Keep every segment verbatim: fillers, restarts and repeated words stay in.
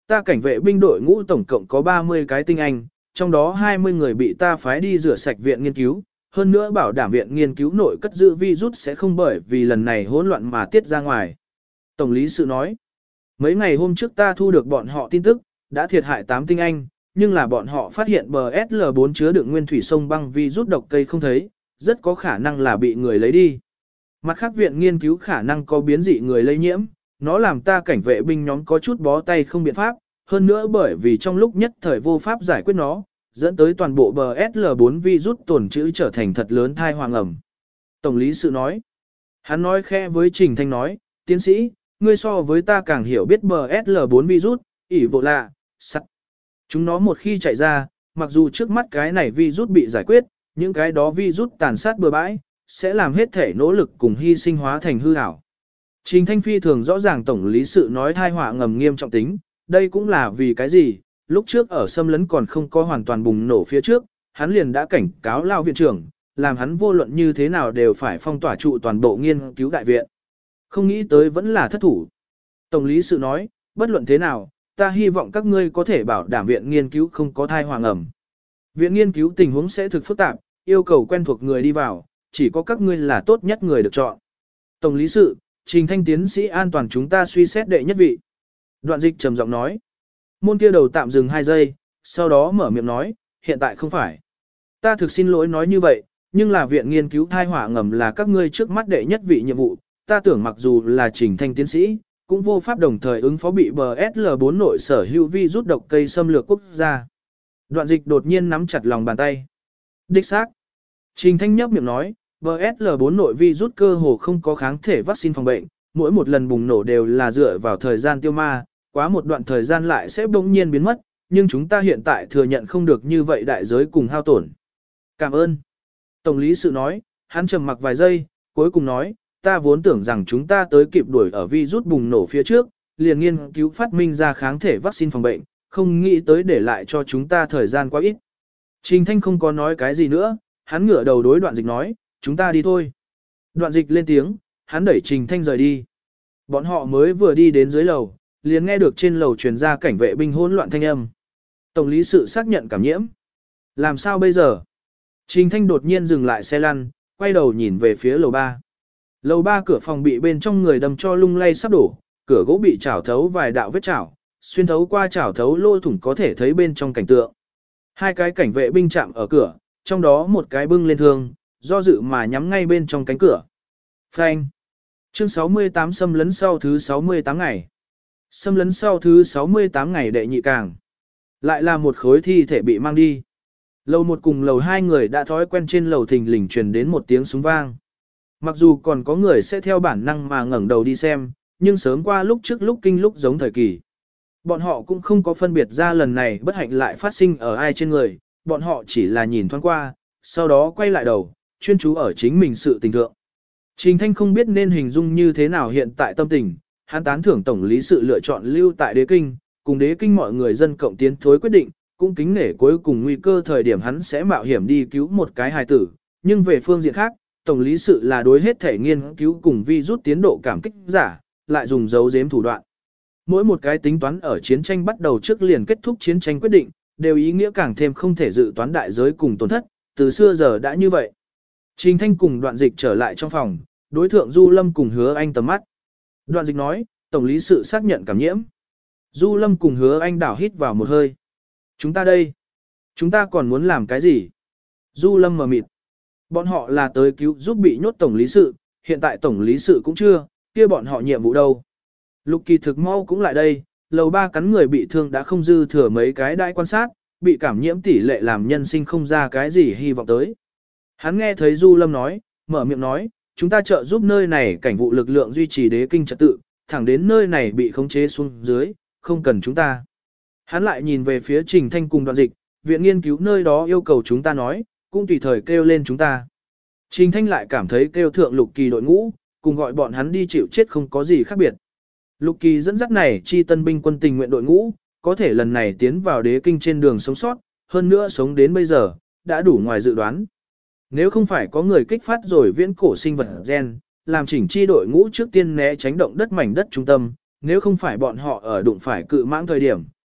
ta cảnh vệ binh đội ngũ tổng cộng có ba mươi cái tinh anh, trong đó hai mươi người bị ta phái đi rửa sạch viện nghiên cứu, hơn nữa bảo đảm viện nghiên cứu nội cất giữ virus sẽ không bởi vì lần này hỗn loạn mà tiết ra ngoài. Tổng lý sự nói, mấy ngày hôm trước ta thu được bọn họ tin tức, đã thiệt hại tám tinh anh, nhưng là bọn họ phát hiện bờ ét lờ bốn chứa đựng nguyên thủy sông băng virus độc cây không thấy, rất có khả năng là bị người lấy đi. Mặt khác viện nghiên cứu khả năng có biến dị người lây nhiễm, nó làm ta cảnh vệ binh nhóm có chút bó tay không biện pháp, hơn nữa bởi vì trong lúc nhất thời vô pháp giải quyết nó, dẫn tới toàn bộ bờ ét lờ bốn virus tồn trữ trở thành thật lớn thai hoàng ẩm. Tổng lý sự nói, hắn nói khẽ với Trình Thanh nói, tiến sĩ, ngươi so với ta càng hiểu biết bờ ét lờ bốn virus, ỉ bộ lạ, sắt. Chúng nó một khi chạy ra, mặc dù trước mắt cái này virus bị giải quyết, những cái đó virus tàn sát bừa bãi, sẽ làm hết thể nỗ lực cùng hy sinh hóa thành hư ảo. Trình Thanh Phi thường rõ ràng tổng lý sự nói thai họa ngầm nghiêm trọng tính, đây cũng là vì cái gì, lúc trước ở xâm lấn còn không có hoàn toàn bùng nổ phía trước, hắn liền đã cảnh cáo Lao viện trưởng, làm hắn vô luận như thế nào đều phải phong tỏa trụ toàn bộ nghiên cứu đại viện. Không nghĩ tới vẫn là thất thủ. Tổng lý sự nói, bất luận thế nào, ta hy vọng các ngươi có thể bảo đảm viện nghiên cứu không có thai hoàng ẩm. Viện nghiên cứu tình huống sẽ thực phức tạp, yêu cầu quen thuộc người đi vào, chỉ có các ngươi là tốt nhất người được chọn. Tổng lý sự, Trình Thanh tiến sĩ an toàn chúng ta suy xét đệ nhất vị. Đoạn dịch trầm giọng nói. Môn kia đầu tạm dừng hai giây, sau đó mở miệng nói, hiện tại không phải. Ta thực xin lỗi nói như vậy, nhưng là viện nghiên cứu thai hỏa ngầm là các ngươi trước mắt đệ nhất vị nhiệm vụ. Ta tưởng mặc dù là Trình Thanh tiến sĩ, cũng vô pháp đồng thời ứng phó bị bờ ét lờ bốn nội sở hữu vi rút độc cây xâm lược quốc gia. Đoạn dịch đột nhiên nắm chặt lòng bàn tay. Đích xác. Trình Thanh nhấp miệng nói, bờ ét lờ bốn nội vi rút cơ hồ không có kháng thể vaccine phòng bệnh, mỗi một lần bùng nổ đều là dựa vào thời gian tiêu ma, quá một đoạn thời gian lại sẽ bỗng nhiên biến mất, nhưng chúng ta hiện tại thừa nhận không được như vậy đại giới cùng hao tổn. Cảm ơn. Tổng lý sự nói, hắn trầm mặc vài giây, cuối cùng nói, ta vốn tưởng rằng chúng ta tới kịp đuổi ở virus bùng nổ phía trước, liền nghiên cứu phát minh ra kháng thể vaccine phòng bệnh, không nghĩ tới để lại cho chúng ta thời gian quá ít. Trình Thanh không có nói cái gì nữa, hắn ngửa đầu đối đoạn dịch nói, chúng ta đi thôi. Đoạn dịch lên tiếng, hắn đẩy Trình Thanh rời đi. Bọn họ mới vừa đi đến dưới lầu, liền nghe được trên lầu truyền ra cảnh vệ binh hỗn loạn thanh âm. Tổng lý sự xác nhận cảm nhiễm. Làm sao bây giờ? Trình Thanh đột nhiên dừng lại xe lăn, quay đầu nhìn về phía lầu ba. Lầu ba cửa phòng bị bên trong người đâm cho lung lay sắp đổ, cửa gỗ bị chảo thấu vài đạo vết chảo, xuyên thấu qua chảo thấu lỗ thủng có thể thấy bên trong cảnh tượng. Hai cái cảnh vệ binh chạm ở cửa, trong đó một cái bưng lên thương, do dự mà nhắm ngay bên trong cánh cửa. Phanh. Chương sáu mươi tám xâm lấn sau thứ sáu mươi tám ngày. Xâm lấn sau thứ sáu mươi tám ngày đệ nhị càng. Lại là một khối thi thể bị mang đi. Lầu một cùng lầu hai người đã thói quen trên lầu thình lình truyền đến một tiếng súng vang. Mặc dù còn có người sẽ theo bản năng mà ngẩng đầu đi xem, nhưng sớm qua lúc trước lúc kinh lúc giống thời kỳ. Bọn họ cũng không có phân biệt ra lần này bất hạnh lại phát sinh ở ai trên người, bọn họ chỉ là nhìn thoáng qua, sau đó quay lại đầu, chuyên chú ở chính mình sự tình thượng. Trình Thanh không biết nên hình dung như thế nào hiện tại tâm tình, hắn tán thưởng tổng lý sự lựa chọn lưu tại đế kinh, cùng đế kinh mọi người dân cộng tiến thối quyết định, cũng kính nể cuối cùng nguy cơ thời điểm hắn sẽ mạo hiểm đi cứu một cái hài tử, nhưng về phương diện khác, tổng lý sự là đối hết thể nghiên cứu cùng vi rút tiến độ cảm kích giả, lại dùng dấu giếm thủ đoạn. Mỗi một cái tính toán ở chiến tranh bắt đầu trước liền kết thúc chiến tranh quyết định, đều ý nghĩa càng thêm không thể dự toán đại giới cùng tổn thất, từ xưa giờ đã như vậy. Trình Thanh cùng đoạn dịch trở lại trong phòng, đối thượng Du Lâm cùng Hứa Anh tầm mắt. Đoạn dịch nói, tổng lý sự xác nhận cảm nhiễm. Du Lâm cùng Hứa Anh đảo hít vào một hơi. Chúng ta đây, chúng ta còn muốn làm cái gì? Du Lâm mờ mịt. Bọn họ là tới cứu giúp bị nhốt tổng lý sự, hiện tại tổng lý sự cũng chưa, kia bọn họ nhiệm vụ đâu. Lục Kỳ thực mau cũng lại đây, lầu ba cắn người bị thương đã không dư thừa mấy cái đại quan sát, bị cảm nhiễm tỷ lệ làm nhân sinh không ra cái gì hy vọng tới. Hắn nghe thấy Du Lâm nói, mở miệng nói, chúng ta trợ giúp nơi này cảnh vụ lực lượng duy trì đế kinh trật tự, thẳng đến nơi này bị khống chế xuống dưới, không cần chúng ta. Hắn lại nhìn về phía Trình Thanh cùng đoạn dịch, viện nghiên cứu nơi đó yêu cầu chúng ta nói, cũng tùy thời kêu lên chúng ta. Trình Thanh lại cảm thấy kêu thượng Lục Kỳ đội ngũ, cùng gọi bọn hắn đi chịu chết không có gì khác biệt. Lục Kỳ dẫn dắt này chi tân binh quân tình nguyện đội ngũ, có thể lần này tiến vào đế kinh trên đường sống sót, hơn nữa sống đến bây giờ, đã đủ ngoài dự đoán. Nếu không phải có người kích phát rồi viễn cổ sinh vật gen, làm chỉnh chi đội ngũ trước tiên né tránh động đất mảnh đất trung tâm, nếu không phải bọn họ ở đụng phải cự mãng thời điểm,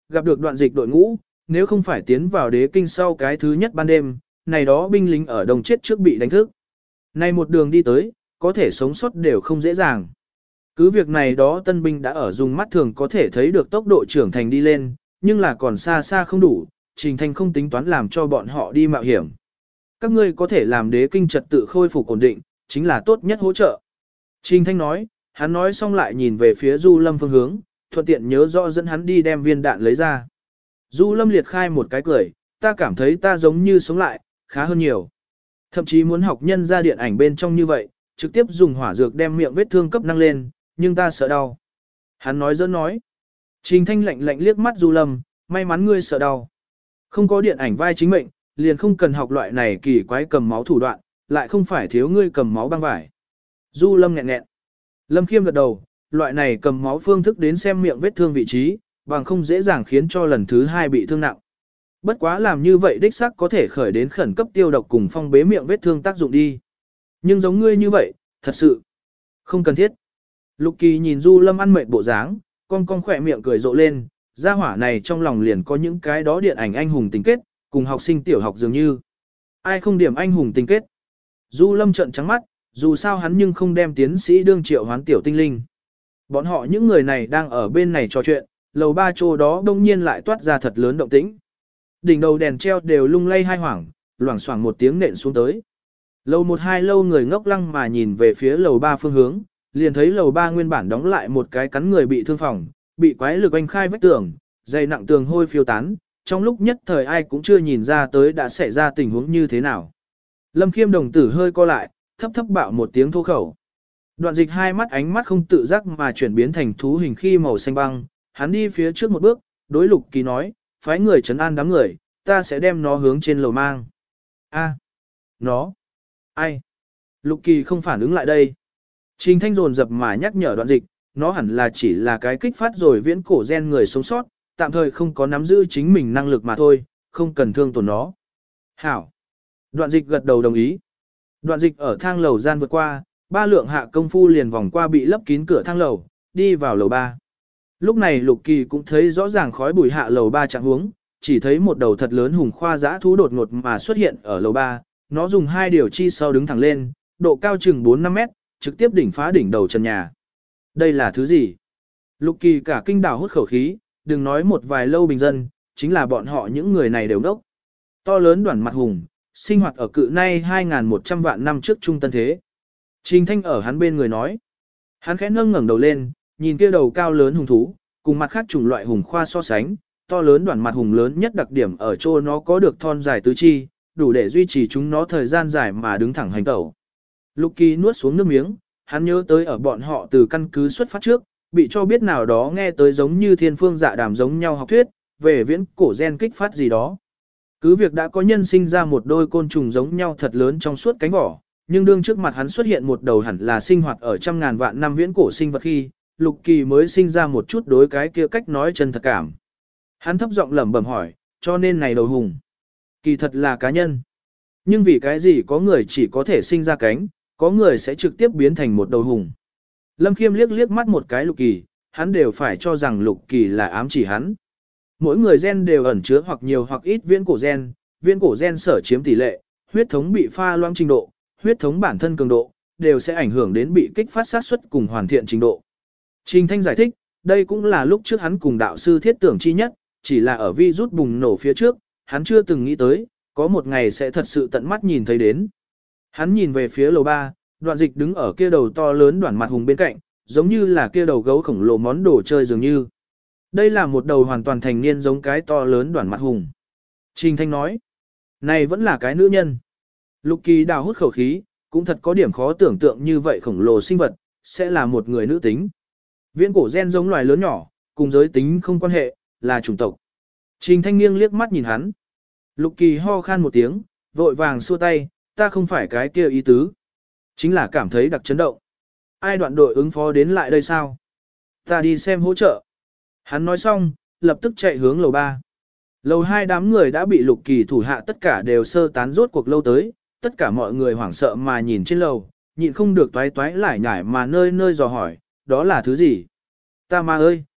gặp được đoạn dịch đội ngũ, nếu không phải tiến vào đế kinh sau cái thứ nhất ban đêm, này đó binh lính ở đồng chết trước bị đánh thức. Này một đường đi tới, có thể sống sót đều không dễ dàng. Cứ việc này đó tân binh đã ở dùng mắt thường có thể thấy được tốc độ trưởng thành đi lên, nhưng là còn xa xa không đủ, Trình Thanh không tính toán làm cho bọn họ đi mạo hiểm. Các ngươi có thể làm đế kinh trật tự khôi phục ổn định, chính là tốt nhất hỗ trợ. Trình Thanh nói, hắn nói xong lại nhìn về phía Du Lâm phương hướng, thuận tiện nhớ rõ dẫn hắn đi đem viên đạn lấy ra. Du Lâm liệt khai một cái cười, ta cảm thấy ta giống như sống lại, khá hơn nhiều. Thậm chí muốn học nhân ra điện ảnh bên trong như vậy, trực tiếp dùng hỏa dược đem miệng vết thương cấp năng lên, nhưng ta sợ đau. Hắn nói dẫn nói. Trình Thanh lạnh lạnh liếc mắt Du Lâm, may mắn ngươi sợ đau. Không có điện ảnh vai chính mệnh, liền không cần học loại này kỳ quái cầm máu thủ đoạn, lại không phải thiếu ngươi cầm máu băng vải. Du Lâm nghẹn nghẹn. Lâm Khiêm gật đầu, loại này cầm máu phương thức đến xem miệng vết thương vị trí, bằng không dễ dàng khiến cho lần thứ hai bị thương nặng. Bất quá làm như vậy đích xác có thể khởi đến khẩn cấp tiêu độc cùng phong bế miệng vết thương tác dụng đi. Nhưng giống ngươi như vậy, thật sự, không cần thiết. Lục Kỳ nhìn Du Lâm ăn mệt bộ dáng, con con khỏe miệng cười rộ lên, gia hỏa này trong lòng liền có những cái đó điện ảnh anh hùng tình kết, cùng học sinh tiểu học dường như. Ai không điểm anh hùng tình kết? Du Lâm trợn trắng mắt, dù sao hắn nhưng không đem tiến sĩ đương triệu hoán tiểu tinh linh. Bọn họ những người này đang ở bên này trò chuyện, lầu ba chỗ đó đông nhiên lại toát ra thật lớn động tĩnh. Đỉnh đầu đèn treo đều lung lay hai hoảng, loảng xoảng một tiếng nện xuống tới. Lầu một hai lâu người ngốc lăng mà nhìn về phía lầu ba phương hướng, liền thấy lầu ba nguyên bản đóng lại một cái cắn người bị thương phòng, bị quái lực oanh khai vách tường, dày nặng tường hôi phiêu tán, trong lúc nhất thời ai cũng chưa nhìn ra tới đã xảy ra tình huống như thế nào. Lâm Khiêm đồng tử hơi co lại, thấp thấp bạo một tiếng thô khẩu. Đoạn dịch hai mắt ánh mắt không tự giác mà chuyển biến thành thú hình khi màu xanh băng, hắn đi phía trước một bước, đối Lục Kỳ nói, phái người trấn an đám người, ta sẽ đem nó hướng trên lầu mang. A, nó, ai? Lục Kỳ không phản ứng lại đây. Trình Thanh dồn dập mà nhắc nhở đoạn dịch, nó hẳn là chỉ là cái kích phát rồi viễn cổ gen người sống sót, tạm thời không có nắm giữ chính mình năng lực mà thôi, không cần thương tổn nó. Hảo. Đoạn dịch gật đầu đồng ý. Đoạn dịch ở thang lầu gian vượt qua, ba lượng hạ công phu liền vòng qua bị lấp kín cửa thang lầu, đi vào lầu ba. Lúc này Lục Kỳ cũng thấy rõ ràng khói bụi hạ lầu ba trạng huống, chỉ thấy một đầu thật lớn hùng khoa dã thú đột ngột mà xuất hiện ở lầu ba, nó dùng hai điều chi sau đứng thẳng lên, độ cao chừng bốn năm mét, trực tiếp đỉnh phá đỉnh đầu trần nhà. Đây là thứ gì? Lục Kỳ cả kinh đảo hút khẩu khí, đừng nói một vài lâu bình dân, chính là bọn họ những người này đều đốc. To lớn đoản mặt hùng, sinh hoạt ở cự nay hai nghìn một trăm vạn năm trước trung tân thế. Trình Thanh ở hắn bên người nói. Hắn khẽ nâng ngẩng đầu lên, nhìn kia đầu cao lớn hùng thú, cùng mặt khác chủng loại hùng khoa so sánh, to lớn đoản mặt hùng lớn nhất đặc điểm ở chỗ nó có được thon dài tứ chi, đủ để duy trì chúng nó thời gian dài mà đứng thẳng hành tẩu. Lục Kỳ nuốt xuống nước miếng, hắn nhớ tới ở bọn họ từ căn cứ xuất phát trước, bị cho biết nào đó nghe tới giống như thiên phương dạ đàm giống nhau học thuyết, về viễn cổ gen kích phát gì đó. Cứ việc đã có nhân sinh ra một đôi côn trùng giống nhau thật lớn trong suốt cánh vỏ, nhưng đương trước mặt hắn xuất hiện một đầu hẳn là sinh hoạt ở trăm ngàn vạn năm viễn cổ sinh vật khi, Lục Kỳ mới sinh ra một chút đối cái kia cách nói chân thật cảm. Hắn thấp giọng lẩm bẩm hỏi, cho nên này đầu hùng, kỳ thật là cá nhân. Nhưng vì cái gì có người chỉ có thể sinh ra cánh, có người sẽ trực tiếp biến thành một đầu hùng. Lâm Khiêm liếc liếc mắt một cái Lục Kỳ, hắn đều phải cho rằng Lục Kỳ là ám chỉ hắn. Mỗi người gen đều ẩn chứa hoặc nhiều hoặc ít viễn cổ gen, viễn cổ gen sở chiếm tỷ lệ, huyết thống bị pha loãng trình độ, huyết thống bản thân cường độ, đều sẽ ảnh hưởng đến bị kích phát sát suất cùng hoàn thiện trình độ. Trình Thanh giải thích, đây cũng là lúc trước hắn cùng đạo sư thiết tưởng chi nhất, chỉ là ở virus bùng nổ phía trước, hắn chưa từng nghĩ tới, có một ngày sẽ thật sự tận mắt nhìn thấy đến. Hắn nhìn về phía lầu ba, Đoạn Dịch đứng ở kia đầu to lớn đoản mặt hùng bên cạnh, giống như là kia đầu gấu khổng lồ món đồ chơi dường như. Đây là một đầu hoàn toàn thành niên giống cái to lớn đoản mặt hùng. Trình Thanh nói, này vẫn là cái nữ nhân. Lục Kỳ đào hút khẩu khí, cũng thật có điểm khó tưởng tượng như vậy khổng lồ sinh vật, sẽ là một người nữ tính. Viễn cổ gen giống loài lớn nhỏ, cùng giới tính không quan hệ, là chủng tộc. Trình Thanh nghiêng liếc mắt nhìn hắn. Lục Kỳ ho khan một tiếng, vội vàng xua tay, ta không phải cái kia ý tứ. Chính là cảm thấy đặc chấn động. Ai đoạn đội ứng phó đến lại đây sao? Ta đi xem hỗ trợ. Hắn nói xong, lập tức chạy hướng lầu ba. Lầu hai đám người đã bị Lục Kỳ thủ hạ tất cả đều sơ tán rốt cuộc lâu tới, tất cả mọi người hoảng sợ mà nhìn trên lầu, nhịn không được toái toái lải nhải mà nơi nơi dò hỏi, đó là thứ gì? Ta ma ơi,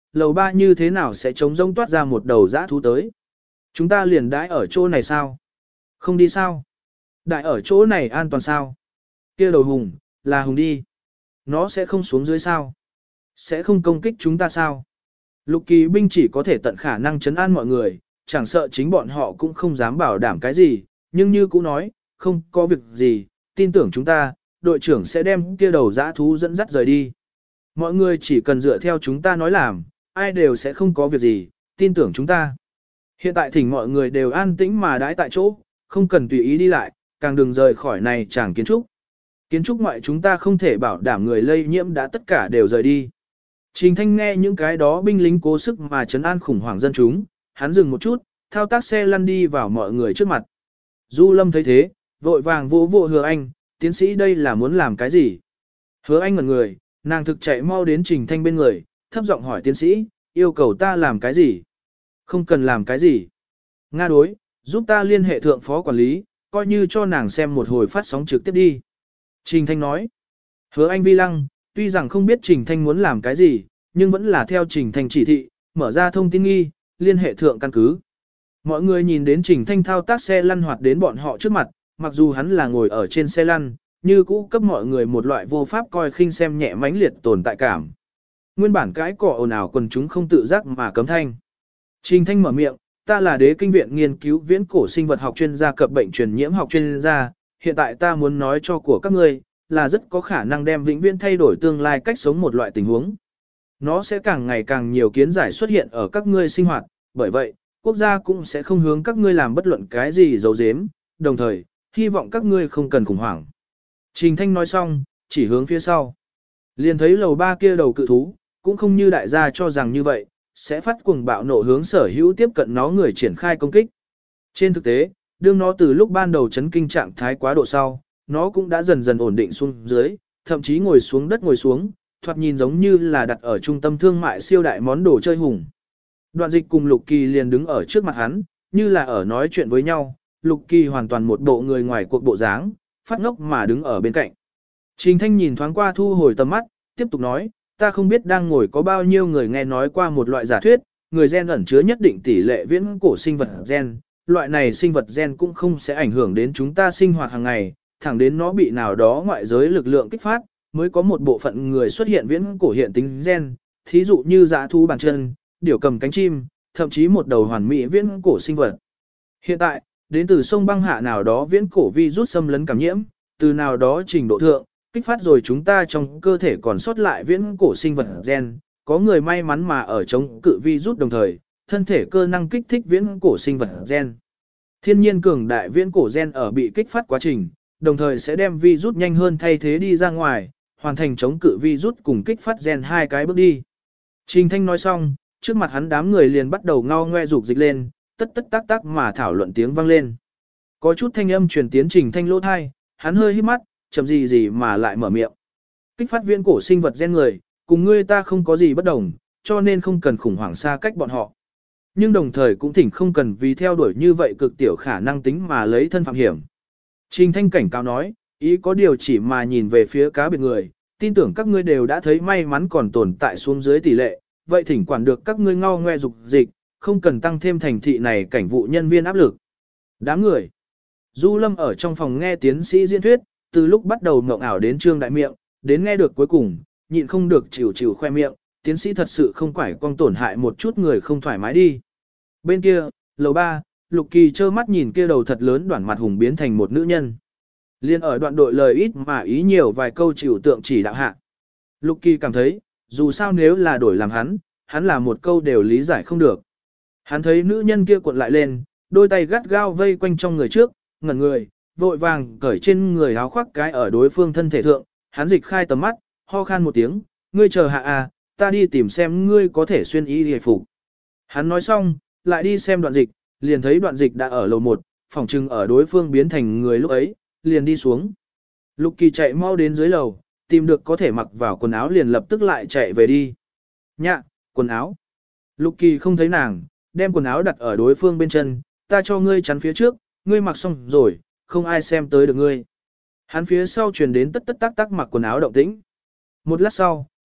lầu ba như thế nào sẽ trống rông toát ra một đầu dã thú tới. Chúng ta liền đãi ở chỗ này sao? Không đi sao? Đại ở chỗ này an toàn sao? Kia đầu hùng, là hùng đi. Nó sẽ không xuống dưới sao? Sẽ không công kích chúng ta sao? Lục kỳ binh chỉ có thể tận khả năng trấn an mọi người, chẳng sợ chính bọn họ cũng không dám bảo đảm cái gì, nhưng như cũ nói, không có việc gì, tin tưởng chúng ta, đội trưởng sẽ đem kia đầu dã thú dẫn dắt rời đi. Mọi người chỉ cần dựa theo chúng ta nói làm, ai đều sẽ không có việc gì, tin tưởng chúng ta. Hiện tại thỉnh mọi người đều an tĩnh mà đãi tại chỗ, không cần tùy ý đi lại, càng đừng rời khỏi này chẳng kiến trúc. Kiến trúc ngoại chúng ta không thể bảo đảm người lây nhiễm đã tất cả đều rời đi. Trình Thanh nghe những cái đó binh lính cố sức mà trấn an khủng hoảng dân chúng, hắn dừng một chút, thao tác xe lăn đi vào mọi người trước mặt. Du Lâm thấy thế, vội vàng vỗ vỗ Hứa Anh, tiến sĩ đây là muốn làm cái gì? Hứa Anh ngẩn người, nàng thực chạy mau đến Trình Thanh bên người, thấp giọng hỏi tiến sĩ, yêu cầu ta làm cái gì? Không cần làm cái gì. Nga đối, giúp ta liên hệ thượng phó quản lý, coi như cho nàng xem một hồi phát sóng trực tiếp đi. Trình Thanh nói. Hứa Anh vi lăng, tuy rằng không biết Trình Thanh muốn làm cái gì, nhưng vẫn là theo Trình Thanh chỉ thị, mở ra thông tin nghi, liên hệ thượng căn cứ. Mọi người nhìn đến Trình Thanh thao tác xe lăn hoạt đến bọn họ trước mặt, mặc dù hắn là ngồi ở trên xe lăn, như cũ cấp mọi người một loại vô pháp coi khinh xem nhẹ mãnh liệt tồn tại cảm. Nguyên bản cái cỏ ồn ào quần chúng không tự giác mà cấm thanh. Trình Thanh mở miệng, ta là Đế Kinh viện nghiên cứu viễn cổ sinh vật học chuyên gia cập bệnh truyền nhiễm học chuyên gia, hiện tại ta muốn nói cho của các ngươi, là rất có khả năng đem vĩnh viễn thay đổi tương lai cách sống một loại tình huống. Nó sẽ càng ngày càng nhiều kiến giải xuất hiện ở các ngươi sinh hoạt, bởi vậy, quốc gia cũng sẽ không hướng các ngươi làm bất luận cái gì giấu giếm, đồng thời, hy vọng các ngươi không cần khủng hoảng. Trình Thanh nói xong, chỉ hướng phía sau. Liền thấy lầu ba kia đầu cự thú, cũng không như đại gia cho rằng như vậy, sẽ phát cuồng bạo nộ hướng sở hữu tiếp cận nó người triển khai công kích. Trên thực tế, đương nó từ lúc ban đầu chấn kinh trạng thái quá độ sau, nó cũng đã dần dần ổn định xuống dưới, thậm chí ngồi xuống đất ngồi xuống, thoạt nhìn giống như là đặt ở trung tâm thương mại siêu đại món đồ chơi hùng. Đoạn Dịch cùng Lục Kỳ liền đứng ở trước mặt hắn, như là ở nói chuyện với nhau, Lục Kỳ hoàn toàn một bộ người ngoài cuộc bộ dáng, phát ngốc mà đứng ở bên cạnh. Trình Thanh nhìn thoáng qua thu hồi tầm mắt, tiếp tục nói, ta không biết đang ngồi có bao nhiêu người nghe nói qua một loại giả thuyết, người gen ẩn chứa nhất định tỷ lệ viễn cổ sinh vật gen, loại này sinh vật gen cũng không sẽ ảnh hưởng đến chúng ta sinh hoạt hàng ngày, thẳng đến nó bị nào đó ngoại giới lực lượng kích phát, mới có một bộ phận người xuất hiện viễn cổ hiện tính gen, thí dụ như dã thú bàn chân, điểu cầm cánh chim, thậm chí một đầu hoàn mỹ viễn cổ sinh vật. Hiện tại, đến từ sông băng hạ nào đó viễn cổ virus xâm lấn cảm nhiễm, từ nào đó trình độ thượng, kích phát rồi chúng ta trong cơ thể còn sót lại viễn cổ sinh vật gen, có người may mắn mà ở chống cự virus đồng thời, thân thể cơ năng kích thích viễn cổ sinh vật gen. Thiên nhiên cường đại viễn cổ gen ở bị kích phát quá trình, đồng thời sẽ đem virus nhanh hơn thay thế đi ra ngoài, hoàn thành chống cự virus cùng kích phát gen hai cái bước đi. Trình Thanh nói xong, trước mặt hắn đám người liền bắt đầu ngao ngoe rục dịch lên, tất tất tác tác mà thảo luận tiếng vang lên. Có chút thanh âm truyền tiến Trình Thanh lỗ thai, hắn hơi hít mắt, chậm gì gì mà lại mở miệng. Kích phát viễn cổ sinh vật gen người, cùng ngươi ta không có gì bất đồng, cho nên không cần khủng hoảng xa cách bọn họ. Nhưng đồng thời cũng thỉnh không cần vì theo đuổi như vậy cực tiểu khả năng tính mà lấy thân phạm hiểm. Trình Thanh cảnh cáo nói, ý có điều chỉ mà nhìn về phía cá biệt người, tin tưởng các ngươi đều đã thấy may mắn còn tồn tại xuống dưới tỷ lệ, vậy thỉnh quản được các ngươi ngao ngoe dục dịch, không cần tăng thêm thành thị này cảnh vụ nhân viên áp lực. Đám người. Du Lâm ở trong phòng nghe tiến sĩ diễn thuyết, từ lúc bắt đầu ngộng ảo đến trương đại miệng, đến nghe được cuối cùng, nhịn không được chịu chịu khoe miệng, tiến sĩ thật sự không phải con tổn hại một chút người không thoải mái đi. Bên kia, lầu ba, Lục Kỳ trơ mắt nhìn kia đầu thật lớn đoản mặt hùng biến thành một nữ nhân. Liên ở đoạn đội lời ít mà ý nhiều vài câu chịu tượng chỉ đạo hạ. Lục Kỳ cảm thấy, dù sao nếu là đổi làm hắn, hắn là một câu đều lý giải không được. Hắn thấy nữ nhân kia cuộn lại lên, đôi tay gắt gao vây quanh trong người trước, ngẩn người, vội vàng cởi trên người áo khoác cái ở đối phương thân thể thượng, hắn dịch khai tầm mắt, ho khan một tiếng, ngươi chờ hạ à, ta đi tìm xem ngươi có thể xuyên y hề phục. Hắn nói xong, lại đi xem đoạn dịch, liền thấy đoạn dịch đã ở lầu một, phòng trưng ở đối phương biến thành người lúc ấy, liền đi xuống. Lục Kỳ chạy mau đến dưới lầu, tìm được có thể mặc vào quần áo liền lập tức lại chạy về đi. Nhạ, quần áo. Lục Kỳ không thấy nàng, đem quần áo đặt ở đối phương bên chân, ta cho ngươi chắn phía trước, ngươi mặc xong rồi, không ai xem tới được ngươi. Hắn phía sau truyền đến tất tất tác tác mặc quần áo động tĩnh. Một lát sau,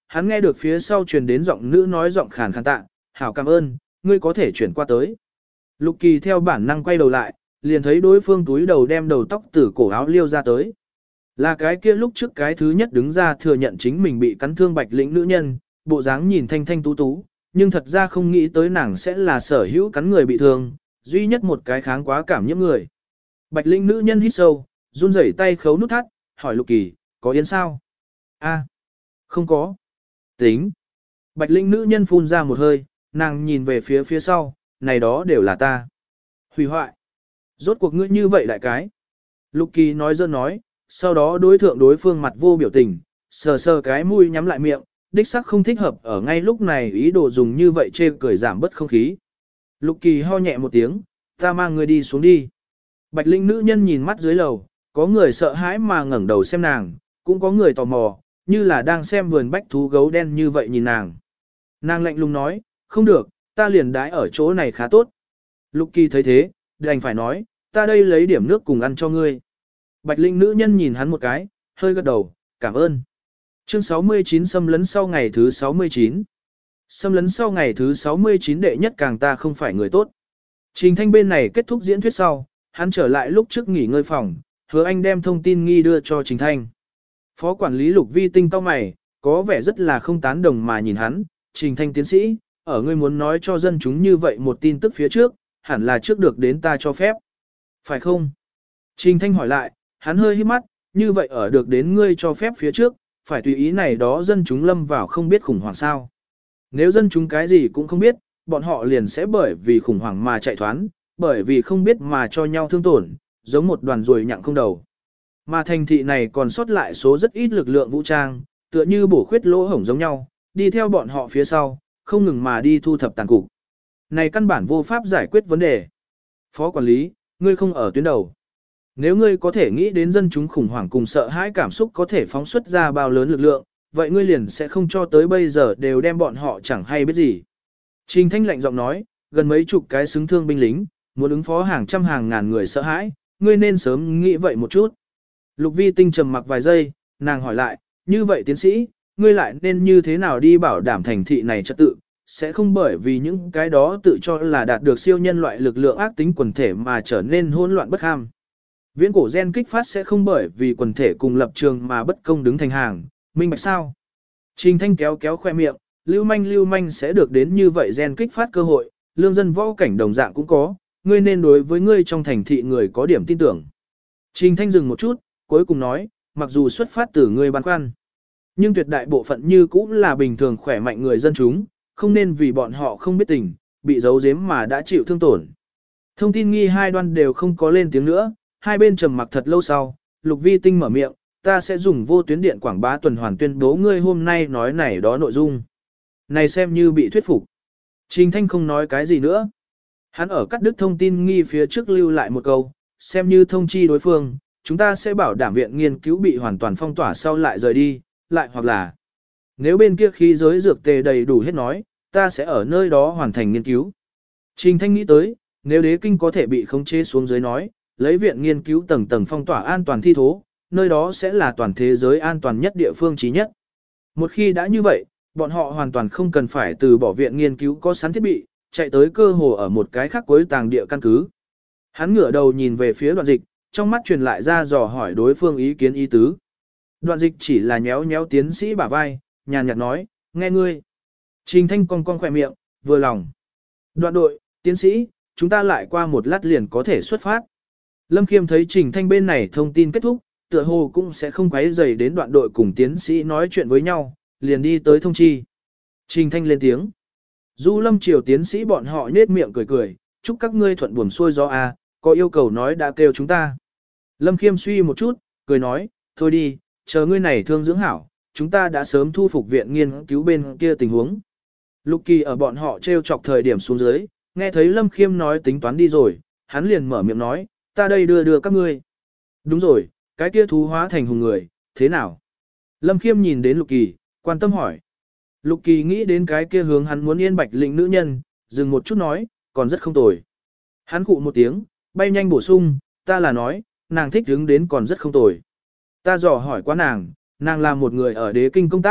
hắn nghe được phía sau truyền đến giọng nữ nói giọng khàn khàn tạ, hảo cảm ơn, ngươi có thể chuyển qua tới. Lục Kỳ theo bản năng quay đầu lại, liền thấy đối phương túi đầu đem đầu tóc từ cổ áo liêu ra tới. Là cái kia lúc trước cái thứ nhất đứng ra thừa nhận chính mình bị cắn thương Bạch lĩnh nữ nhân, bộ dáng nhìn thanh thanh tú tú, nhưng thật ra không nghĩ tới nàng sẽ là sở hữu cắn người bị thương, duy nhất một cái kháng quá cảm nhiễm người. Bạch lĩnh nữ nhân hít sâu, run rẩy tay khấu nút thắt, hỏi Lục Kỳ, có yên sao? A, không có. Tính. Bạch lĩnh nữ nhân phun ra một hơi, nàng nhìn về phía phía sau, này đó đều là ta. Hủy hoại. Rốt cuộc ngươi như vậy đại cái. Lục Kỳ nói dơ nói, sau đó đối thượng đối phương mặt vô biểu tình, sờ sờ cái mũi nhắm lại miệng, đích sắc không thích hợp ở ngay lúc này ý đồ dùng như vậy chê cười giảm bớt không khí. Lục Kỳ ho nhẹ một tiếng, ta mang người đi xuống đi. Bạch linh nữ nhân nhìn mắt dưới lầu, có người sợ hãi mà ngẩng đầu xem nàng, cũng có người tò mò, như là đang xem vườn bách thú gấu đen như vậy nhìn nàng. Nàng lạnh lùng nói, không được, ta liền đái ở chỗ này khá tốt. Lục Kỳ thấy thế, đành phải nói, ta đây lấy điểm nước cùng ăn cho ngươi. Bạch linh nữ nhân nhìn hắn một cái, hơi gật đầu, cảm ơn. Chương sáu mươi chín xâm lấn sau ngày thứ sáu mươi chín. Xâm lấn sau ngày thứ sáu mươi chín đệ nhất càng ta không phải người tốt. Trình Thanh bên này kết thúc diễn thuyết sau, hắn trở lại lúc trước nghỉ ngơi phòng, hứa anh đem thông tin nghi đưa cho Trình Thanh. Phó quản lý Lục Vi Tinh cau mày, có vẻ rất là không tán đồng mà nhìn hắn, Trình Thanh tiến sĩ, ở ngươi muốn nói cho dân chúng như vậy một tin tức phía trước, hẳn là trước được đến ta cho phép. Phải không? Trình Thanh hỏi lại, hắn hơi hít mắt, như vậy ở được đến ngươi cho phép phía trước, phải tùy ý này đó dân chúng lâm vào không biết khủng hoảng sao. Nếu dân chúng cái gì cũng không biết, bọn họ liền sẽ bởi vì khủng hoảng mà chạy thoán, bởi vì không biết mà cho nhau thương tổn, giống một đoàn ruồi nhặng không đầu. Mà thành thị này còn sót lại số rất ít lực lượng vũ trang, tựa như bổ khuyết lỗ hổng giống nhau, đi theo bọn họ phía sau, không ngừng mà đi thu thập tàn cục. Này căn bản vô pháp giải quyết vấn đề. Phó quản lý, ngươi không ở tuyến đầu. Nếu ngươi có thể nghĩ đến dân chúng khủng hoảng cùng sợ hãi cảm xúc có thể phóng xuất ra bao lớn lực lượng, vậy ngươi liền sẽ không cho tới bây giờ đều đem bọn họ chẳng hay biết gì. Trình Thanh lạnh giọng nói, gần mấy chục cái xứng thương binh lính, muốn ứng phó hàng trăm hàng ngàn người sợ hãi, ngươi nên sớm nghĩ vậy một chút. Lục Vi Tinh trầm mặc vài giây, nàng hỏi lại, như vậy tiến sĩ, ngươi lại nên như thế nào đi bảo đảm thành thị này trật tự, sẽ không bởi vì những cái đó tự cho là đạt được siêu nhân loại lực lượng ác tính quần thể mà trở nên hỗn loạn bất ham. Viễn cổ gen kích phát sẽ không bởi vì quần thể cùng lập trường mà bất công đứng thành hàng, minh bạch sao? Trình Thanh kéo kéo khoe miệng, lưu manh lưu manh sẽ được đến như vậy gen kích phát cơ hội, lương dân võ cảnh đồng dạng cũng có, ngươi nên đối với ngươi trong thành thị người có điểm tin tưởng. Trình Thanh dừng một chút, cuối cùng nói, mặc dù xuất phát từ ngươi băn khoăn, nhưng tuyệt đại bộ phận như cũng là bình thường khỏe mạnh người dân chúng, không nên vì bọn họ không biết tình, bị giấu giếm mà đã chịu thương tổn. Thông tin nghi hai đoan đều không có lên tiếng nữa, hai bên trầm mặc thật lâu sau, Lục Vi Tinh mở miệng, ta sẽ dùng vô tuyến điện quảng bá tuần hoàn tuyên bố ngươi hôm nay nói này đó nội dung. Này xem như bị thuyết phục. Trình Thanh không nói cái gì nữa. Hắn ở cắt đứt thông tin nghi phía trước lưu lại một câu, xem như thông chi đối phương, chúng ta sẽ bảo đảm viện nghiên cứu bị hoàn toàn phong tỏa sau lại rời đi, lại hoặc là nếu bên kia khí giới dược tề đầy đủ hết nói, ta sẽ ở nơi đó hoàn thành nghiên cứu. Trình Thanh nghĩ tới, nếu đế kinh có thể bị khống chế xuống dưới nói, lấy viện nghiên cứu tầng tầng phong tỏa an toàn thi thố, nơi đó sẽ là toàn thế giới an toàn nhất địa phương trí nhất. Một khi đã như vậy, bọn họ hoàn toàn không cần phải từ bỏ viện nghiên cứu có sẵn thiết bị, chạy tới cơ hồ ở một cái khác cuối tàng địa căn cứ. Hắn ngửa đầu nhìn về phía Đoạn Dịch, trong mắt truyền lại ra dò hỏi đối phương ý kiến ý tứ. Đoạn Dịch chỉ là nhéo nhéo tiến sĩ bả vai, nhàn nhạt nói, nghe ngươi. Trình Thanh cong cong khỏe miệng, vừa lòng. Đoạn đội, tiến sĩ, chúng ta lại qua một lát liền có thể xuất phát. Lâm Khiêm thấy Trình Thanh bên này thông tin kết thúc, tựa hồ cũng sẽ không quấy rầy đến đoạn đội cùng tiến sĩ nói chuyện với nhau, liền đi tới thông chi. Trình Thanh lên tiếng. Du Lâm Triều tiến sĩ bọn họ nết miệng cười cười, chúc các ngươi thuận buồm xuôi gió a, có yêu cầu nói đã kêu chúng ta. Lâm Khiêm suy một chút, cười nói, thôi đi, chờ ngươi này thương dưỡng hảo, chúng ta đã sớm thu phục viện nghiên cứu bên kia tình huống. Lục Kỳ ở bọn họ treo chọc thời điểm xuống dưới, nghe thấy Lâm Khiêm nói tính toán đi rồi, hắn liền mở miệng nói, ta đây đưa đưa các ngươi. Đúng rồi, cái kia thú hóa thành hùng người, thế nào? Lâm Khiêm nhìn đến Lục Kỳ, quan tâm hỏi. Lục Kỳ nghĩ đến cái kia hướng hắn muốn yên bạch lĩnh nữ nhân, dừng một chút nói, còn rất không tồi. Hắn cụ một tiếng, bay nhanh bổ sung, ta là nói, nàng thích hướng đến còn rất không tồi. Ta dò hỏi qua nàng, nàng là một người ở đế kinh công tác,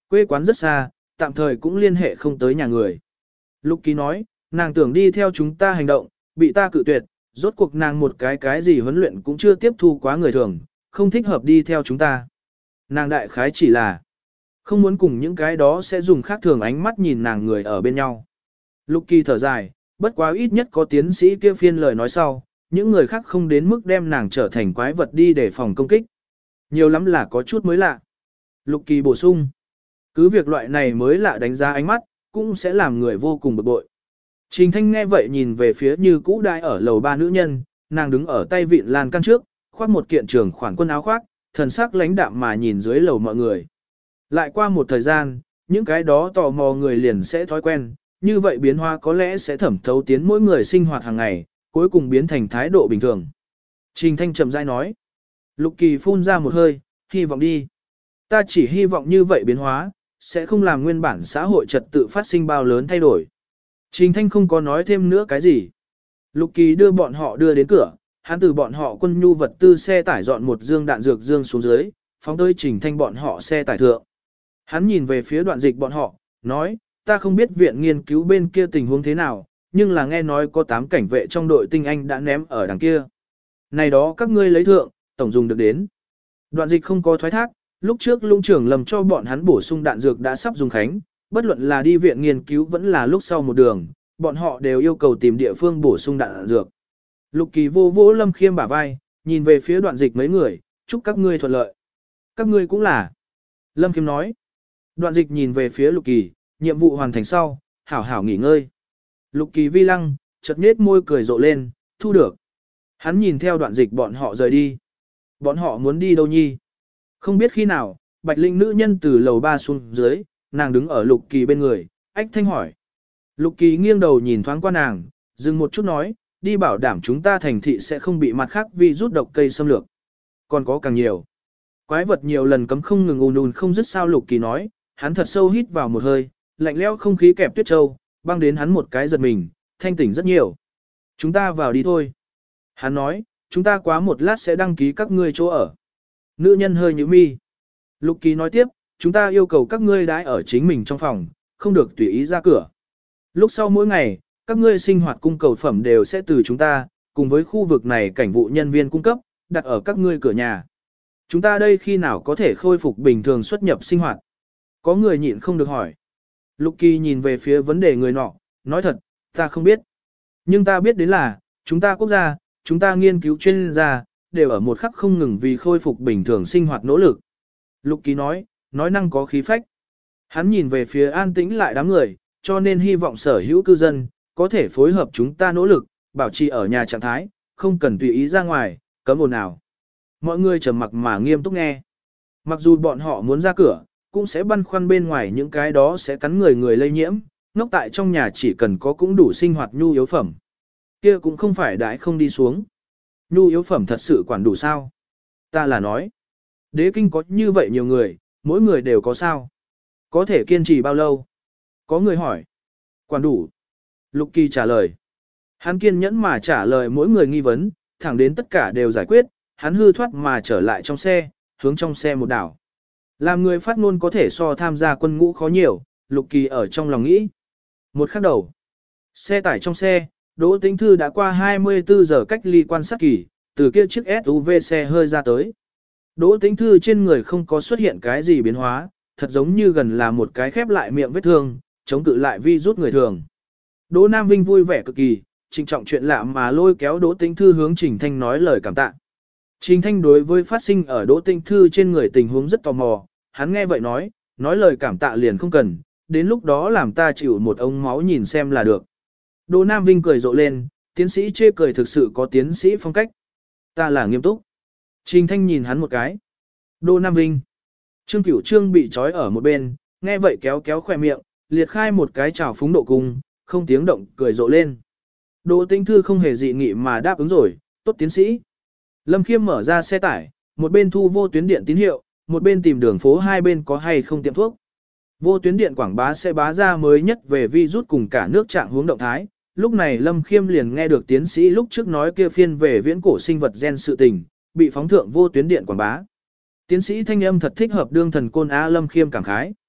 quê quán rất xa, tạm thời cũng liên hệ không tới nhà người. Lục Kỳ nói, nàng tưởng đi theo chúng ta hành động, bị ta cự tuyệt, rốt cuộc nàng một cái cái gì huấn luyện cũng chưa tiếp thu quá người thường, không thích hợp đi theo chúng ta. Nàng đại khái chỉ là không muốn cùng những cái đó sẽ dùng khác thường ánh mắt nhìn nàng người ở bên nhau. Lục Kỳ thở dài, bất quá ít nhất có tiến sĩ kia phiên lời nói sau, những người khác không đến mức đem nàng trở thành quái vật đi để phòng công kích. Nhiều lắm là có chút mới lạ. Lục Kỳ bổ sung, cứ việc loại này mới lạ đánh giá ánh mắt, cũng sẽ làm người vô cùng bực bội. Trình Thanh nghe vậy nhìn về phía như cũ đại ở lầu ba nữ nhân, nàng đứng ở tay vịn lan căn trước, khoác một kiện trường khoản quân áo khoác, thần sắc lãnh đạm mà nhìn dưới lầu mọi người. Lại qua một thời gian, những cái đó tò mò người liền sẽ thói quen, như vậy biến hóa có lẽ sẽ thẩm thấu tiến mỗi người sinh hoạt hàng ngày, cuối cùng biến thành thái độ bình thường. Trình Thanh chậm rãi nói. Lục Kỳ phun ra một hơi, hy vọng đi. Ta chỉ hy vọng như vậy biến hóa, sẽ không làm nguyên bản xã hội trật tự phát sinh bao lớn thay đổi. Trình Thanh không có nói thêm nữa cái gì. Lục Kỳ đưa bọn họ đưa đến cửa, hắn từ bọn họ quân nhu vật tư xe tải dọn một dương đạn dược dương xuống dưới, phóng tới Trình Thanh bọn họ xe tải thượng. Hắn nhìn về phía đoạn dịch bọn họ, nói, ta không biết viện nghiên cứu bên kia tình huống thế nào, nhưng là nghe nói có tám cảnh vệ trong đội tinh anh đã ném ở đằng kia. Này đó các ngươi lấy thượng, tổng dùng được đến. Đoạn dịch không có thoái thác, lúc trước lũng trưởng lầm cho bọn hắn bổ sung đạn dược đã sắp dùng khánh, bất luận là đi viện nghiên cứu vẫn là lúc sau một đường, bọn họ đều yêu cầu tìm địa phương bổ sung đạn dược. Lục Kỳ vô vỗ Lâm Khiêm bả vai, nhìn về phía đoạn dịch mấy người, chúc các ngươi thuận lợi. Các ngươi cũng là. Lâm Khiêm nói. Đoạn dịch nhìn về phía Lục Kỳ, nhiệm vụ hoàn thành sau, hảo hảo nghỉ ngơi. Lục Kỳ vi lăng, chợt nhếch môi cười rộ lên, thu được. Hắn nhìn theo đoạn dịch bọn họ rời đi. Bọn họ muốn đi đâu nhi? Không biết khi nào, Bạch Linh nữ nhân từ lầu ba xuống dưới, nàng đứng ở Lục Kỳ bên người, ách thanh hỏi. Lục Kỳ nghiêng đầu nhìn thoáng qua nàng, dừng một chút nói, đi bảo đảm chúng ta thành thị sẽ không bị mặt khác vi rút độc cây xâm lược. Còn có càng nhiều. Quái vật nhiều lần cấm không ngừng ùn ùn không dứt sao Lục Kỳ nói, hắn thật sâu hít vào một hơi, lạnh lẽo không khí kẹp tuyết châu, băng đến hắn một cái giật mình, thanh tỉnh rất nhiều. Chúng ta vào đi thôi. Hắn nói, chúng ta quá một lát sẽ đăng ký các ngươi chỗ ở. Nữ nhân hơi nhíu mi. Lục Kỳ nói tiếp, chúng ta yêu cầu các ngươi đãi ở chính mình trong phòng, không được tùy ý ra cửa. Lúc sau mỗi ngày, các ngươi sinh hoạt cung cầu phẩm đều sẽ từ chúng ta, cùng với khu vực này cảnh vụ nhân viên cung cấp, đặt ở các ngươi cửa nhà. Chúng ta đây khi nào có thể khôi phục bình thường xuất nhập sinh hoạt? Có người nhịn không được hỏi. Lục Kỳ nhìn về phía vấn đề người nọ, nói thật, ta không biết. Nhưng ta biết đến là, chúng ta quốc gia, chúng ta nghiên cứu chuyên gia, đều ở một khắc không ngừng vì khôi phục bình thường sinh hoạt nỗ lực. Lục Kỳ nói, nói năng có khí phách. Hắn nhìn về phía an tĩnh lại đám người, cho nên hy vọng sở hữu cư dân, có thể phối hợp chúng ta nỗ lực, bảo trì ở nhà trạng thái, không cần tùy ý ra ngoài, cấm ồn nào. Mọi người trầm mặc mà nghiêm túc nghe. Mặc dù bọn họ muốn ra cửa, cũng sẽ băn khoăn bên ngoài những cái đó sẽ cắn người người lây nhiễm, ngốc tại trong nhà chỉ cần có cũng đủ sinh hoạt nhu yếu phẩm. Kia cũng không phải đãi không đi xuống. Nhu yếu phẩm thật sự quản đủ sao? Ta là nói, đế kinh có như vậy nhiều người, mỗi người đều có sao? Có thể kiên trì bao lâu? Có người hỏi. Quản đủ. Lục Kỳ trả lời. Hắn kiên nhẫn mà trả lời mỗi người nghi vấn, thẳng đến tất cả đều giải quyết, hắn hư thoát mà trở lại trong xe, hướng trong xe một đảo. Làm người phát ngôn có thể so tham gia quân ngũ khó nhiều, Lục Kỳ ở trong lòng nghĩ. Một khắc đầu. Xe tải trong xe, Đỗ Tĩnh Thư đã qua hai mươi tư giờ cách ly quan sát kỳ, từ kia chiếc ét u vê xe hơi ra tới. Đỗ Tĩnh Thư trên người không có xuất hiện cái gì biến hóa, thật giống như gần là một cái khép lại miệng vết thương, chống cự lại vi rút người thường. Đỗ Nam Vinh vui vẻ cực kỳ, trịnh trọng chuyện lạ mà lôi kéo Đỗ Tĩnh Thư hướng Trình Thanh nói lời cảm tạ. Trình Thanh đối với phát sinh ở Đỗ Tĩnh Thư trên người tình huống rất tò mò, hắn nghe vậy nói, nói lời cảm tạ liền không cần, đến lúc đó làm ta chịu một ống máu nhìn xem là được. Đỗ Nam Vinh cười rộ lên, tiến sĩ chê cười thực sự có tiến sĩ phong cách. Ta là nghiêm túc. Trình Thanh nhìn hắn một cái. Đỗ Nam Vinh. Trương Cửu Trương bị trói ở một bên, nghe vậy kéo kéo khỏe miệng, liệt khai một cái trào phúng độ cung, không tiếng động cười rộ lên. Đỗ Tĩnh Thư không hề dị nghị mà đáp ứng rồi, tốt tiến sĩ. Lâm Khiêm mở ra xe tải, một bên thu vô tuyến điện tín hiệu, một bên tìm đường phố hai bên có hay không tiệm thuốc. Vô tuyến điện quảng bá sẽ bá ra mới nhất về virus cùng cả nước trạng hướng động thái. Lúc này Lâm Khiêm liền nghe được tiến sĩ lúc trước nói kia phiên về viễn cổ sinh vật gen sự tình, bị phóng thượng vô tuyến điện quảng bá. Tiến sĩ thanh âm thật thích hợp đương thần côn A Lâm Khiêm cảm khái.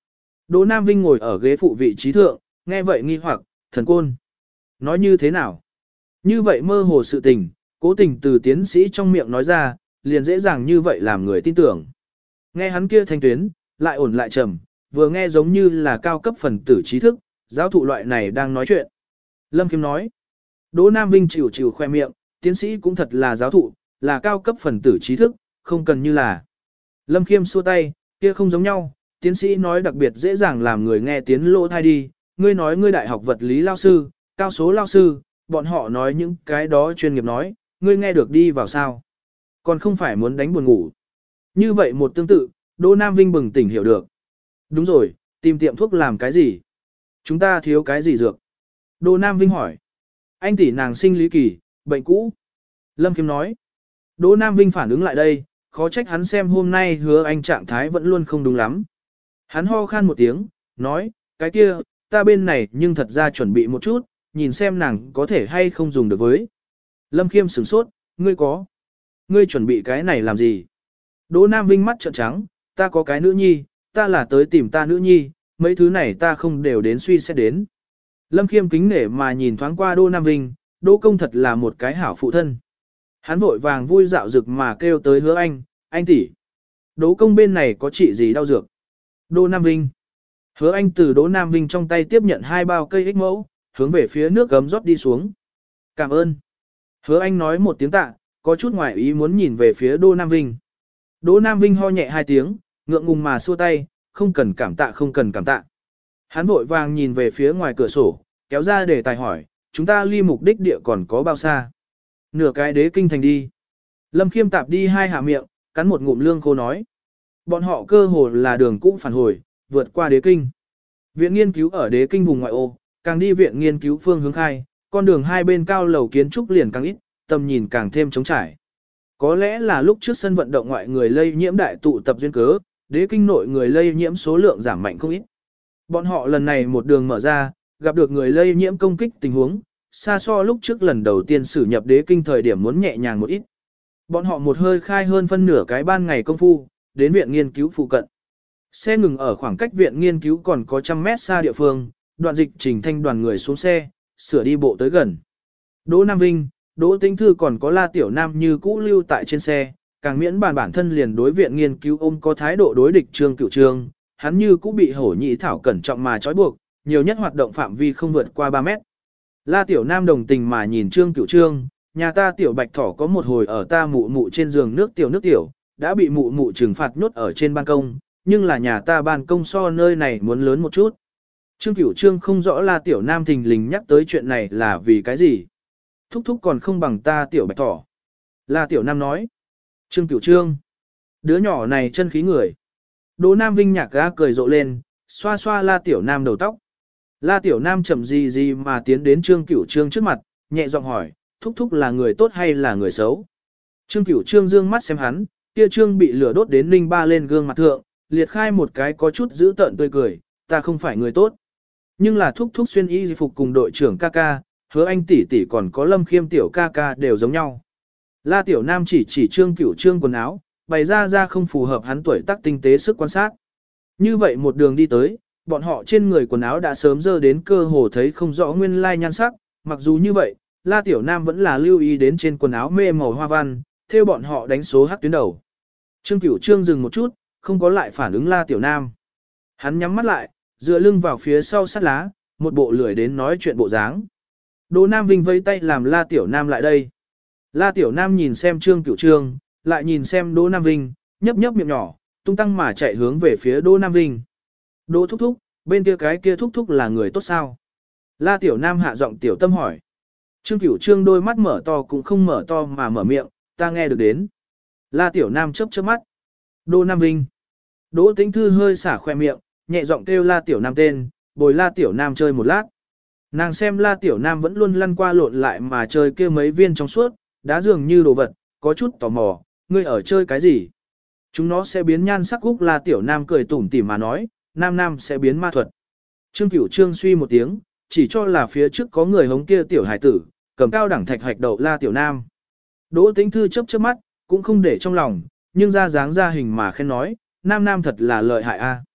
Đỗ Nam Vinh ngồi ở ghế phụ vị trí thượng, nghe vậy nghi hoặc, thần côn. Nói như thế nào? Như vậy mơ hồ sự tình, cố tình từ tiến sĩ trong miệng nói ra, liền dễ dàng như vậy làm người tin tưởng. Nghe hắn kia thanh tuyến, lại ổn lại trầm, vừa nghe giống như là cao cấp phần tử trí thức, giáo thụ loại này đang nói chuyện. Lâm Khiêm nói, Đỗ Nam Vinh chịu chịu khoe miệng, tiến sĩ cũng thật là giáo thụ, là cao cấp phần tử trí thức, không cần như là. Lâm Khiêm xua tay, kia không giống nhau, tiến sĩ nói đặc biệt dễ dàng làm người nghe tiến lỗ thai đi, ngươi nói ngươi đại học vật lý lao sư, cao số lao sư, bọn họ nói những cái đó chuyên nghiệp nói, ngươi nghe được đi vào sao. Còn không phải muốn đánh buồn ngủ. Như vậy một tương tự, Đỗ Nam Vinh bừng tỉnh hiểu được. Đúng rồi, tìm tiệm thuốc làm cái gì? Chúng ta thiếu cái gì dược? Đỗ Nam Vinh hỏi. Anh tỷ nàng sinh lý kỳ, bệnh cũ. Lâm Khiêm nói. Đỗ Nam Vinh phản ứng lại đây, khó trách hắn xem hôm nay hứa anh trạng thái vẫn luôn không đúng lắm. Hắn ho khan một tiếng, nói, cái kia, ta bên này nhưng thật ra chuẩn bị một chút, nhìn xem nàng có thể hay không dùng được với. Lâm Khiêm sửng sốt, ngươi có. Ngươi chuẩn bị cái này làm gì? Đỗ Nam Vinh mắt trợn trắng, ta có cái nữ nhi, ta là tới tìm ta nữ nhi, mấy thứ này ta không đều đến suy xét đến. Lâm Khiêm kính nể mà nhìn thoáng qua Đỗ Nam Vinh, Đỗ công thật là một cái hảo phụ thân. Hắn vội vàng vui dạo dực mà kêu tới hứa anh, anh tỷ. Đỗ công bên này có trị gì đau dược? Đỗ Nam Vinh. Hứa anh từ Đỗ Nam Vinh trong tay tiếp nhận hai bao cây ích mẫu, hướng về phía nước gấm rót đi xuống. Cảm ơn. Hứa anh nói một tiếng tạ, có chút ngoài ý muốn nhìn về phía Đỗ Nam Vinh. Đỗ Nam Vinh ho nhẹ hai tiếng, ngượng ngùng mà xua tay, không cần cảm tạ không cần cảm tạ. Hắn vội vàng nhìn về phía ngoài cửa sổ, kéo ra để tài hỏi, chúng ta ly mục đích địa còn có bao xa? Nửa cái đế kinh thành đi. Lâm Khiêm tạp đi hai hạ miệng, cắn một ngụm lương khô nói. Bọn họ cơ hồ là đường cũ phản hồi, vượt qua đế kinh. Viện nghiên cứu ở đế kinh vùng ngoại ô, càng đi viện nghiên cứu phương hướng khai, con đường hai bên cao lầu kiến trúc liền càng ít, tầm nhìn càng thêm trống trải. Có lẽ là lúc trước sân vận động ngoại người lây nhiễm đại tụ tập duyên cớ, đế kinh nội người lây nhiễm số lượng giảm mạnh không ít. Bọn họ lần này một đường mở ra, gặp được người lây nhiễm công kích tình huống, xa so lúc trước lần đầu tiên xử nhập đế kinh thời điểm muốn nhẹ nhàng một ít. Bọn họ một hơi khai hơn phân nửa cái ban ngày công phu, đến viện nghiên cứu phụ cận. Xe ngừng ở khoảng cách viện nghiên cứu còn có trăm mét xa địa phương, đoạn dịch trình thanh đoàn người xuống xe, sửa đi bộ tới gần. Đỗ Nam Vinh, Đỗ Tĩnh Thư còn có La Tiểu Nam như cũ lưu tại trên xe, càng miễn bàn bản thân liền đối viện nghiên cứu ôm có thái độ đối địch Trương Cửu Trương, hắn như cũ bị hổ nhị thảo cẩn trọng mà trói buộc, nhiều nhất hoạt động phạm vi không vượt qua ba mét. La Tiểu Nam đồng tình mà nhìn Trương Cửu Trương, nhà ta tiểu bạch thỏ có một hồi ở ta mụ mụ trên giường nước tiểu nước tiểu, đã bị mụ mụ trừng phạt nhốt ở trên ban công, nhưng là nhà ta ban công so nơi này muốn lớn một chút. Trương Cửu Trương không rõ La Tiểu Nam thình lình nhắc tới chuyện này là vì cái gì. Thúc thúc còn không bằng ta tiểu bạch thỏ. La Tiểu Nam nói. Trương Cửu Trương. Đứa nhỏ này chân khí người. Đỗ Nam Vinh nhạc ga cười rộ lên, xoa xoa La Tiểu Nam đầu tóc. La Tiểu Nam chậm gì gì mà tiến đến Trương Cửu Trương trước mặt, nhẹ giọng hỏi, thúc thúc là người tốt hay là người xấu? Trương Cửu Trương dương mắt xem hắn, kia Trương bị lửa đốt đến linh ba lên gương mặt thượng, liệt khai một cái có chút giữ tợn tươi cười, ta không phải người tốt. Nhưng là thúc thúc xuyên y phục cùng đội trưởng ca ca, hứa anh tỷ tỷ còn có Lâm Khiêm tiểu ca ca đều giống nhau. La Tiểu Nam chỉ chỉ Trương Cửu Trương quần áo, bày ra ra không phù hợp hắn tuổi tác tinh tế sức quan sát. Như vậy một đường đi tới, bọn họ trên người quần áo đã sớm dơ đến cơ hồ thấy không rõ nguyên lai nhan sắc, mặc dù như vậy, La Tiểu Nam vẫn là lưu ý đến trên quần áo mê màu hoa văn, theo bọn họ đánh số hắc tuyến đầu. Trương Cửu Trương dừng một chút, không có lại phản ứng La Tiểu Nam. Hắn nhắm mắt lại, dựa lưng vào phía sau sát lá, một bộ lười đến nói chuyện bộ dáng. Đỗ Nam Vinh vẫy tay làm La Tiểu Nam lại đây. La Tiểu Nam nhìn xem Trương Cửu Trương, lại nhìn xem Đỗ Nam Vinh, nhấp nhấp miệng nhỏ, tung tăng mà chạy hướng về phía Đỗ Nam Vinh. Đỗ thúc thúc, bên kia cái kia thúc thúc là người tốt sao? La Tiểu Nam hạ giọng tiểu tâm hỏi. Trương Cửu Trương đôi mắt mở to cũng không mở to mà mở miệng, ta nghe được đến. La Tiểu Nam chớp chớp mắt. Đỗ Nam Vinh. Đỗ Tĩnh Thư hơi xả khoe miệng, nhẹ giọng kêu La Tiểu Nam tên, bồi La Tiểu Nam chơi một lát. Nàng xem La Tiểu Nam vẫn luôn lăn qua lộn lại mà chơi kia mấy viên trong suốt, đá dường như đồ vật, có chút tò mò, ngươi ở chơi cái gì? Chúng nó sẽ biến nhan sắc Úc. La Tiểu Nam cười tủm tỉm mà nói, Nam Nam sẽ biến ma thuật. Trương Cửu Trương suy một tiếng, chỉ cho là phía trước có người hống kia tiểu hải tử, cầm cao đẳng thạch hạch đậu La Tiểu Nam. Đỗ Tĩnh Thư chớp chớp mắt, cũng không để trong lòng, nhưng ra dáng ra hình mà khen nói, Nam Nam thật là lợi hại a.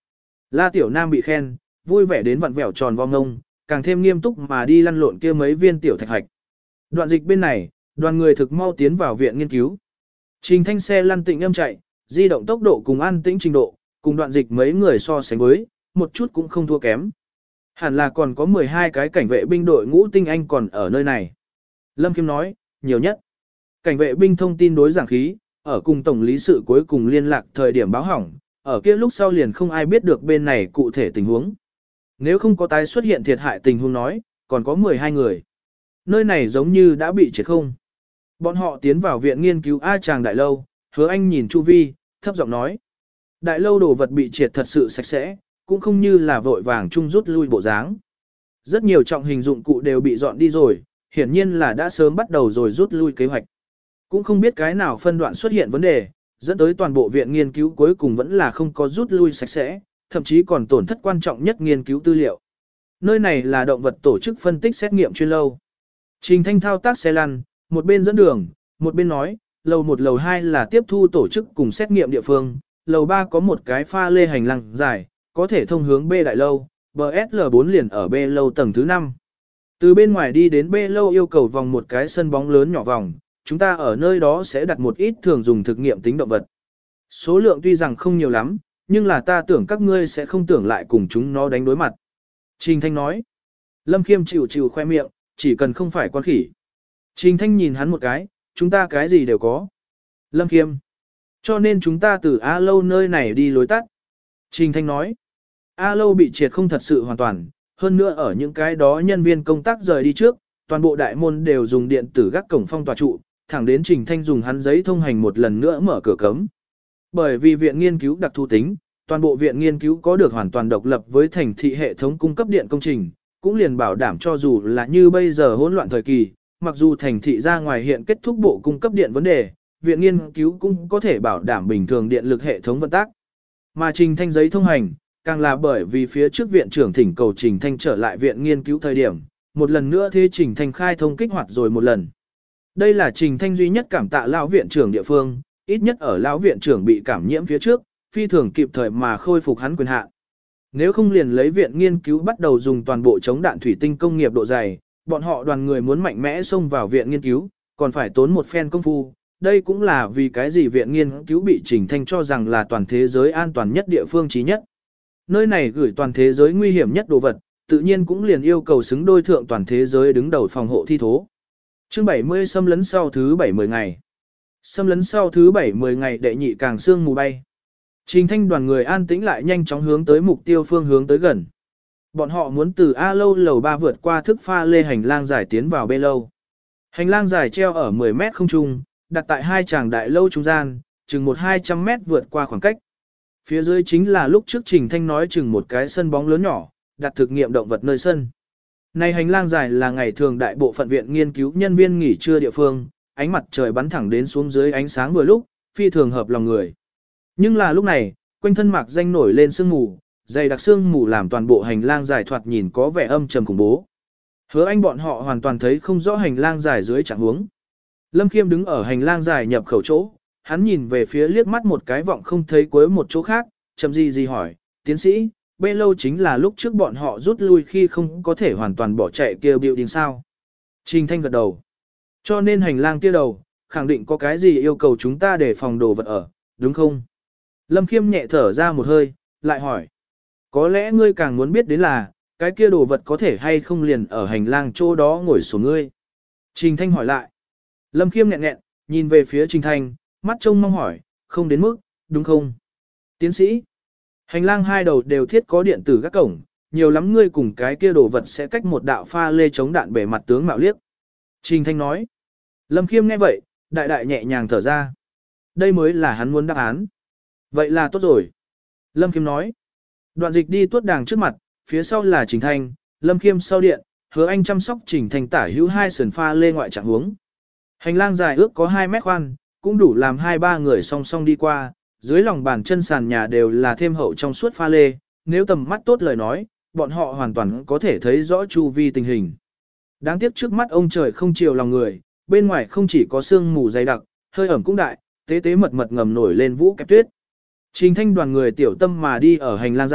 La Tiểu Nam bị khen, vui vẻ đến vặn vẹo tròn vo ngông, càng thêm nghiêm túc mà đi lăn lộn kia mấy viên tiểu thạch hạch. Đoạn dịch bên này, đoàn người thực mau tiến vào viện nghiên cứu. Trình Thanh xe lăn tịnh âm chạy, di động tốc độ cùng an tĩnh trình độ, cùng đoạn dịch mấy người so sánh với, một chút cũng không thua kém. Hẳn là còn có mười hai cái cảnh vệ binh đội ngũ tinh anh còn ở nơi này. Lâm Kim nói, nhiều nhất. Cảnh vệ binh thông tin đối giảng khí, ở cùng tổng lý sự cuối cùng liên lạc thời điểm báo hỏng, ở kia lúc sau liền không ai biết được bên này cụ thể tình huống. Nếu không có tái xuất hiện thiệt hại tình huống nói, còn có mười hai người. Nơi này giống như đã bị triệt không. Bọn họ tiến vào viện nghiên cứu A Tràng Đại Lâu, Hứa Anh nhìn chu vi, thấp giọng nói. Đại lâu đồ vật bị triệt thật sự sạch sẽ, cũng không như là vội vàng chung rút lui bộ dáng. Rất nhiều trọng hình dụng cụ đều bị dọn đi rồi, hiển nhiên là đã sớm bắt đầu rồi rút lui kế hoạch. Cũng không biết cái nào phân đoạn xuất hiện vấn đề, dẫn tới toàn bộ viện nghiên cứu cuối cùng vẫn là không có rút lui sạch sẽ, thậm chí còn tổn thất quan trọng nhất nghiên cứu tư liệu. Nơi này là động vật tổ chức phân tích xét nghiệm chuyên lâu. Trình Thanh thao tác xe lăn, một bên dẫn đường, một bên nói, lầu một lầu hai là tiếp thu tổ chức cùng xét nghiệm địa phương, lầu ba có một cái pha lê hành lang dài, có thể thông hướng B đại lâu, bê ét lờ bốn liền ở B lâu tầng thứ năm. Từ bên ngoài đi đến B lâu yêu cầu vòng một cái sân bóng lớn nhỏ vòng, chúng ta ở nơi đó sẽ đặt một ít thường dùng thực nghiệm tính động vật. Số lượng tuy rằng không nhiều lắm, nhưng là ta tưởng các ngươi sẽ không tưởng lại cùng chúng nó đánh đối mặt. Trình Thanh nói. Lâm Khiêm chịu chịu khoe miệng, chỉ cần không phải con khỉ. Trình Thanh nhìn hắn một cái, chúng ta cái gì đều có. Lâm Khiêm. Cho nên chúng ta từ A lâu nơi này đi lối tắt. Trình Thanh nói. A lâu bị triệt không thật sự hoàn toàn, hơn nữa ở những cái đó nhân viên công tác rời đi trước, toàn bộ đại môn đều dùng điện tử gác cổng phong tỏa trụ, thẳng đến Trình Thanh dùng hắn giấy thông hành một lần nữa mở cửa cấm. Bởi vì viện nghiên cứu đặc thù tính, toàn bộ viện nghiên cứu có được hoàn toàn độc lập với thành thị hệ thống cung cấp điện công trình, cũng liền bảo đảm cho dù là như bây giờ hỗn loạn thời kỳ, mặc dù thành thị ra ngoài hiện kết thúc bộ cung cấp điện vấn đề, viện nghiên cứu cũng có thể bảo đảm bình thường điện lực hệ thống vận tác. Mà Trình Thanh giấy thông hành, càng là bởi vì phía trước viện trưởng thỉnh cầu Trình Thanh trở lại viện nghiên cứu thời điểm, một lần nữa thế Trình Thanh khai thông kích hoạt rồi một lần. Đây là Trình Thanh duy nhất cảm tạ lão viện trưởng địa phương, ít nhất ở lão viện trưởng bị cảm nhiễm phía trước, phi thường kịp thời mà khôi phục hắn quyền hạn. Nếu không liền lấy viện nghiên cứu bắt đầu dùng toàn bộ chống đạn thủy tinh công nghiệp độ dày, bọn họ đoàn người muốn mạnh mẽ xông vào viện nghiên cứu, còn phải tốn một phen công phu. Đây cũng là vì cái gì viện nghiên cứu bị Trình Thanh cho rằng là toàn thế giới an toàn nhất địa phương trí nhất. Nơi này gửi toàn thế giới nguy hiểm nhất đồ vật, tự nhiên cũng liền yêu cầu xứng đôi thượng toàn thế giới đứng đầu phòng hộ thi thố. Chương bảy mươi xâm lấn sau thứ bảy mươi ngày. Xâm lấn sau thứ bảy mươi ngày đệ nhị càng sương mù bay. Trình Thanh đoàn người an tĩnh lại nhanh chóng hướng tới mục tiêu phương hướng tới gần. Bọn họ muốn từ A lâu lầu ba vượt qua thức pha lê hành lang dài tiến vào B lâu. Hành lang dài treo ở mười mét không trung, đặt tại hai tràng đại lâu trung gian, chừng một hai trăm mét vượt qua khoảng cách. Phía dưới chính là lúc trước Trình Thanh nói chừng một cái sân bóng lớn nhỏ, đặt thực nghiệm động vật nơi sân. Này hành lang dài là ngày thường đại bộ phận viện nghiên cứu nhân viên nghỉ trưa địa phương, ánh mặt trời bắn thẳng đến xuống dưới ánh sáng vừa lúc, phi thường hợp lòng người. Nhưng là lúc này, quanh thân mạc danh nổi lên sương mù, dày đặc sương mù làm toàn bộ hành lang dài thoạt nhìn có vẻ âm trầm khủng bố. Hứa Anh bọn họ hoàn toàn thấy không rõ hành lang dài dưới trạng huống. Lâm Khiêm đứng ở hành lang dài nhập khẩu chỗ, hắn nhìn về phía liếc mắt một cái vọng không thấy cuối một chỗ khác, chậm gì gì hỏi, tiến sĩ, bê lâu chính là lúc trước bọn họ rút lui khi không có thể hoàn toàn bỏ chạy kia building sao. Trình Thanh gật đầu. Cho nên hành lang kia đầu, khẳng định có cái gì yêu cầu chúng ta để phòng đồ vật ở, đúng không? Lâm Khiêm nhẹ thở ra một hơi, lại hỏi. Có lẽ ngươi càng muốn biết đến là, cái kia đồ vật có thể hay không liền ở hành lang chỗ đó ngồi sổ ngươi. Trình Thanh hỏi lại. Lâm Khiêm nghẹn nghẹn, nhìn về phía Trình Thanh, mắt trông mong hỏi, không đến mức, đúng không? Tiến sĩ, hành lang hai đầu đều thiết có điện tử các cổng, nhiều lắm ngươi cùng cái kia đồ vật sẽ cách một đạo pha lê chống đạn bề mặt tướng mạo liếc. Trình Thanh nói. Lâm Khiêm nghe vậy, đại đại nhẹ nhàng thở ra. Đây mới là hắn muốn đáp án. Vậy là tốt rồi. Lâm Khiêm nói. Đoạn dịch đi tuốt đàng trước mặt, phía sau là Trình Thanh, Lâm Khiêm sau điện, Hứa Anh chăm sóc Trình Thanh tả hữu hai sườn pha lê ngoại trạng huống. Hành lang dài ước có hai mét khoan, cũng đủ làm hai ba người song song đi qua, dưới lòng bàn chân sàn nhà đều là thêm hậu trong suốt pha lê, nếu tầm mắt tốt lời nói, bọn họ hoàn toàn có thể thấy rõ chu vi tình hình. Đáng tiếc trước mắt ông trời không chiều lòng người, bên ngoài không chỉ có sương mù dày đặc, hơi ẩm cũng đại, tế tế mật mật ngầm nổi lên vũ kẹp tuyết. Trình Thanh đoàn người tiểu tâm mà đi ở hành lang dài,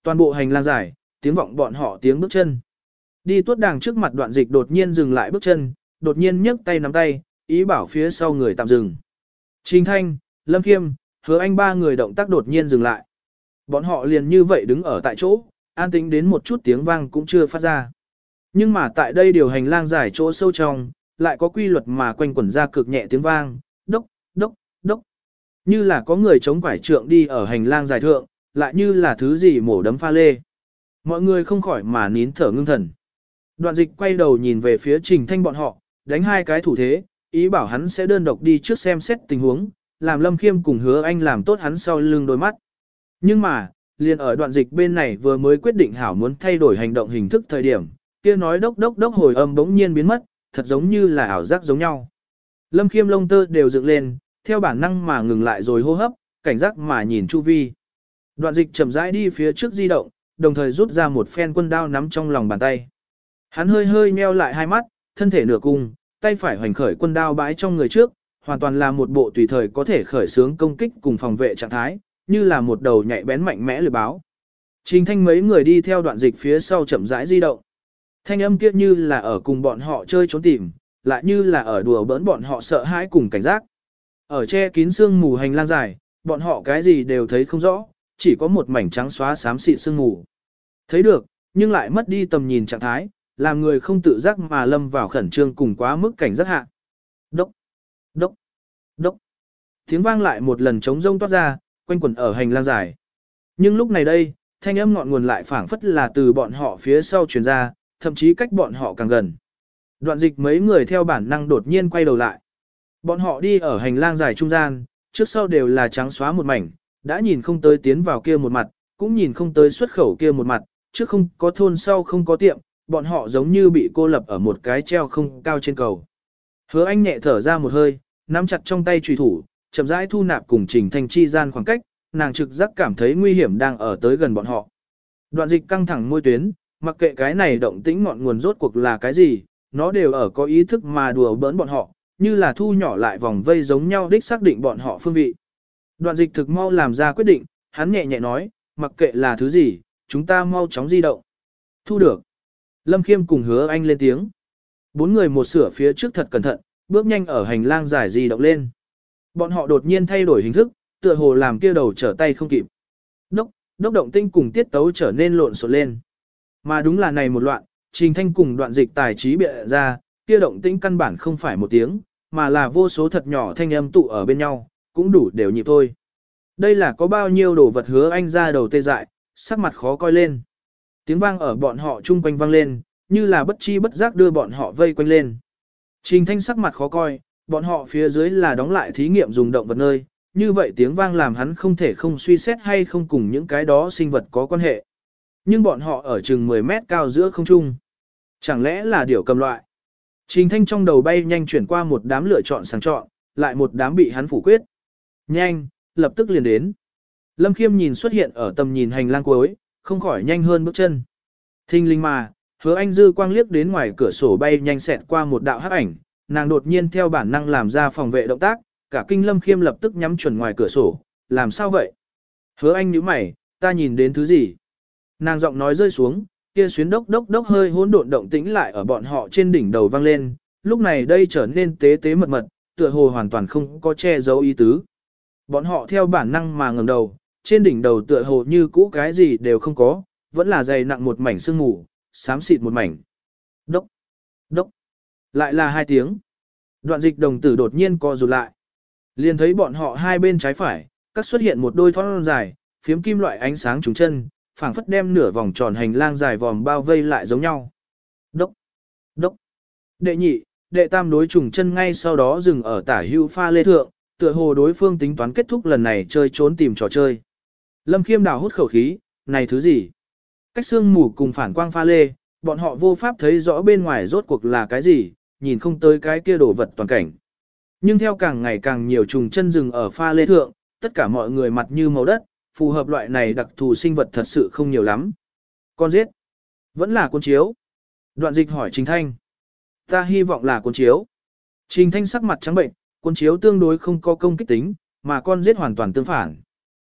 toàn bộ hành lang dài, tiếng vọng bọn họ tiếng bước chân. Đi tuốt đàng trước mặt Đoạn Dịch đột nhiên dừng lại bước chân, đột nhiên nhấc tay nắm tay, ý bảo phía sau người tạm dừng. Trình Thanh, Lâm Khiêm, Hứa Anh ba người động tác đột nhiên dừng lại. Bọn họ liền như vậy đứng ở tại chỗ, an tĩnh đến một chút tiếng vang cũng chưa phát ra. Nhưng mà tại đây điều hành lang dài chỗ sâu trong, lại có quy luật mà quanh quẩn ra cực nhẹ tiếng vang, đốc, đốc, đốc. Như là có người chống quải trượng đi ở hành lang dài thượng, lại như là thứ gì mổ đấm pha lê. Mọi người không khỏi mà nín thở ngưng thần. Đoạn Dịch quay đầu nhìn về phía Trình Thanh bọn họ, đánh hai cái thủ thế, ý bảo hắn sẽ đơn độc đi trước xem xét tình huống, làm Lâm Khiêm cùng Hứa Anh làm tốt hắn sau lưng đôi mắt. Nhưng mà, liền ở Đoạn Dịch bên này vừa mới quyết định hảo muốn thay đổi hành động hình thức thời điểm, kia nói đốc đốc đốc hồi âm bỗng nhiên biến mất, thật giống như là ảo giác giống nhau. Lâm Khiêm lông tơ đều dựng lên, theo bản năng mà ngừng lại rồi hô hấp, cảnh giác mà nhìn chu vi. Đoạn Dịch chậm rãi đi phía trước di động, đồng thời rút ra một phen quân đao nắm trong lòng bàn tay. Hắn hơi hơi nheo lại hai mắt, thân thể nửa cung, tay phải hoành khởi quân đao bãi trong người trước, hoàn toàn là một bộ tùy thời có thể khởi xướng công kích cùng phòng vệ trạng thái, như là một đầu nhạy bén mạnh mẽ lưỡi báo. Trình Thanh mấy người đi theo Đoạn Dịch phía sau chậm rãi di động. Thanh âm kia như là ở cùng bọn họ chơi trốn tìm, lại như là ở đùa bỡn bọn họ sợ hãi cùng cảnh giác. Ở che kín sương mù hành lang dài, bọn họ cái gì đều thấy không rõ, chỉ có một mảnh trắng xóa xám xịt sương mù. Thấy được, nhưng lại mất đi tầm nhìn trạng thái, làm người không tự giác mà lâm vào khẩn trương cùng quá mức cảnh giác hạ. Đốc, đốc, đốc. Tiếng vang lại một lần trống rông toát ra, quanh quẩn ở hành lang dài. Nhưng lúc này đây, thanh âm ngọn nguồn lại phảng phất là từ bọn họ phía sau truyền ra, thậm chí cách bọn họ càng gần. Đoạn Dịch mấy người theo bản năng đột nhiên quay đầu lại. Bọn họ đi ở hành lang dài trung gian, trước sau đều là trắng xóa một mảnh, đã nhìn không tới tiến vào kia một mặt, cũng nhìn không tới xuất khẩu kia một mặt, trước không có thôn sau không có tiệm, bọn họ giống như bị cô lập ở một cái treo không cao trên cầu. Hứa Anh nhẹ thở ra một hơi, nắm chặt trong tay chùy thủ, chậm rãi thu nạp cùng Trình Thanh chi gian khoảng cách, nàng trực giác cảm thấy nguy hiểm đang ở tới gần bọn họ. Đoạn Dịch căng thẳng môi tuyến, mặc kệ cái này động tĩnh ngọn nguồn rốt cuộc là cái gì, nó đều ở có ý thức mà đùa bỡn bọn họ, như là thu nhỏ lại vòng vây giống nhau đích xác định bọn họ phương vị. Đoạn Dịch thực mau làm ra quyết định, hắn nhẹ nhẹ nói, mặc kệ là thứ gì, chúng ta mau chóng di động. Thu được. Lâm Khiêm cùng Hứa Anh lên tiếng. Bốn người một sửa phía trước thật cẩn thận, bước nhanh ở hành lang dài di động lên. Bọn họ đột nhiên thay đổi hình thức, tựa hồ làm kia đầu trở tay không kịp. Đốc, đốc động tinh cùng tiết tấu trở nên lộn xộn lên. Mà đúng là này một loạn, Trình Thanh cùng Đoạn Dịch tài trí bịa ra, kia động tinh căn bản không phải một tiếng, mà là vô số thật nhỏ thanh âm tụ ở bên nhau, cũng đủ đều nhịp thôi. Đây là có bao nhiêu đồ vật Hứa Anh ra đầu tê dại, sắc mặt khó coi lên. Tiếng vang ở bọn họ chung quanh vang lên, như là bất chi bất giác đưa bọn họ vây quanh lên. Trình Thanh sắc mặt khó coi, bọn họ phía dưới là đóng lại thí nghiệm dùng động vật nơi, như vậy tiếng vang làm hắn không thể không suy xét hay không cùng những cái đó sinh vật có quan hệ. Nhưng bọn họ ở chừng mười mét cao giữa không trung. Chẳng lẽ là điểu cầm loại? Trình Thanh trong đầu bay nhanh chuyển qua một đám lựa chọn sáng chọn, lại một đám bị hắn phủ quyết. Nhanh, lập tức liền đến. Lâm Khiêm nhìn xuất hiện ở tầm nhìn hành lang cuối, không khỏi nhanh hơn bước chân. Thinh linh mà, Hứa Anh dư quang liếc đến ngoài cửa sổ bay nhanh xẹt qua một đạo hắc ảnh, nàng đột nhiên theo bản năng làm ra phòng vệ động tác, cả kinh Lâm Khiêm lập tức nhắm chuẩn ngoài cửa sổ, làm sao vậy? Hứa Anh nhíu mày, ta nhìn đến thứ gì? Nàng giọng nói rơi xuống, kia xuyến đốc đốc đốc hơi hỗn độn động tĩnh lại ở bọn họ trên đỉnh đầu vang lên, lúc này đây trở nên tế tế mật mật, tựa hồ hoàn toàn không có che giấu ý tứ. Bọn họ theo bản năng mà ngẩng đầu, trên đỉnh đầu tựa hồ như cũ cái gì đều không có, vẫn là dày nặng một mảnh sương mù, xám xịt một mảnh. Đốc, đốc, lại là hai tiếng. Đoạn Dịch đồng tử đột nhiên co rụt lại. Liền thấy bọn họ hai bên trái phải, các xuất hiện một đôi thon dài, phiếm kim loại ánh sáng trùng chân, phảng phất đem nửa vòng tròn hành lang dài vòm bao vây lại giống nhau. Đốc, đốc. Đệ nhị, đệ tam đối trùng chân ngay sau đó dừng ở tả hữu pha lê thượng, tựa hồ đối phương tính toán kết thúc lần này chơi trốn tìm trò chơi. Lâm Khiêm đào hút khẩu khí, này thứ gì? Cách xương mù cùng phản quang pha lê, bọn họ vô pháp thấy rõ bên ngoài rốt cuộc là cái gì, nhìn không tới cái kia đồ vật toàn cảnh. Nhưng theo càng ngày càng nhiều trùng chân rừng ở pha lê thượng, tất cả mọi người mặt như màu đất, phù hợp loại này đặc thù sinh vật thật sự không nhiều lắm. Con giết? Vẫn là con chiếu? Đoạn Dịch hỏi Trình Thanh. Ta hy vọng là con chiếu. Trình Thanh sắc mặt trắng bệnh, con chiếu tương đối không có công kích tính, mà con giết hoàn toàn tương phản.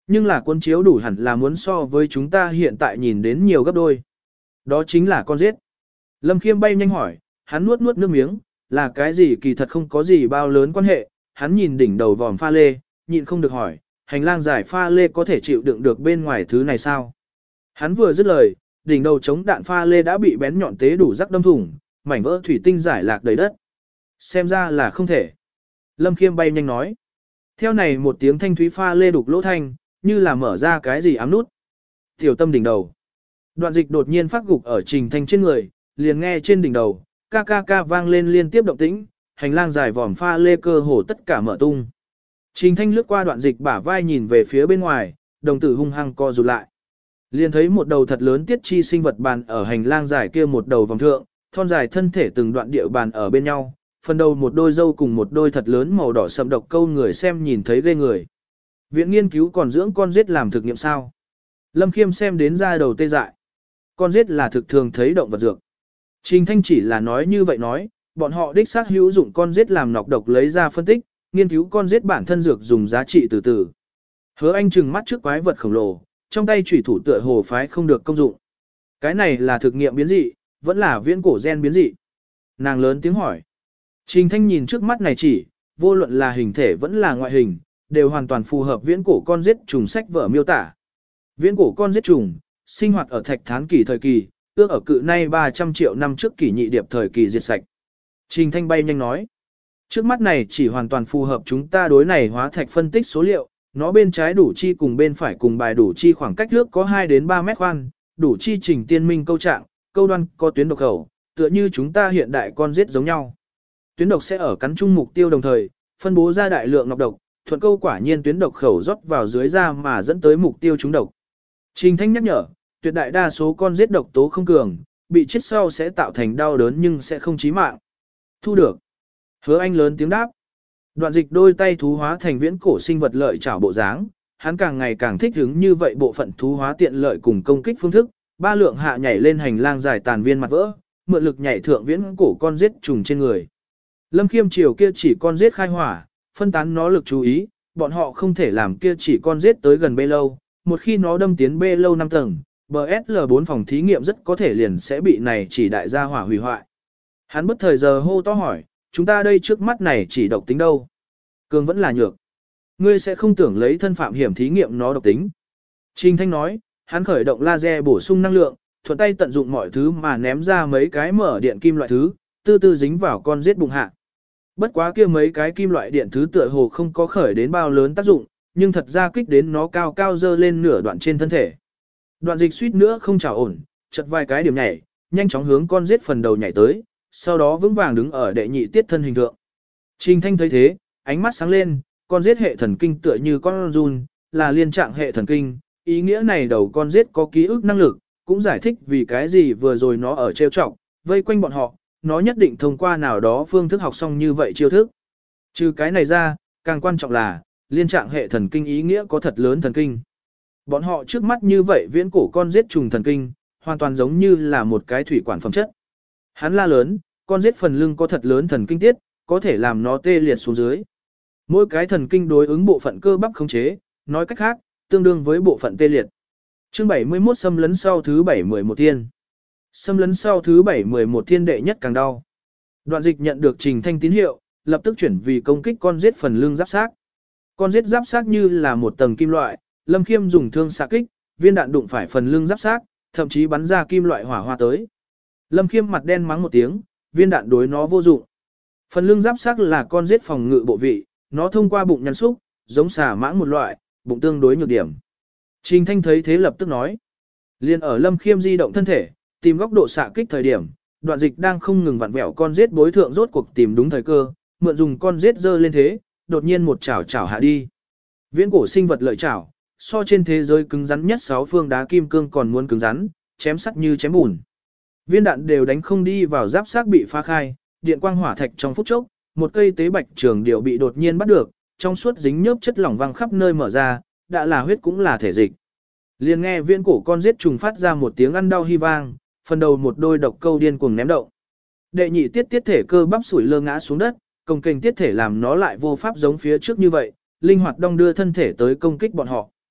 Nhưng là cuốn chiếu đủ hẳn là muốn so với chúng ta hiện tại nhìn đến nhiều gấp đôi. Đó chính là con giết. Lâm Khiêm bay nhanh hỏi, hắn nuốt nuốt nước miếng, là cái gì kỳ thật không có gì bao lớn quan hệ, hắn nhìn đỉnh đầu vòm pha lê, nhịn không được hỏi, hành lang dài pha lê có thể chịu đựng được bên ngoài thứ này sao? Hắn vừa dứt lời, đỉnh đầu chống đạn pha lê đã bị bén nhọn tế đủ rắc đâm thủng, mảnh vỡ thủy tinh giải lạc đầy đất. Xem ra là không thể. Lâm Khiêm bay nhanh nói. Theo này một tiếng thanh thúy pha lê đục lỗ thanh, như là mở ra cái gì ám nút. Tiểu tâm đỉnh đầu. Đoạn dịch đột nhiên phát gục ở Trình Thanh trên người, liền nghe trên đỉnh đầu, ca ca ca vang lên liên tiếp động tĩnh, hành lang dài vòm pha lê cơ hồ tất cả mở tung. Trình Thanh lướt qua đoạn dịch bả vai nhìn về phía bên ngoài, đồng tử hung hăng co rụt lại. Liền thấy một đầu thật lớn tiết chi sinh vật bàn ở hành lang dài kia một đầu vòng thượng, thon dài thân thể từng đoạn địa bàn ở bên nhau, phần đầu một đôi dâu cùng một đôi thật lớn màu đỏ sậm độc câu người xem nhìn thấy ghê người. Viện nghiên cứu còn dưỡng con giết làm thực nghiệm sao? Lâm Khiêm xem đến ra đầu tê dại. Con giết là thực thường thấy động vật dược. Trình Thanh chỉ là nói như vậy nói, bọn họ đích xác hữu dụng con giết làm nọc độc lấy ra phân tích, nghiên cứu con giết bản thân dược dùng giá trị từ từ. Hứa Anh trừng mắt trước quái vật khổng lồ, trong tay chủy thủ tựa hồ phái không được công dụng. Cái này là thực nghiệm biến dị, vẫn là viễn cổ gen biến dị. Nàng lớn tiếng hỏi. Trình Thanh nhìn trước mắt này chỉ, vô luận là hình thể vẫn là ngoại hình, đều hoàn toàn phù hợp viễn cổ con giết trùng sách vở miêu tả. Viễn cổ con giết trùng, sinh hoạt ở thạch thán kỳ thời kỳ, ước ở cự nay ba trăm triệu năm trước kỷ nhị điệp thời kỳ diệt sạch. Trình Thanh bay nhanh nói. Trước mắt này chỉ hoàn toàn phù hợp chúng ta đối này hóa thạch phân tích số liệu, nó bên trái đủ chi cùng bên phải cùng bài đủ chi khoảng cách nước có hai đến ba mét khoan, đủ chi trình tiên minh câu trạng, câu đoan có tuyến độc khẩu, tựa như chúng ta hiện đại con giết giống nhau. Tuyến độc sẽ ở cắn chung mục tiêu đồng thời, phân bố ra đại lượng nọc độc, thuận câu quả nhiên tuyến độc khẩu rót vào dưới da mà dẫn tới mục tiêu trúng độc. Trình Thanh nhắc nhở, tuyệt đại đa số con giết độc tố không cường, bị chết sau sẽ tạo thành đau đớn nhưng sẽ không chí mạng. Thu được. Hứa Anh lớn tiếng đáp. Đoạn dịch đôi tay thú hóa thành viễn cổ sinh vật lợi chảo bộ dáng, hắn càng ngày càng thích hứng như vậy bộ phận thú hóa tiện lợi cùng công kích phương thức, ba lượng hạ nhảy lên hành lang dài tàn viên mặt vỡ, mượn lực nhảy thượng viễn cổ con giết trùng trên người. Lâm Khiêm chiều kia chỉ con giết khai hỏa, phân tán nó lực chú ý, bọn họ không thể làm kia chỉ con giết tới gần bê lâu, một khi nó đâm tiến bê lâu năm tầng, bê ét lờ bốn phòng thí nghiệm rất có thể liền sẽ bị này chỉ đại gia hỏa hủy hoại. Hắn bất thời giờ hô to hỏi, chúng ta đây trước mắt này chỉ độc tính đâu? Cường vẫn là nhược. Ngươi sẽ không tưởng lấy thân phạm hiểm thí nghiệm nó độc tính. Trình Thanh nói, hắn khởi động laser bổ sung năng lượng, thuận tay tận dụng mọi thứ mà ném ra mấy cái mở điện kim loại thứ, tư tư dính vào con giết bụng hạ. Bất quá kia mấy cái kim loại điện thứ tựa hồ không có khởi đến bao lớn tác dụng, nhưng thật ra kích đến nó cao cao dơ lên nửa đoạn trên thân thể. Đoạn dịch suýt nữa không trào ổn, chật vài cái điểm nhảy, nhanh chóng hướng con giết phần đầu nhảy tới, sau đó vững vàng đứng ở đệ nhị tiết thân hình tượng. Trình Thanh thấy thế, ánh mắt sáng lên, con giết hệ thần kinh tựa như con run, là liên trạng hệ thần kinh, ý nghĩa này đầu con giết có ký ức năng lực, cũng giải thích vì cái gì vừa rồi nó ở trêu chọc, vây quanh bọn họ, nó nhất định thông qua nào đó phương thức học xong như vậy chiêu thức. Trừ cái này ra, càng quan trọng là, liên trạng hệ thần kinh ý nghĩa có thật lớn thần kinh. Bọn họ trước mắt như vậy viễn cổ con giết trùng thần kinh, hoàn toàn giống như là một cái thủy quản phẩm chất. Hắn la lớn, con giết phần lưng có thật lớn thần kinh tiết, có thể làm nó tê liệt xuống dưới. Mỗi cái thần kinh đối ứng bộ phận cơ bắp khống chế, nói cách khác, tương đương với bộ phận tê liệt. Chương bảy mươi mốt xâm lấn sau thứ bảy mười một thiên. Xâm lấn sau thứ bảy mười một thiên đệ nhất càng đau. Đoạn dịch nhận được Trình Thanh tín hiệu, lập tức chuyển vì công kích con giết phần lưng giáp xác. Con giết giáp xác như là một tầng kim loại, Lâm Khiêm dùng thương xạ kích, viên đạn đụng phải phần lưng giáp xác, thậm chí bắn ra kim loại hỏa hoa tới. Lâm Khiêm mặt đen mắng một tiếng, viên đạn đối nó vô dụng. Phần lưng giáp xác là con giết phòng ngự bộ vị, nó thông qua bụng nhăn xúc, giống xà mãng một loại, bụng tương đối nhược điểm. Trình Thanh thấy thế lập tức nói. Liên ở Lâm Khiêm di động thân thể, tìm góc độ xạ kích thời điểm, đoạn dịch đang không ngừng vặn vẹo con giết bối thượng rốt cuộc tìm đúng thời cơ, mượn dùng con giết dơ lên thế, đột nhiên một chảo chảo hạ đi. Viễn cổ sinh vật lợi chảo, so trên thế giới cứng rắn nhất sáu phương đá kim cương còn muốn cứng rắn, chém sắt như chém bùn. Viên đạn đều đánh không đi vào giáp xác bị phá khai, điện quang hỏa thạch trong phút chốc, một cây tế bạch trường điệu bị đột nhiên bắt được, trong suốt dính nhớp chất lỏng văng khắp nơi mở ra, đã là huyết cũng là thể dịch. Liền nghe viễn cổ con giết trùng phát ra một tiếng ăn đau hy vang, phần đầu một đôi độc câu điên cuồng ném động. Đệ nhị tiết tiết thể cơ bắp sủi lơ ngã xuống đất, công kênh tiết thể làm nó lại vô pháp giống phía trước như vậy, linh hoạt đong đưa thân thể tới công kích bọn họ.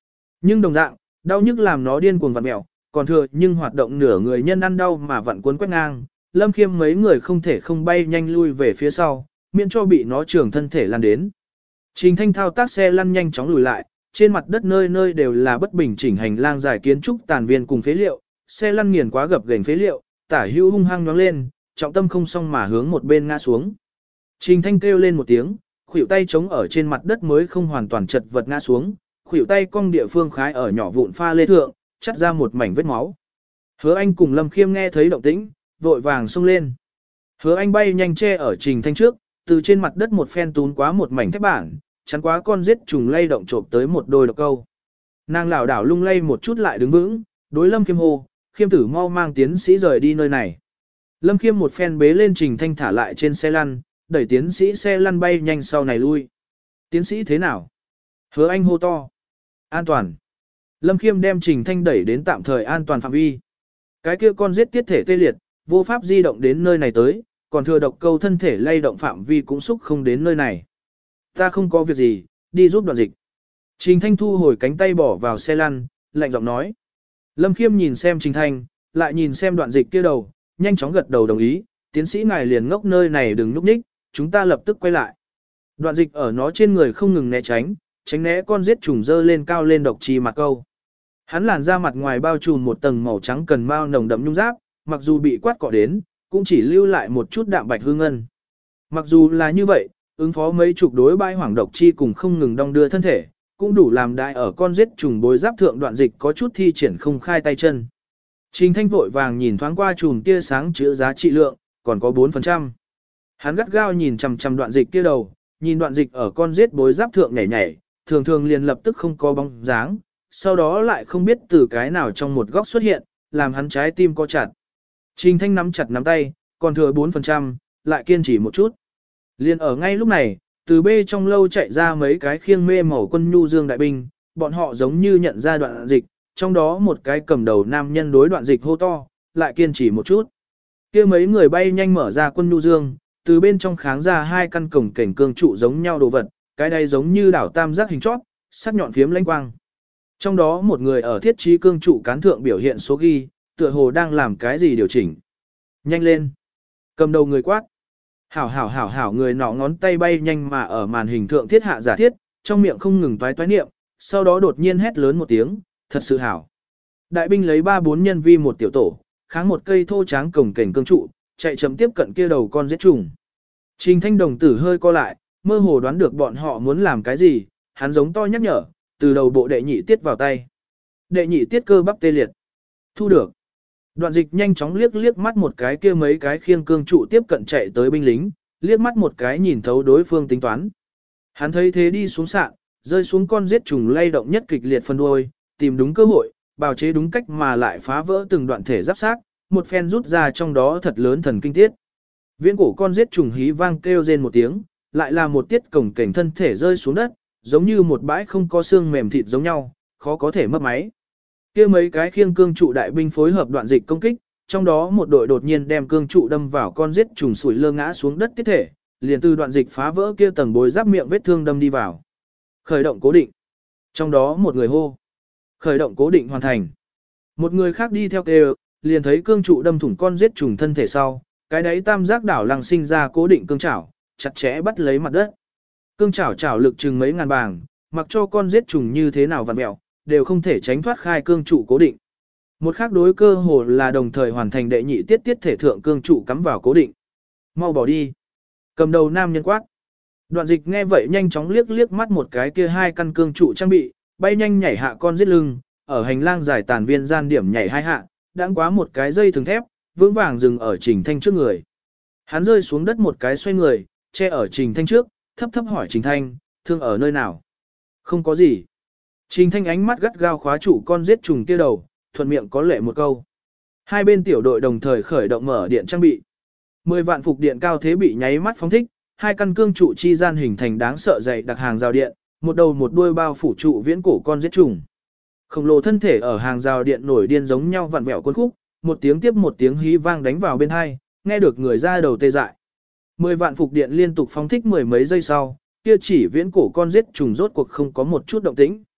Nhưng đồng dạng, đau nhức làm nó điên cuồng vặn mèo, còn thừa nhưng hoạt động nửa người nhân ăn đau mà vặn cuốn quét ngang, Lâm Khiêm mấy người không thể không bay nhanh lui về phía sau, miễn cho bị nó trường thân thể lan đến. Trình Thanh thao tác xe lăn nhanh chóng lùi lại, trên mặt đất nơi nơi đều là bất bình chỉnh hành lang dài kiến trúc tàn viên cùng phế liệu, xe lăn nghiền quá gập ghềnh phế liệu, tả hữu hung hăng nhoáng lên, trọng tâm không xong mà hướng một bên ngã xuống. Trình Thanh kêu lên một tiếng, khuỷu tay chống ở trên mặt đất mới không hoàn toàn chật vật ngã xuống, khuỷu tay cong địa phương khái ở nhỏ vụn pha lê thượng, chắt ra một mảnh vết máu. Hứa Anh cùng Lâm Khiêm nghe thấy động tĩnh, vội vàng xông lên. Hứa Anh bay nhanh che ở Trình Thanh trước, từ trên mặt đất một phen tún quá một mảnh thép bản, chắn quá con giết trùng lay động trộm tới một đôi độc câu. Nàng lảo đảo lung lay một chút lại đứng vững, đối Lâm Khiêm hô, Khiêm tử mau mang tiến sĩ rời đi nơi này. Lâm Khiêm một phen bế lên Trình Thanh thả lại trên xe lăn, đẩy tiến sĩ xe lăn bay nhanh sau này lui. Tiến sĩ thế nào? Hứa Anh hô to. An toàn. Lâm Khiêm đem Trình Thanh đẩy đến tạm thời an toàn phạm vi. Cái kia con giết tiết thể tê liệt, vô pháp di động đến nơi này tới, còn thừa độc câu thân thể lay động phạm vi cũng xúc không đến nơi này. Ta không có việc gì, đi giúp Đoạn Dịch. Trình Thanh thu hồi cánh tay bỏ vào xe lăn, lạnh giọng nói. Lâm Khiêm nhìn xem Trình Thanh, lại nhìn xem Đoạn Dịch kia đầu, nhanh chóng gật đầu đồng ý, tiến sĩ ngài liền ngốc nơi này đừng núp ních, chúng ta lập tức quay lại. Đoạn Dịch ở nó trên người không ngừng né tránh, tránh né con giết trùng dơ lên cao lên độc trì mặt câu. Hắn làn ra mặt ngoài bao trùm một tầng màu trắng cần mao nồng đậm nhung giáp, mặc dù bị quát cọ đến, cũng chỉ lưu lại một chút đạm bạch hương ngân. Mặc dù là như vậy, ứng phó mấy chục đối bãi hoảng độc chi cùng không ngừng đong đưa thân thể, cũng đủ làm đại ở con giết trùng bối giáp thượng Đoạn Dịch có chút thi triển không khai tay chân. Trình Thanh vội vàng nhìn thoáng qua chùm tia sáng chữa giá trị lượng, còn có bốn phần trăm. Hắn gắt gao nhìn chằm chằm Đoạn Dịch kia đầu, nhìn Đoạn Dịch ở con giết bối giáp thượng nhảy nhảy, thường thường liền lập tức không có bóng dáng, sau đó lại không biết từ cái nào trong một góc xuất hiện, làm hắn trái tim co chặt. Trình Thanh nắm chặt nắm tay, còn thừa bốn phần trăm, lại kiên trì một chút. Liên ở ngay lúc này, từ bê trong lâu chạy ra mấy cái khiêng mê màu quân nhu dương đại binh, bọn họ giống như nhận ra Đoạn Dịch, trong đó một cái cầm đầu nam nhân đối Đoạn Dịch hô to, lại kiên trì một chút. Kia mấy người bay nhanh mở ra quân nhu dương, từ bên trong kháng ra hai căn cổng cảnh cương trụ giống nhau đồ vật, cái đây giống như đảo tam giác hình chót, sắc nhọn phiếm lanh quang. Trong đó một người ở thiết trí cương trụ cán thượng biểu hiện số ghi, tựa hồ đang làm cái gì điều chỉnh. Nhanh lên. Cầm đầu người quát. Hảo hảo hảo hảo người nọ ngón tay bay nhanh mà ở màn hình thượng thiết hạ giả thiết, trong miệng không ngừng toái toái niệm, sau đó đột nhiên hét lớn một tiếng, thật sự hảo. Đại binh lấy ba bốn nhân vi một tiểu tổ, kháng một cây thô tráng cổng cảnh cương trụ, chạy chậm tiếp cận kia đầu con giết trùng. Trình Thanh đồng tử hơi co lại, mơ hồ đoán được bọn họ muốn làm cái gì, hắn giống to nhắc nhở, từ đầu bộ đệ nhị tiết vào tay. Đệ nhị tiết cơ bắp tê liệt. Thu được. Đoạn Dịch nhanh chóng liếc liếc mắt một cái kia mấy cái khiêng cương trụ tiếp cận chạy tới binh lính, liếc mắt một cái nhìn thấu đối phương tính toán. Hắn thấy thế đi xuống sạn, rơi xuống con giết trùng lay động nhất kịch liệt phân đuôi, tìm đúng cơ hội, bào chế đúng cách mà lại phá vỡ từng đoạn thể giáp xác, một phen rút ra trong đó thật lớn thần kinh tiết. Viễn cổ con giết trùng hí vang kêu rên một tiếng, lại là một tiết cổng cảnh thân thể rơi xuống đất, giống như một bãi không có xương mềm thịt giống nhau, khó có thể mất máy. Kia mấy cái khiêng cương trụ đại binh phối hợp Đoạn Dịch công kích, trong đó một đội đột nhiên đem cương trụ đâm vào con giết trùng sủi lơ ngã xuống đất tiết thể, liền từ Đoạn Dịch phá vỡ kia tầng bối giáp miệng vết thương đâm đi vào. Khởi động cố định. Trong đó một người hô. Khởi động cố định hoàn thành. Một người khác đi theo kêu, liền thấy cương trụ đâm thủng con giết trùng thân thể sau, cái đấy tam giác đảo lăng sinh ra cố định cương chảo, chặt chẽ bắt lấy mặt đất. Cương chảo chảo lực chừng mấy ngàn bảng, mặc cho con giết trùng như thế nào vặn mẹo, đều không thể tránh thoát khai cương trụ cố định. Một khác đối cơ hồ là đồng thời hoàn thành đệ nhị tiết tiết thể thượng cương trụ cắm vào cố định. Mau bỏ đi. Cầm đầu nam nhân quát. Đoạn Dịch nghe vậy nhanh chóng liếc liếc mắt một cái kia hai căn cương trụ trang bị, bay nhanh nhảy hạ con giết lưng, ở hành lang dài tàn viên gian điểm nhảy hai hạ, đãng quá một cái dây thừng thép, vững vàng dừng ở Trình Thanh trước người. Hắn rơi xuống đất một cái xoay người, che ở Trình Thanh trước, thấp thấp hỏi Trình Thanh, thương ở nơi nào? Không có gì. Trình Thanh ánh mắt gắt gao khóa trụ con giết trùng kia đầu, thuận miệng có lệ một câu. Hai bên tiểu đội đồng thời khởi động mở điện trang bị. Mười vạn phục điện cao thế bị nháy mắt phóng thích, hai căn cương trụ chi gian hình thành đáng sợ dày đặc hàng rào điện, một đầu một đuôi bao phủ trụ viễn cổ con giết trùng. Khổng lồ thân thể ở hàng rào điện nổi điên giống nhau vặn vẹo cuốn khúc, một tiếng tiếp một tiếng hí vang đánh vào bên hai, nghe được người ra đầu tê dại. Mười vạn phục điện liên tục phóng thích mười mấy giây sau, kia chỉ viễn cổ con giết trùng rốt cuộc không có một chút động tĩnh.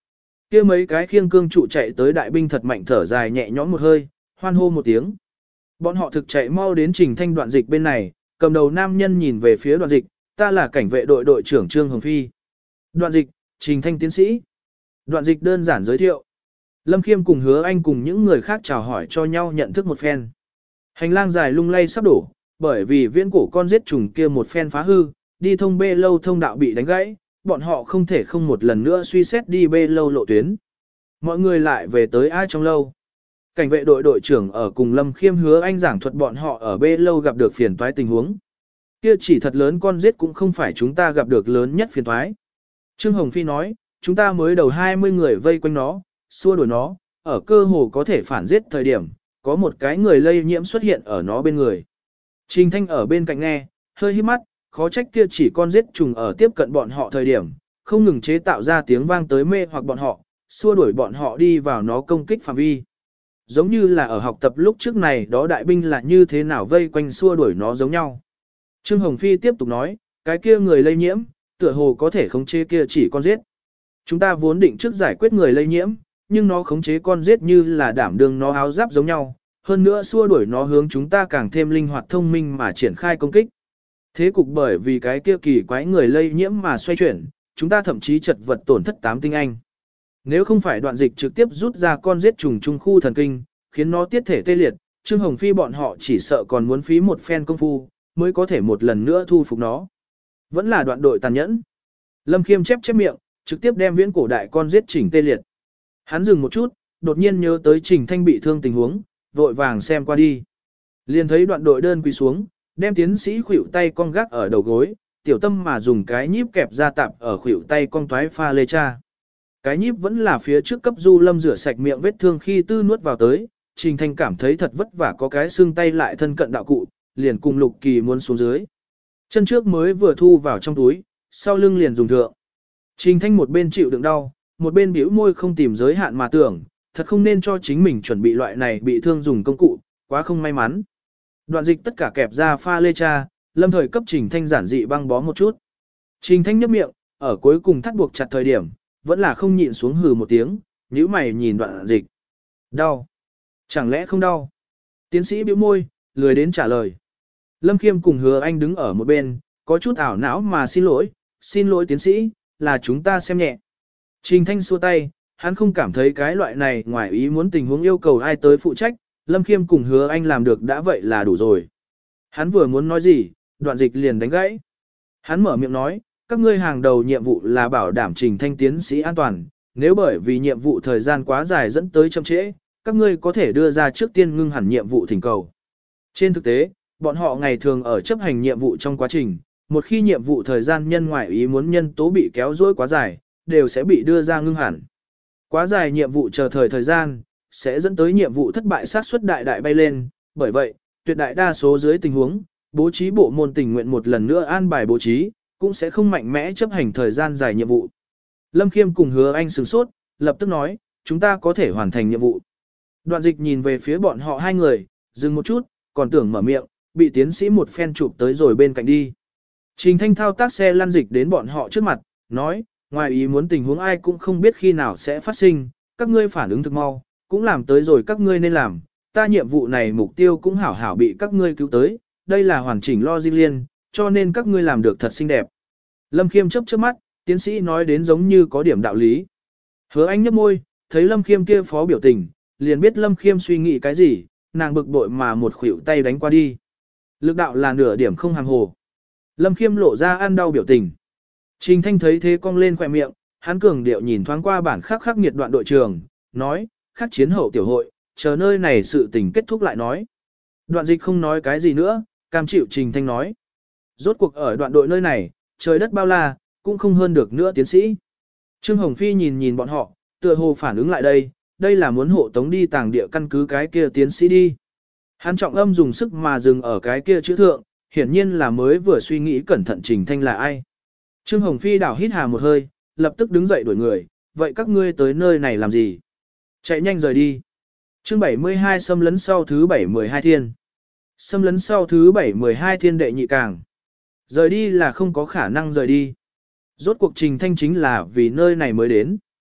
Kia mấy cái khiêng cương trụ chạy tới đại binh thật mạnh thở dài nhẹ nhõm một hơi, hoan hô một tiếng. Bọn họ thực chạy mau đến Trình Thanh Đoạn Dịch bên này, cầm đầu nam nhân nhìn về phía Đoạn Dịch, ta là cảnh vệ đội đội trưởng Trương Hồng Phi. Đoạn Dịch, Trình Thanh tiến sĩ. Đoạn Dịch đơn giản giới thiệu. Lâm Khiêm cùng Hứa Anh cùng những người khác chào hỏi cho nhau nhận thức một phen. Hành lang dài lung lay sắp đổ, bởi vì viễn cổ con giết trùng kia một phen phá hư, đi thông bê lâu thông đạo bị đánh gãy, bọn họ không thể không một lần nữa suy xét đi bê lâu lộ tuyến. Mọi người lại về tới ai trong lâu. Cảnh vệ đội đội trưởng ở cùng Lâm Khiêm Hứa Anh giảng thuật bọn họ ở bê lâu gặp được phiền toái tình huống. Kia chỉ thật lớn con giết cũng không phải chúng ta gặp được lớn nhất phiền toái. Trương Hồng Phi nói, chúng ta mới đầu hai mươi người vây quanh nó, xua đuổi nó, ở cơ hồ có thể phản giết thời điểm, có một cái người lây nhiễm xuất hiện ở nó bên người. Trình Thanh ở bên cạnh nghe, hơi híp mắt, khó trách kia chỉ con giết trùng ở tiếp cận bọn họ thời điểm, không ngừng chế tạo ra tiếng vang tới mê hoặc bọn họ, xua đuổi bọn họ đi vào nó công kích phạm vi. Giống như là ở học tập lúc trước này đó đại binh là như thế nào vây quanh xua đuổi nó giống nhau. Trương Hồng Phi tiếp tục nói, cái kia người lây nhiễm, tựa hồ có thể khống chế kia chỉ con giết. Chúng ta vốn định trước giải quyết người lây nhiễm, nhưng nó khống chế con giết như là đảm đương nó áo giáp giống nhau, hơn nữa xua đuổi nó hướng chúng ta càng thêm linh hoạt thông minh mà triển khai công kích. Thế cục bởi vì cái kia kỳ quái người lây nhiễm mà xoay chuyển, chúng ta thậm chí chật vật tổn thất tám tinh anh. Nếu không phải Đoạn Dịch trực tiếp rút ra con giết trùng trung khu thần kinh, khiến nó tiết thể tê liệt, Trương Hồng Phi bọn họ chỉ sợ còn muốn phí một phen công phu, mới có thể một lần nữa thu phục nó. Vẫn là Đoạn đội tàn nhẫn. Lâm Khiêm chép chép miệng, trực tiếp đem viễn cổ đại con giết chỉnh tê liệt. Hắn dừng một chút, đột nhiên nhớ tới Trình Thanh bị thương tình huống, vội vàng xem qua đi. Liền thấy Đoạn đội đơn quỳ xuống, đem tiến sĩ khuỷu tay cong gác ở đầu gối, tiểu tâm mà dùng cái nhíp kẹp ra tạp ở khuỷu tay cong toái pha lê cha. Cái nhíp vẫn là phía trước cấp Du Lâm rửa sạch miệng vết thương khi tư nuốt vào tới, Trình Thanh cảm thấy thật vất vả có cái xương tay lại thân cận đạo cụ, liền cùng Lục Kỳ muốn xuống dưới. Chân trước mới vừa thu vào trong túi, sau lưng liền dùng thượng. Trình Thanh một bên chịu đựng đau, một bên bĩu môi không tìm giới hạn mà tưởng, thật không nên cho chính mình chuẩn bị loại này bị thương dùng công cụ, quá không may mắn. Đoạn Dịch tất cả kẹp ra pha lê cha, lâm thời cấp Trình Thanh giản dị băng bó một chút. Trình Thanh nhấp miệng, ở cuối cùng thắt buộc chặt thời điểm, vẫn là không nhịn xuống hừ một tiếng, nhíu mày nhìn Đoạn Dịch. Đau. Chẳng lẽ không đau? Tiến sĩ bĩu môi, lười đến trả lời. Lâm Khiêm cùng Hứa Anh đứng ở một bên, có chút ảo não mà xin lỗi, xin lỗi tiến sĩ, là chúng ta xem nhẹ. Trình Thanh xua tay, hắn không cảm thấy cái loại này ngoài ý muốn tình huống yêu cầu ai tới phụ trách, Lâm Khiêm cùng Hứa Anh làm được đã vậy là đủ rồi. Hắn vừa muốn nói gì, Đoạn Dịch liền đánh gãy. Hắn mở miệng nói, các ngươi hàng đầu nhiệm vụ là bảo đảm Trình Thanh tiến sĩ an toàn, nếu bởi vì nhiệm vụ thời gian quá dài dẫn tới chậm trễ, các ngươi có thể đưa ra trước tiên ngưng hẳn nhiệm vụ thỉnh cầu. Trên thực tế, bọn họ ngày thường ở chấp hành nhiệm vụ trong quá trình, một khi nhiệm vụ thời gian nhân ngoại ý muốn nhân tố bị kéo dối quá dài, đều sẽ bị đưa ra ngưng hẳn. Quá dài nhiệm vụ chờ thời thời gian, sẽ dẫn tới nhiệm vụ thất bại sát suất đại đại bay lên, bởi vậy, tuyệt đại đa số dưới tình huống, bố trí bộ môn tình nguyện một lần nữa an bài bố trí, cũng sẽ không mạnh mẽ chấp hành thời gian dài nhiệm vụ. Lâm Khiêm cùng Hứa Anh sửng sốt, lập tức nói, chúng ta có thể hoàn thành nhiệm vụ. Đoạn Dịch nhìn về phía bọn họ hai người, dừng một chút, còn tưởng mở miệng, bị tiến sĩ một phen chụp tới rồi bên cạnh đi. Trình Thanh thao tác xe lăn dịch đến bọn họ trước mặt, nói, ngoài ý muốn tình huống ai cũng không biết khi nào sẽ phát sinh, các ngươi phản ứng thực mau, cũng làm tới rồi các ngươi nên làm, ta nhiệm vụ này mục tiêu cũng hảo hảo bị các ngươi cứu tới, đây là hoàn chỉnh logic liên, cho nên các ngươi làm được thật xinh đẹp. Lâm Khiêm chớp chớp mắt, tiến sĩ nói đến giống như có điểm đạo lý. Hứa Anh nhếch môi, thấy Lâm Khiêm kia phó biểu tình, liền biết Lâm Khiêm suy nghĩ cái gì, nàng bực bội mà một khuỷu tay đánh qua đi. Lực đạo là nửa điểm không hàng hồ. Lâm Khiêm lộ ra ăn đau biểu tình. Trình Thanh thấy thế cong lên khỏe miệng, hắn cường điệu nhìn thoáng qua bản khắc khắc nghiệt đoạn đội trường, nói, khắc chiến hậu tiểu hội, chờ nơi này sự tình kết thúc lại nói. Đoạn Dịch không nói cái gì nữa, cam chịu Trình Thanh nói. Rốt cuộc ở đoạn đội nơi này, trời đất bao la, cũng không hơn được nữa tiến sĩ. Trương Hồng Phi nhìn nhìn bọn họ, tựa hồ phản ứng lại đây, đây là muốn hộ tống đi tàng địa căn cứ cái kia tiến sĩ đi. Hắn trọng âm dùng sức mà dừng ở cái kia chữ thượng, hiển nhiên là mới vừa suy nghĩ cẩn thận Trình Thanh là ai. Trương Hồng Phi đảo hít hà một hơi, lập tức đứng dậy đuổi người, vậy các ngươi tới nơi này làm gì? Chạy nhanh rời đi. Chương bảy mươi hai xâm lấn sau thứ bảy mười hai thiên. Xâm lấn sau thứ bảy mười hai thiên đệ nhị càng. Rời đi là không có khả năng rời đi. Rốt cuộc Trình Thanh chính là vì nơi này mới đến.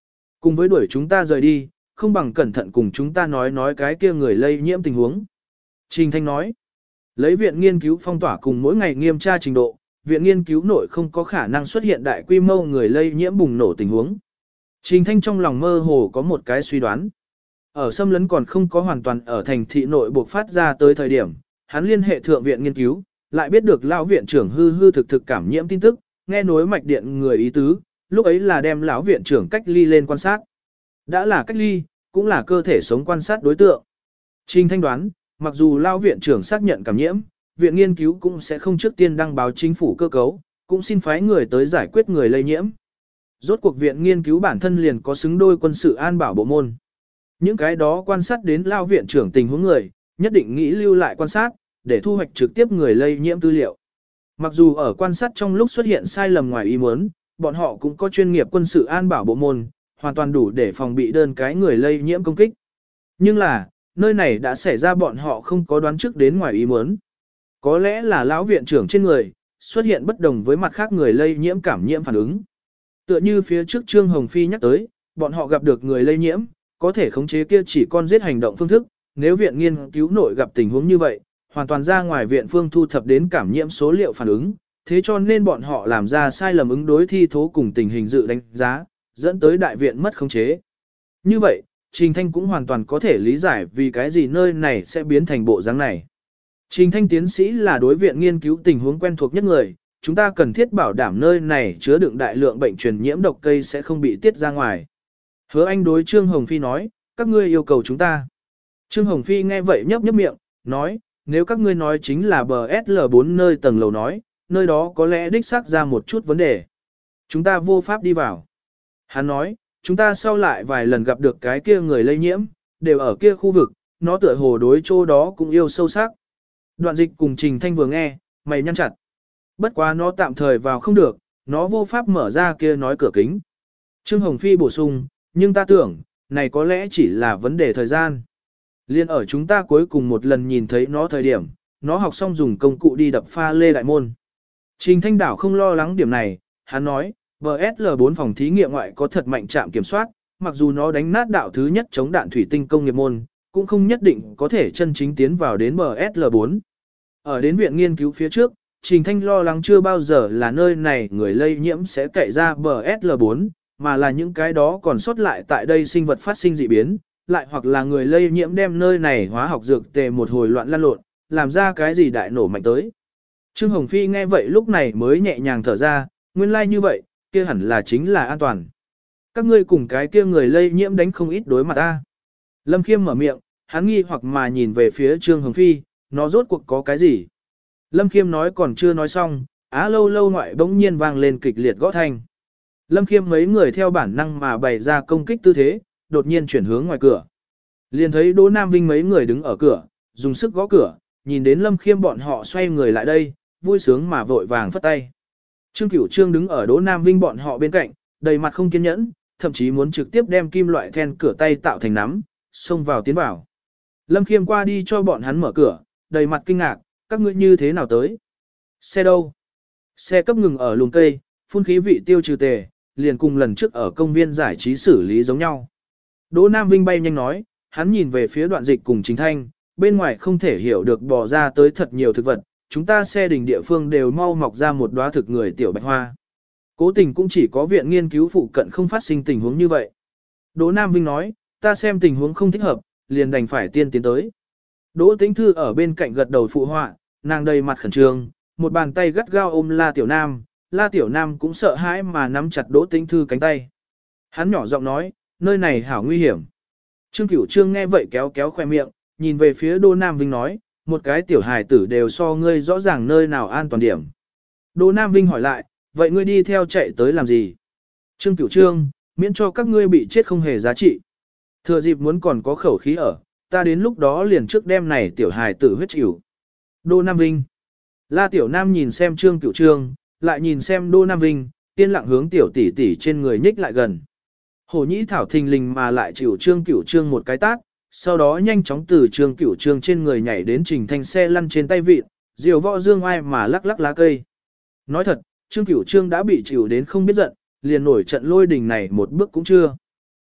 Cùng với đuổi chúng ta rời đi, không bằng cẩn thận cùng chúng ta nói nói cái kia người lây nhiễm tình huống. Trình Thanh nói, lấy viện nghiên cứu phong tỏa cùng mỗi ngày nghiêm tra trình độ, viện nghiên cứu nội không có khả năng xuất hiện đại quy mô người lây nhiễm bùng nổ tình huống. Trình Thanh trong lòng mơ hồ có một cái suy đoán. Ở xâm lấn còn không có hoàn toàn ở thành thị nội buộc phát ra tới thời điểm, hắn liên hệ thượng viện nghiên cứu, lại biết được lão viện trưởng hư hư thực thực cảm nhiễm tin tức, nghe nối mạch điện người ý tứ, lúc ấy là đem lão viện trưởng cách ly lên quan sát. Đã là cách ly, cũng là cơ thể sống quan sát đối tượng. Trình Thanh đoán, mặc dù lão viện trưởng xác nhận cảm nhiễm, viện nghiên cứu cũng sẽ không trước tiên đăng báo chính phủ cơ cấu, cũng xin phái người tới giải quyết người lây nhiễm. Rốt cuộc viện nghiên cứu bản thân liền có xứng đôi quân sự an bảo bộ môn. Những cái đó quan sát đến lão viện trưởng tình huống người, nhất định nghĩ lưu lại quan sát, để thu hoạch trực tiếp người lây nhiễm tư liệu. Mặc dù ở quan sát trong lúc xuất hiện sai lầm ngoài ý muốn, bọn họ cũng có chuyên nghiệp quân sự an bảo bộ môn, hoàn toàn đủ để phòng bị đơn cái người lây nhiễm công kích. Nhưng là, nơi này đã xảy ra bọn họ không có đoán trước đến ngoài ý muốn. Có lẽ là lão viện trưởng trên người, xuất hiện bất đồng với mặt khác người lây nhiễm cảm nhiễm phản ứng. Tựa như phía trước Trương Hồng Phi nhắc tới, bọn họ gặp được người lây nhiễm, có thể khống chế kia chỉ con giết hành động phương thức, nếu viện nghiên cứu nội gặp tình huống như vậy, hoàn toàn ra ngoài viện phương thu thập đến cảm nhiễm số liệu phản ứng, thế cho nên bọn họ làm ra sai lầm ứng đối thi thố cùng tình hình dự đánh giá, dẫn tới đại viện mất khống chế. Như vậy, Trình Thanh cũng hoàn toàn có thể lý giải vì cái gì nơi này sẽ biến thành bộ dáng này. Trình Thanh tiến sĩ là đối viện nghiên cứu tình huống quen thuộc nhất người, chúng ta cần thiết bảo đảm nơi này chứa đựng đại lượng bệnh truyền nhiễm độc cây sẽ không bị tiết ra ngoài. Hứa Anh đối Trương Hồng Phi nói, các ngươi yêu cầu chúng ta. Trương Hồng Phi nghe vậy nhấp nhấp miệng, nói, nếu các ngươi nói chính là bờ ét lờ bốn nơi tầng lầu nói, nơi đó có lẽ đích xác ra một chút vấn đề. Chúng ta vô pháp đi vào. Hắn nói, chúng ta sau lại vài lần gặp được cái kia người lây nhiễm, đều ở kia khu vực, nó tựa hồ đối chỗ đó cũng yêu sâu sắc. Đoạn Dịch cùng Trình Thanh vừa nghe, mày nhăn chặt. Bất quá nó tạm thời vào không được, nó vô pháp mở ra kia nói cửa kính. Trương Hồng Phi bổ sung, nhưng ta tưởng, này có lẽ chỉ là vấn đề thời gian. Liên ở chúng ta cuối cùng một lần nhìn thấy nó thời điểm, nó học xong dùng công cụ đi đập pha lê đại môn. Trình Thanh Đảo không lo lắng điểm này, hắn nói, bờ ét lờ bốn phòng thí nghiệm ngoại có thật mạnh trạm kiểm soát, mặc dù nó đánh nát đạo thứ nhất chống đạn thủy tinh công nghiệp môn, cũng không nhất định có thể chân chính tiến vào đến bờ ét lờ bốn. Ở đến viện nghiên cứu phía trước, Trình Thanh lo lắng chưa bao giờ là nơi này người lây nhiễm sẽ cậy ra bờ ét lờ bốn, mà là những cái đó còn sót lại tại đây sinh vật phát sinh dị biến, lại hoặc là người lây nhiễm đem nơi này hóa học dược tề một hồi loạn lan lộn, làm ra cái gì đại nổ mạnh tới. Trương Hồng Phi nghe vậy lúc này mới nhẹ nhàng thở ra, nguyên lai like như vậy, kia hẳn là chính là an toàn. Các ngươi cùng cái kia người lây nhiễm đánh không ít đối mặt ta. Lâm Khiêm mở miệng, hắn nghi hoặc mà nhìn về phía Trương Hồng Phi, nó rốt cuộc có cái gì. Lâm Khiêm nói còn chưa nói xong, á lâu lâu ngoại bỗng nhiên vang lên kịch liệt gõ thanh. Lâm Khiêm mấy người theo bản năng mà bày ra công kích tư thế, đột nhiên chuyển hướng ngoài cửa. Liền thấy Đỗ Nam Vinh mấy người đứng ở cửa, dùng sức gõ cửa, nhìn đến Lâm Khiêm bọn họ xoay người lại đây, vui sướng mà vội vàng phất tay. Trương Cửu Trương đứng ở Đỗ Nam Vinh bọn họ bên cạnh, đầy mặt không kiên nhẫn, thậm chí muốn trực tiếp đem kim loại then cửa tay tạo thành nắm, xông vào tiến vào. Lâm Khiêm qua đi cho bọn hắn mở cửa, đầy mặt kinh ngạc, các ngươi như thế nào tới? Xe đâu? Xe cấp ngừng ở lùm cây, phun khí vị tiêu trừ tề, liền cùng lần trước ở công viên giải trí xử lý giống nhau. Đỗ Nam Vinh bay nhanh nói, hắn nhìn về phía Đoạn Dịch cùng Trình Thanh, bên ngoài không thể hiểu được bỏ ra tới thật nhiều thực vật, chúng ta xe đình địa phương đều mau mọc ra một đóa thực người tiểu bạch hoa. Cố tình cũng chỉ có viện nghiên cứu phụ cận không phát sinh tình huống như vậy. Đỗ Nam Vinh nói, ta xem tình huống không thích hợp, liền đành phải tiên tiến tới. Đỗ Tĩnh Thư ở bên cạnh gật đầu phụ họa, nàng đầy mặt khẩn trương, một bàn tay gắt gao ôm La Tiểu Nam, La Tiểu Nam cũng sợ hãi mà nắm chặt Đỗ Tĩnh Thư cánh tay. Hắn nhỏ giọng nói, nơi này hảo nguy hiểm. Trương Cửu Trương nghe vậy kéo kéo khoe miệng, nhìn về phía Đỗ Nam Vinh nói, một cái tiểu hài tử đều so ngươi rõ ràng nơi nào an toàn điểm. Đỗ Nam Vinh hỏi lại, vậy ngươi đi theo chạy tới làm gì? Trương Cửu Trương, miễn cho các ngươi bị chết không hề giá trị. Thừa dịp muốn còn có khẩu khí ở, ta đến lúc đó liền trước đêm này tiểu hài tử huyết chịu. Đỗ Nam Vinh. La Tiểu Nam nhìn xem Trương Cửu Trương, lại nhìn xem Đỗ Nam Vinh, yên lặng hướng tiểu tỷ tỷ trên người nhích lại gần. Hổ Nhĩ Thảo thình lình mà lại chịu Trương Cửu Trương một cái tát, sau đó nhanh chóng từ Trương Cửu Trương trên người nhảy đến Trình Thanh xe lăn trên tay vịt, diều võ dương ai mà lắc lắc lá cây. Nói thật, Trương Cửu Trương đã bị chịu đến không biết giận, liền nổi trận lôi đình này một bước cũng chưa.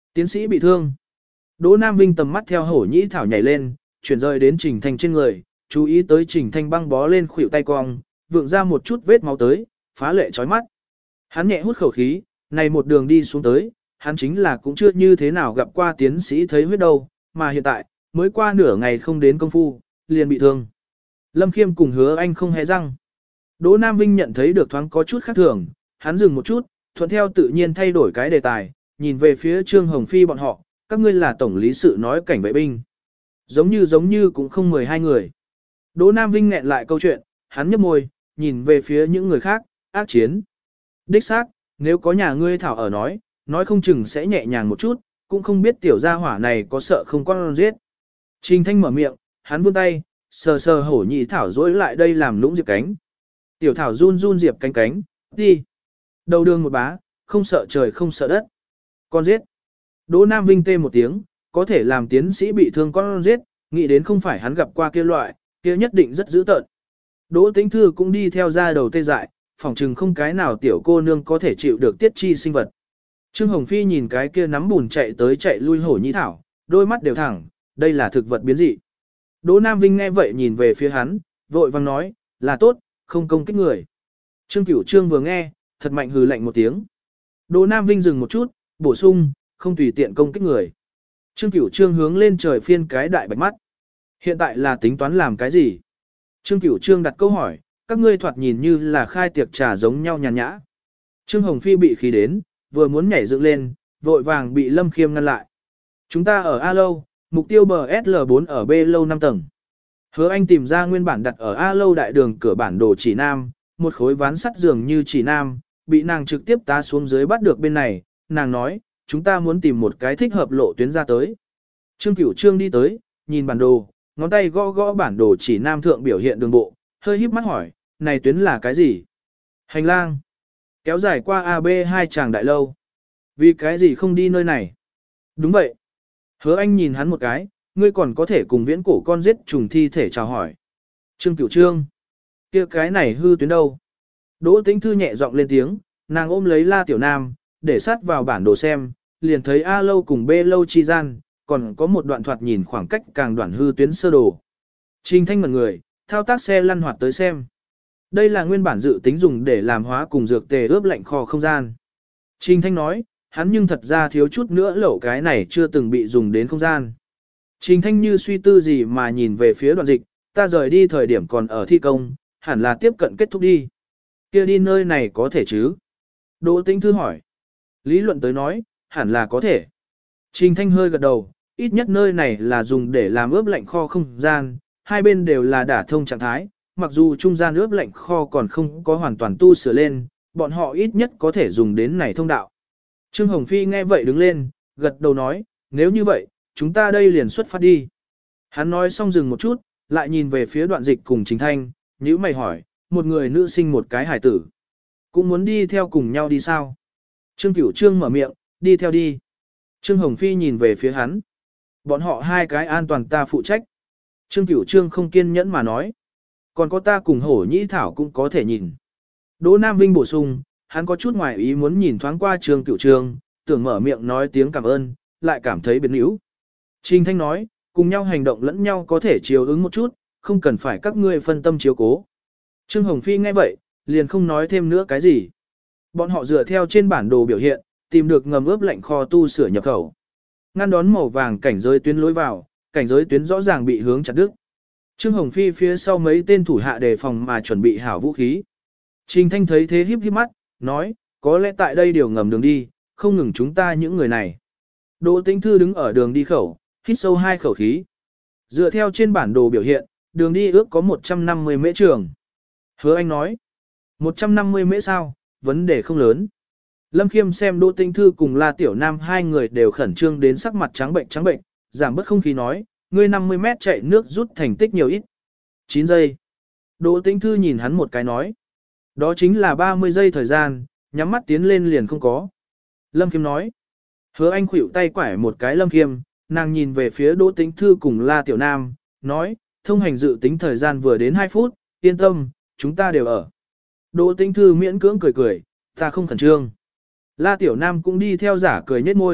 Tiến sĩ bị thương. Đỗ Nam Vinh tầm mắt theo hổ nhĩ thảo nhảy lên, chuyển rời đến Trình Thanh trên người, chú ý tới Trình Thanh băng bó lên khuỷu tay cong, vượng ra một chút vết máu tới, phá lệ chói mắt. Hắn nhẹ hút khẩu khí, này một đường đi xuống tới, hắn chính là cũng chưa như thế nào gặp qua tiến sĩ thấy huyết đâu, mà hiện tại, mới qua nửa ngày không đến công phu, liền bị thương. Lâm Khiêm cùng Hứa Anh không hề răng. Đỗ Nam Vinh nhận thấy được thoáng có chút khác thường, hắn dừng một chút, thuận theo tự nhiên thay đổi cái đề tài, nhìn về phía Trương Hồng Phi bọn họ, các ngươi là tổng lý sự nói cảnh vệ binh. Giống như giống như cũng không mười hai người. Đỗ Nam Vinh nghẹn lại câu chuyện, hắn nhếch môi, nhìn về phía những người khác, ác chiến. Đích xác, nếu có nhà ngươi thảo ở nói, nói không chừng sẽ nhẹ nhàng một chút, cũng không biết tiểu gia hỏa này có sợ không con giết. Trình Thanh mở miệng, hắn vươn tay, sờ sờ hổ nhị thảo dối lại đây làm lũng diệp cánh. Tiểu thảo run run diệp cánh cánh, đi. Đầu đường một bá, không sợ trời không sợ đất. Con giết. Đỗ Nam Vinh tê một tiếng, có thể làm tiến sĩ bị thương con giết, nghĩ đến không phải hắn gặp qua kia loại, kia nhất định rất dữ tợn. Đỗ Tĩnh Thư cũng đi theo ra đầu tê dại, phỏng chừng không cái nào tiểu cô nương có thể chịu được tiết chi sinh vật. Trương Hồng Phi nhìn cái kia nắm bùn chạy tới chạy lui hổ nhĩ thảo, đôi mắt đều thẳng, đây là thực vật biến dị. Đỗ Nam Vinh nghe vậy nhìn về phía hắn, vội vang nói, là tốt, không công kích người. Trương Cửu Trương vừa nghe, thật mạnh hừ lạnh một tiếng. Đỗ Nam Vinh dừng một chút, bổ sung, không tùy tiện công kích người. Trương Cửu Trương hướng lên trời phiên cái đại bạch mắt. Hiện tại là tính toán làm cái gì? Trương Cửu Trương đặt câu hỏi, các ngươi thoạt nhìn như là khai tiệc trà giống nhau nhàn nhã. Trương Hồng Phi bị khí đến, vừa muốn nhảy dựng lên, vội vàng bị Lâm Khiêm ngăn lại. Chúng ta ở A Lâu, mục tiêu bờ S L bốn ở B Lâu năm tầng. Hứa Anh tìm ra nguyên bản đặt ở A Lâu đại đường cửa bản đồ chỉ nam, một khối ván sắt dường như chỉ nam, bị nàng trực tiếp tá xuống dưới bắt được bên này, nàng nói, chúng ta muốn tìm một cái thích hợp lộ tuyến ra tới. Trương Cửu Trương đi tới, nhìn bản đồ, ngón tay gõ gõ bản đồ chỉ nam thượng biểu hiện đường bộ, hơi híp mắt hỏi, này tuyến là cái gì? Hành lang. Kéo dài qua A B hai tràng đại lâu. Vì cái gì không đi nơi này? Đúng vậy. Hứa Anh nhìn hắn một cái, ngươi còn có thể cùng viễn cổ con giết trùng thi thể chào hỏi. Trương Cửu Trương. Kia cái này hư tuyến đâu? Đỗ Tĩnh Thư nhẹ giọng lên tiếng, nàng ôm lấy La Tiểu Nam, để sát vào bản đồ xem, liền thấy A Lâu cùng B Lâu chi gian, còn có một đoạn thoạt nhìn khoảng cách càng đoạn hư tuyến sơ đồ. Trình Thanh ngẩn người, thao tác xe lăn hoạt tới xem. Đây là nguyên bản dự tính dùng để làm hóa cùng dược tề ướp lạnh kho không gian. Trình Thanh nói, hắn nhưng thật ra thiếu chút nữa lẩu cái này chưa từng bị dùng đến không gian. Trình Thanh như suy tư gì mà nhìn về phía đoạn dịch, ta rời đi thời điểm còn ở thi công, hẳn là tiếp cận kết thúc đi. Kia đi nơi này có thể chứ? Đỗ Tĩnh Thư hỏi. Lý luận tới nói, hẳn là có thể. Trình Thanh hơi gật đầu, ít nhất nơi này là dùng để làm ướp lạnh kho không gian, hai bên đều là đả thông trạng thái, mặc dù trung gian ướp lạnh kho còn không có hoàn toàn tu sửa lên, bọn họ ít nhất có thể dùng đến này thông đạo. Trương Hồng Phi nghe vậy đứng lên, gật đầu nói, nếu như vậy, chúng ta đây liền xuất phát đi. Hắn nói xong dừng một chút, lại nhìn về phía đoạn dịch cùng Trình Thanh, nhíu mày hỏi, một người nữ sinh một cái hải tử. Cũng muốn đi theo cùng nhau đi sao? Trương Cửu Trương mở miệng, đi theo đi. Trương Hồng Phi nhìn về phía hắn. Bọn họ hai cái an toàn ta phụ trách. Trương Cửu Trương không kiên nhẫn mà nói. Còn có ta cùng hổ nhĩ thảo cũng có thể nhìn. Đỗ Nam Vinh bổ sung, hắn có chút ngoài ý muốn nhìn thoáng qua Trương Cửu Trương, tưởng mở miệng nói tiếng cảm ơn, lại cảm thấy biến yếu. Trình Thanh nói, cùng nhau hành động lẫn nhau có thể chiếu ứng một chút, không cần phải các ngươi phân tâm chiếu cố. Trương Hồng Phi nghe vậy, liền không nói thêm nữa cái gì. Bọn họ dựa theo trên bản đồ biểu hiện, tìm được ngầm ướp lạnh kho tu sửa nhập khẩu. Ngăn đón màu vàng cảnh giới tuyến lối vào, cảnh giới tuyến rõ ràng bị hướng chặt đứt. Trương Hồng Phi phía sau mấy tên thủ hạ đề phòng mà chuẩn bị hảo vũ khí. Trình Thanh thấy thế híp híp mắt, nói, có lẽ tại đây điều ngầm đường đi, không ngừng chúng ta những người này. Đỗ Tĩnh Thư đứng ở đường đi khẩu, hít sâu hai khẩu khí. Dựa theo trên bản đồ biểu hiện, đường đi ước có một trăm năm mươi mễ trường. Hứa Anh nói, một trăm năm mươi mễ sao, vấn đề không lớn. Lâm Khiêm xem Đỗ Tĩnh Thư cùng La Tiểu Nam hai người đều khẩn trương đến sắc mặt trắng bệnh trắng bệnh, giảm bớt không khí nói, ngươi năm mươi mét chạy nước rút thành tích nhiều ít. chín giây. Đỗ Tĩnh Thư nhìn hắn một cái nói, đó chính là ba mươi giây thời gian, nhắm mắt tiến lên liền không có. Lâm Khiêm nói, Hứa Anh khuỷu tay quải một cái Lâm Khiêm, nàng nhìn về phía Đỗ Tĩnh Thư cùng La Tiểu Nam, nói, thông hành dự tính thời gian vừa đến hai phút, yên tâm, chúng ta đều ở. Đỗ Tĩnh Thư miễn cưỡng cười cười, ta không khẩn trương. La Tiểu Nam cũng đi theo giả cười nhếch môi,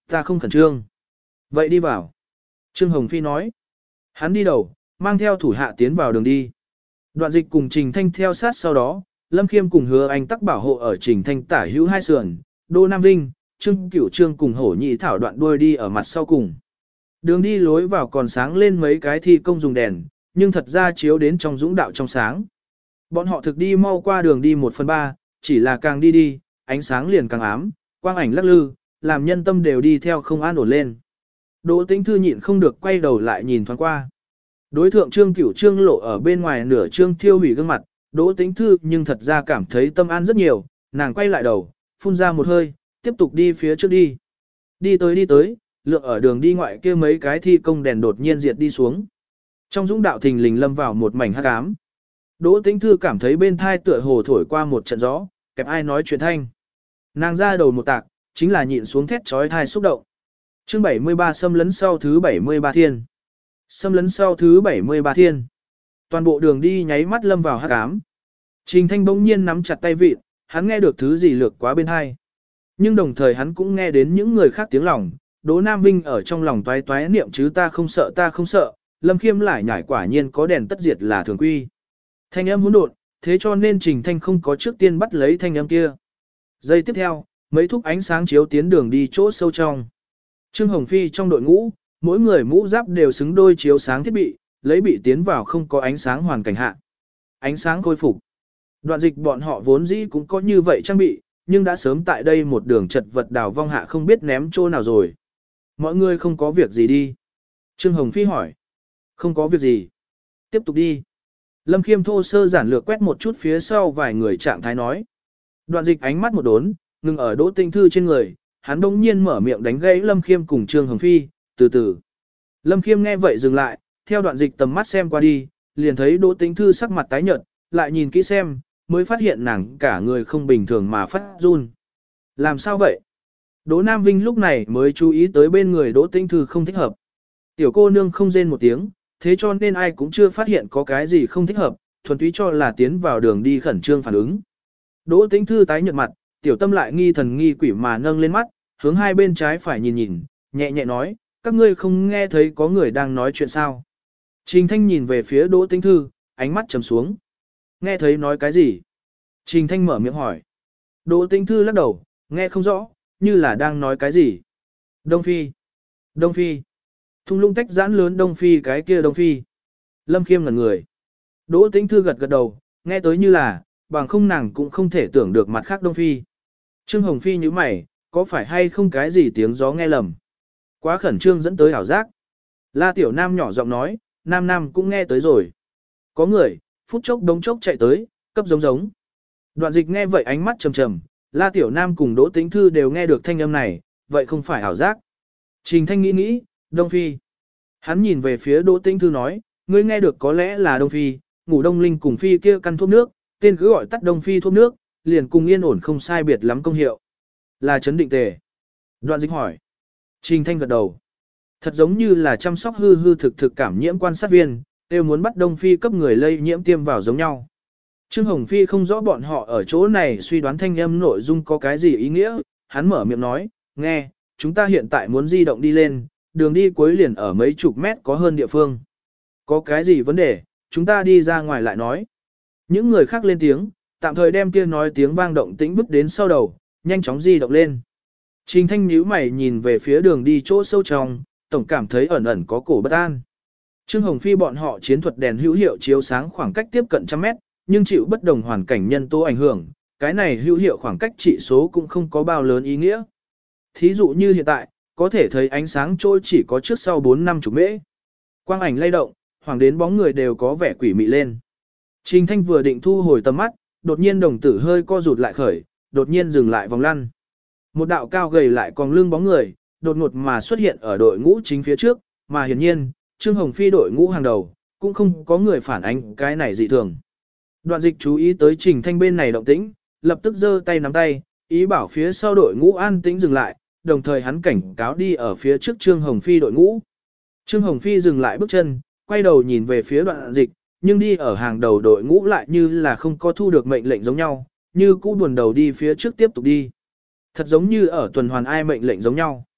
Ta không khẩn trương. Vậy đi vào. Trương Hồng Phi nói. Hắn đi đầu, mang theo thủ hạ tiến vào đường đi. Đoạn dịch cùng Trình Thanh theo sát sau đó, Lâm Khiêm cùng Hứa Anh tắc bảo hộ ở Trình Thanh tả hữu hai sườn, Đô Nam Vinh, Trương Cửu Trương cùng Hổ Nhị Thảo đoạn đuôi đi ở mặt sau cùng. Đường đi lối vào còn sáng lên mấy cái thi công dùng đèn, nhưng thật ra chiếu đến trong dũng đạo trong sáng. Bọn họ thực đi mau qua đường đi một phần ba, chỉ là càng đi đi, ánh sáng liền càng ám, quang ảnh lắc lư, làm nhân tâm đều đi theo không an ổn lên. Đỗ Tĩnh Thư nhịn không được quay đầu lại nhìn thoáng qua. Đối thượng Trương Cửu Trương lộ ở bên ngoài nửa trương thiêu hủy gương mặt, Đỗ Tĩnh Thư nhưng thật ra cảm thấy tâm an rất nhiều, nàng quay lại đầu, phun ra một hơi, tiếp tục đi phía trước đi. Đi tới đi tới, lượng ở đường đi ngoại kia mấy cái thi công đèn đột nhiên diệt đi xuống. Trong dũng đạo thình lình lâm vào một mảnh hắc ám. Đỗ Tĩnh Thư cảm thấy bên thai tựa hồ thổi qua một trận gió, kẹp ai nói chuyện thanh. Nàng ra đầu một tạc, chính là nhịn xuống thét trói thai xúc động. Chương bảy mươi ba xâm lấn sau thứ bảy mươi ba thiên. Xâm lấn sau thứ bảy mươi ba thiên. Toàn bộ đường đi nháy mắt lâm vào hắc ám. Trình Thanh bỗng nhiên nắm chặt tay vịt, hắn nghe được thứ gì lược quá bên hai. Nhưng đồng thời hắn cũng nghe đến những người khác tiếng lòng. Đỗ Nam Vinh ở trong lòng toái toái niệm chứ ta không sợ ta không sợ, Lâm Khiêm lại nhảy quả nhiên có đèn tất diệt là thường quy. Thanh âm hỗn độn, thế cho nên Trình Thanh không có trước tiên bắt lấy thanh âm kia. Giây tiếp theo, mấy thúc ánh sáng chiếu tiến đường đi chỗ sâu trong. Trương Hồng Phi trong đội ngũ, mỗi người mũ giáp đều xứng đôi chiếu sáng thiết bị, lấy bị tiến vào không có ánh sáng hoàn cảnh hạ. Ánh sáng khôi phục. Đoạn dịch bọn họ vốn dĩ cũng có như vậy trang bị, nhưng đã sớm tại đây một đường chật vật đào vong hạ không biết ném chỗ nào rồi. Mọi người không có việc gì đi. Trương Hồng Phi hỏi. Không có việc gì. Tiếp tục đi. Lâm Khiêm thô sơ giản lược quét một chút phía sau vài người trạng thái nói. Đoạn dịch ánh mắt một đốn, ngừng ở Đỗ Tĩnh Thư trên người, hắn đông nhiên mở miệng đánh gãy Lâm Khiêm cùng Trương Hồng Phi, từ từ. Lâm Khiêm nghe vậy dừng lại, theo đoạn dịch tầm mắt xem qua đi, liền thấy Đỗ Tĩnh Thư sắc mặt tái nhợt, lại nhìn kỹ xem, mới phát hiện nàng cả người không bình thường mà phát run. Làm sao vậy? Đỗ Nam Vinh lúc này mới chú ý tới bên người Đỗ Tĩnh Thư không thích hợp. Tiểu cô nương không rên một tiếng, thế cho nên ai cũng chưa phát hiện có cái gì không thích hợp, thuần túy cho là tiến vào đường đi khẩn trương phản ứng. Đỗ Tĩnh Thư tái nhợt mặt, tiểu tâm lại nghi thần nghi quỷ mà nâng lên mắt, hướng hai bên trái phải nhìn nhìn, nhẹ nhẹ nói, các ngươi không nghe thấy có người đang nói chuyện sao? Trình Thanh nhìn về phía Đỗ Tĩnh Thư, ánh mắt trầm xuống. Nghe thấy nói cái gì? Trình Thanh mở miệng hỏi. Đỗ Tĩnh Thư lắc đầu, nghe không rõ, như là đang nói cái gì? Đông Phi. Đông Phi. Thung lũng tách giãn lớn Đông Phi cái kia Đông Phi. Lâm Khiêm ngẩn người. Đỗ Tĩnh Thư gật gật đầu, nghe tới như là, bằng không nàng cũng không thể tưởng được mặt khác Đông Phi. Trương Hồng Phi như mày, có phải hay không cái gì tiếng gió nghe lầm? Quá khẩn trương dẫn tới ảo giác. La Tiểu Nam nhỏ giọng nói, Nam Nam cũng nghe tới rồi. Có người, phút chốc đống chốc chạy tới, cấp giống giống. Đoạn dịch nghe vậy ánh mắt trầm trầm, La Tiểu Nam cùng Đỗ Tĩnh Thư đều nghe được thanh âm này, vậy không phải ảo giác. Trình Thanh nghĩ nghĩ, Đông Phi. Hắn nhìn về phía Đỗ Tĩnh Thư nói, ngươi nghe được có lẽ là Đông Phi, ngủ Đông Linh cùng Phi kia căn thuốc nước, tên cứ gọi tắt Đông Phi thuốc nước, liền cùng yên ổn không sai biệt lắm công hiệu. Là chấn định tề. Đoạn dịch hỏi. Trình Thanh gật đầu. Thật giống như là chăm sóc hư hư thực thực cảm nhiễm quan sát viên, đều muốn bắt Đông Phi cấp người lây nhiễm tiêm vào giống nhau. Trương Hồng Phi không rõ bọn họ ở chỗ này suy đoán thanh âm nội dung có cái gì ý nghĩa, hắn mở miệng nói, nghe, chúng ta hiện tại muốn di động đi lên, đường đi cuối liền ở mấy chục mét có hơn địa phương. Có cái gì vấn đề, chúng ta đi ra ngoài lại nói. Những người khác lên tiếng, tạm thời đem kia nói tiếng vang động tĩnh vứt đến sau đầu, nhanh chóng di động lên. Trình Thanh nhíu mày nhìn về phía đường đi chỗ sâu trong, tổng cảm thấy ẩn ẩn có cổ bất an. Trương Hồng Phi bọn họ chiến thuật đèn hữu hiệu chiếu sáng khoảng cách tiếp cận trăm mét, nhưng chịu bất đồng hoàn cảnh nhân tố ảnh hưởng, cái này hữu hiệu khoảng cách trị số cũng không có bao lớn ý nghĩa. Thí dụ như hiện tại, có thể thấy ánh sáng trôi chỉ có trước sau bốn năm chục mễ. Quang ảnh lay động, hoàng đến bóng người đều có vẻ quỷ mị lên. Trình Thanh vừa định thu hồi tầm mắt, đột nhiên đồng tử hơi co rụt lại khởi, đột nhiên dừng lại vòng lăn. Một đạo cao gầy lại còn lưng bóng người, đột ngột mà xuất hiện ở đội ngũ chính phía trước, mà hiển nhiên, Trương Hồng Phi đội ngũ hàng đầu, cũng không có người phản ánh cái này dị thường. Đoạn dịch chú ý tới Trình Thanh bên này động tĩnh, lập tức giơ tay nắm tay, ý bảo phía sau đội ngũ an tĩnh dừng lại, đồng thời hắn cảnh cáo đi ở phía trước Trương Hồng Phi đội ngũ. Trương Hồng Phi dừng lại bước chân, quay đầu nhìn về phía đoạn dịch, nhưng đi ở hàng đầu đội ngũ lại như là không có thu được mệnh lệnh giống nhau, như cũ buồn đầu đi phía trước tiếp tục đi. Thật giống như ở tuần hoàn ai mệnh lệnh giống nhau.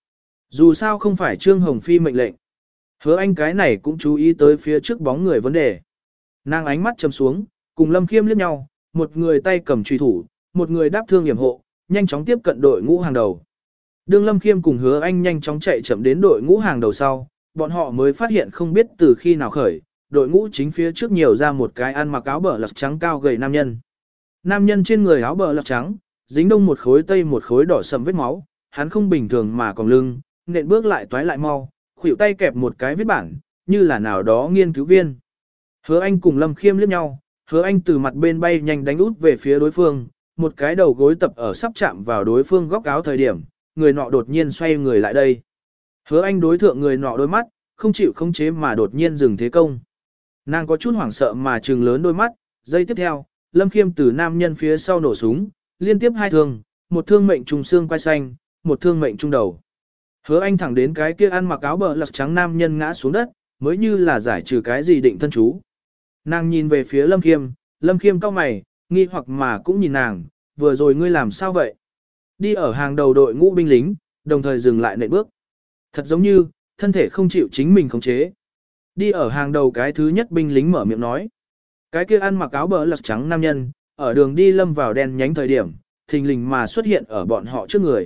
Dù sao không phải Trương Hồng Phi mệnh lệnh. Hứa Anh cái này cũng chú ý tới phía trước bóng người vấn đề. Nàng ánh mắt trầm xuống, cùng Lâm Khiêm liếc nhau, một người tay cầm truy thủ, một người đáp thương yểm hộ, nhanh chóng tiếp cận đội ngũ hàng đầu. Đương Lâm Khiêm cùng Hứa Anh nhanh chóng chạy chậm đến đội ngũ hàng đầu sau, bọn họ mới phát hiện không biết từ khi nào khởi, đội ngũ chính phía trước nhiều ra một cái ăn mặc áo bờ lật trắng cao gầy nam nhân. Nam nhân trên người áo bờ lật trắng, dính đông một khối tây một khối đỏ sầm vết máu, hắn không bình thường mà còn lưng, nện bước lại toái lại mau, khuỷu tay kẹp một cái viết bản, như là nào đó nghiên cứu viên. Hứa Anh cùng Lâm Khiêm liếc nhau, Hứa Anh từ mặt bên bay nhanh đánh út về phía đối phương, một cái đầu gối tập ở sắp chạm vào đối phương góc áo thời điểm, người nọ đột nhiên xoay người lại đây. Hứa Anh đối thượng người nọ đôi mắt, không chịu khống chế mà đột nhiên dừng thế công. Nàng có chút hoảng sợ mà trừng lớn đôi mắt, giây tiếp theo, Lâm Khiêm từ nam nhân phía sau nổ súng, liên tiếp hai thương, một thương mệnh trùng xương quai xanh, một thương mệnh trung đầu. Hứa Anh thẳng đến cái kia ăn mặc áo bờ lật trắng nam nhân ngã xuống đất, mới như là giải trừ cái gì định thân chú. Nàng nhìn về phía Lâm Khiêm, Lâm Khiêm cau mày, nghi hoặc mà cũng nhìn nàng, vừa rồi ngươi làm sao vậy? Đi ở hàng đầu đội ngũ binh lính, đồng thời dừng lại nện bước. Thật giống như, thân thể không chịu chính mình khống chế. Đi ở hàng đầu cái thứ nhất binh lính mở miệng nói. Cái kia ăn mặc áo bờ lật trắng nam nhân, ở đường đi lâm vào đèn nhánh thời điểm, thình lình mà xuất hiện ở bọn họ trước người.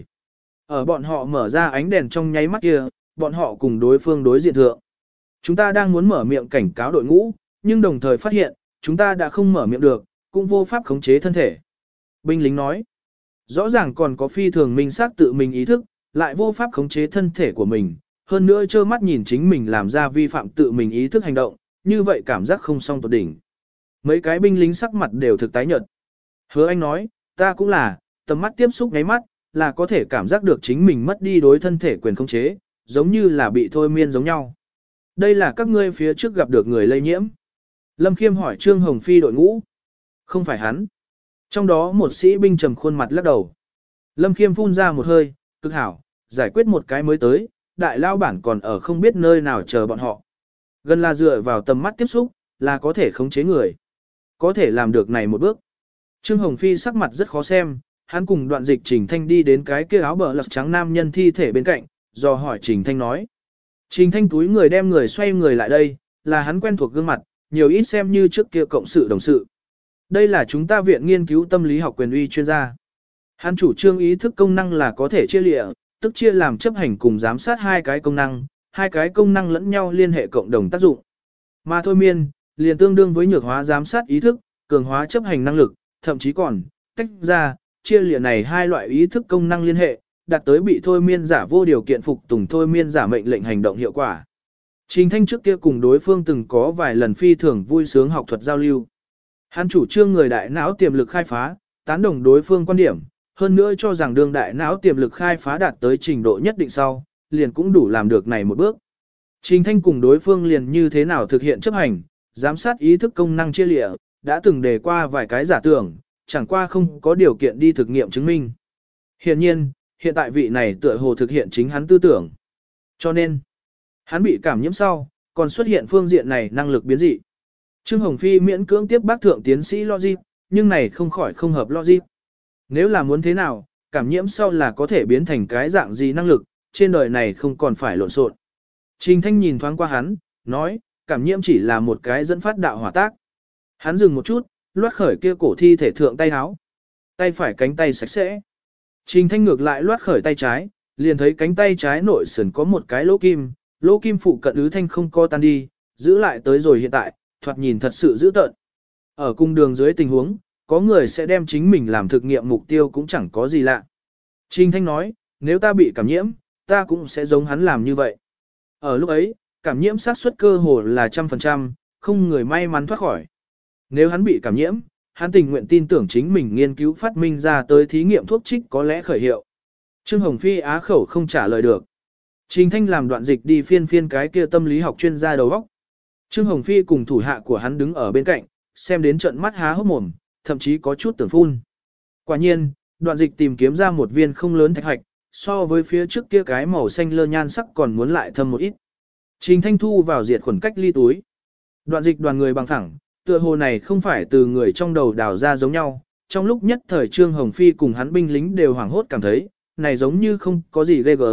Ở bọn họ mở ra ánh đèn trong nháy mắt kia, bọn họ cùng đối phương đối diện thượng. Chúng ta đang muốn mở miệng cảnh cáo đội ngũ, nhưng đồng thời phát hiện, chúng ta đã không mở miệng được, cũng vô pháp khống chế thân thể. Binh lính nói, rõ ràng còn có phi thường minh xác tự mình ý thức, lại vô pháp khống chế thân thể của mình, hơn nữa trơ mắt nhìn chính mình làm ra vi phạm tự mình ý thức hành động, như vậy cảm giác không song tột đỉnh. Mấy cái binh lính sắc mặt đều thực tái nhợt. Hứa Anh nói, ta cũng là, tầm mắt tiếp xúc ngáy mắt, là có thể cảm giác được chính mình mất đi đối thân thể quyền khống chế, giống như là bị thôi miên giống nhau. Đây là các ngươi phía trước gặp được người lây nhiễm. Lâm Khiêm hỏi Trương Hồng Phi đội ngũ. Không phải hắn. Trong đó một sĩ binh trầm khuôn mặt lắc đầu. Lâm Khiêm phun ra một hơi, cực hảo, giải quyết một cái mới tới, đại lao bản còn ở không biết nơi nào chờ bọn họ. Gần là dựa vào tầm mắt tiếp xúc, là có thể khống chế người. Có thể làm được này một bước. Trương Hồng Phi sắc mặt rất khó xem, hắn cùng Đoạn Dịch Trình Thanh đi đến cái kia áo bờ lật trắng nam nhân thi thể bên cạnh, do hỏi Trình Thanh nói. Trình Thanh túi người đem người xoay người lại đây, là hắn quen thuộc gương mặt, nhiều ít xem như trước kia cộng sự đồng sự. Đây là chúng ta viện nghiên cứu tâm lý học quyền uy chuyên gia. Hắn chủ trương ý thức công năng là có thể chia lịa, tức chia làm chấp hành cùng giám sát hai cái công năng, hai cái công năng lẫn nhau liên hệ cộng đồng tác dụng. Mà thôi miên, liền tương đương với nhược hóa giám sát ý thức, cường hóa chấp hành năng lực, thậm chí còn tách ra, chia lịa này hai loại ý thức công năng liên hệ, đạt tới bị thôi miên giả vô điều kiện phục tùng thôi miên giả mệnh lệnh hành động hiệu quả. Trình Thanh trước kia cùng đối phương từng có vài lần phi thường vui sướng học thuật giao lưu. Hắn chủ trương người đại não tiềm lực khai phá, tán đồng đối phương quan điểm, hơn nữa cho rằng đương đại não tiềm lực khai phá đạt tới trình độ nhất định sau, liền cũng đủ làm được này một bước. Trình Thanh cùng đối phương liền như thế nào thực hiện chấp hành, giám sát ý thức công năng chia lịa, đã từng đề qua vài cái giả tưởng, chẳng qua không có điều kiện đi thực nghiệm chứng minh. Hiện nhiên, hiện tại vị này tựa hồ thực hiện chính hắn tư tưởng. Cho nên, hắn bị cảm nhiễm sau, còn xuất hiện phương diện này năng lực biến dị. Trương Hồng Phi miễn cưỡng tiếp bác thượng tiến sĩ logic, nhưng này không khỏi không hợp logic. Nếu là muốn thế nào, cảm nhiễm sau là có thể biến thành cái dạng gì năng lực, trên đời này không còn phải lộn xộn. Trình Thanh nhìn thoáng qua hắn, nói, cảm nhiễm chỉ là một cái dẫn phát đạo hỏa tác. Hắn dừng một chút, loát khởi kia cổ thi thể thượng tay áo. Tay phải cánh tay sạch sẽ. Trình Thanh ngược lại loát khởi tay trái, liền thấy cánh tay trái nội sườn có một cái lỗ kim, lỗ kim phụ cận ứ thanh không co tan đi, giữ lại tới rồi hiện tại, thoạt nhìn thật sự dữ tợn. Ở cung đường dưới tình huống, có người sẽ đem chính mình làm thực nghiệm mục tiêu cũng chẳng có gì lạ. Trình Thanh nói, nếu ta bị cảm nhiễm, ta cũng sẽ giống hắn làm như vậy. Ở lúc ấy, cảm nhiễm xác suất cơ hồ là trăm phần trăm, không người may mắn thoát khỏi. Nếu hắn bị cảm nhiễm, hắn tình nguyện tin tưởng chính mình nghiên cứu phát minh ra tới thí nghiệm thuốc trích có lẽ khởi hiệu. Trương Hồng Phi á khẩu không trả lời được. Trình Thanh làm đoạn dịch đi phiên phiên cái kia tâm lý học chuyên gia đầu óc. Trương Hồng Phi cùng thủ hạ của hắn đứng ở bên cạnh, xem đến trận mắt há hốc mồm, thậm chí có chút tưởng phun. Quả nhiên, đoạn dịch tìm kiếm ra một viên không lớn thạch hạch, so với phía trước kia cái màu xanh lơ nhan sắc còn muốn lại thâm một ít. Trình Thanh thu vào diệt khuẩn cách ly túi. Đoạn dịch đoàn người bằng thẳng, tựa hồ này không phải từ người trong đầu đào ra giống nhau. Trong lúc nhất thời Trương Hồng Phi cùng hắn binh lính đều hoảng hốt cảm thấy, này giống như không có gì ghê gớm,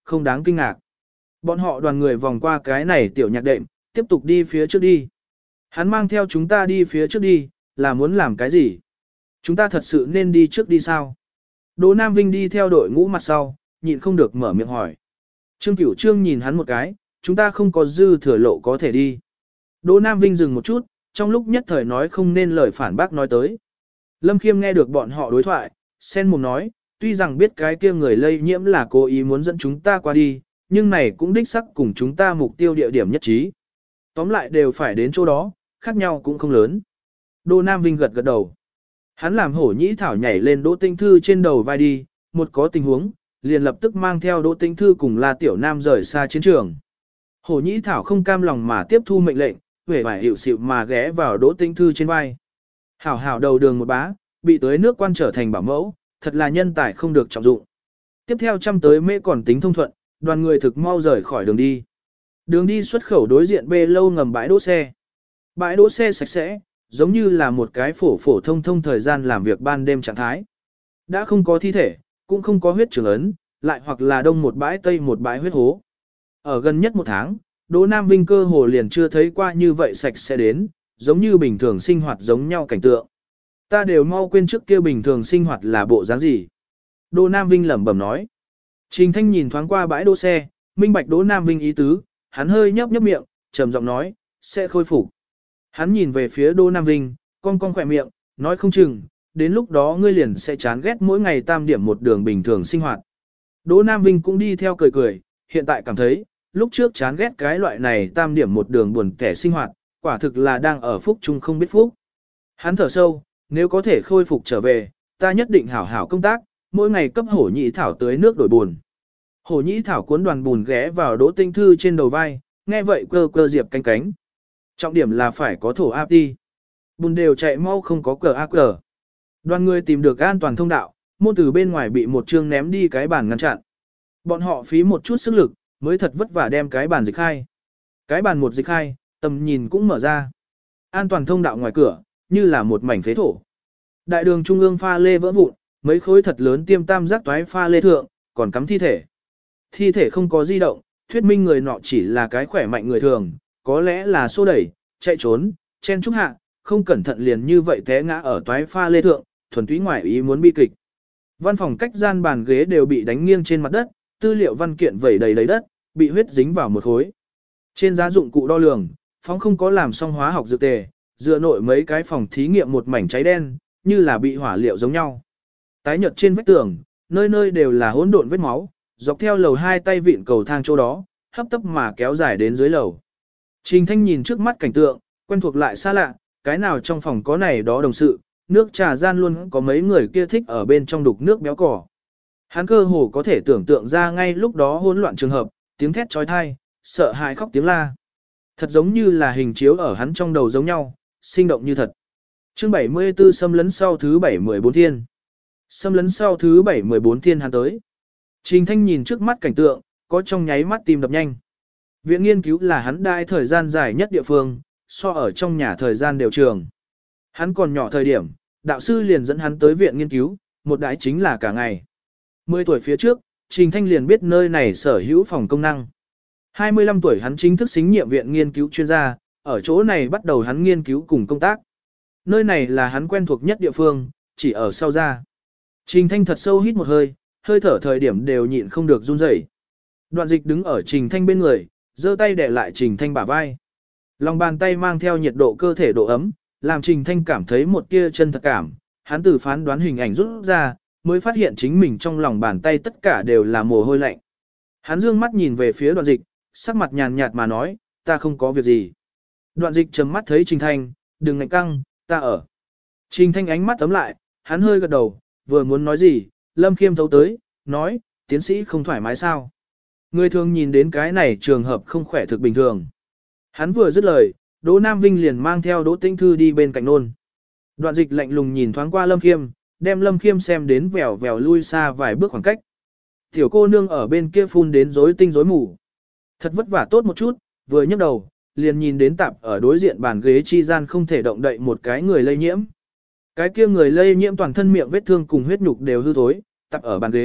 không đáng kinh ngạc. Bọn họ đoàn người vòng qua cái này tiểu nhạc đệm, tiếp tục đi phía trước đi. Hắn mang theo chúng ta đi phía trước đi, là muốn làm cái gì? Chúng ta thật sự nên đi trước đi sao? Đỗ Nam Vinh đi theo đội ngũ mặt sau, nhịn không được mở miệng hỏi. Trương Cửu Trương nhìn hắn một cái, chúng ta không có dư thừa lộ có thể đi. Đỗ Nam Vinh dừng một chút, trong lúc nhất thời nói không nên lời phản bác nói tới. Lâm Khiêm nghe được bọn họ đối thoại, sen mồm nói, tuy rằng biết cái kia người lây nhiễm là cố ý muốn dẫn chúng ta qua đi, nhưng này cũng đích sắc cùng chúng ta mục tiêu địa điểm nhất trí. Tóm lại đều phải đến chỗ đó, khác nhau cũng không lớn. Đỗ Nam Vinh gật gật đầu. Hắn làm hổ nhĩ thảo nhảy lên Đỗ Tinh Thư trên đầu vai đi, một có tình huống, liền lập tức mang theo Đỗ Tinh Thư cùng La Tiểu Nam rời xa chiến trường. Hổ nhĩ thảo không cam lòng mà tiếp thu mệnh lệnh, vẻ vải hiệu xịu mà ghé vào Đỗ Tinh Thư trên vai. Hảo hảo đầu đường một bá, bị tới nước quan trở thành bảo mẫu, thật là nhân tài không được trọng dụng. Tiếp theo trăm tới mễ còn tính thông thuận, đoàn người thực mau rời khỏi đường đi. Đường đi xuất khẩu đối diện bê lâu ngầm bãi đỗ xe. Bãi đỗ xe sạch sẽ, giống như là một cái phổ phổ thông thông thời gian làm việc ban đêm trạng thái. Đã không có thi thể, cũng không có huyết trường ấn, lại hoặc là đông một bãi tây một bãi huyết hố. Ở gần nhất một tháng, Đỗ Nam Vinh cơ hồ liền chưa thấy qua như vậy sạch sẽ đến, giống như bình thường sinh hoạt giống nhau cảnh tượng. Ta đều mau quên trước kia bình thường sinh hoạt là bộ dáng gì. Đỗ Nam Vinh lẩm bẩm nói. Trình Thanh nhìn thoáng qua bãi đỗ xe, minh bạch Đỗ Nam Vinh ý tứ, hắn hơi nhấp nhấp miệng, trầm giọng nói, sẽ khôi phục. Hắn nhìn về phía Đỗ Nam Vinh, cong cong khỏe miệng, nói không chừng, đến lúc đó ngươi liền sẽ chán ghét mỗi ngày tam điểm một đường bình thường sinh hoạt. Đỗ Nam Vinh cũng đi theo cười cười, hiện tại cảm thấy, lúc trước chán ghét cái loại này tam điểm một đường buồn kẻ sinh hoạt, quả thực là đang ở phúc chung không biết phúc. Hắn thở sâu, nếu có thể khôi phục trở về, ta nhất định hảo hảo công tác, mỗi ngày cấp hổ nhĩ thảo tưới nước đổi bùn. Hổ nhĩ thảo cuốn đoàn bùn ghé vào Đỗ Tinh Thư trên đầu vai, nghe vậy cơ cơ diệp cánh cánh. Trọng điểm là phải có thổ áp đi. Bùn đều chạy mau không có cờ ác cờ. Đoàn người tìm được an toàn thông đạo, môn từ bên ngoài bị một chương ném đi cái bàn ngăn chặn. Bọn họ phí một chút sức lực, mới thật vất vả đem cái bàn dịch khai. Cái bàn một dịch khai, tầm nhìn cũng mở ra. An toàn thông đạo ngoài cửa, như là một mảnh phế thổ. Đại đường trung ương pha lê vỡ vụn, mấy khối thật lớn tiêm tam giác toái pha lê thượng, còn cắm thi thể. Thi thể không có di động, thuyết minh người nọ chỉ là cái khỏe mạnh người thường, có lẽ là xô đẩy, chạy trốn, chen trúc hạ, không cẩn thận liền như vậy té ngã ở toái pha lê thượng, thuần túy ngoại ý muốn bi kịch. Văn phòng cách gian bàn ghế đều bị đánh nghiêng trên mặt đất, tư liệu văn kiện vẩy đầy đầy đất, bị huyết dính vào một khối. Trên giá dụng cụ đo lường, phóng không có làm xong hóa học dược tề, dựa nội mấy cái phòng thí nghiệm một mảnh cháy đen, như là bị hỏa liệu giống nhau. Tái nhợt trên vách tường, nơi nơi đều là hỗn độn vết máu, dọc theo lầu hai tay vịn cầu thang chỗ đó, hấp tấp mà kéo dài đến dưới lầu. Trình Thanh nhìn trước mắt cảnh tượng, quen thuộc lại xa lạ, cái nào trong phòng có này đó đồng sự, nước trà gian luôn có mấy người kia thích ở bên trong đục nước béo cỏ. Hắn cơ hồ có thể tưởng tượng ra ngay lúc đó hỗn loạn trường hợp, tiếng thét trói thai, sợ hãi khóc tiếng la. Thật giống như là hình chiếu ở hắn trong đầu giống nhau, sinh động như thật. Chương bảy mươi tư xâm lấn sau thứ bảy mười bốn thiên. Xâm lấn sau thứ bảy mười bốn thiên hắn tới. Trình Thanh nhìn trước mắt cảnh tượng, có trong nháy mắt tim đập nhanh. Viện nghiên cứu là hắn đai thời gian dài nhất địa phương, so ở trong nhà thời gian đều trường. Hắn còn nhỏ thời điểm, đạo sư liền dẫn hắn tới viện nghiên cứu, một đái chính là cả ngày. mười tuổi phía trước, Trình Thanh liền biết nơi này sở hữu phòng công năng. hai mươi lăm tuổi hắn chính thức xính nhiệm viện nghiên cứu chuyên gia, ở chỗ này bắt đầu hắn nghiên cứu cùng công tác. Nơi này là hắn quen thuộc nhất địa phương, chỉ ở sau ra. Trình Thanh thật sâu hít một hơi, hơi thở thời điểm đều nhịn không được run rẩy. Đoạn Dịch đứng ở Trình Thanh bên người, giơ tay để lại Trình Thanh bả vai. Lòng bàn tay mang theo nhiệt độ cơ thể độ ấm, làm Trình Thanh cảm thấy một tia chân thật cảm. Hắn từ phán đoán hình ảnh rút ra, mới phát hiện chính mình trong lòng bàn tay tất cả đều là mồ hôi lạnh. Hắn dương mắt nhìn về phía Đoạn Dịch, sắc mặt nhàn nhạt mà nói, ta không có việc gì. Đoạn Dịch trầm mắt thấy Trình Thanh, đừng ngạnh căng, ta ở. Trình Thanh ánh mắt ấm lại, hắn hơi gật đầu, vừa muốn nói gì, Lâm Khiêm thấu tới, nói, tiến sĩ không thoải mái sao. Người thường nhìn đến cái này trường hợp không khỏe thực bình thường. Hắn vừa dứt lời, Đỗ Nam Vinh liền mang theo Đỗ Tĩnh Thư đi bên cạnh nôn. Đoạn Dịch lạnh lùng nhìn thoáng qua Lâm Khiêm, đem Lâm Khiêm xem đến vèo vèo lui xa vài bước khoảng cách. Tiểu cô nương ở bên kia phun đến rối tinh rối mù. Thật vất vả tốt một chút, vừa nhấc đầu, liền nhìn đến tạp ở đối diện bàn ghế chi gian không thể động đậy một cái người lây nhiễm. Cái kia người lây nhiễm toàn thân miệng vết thương cùng huyết nhục đều hư thối, tạp ở bàn ghế,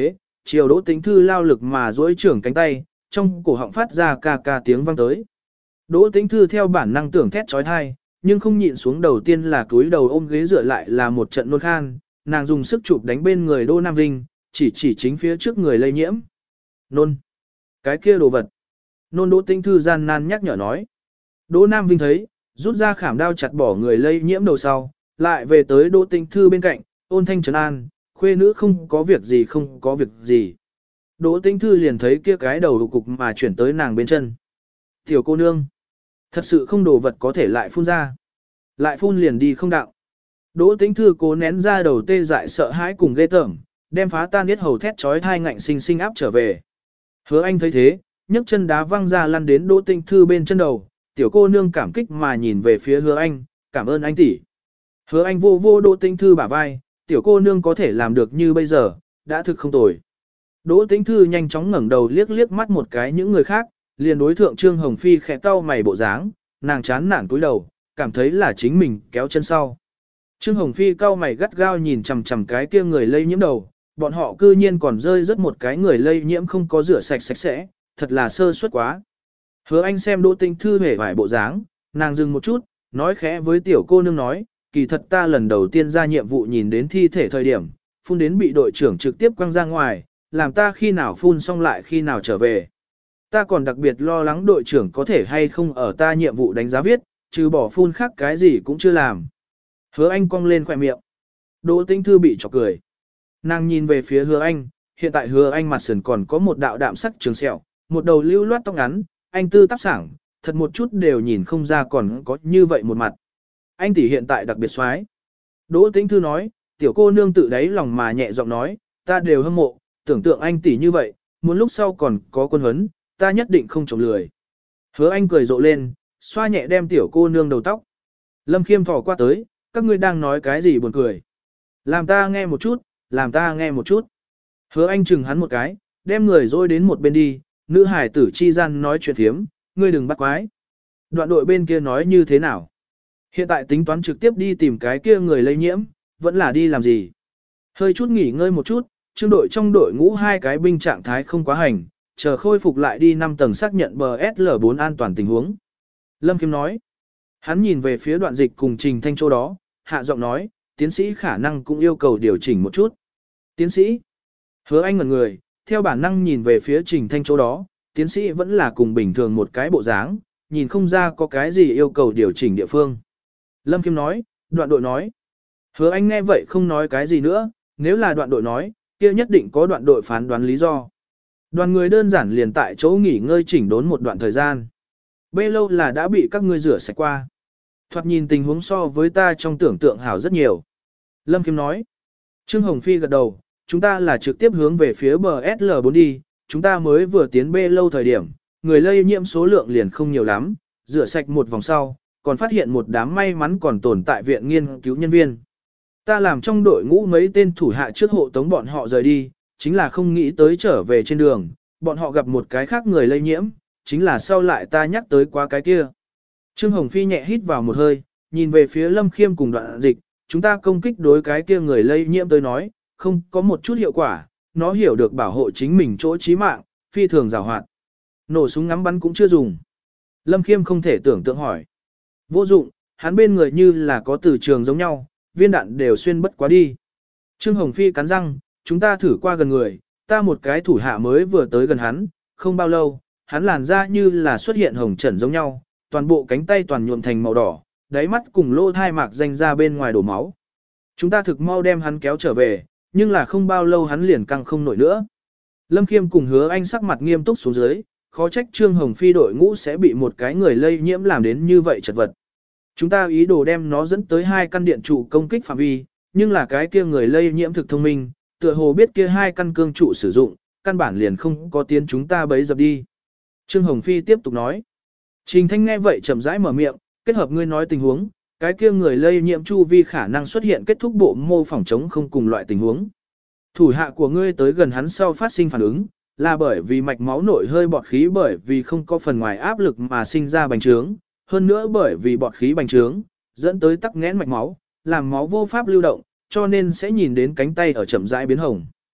chiều Đỗ Tĩnh Thư lao lực mà duỗi trưởng cánh tay, trong cổ họng phát ra ca ca tiếng vang tới. Đỗ Tĩnh Thư theo bản năng tưởng thét trói thai, nhưng không nhịn xuống, đầu tiên là cúi đầu ôm ghế dựa lại là một trận nôn khan, nàng dùng sức chụp đánh bên người Đỗ Nam Vinh, chỉ chỉ chính phía trước người lây nhiễm. Nôn! Cái kia đồ vật! Nôn Đỗ Tĩnh Thư gian nan nhắc nhở nói. Đỗ Nam Vinh thấy, rút ra khảm đao chặt bỏ người lây nhiễm đầu sau, lại về tới Đỗ Tĩnh Thư bên cạnh, ôn thanh trấn an, khuê nữ không có việc gì không có việc gì. Đỗ Tĩnh Thư liền thấy kia cái đầu cục mà chuyển tới nàng bên chân. Tiểu cô nương! Thật sự không đồ vật có thể lại phun ra. Lại phun liền đi không đạo. Đỗ Tĩnh Thư cố nén ra đầu tê dại sợ hãi cùng ghê tởm, đem phá tan yết hầu thét chói thai ngạnh sinh sinh áp trở về. Hứa Anh thấy thế, nhấc chân đá văng ra lăn đến Đỗ Tĩnh Thư bên chân đầu, tiểu cô nương cảm kích mà nhìn về phía Hứa Anh, cảm ơn anh tỷ. Hứa Anh vô vô Đỗ Tĩnh Thư bả vai, tiểu cô nương có thể làm được như bây giờ, đã thực không tồi. Đỗ Tĩnh Thư nhanh chóng ngẩng đầu liếc liếc mắt một cái những người khác, liền đối thượng Trương Hồng Phi khẽ cau mày bộ dáng, nàng chán nản cúi đầu, cảm thấy là chính mình kéo chân sau. Trương Hồng Phi cau mày gắt gao nhìn chằm chằm cái kia người lây nhiễm đầu, bọn họ cư nhiên còn rơi rất một cái người lây nhiễm không có rửa sạch sạch sẽ, thật là sơ suất quá. Hứa Anh xem Đỗ Tĩnh Thư hề vải bộ dáng, nàng dừng một chút, nói khẽ với tiểu cô nương nói, kỳ thật ta lần đầu tiên ra nhiệm vụ nhìn đến thi thể thời điểm, phun đến bị đội trưởng trực tiếp quăng ra ngoài, làm ta khi nào phun xong lại khi nào trở về. Ta còn đặc biệt lo lắng đội trưởng có thể hay không ở ta nhiệm vụ đánh giá viết, trừ bỏ phun khác cái gì cũng chưa làm. Hứa Anh cong lên khỏe miệng. Đỗ Tĩnh Thư bị chọc cười. Nàng nhìn về phía Hứa Anh, hiện tại Hứa Anh mặt sườn còn có một đạo đạm sắc trường sẹo, một đầu lưu loát tóc ngắn, anh tư tắp sảng, thật một chút đều nhìn không ra còn có như vậy một mặt. Anh tỷ hiện tại đặc biệt xoái. Đỗ Tĩnh Thư nói, tiểu cô nương tự đáy lòng mà nhẹ giọng nói, ta đều hâm mộ, tưởng tượng anh tỷ như vậy, muốn lúc sau còn có quân huấn, ta nhất định không trộm lười. Hứa Anh cười rộ lên, xoa nhẹ đem tiểu cô nương đầu tóc. Lâm Khiêm thò qua tới, các ngươi đang nói cái gì buồn cười. Làm ta nghe một chút, làm ta nghe một chút. Hứa Anh chừng hắn một cái, đem người dôi đến một bên đi, nữ hải tử chi gian nói chuyện thiếm, ngươi đừng bắt quái. Đoạn đội bên kia nói như thế nào? Hiện tại tính toán trực tiếp đi tìm cái kia người lây nhiễm, vẫn là đi làm gì? Hơi chút nghỉ ngơi một chút, trương đội trong đội ngũ hai cái binh trạng thái không quá hành, chờ khôi phục lại đi năm tầng xác nhận bờ S L bốn an toàn tình huống. Lâm Khiêm nói. Hắn nhìn về phía đoạn dịch cùng Trình Thanh chỗ đó, hạ giọng nói, tiến sĩ khả năng cũng yêu cầu điều chỉnh một chút. Tiến sĩ. Hứa Anh ngẩn người, theo bản năng nhìn về phía Trình Thanh chỗ đó, tiến sĩ vẫn là cùng bình thường một cái bộ dáng, nhìn không ra có cái gì yêu cầu điều chỉnh địa phương. Lâm Khiêm nói, đoạn đội nói. Hứa Anh nghe vậy không nói cái gì nữa, nếu là đoạn đội nói, kia nhất định có đoạn đội phán đoán lý do. Đoàn người đơn giản liền tại chỗ nghỉ ngơi chỉnh đốn một đoạn thời gian. Bê lâu là đã bị các ngươi rửa sạch qua. Thoạt nhìn tình huống so với ta trong tưởng tượng hảo rất nhiều. Lâm Khiêm nói. Trương Hồng Phi gật đầu, chúng ta là trực tiếp hướng về phía bờ S L bốn đi, chúng ta mới vừa tiến bê lâu thời điểm, người lây nhiễm số lượng liền không nhiều lắm, rửa sạch một vòng sau, còn phát hiện một đám may mắn còn tồn tại viện nghiên cứu nhân viên. Ta làm trong đội ngũ mấy tên thủ hạ trước hộ tống bọn họ rời đi, chính là không nghĩ tới trở về trên đường, bọn họ gặp một cái khác người lây nhiễm, chính là sau lại ta nhắc tới qua cái kia. Trương Hồng Phi nhẹ hít vào một hơi, nhìn về phía Lâm Khiêm cùng đoạn dịch, chúng ta công kích đối cái kia người lây nhiễm tới nói, không có một chút hiệu quả, nó hiểu được bảo hộ chính mình chỗ chí mạng, phi thường giàu hoạt. Nổ súng ngắm bắn cũng chưa dùng. Lâm Khiêm không thể tưởng tượng hỏi. Vô dụng, hắn bên người như là có từ trường giống nhau, viên đạn đều xuyên bất quá đi. Trương Hồng Phi cắn răng, chúng ta thử qua gần người, ta một cái thủ hạ mới vừa tới gần hắn, không bao lâu, hắn làn da như là xuất hiện hồng trần giống nhau, toàn bộ cánh tay toàn nhuộm thành màu đỏ, đáy mắt cùng lỗ thai mạc danh ra bên ngoài đổ máu. Chúng ta thực mau đem hắn kéo trở về, nhưng là không bao lâu hắn liền căng không nổi nữa. Lâm Khiêm cùng Hứa Anh sắc mặt nghiêm túc xuống dưới, khó trách Trương Hồng Phi đội ngũ sẽ bị một cái người lây nhiễm làm đến như vậy chật vật. Chúng ta ý đồ đem nó dẫn tới hai căn điện trụ công kích phạm vi, nhưng là cái kia người lây nhiễm thực thông minh, tựa hồ biết kia hai căn cương trụ sử dụng, căn bản liền không có tiến chúng ta bấy dập đi. Trương Hồng Phi tiếp tục nói. Trình Thanh nghe vậy chậm rãi mở miệng, kết hợp ngươi nói tình huống, cái kia người lây nhiễm chu vi khả năng xuất hiện kết thúc bộ mô phỏng chống không cùng loại tình huống. Thủ hạ của ngươi tới gần hắn sau phát sinh phản ứng, là bởi vì mạch máu nội hơi bọt khí bởi vì không có phần ngoài áp lực mà sinh ra bành trướng, hơn nữa bởi vì bọt khí bành trướng, dẫn tới tắc nghẽn mạch máu, làm máu vô pháp lưu động, cho nên sẽ nhìn đến cánh tay ở chậm rãi biến hồng.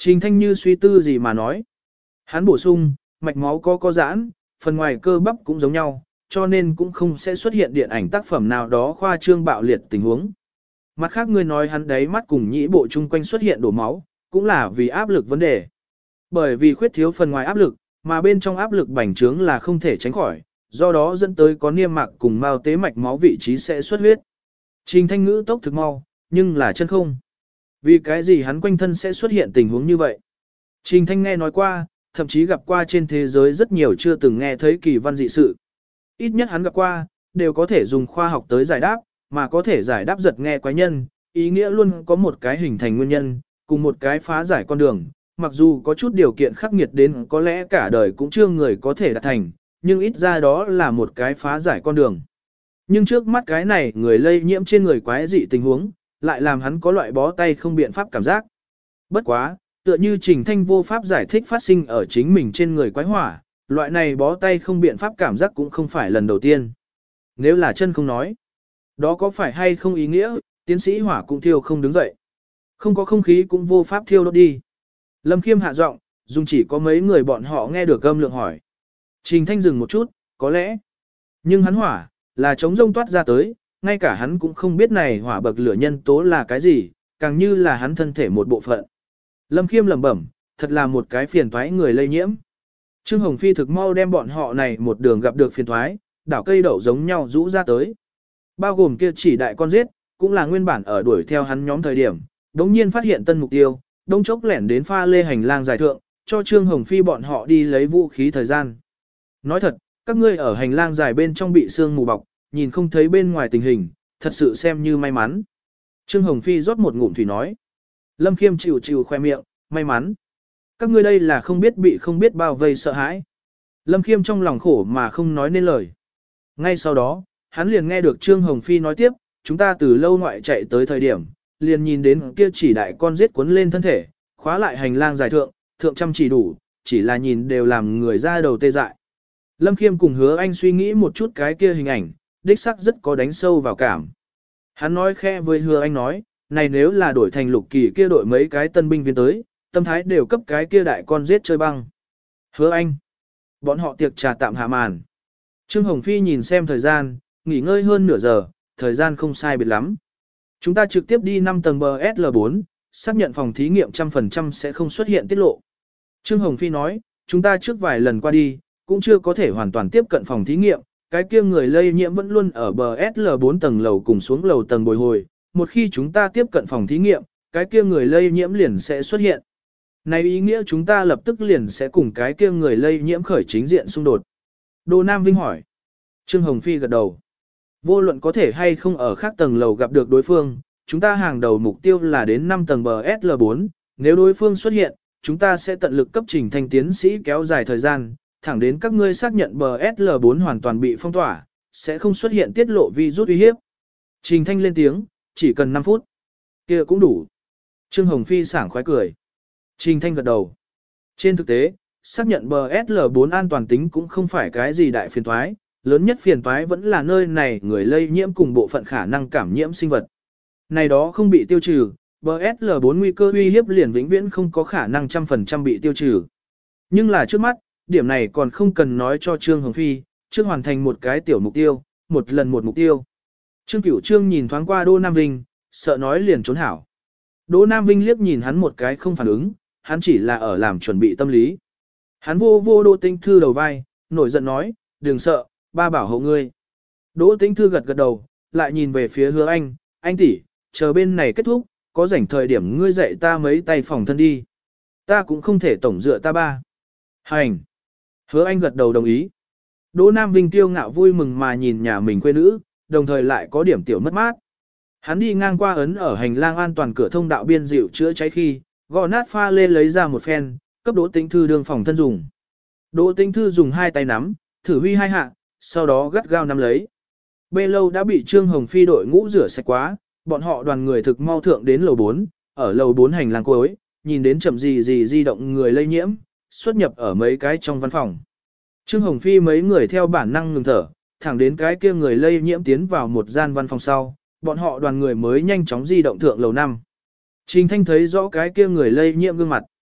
Trình Thanh như suy tư gì mà nói. Hắn bổ sung, mạch máu có có giãn, phần ngoài cơ bắp cũng giống nhau, cho nên cũng không sẽ xuất hiện điện ảnh tác phẩm nào đó khoa trương bạo liệt tình huống. Mặt khác ngươi nói hắn đáy mắt cùng nhĩ bộ chung quanh xuất hiện đổ máu, cũng là vì áp lực vấn đề. Bởi vì khuyết thiếu phần ngoài áp lực, mà bên trong áp lực bành trướng là không thể tránh khỏi, do đó dẫn tới có niêm mạc cùng mao tế mạch máu vị trí sẽ xuất huyết. Trình Thanh ngữ tốc thực mau, nhưng là chân không. Vì cái gì hắn quanh thân sẽ xuất hiện tình huống như vậy? Trình Thanh nghe nói qua, thậm chí gặp qua trên thế giới rất nhiều chưa từng nghe thấy kỳ văn dị sự. Ít nhất hắn gặp qua, đều có thể dùng khoa học tới giải đáp, mà có thể giải đáp giật nghe quái nhân, ý nghĩa luôn có một cái hình thành nguyên nhân, cùng một cái phá giải con đường, mặc dù có chút điều kiện khắc nghiệt đến có lẽ cả đời cũng chưa người có thể đạt thành, nhưng ít ra đó là một cái phá giải con đường. Nhưng trước mắt cái này người lây nhiễm trên người quái dị tình huống, lại làm hắn có loại bó tay không biện pháp cảm giác. Bất quá, tựa như Trình Thanh vô pháp giải thích phát sinh ở chính mình trên người quái hỏa, loại này bó tay không biện pháp cảm giác cũng không phải lần đầu tiên. Nếu là chân không nói, đó có phải hay không ý nghĩa, tiến sĩ hỏa cũng thiêu không đứng dậy. Không có không khí cũng vô pháp thiêu đốt đi. Lâm Khiêm hạ giọng, dùng chỉ có mấy người bọn họ nghe được âm lượng hỏi. Trình Thanh dừng một chút, có lẽ. Nhưng hắn hỏa, là chống rông toát ra tới, ngay cả hắn cũng không biết này hỏa bậc lửa nhân tố là cái gì, càng như là hắn thân thể một bộ phận. Lâm Khiêm lẩm bẩm, thật là một cái phiền toái người lây nhiễm. Trương Hồng Phi thực mau đem bọn họ này một đường gặp được phiền toái, đảo cây đậu giống nhau rũ ra tới. Bao gồm kia chỉ đại con giết, cũng là nguyên bản ở đuổi theo hắn nhóm thời điểm, đống nhiên phát hiện tân mục tiêu, đông chốc lẻn đến pha lê hành lang dài thượng, cho Trương Hồng Phi bọn họ đi lấy vũ khí thời gian. Nói thật, các ngươi ở hành lang dài bên trong bị sương mù bọc, nhìn không thấy bên ngoài tình hình, thật sự xem như may mắn. Trương Hồng Phi rót một ngụm thủy nói. Lâm Khiêm chịu chịu khoe miệng, may mắn. Các ngươi đây là không biết bị không biết bao vây sợ hãi. Lâm Khiêm trong lòng khổ mà không nói nên lời. Ngay sau đó, hắn liền nghe được Trương Hồng Phi nói tiếp, chúng ta từ lâu ngoại chạy tới thời điểm, liền nhìn đến kia chỉ đại con giết cuốn lên thân thể, khóa lại hành lang dài thượng, thượng trăm chỉ đủ, chỉ là nhìn đều làm người ra đầu tê dại. Lâm Khiêm cùng Hứa Anh suy nghĩ một chút cái kia hình ảnh, đích sắc rất có đánh sâu vào cảm. Hắn nói khẽ với Hứa Anh nói, này nếu là đổi thành Lục Kỳ kia đội mấy cái tân binh viên tới, tâm thái đều cấp cái kia đại con giết chơi băng. Hứa Anh, bọn họ tiệc trà tạm hạ màn. Trương Hồng Phi nhìn xem thời gian, nghỉ ngơi hơn nửa giờ, thời gian không sai biệt lắm. Chúng ta trực tiếp đi năm tầng bờ S L bốn, xác nhận phòng thí nghiệm trăm phần trăm sẽ không xuất hiện tiết lộ. Trương Hồng Phi nói, chúng ta trước vài lần qua đi, cũng chưa có thể hoàn toàn tiếp cận phòng thí nghiệm, cái kia người lây nhiễm vẫn luôn ở bờ S L bốn tầng lầu cùng xuống lầu tầng bồi hồi, một khi chúng ta tiếp cận phòng thí nghiệm, cái kia người lây nhiễm liền sẽ xuất hiện. Này ý nghĩa chúng ta lập tức liền sẽ cùng cái kia người lây nhiễm khởi chính diện xung đột. Đô Nam Vinh hỏi. Trương Hồng Phi gật đầu. Vô luận có thể hay không ở khác tầng lầu gặp được đối phương, chúng ta hàng đầu mục tiêu là đến năm tầng bờ S L bốn, nếu đối phương xuất hiện, chúng ta sẽ tận lực cấp trình thành tiến sĩ kéo dài thời gian, thẳng đến các ngươi xác nhận bờ S L bốn hoàn toàn bị phong tỏa, sẽ không xuất hiện tiết lộ virus uy hiếp. Trình Thanh lên tiếng, chỉ cần năm phút. Kia cũng đủ. Trương Hồng Phi sảng khoái cười. Trình Thanh gật đầu. Trên thực tế, xác nhận bờ S L bốn an toàn tính cũng không phải cái gì đại phiền toái, lớn nhất phiền toái vẫn là nơi này người lây nhiễm cùng bộ phận khả năng cảm nhiễm sinh vật. Này đó không bị tiêu trừ, bờ S L bốn nguy cơ uy hiếp liền vĩnh viễn không có khả năng trăm phần trăm bị tiêu trừ. Nhưng là trước mắt, điểm này còn không cần nói cho Trương Hồng Phi, trước hoàn thành một cái tiểu mục tiêu, một lần một mục tiêu. Trương Cửu Trương nhìn thoáng qua Đỗ Nam Vinh, sợ nói liền trốn hảo. Đỗ Nam Vinh liếc nhìn hắn một cái không phản ứng, hắn chỉ là ở làm chuẩn bị tâm lý. Hắn vô vô Đỗ Tĩnh Thư đầu vai, nổi giận nói, đừng sợ, ba bảo hộ ngươi. Đỗ Tĩnh Thư gật gật đầu, lại nhìn về phía Hứa Anh, anh tỷ, chờ bên này kết thúc, có rảnh thời điểm ngươi dạy ta mấy tay phòng thân đi. Ta cũng không thể tổng dựa ta ba. Hành. Hứa Anh gật đầu đồng ý. Đỗ Nam Vinh tiêu ngạo vui mừng mà nhìn nhà mình quê nữ, đồng thời lại có điểm tiểu mất mát. Hắn đi ngang qua ấn ở hành lang an toàn cửa thông đạo biên dịu chữa cháy khi, gõ nát pha lê lấy ra một phen, cấp Đỗ Tĩnh Thư đương phòng thân dùng. Đỗ Tĩnh Thư dùng hai tay nắm, thử huy hai hạ, sau đó gắt gao nắm lấy. Bê lâu đã bị Trương Hồng Phi đội ngũ rửa sạch quá, bọn họ đoàn người thực mau thượng đến lầu bốn, ở lầu bốn hành lang cuối, nhìn đến chậm gì gì di động người lây nhiễm, xuất nhập ở mấy cái trong văn phòng. Trương Hồng Phi mấy người theo bản năng ngừng thở, thẳng đến cái kia người lây nhiễm tiến vào một gian văn phòng sau, bọn họ đoàn người mới nhanh chóng di động thượng lầu năm. Trình Thanh thấy rõ cái kia người lây nhiễm gương mặt.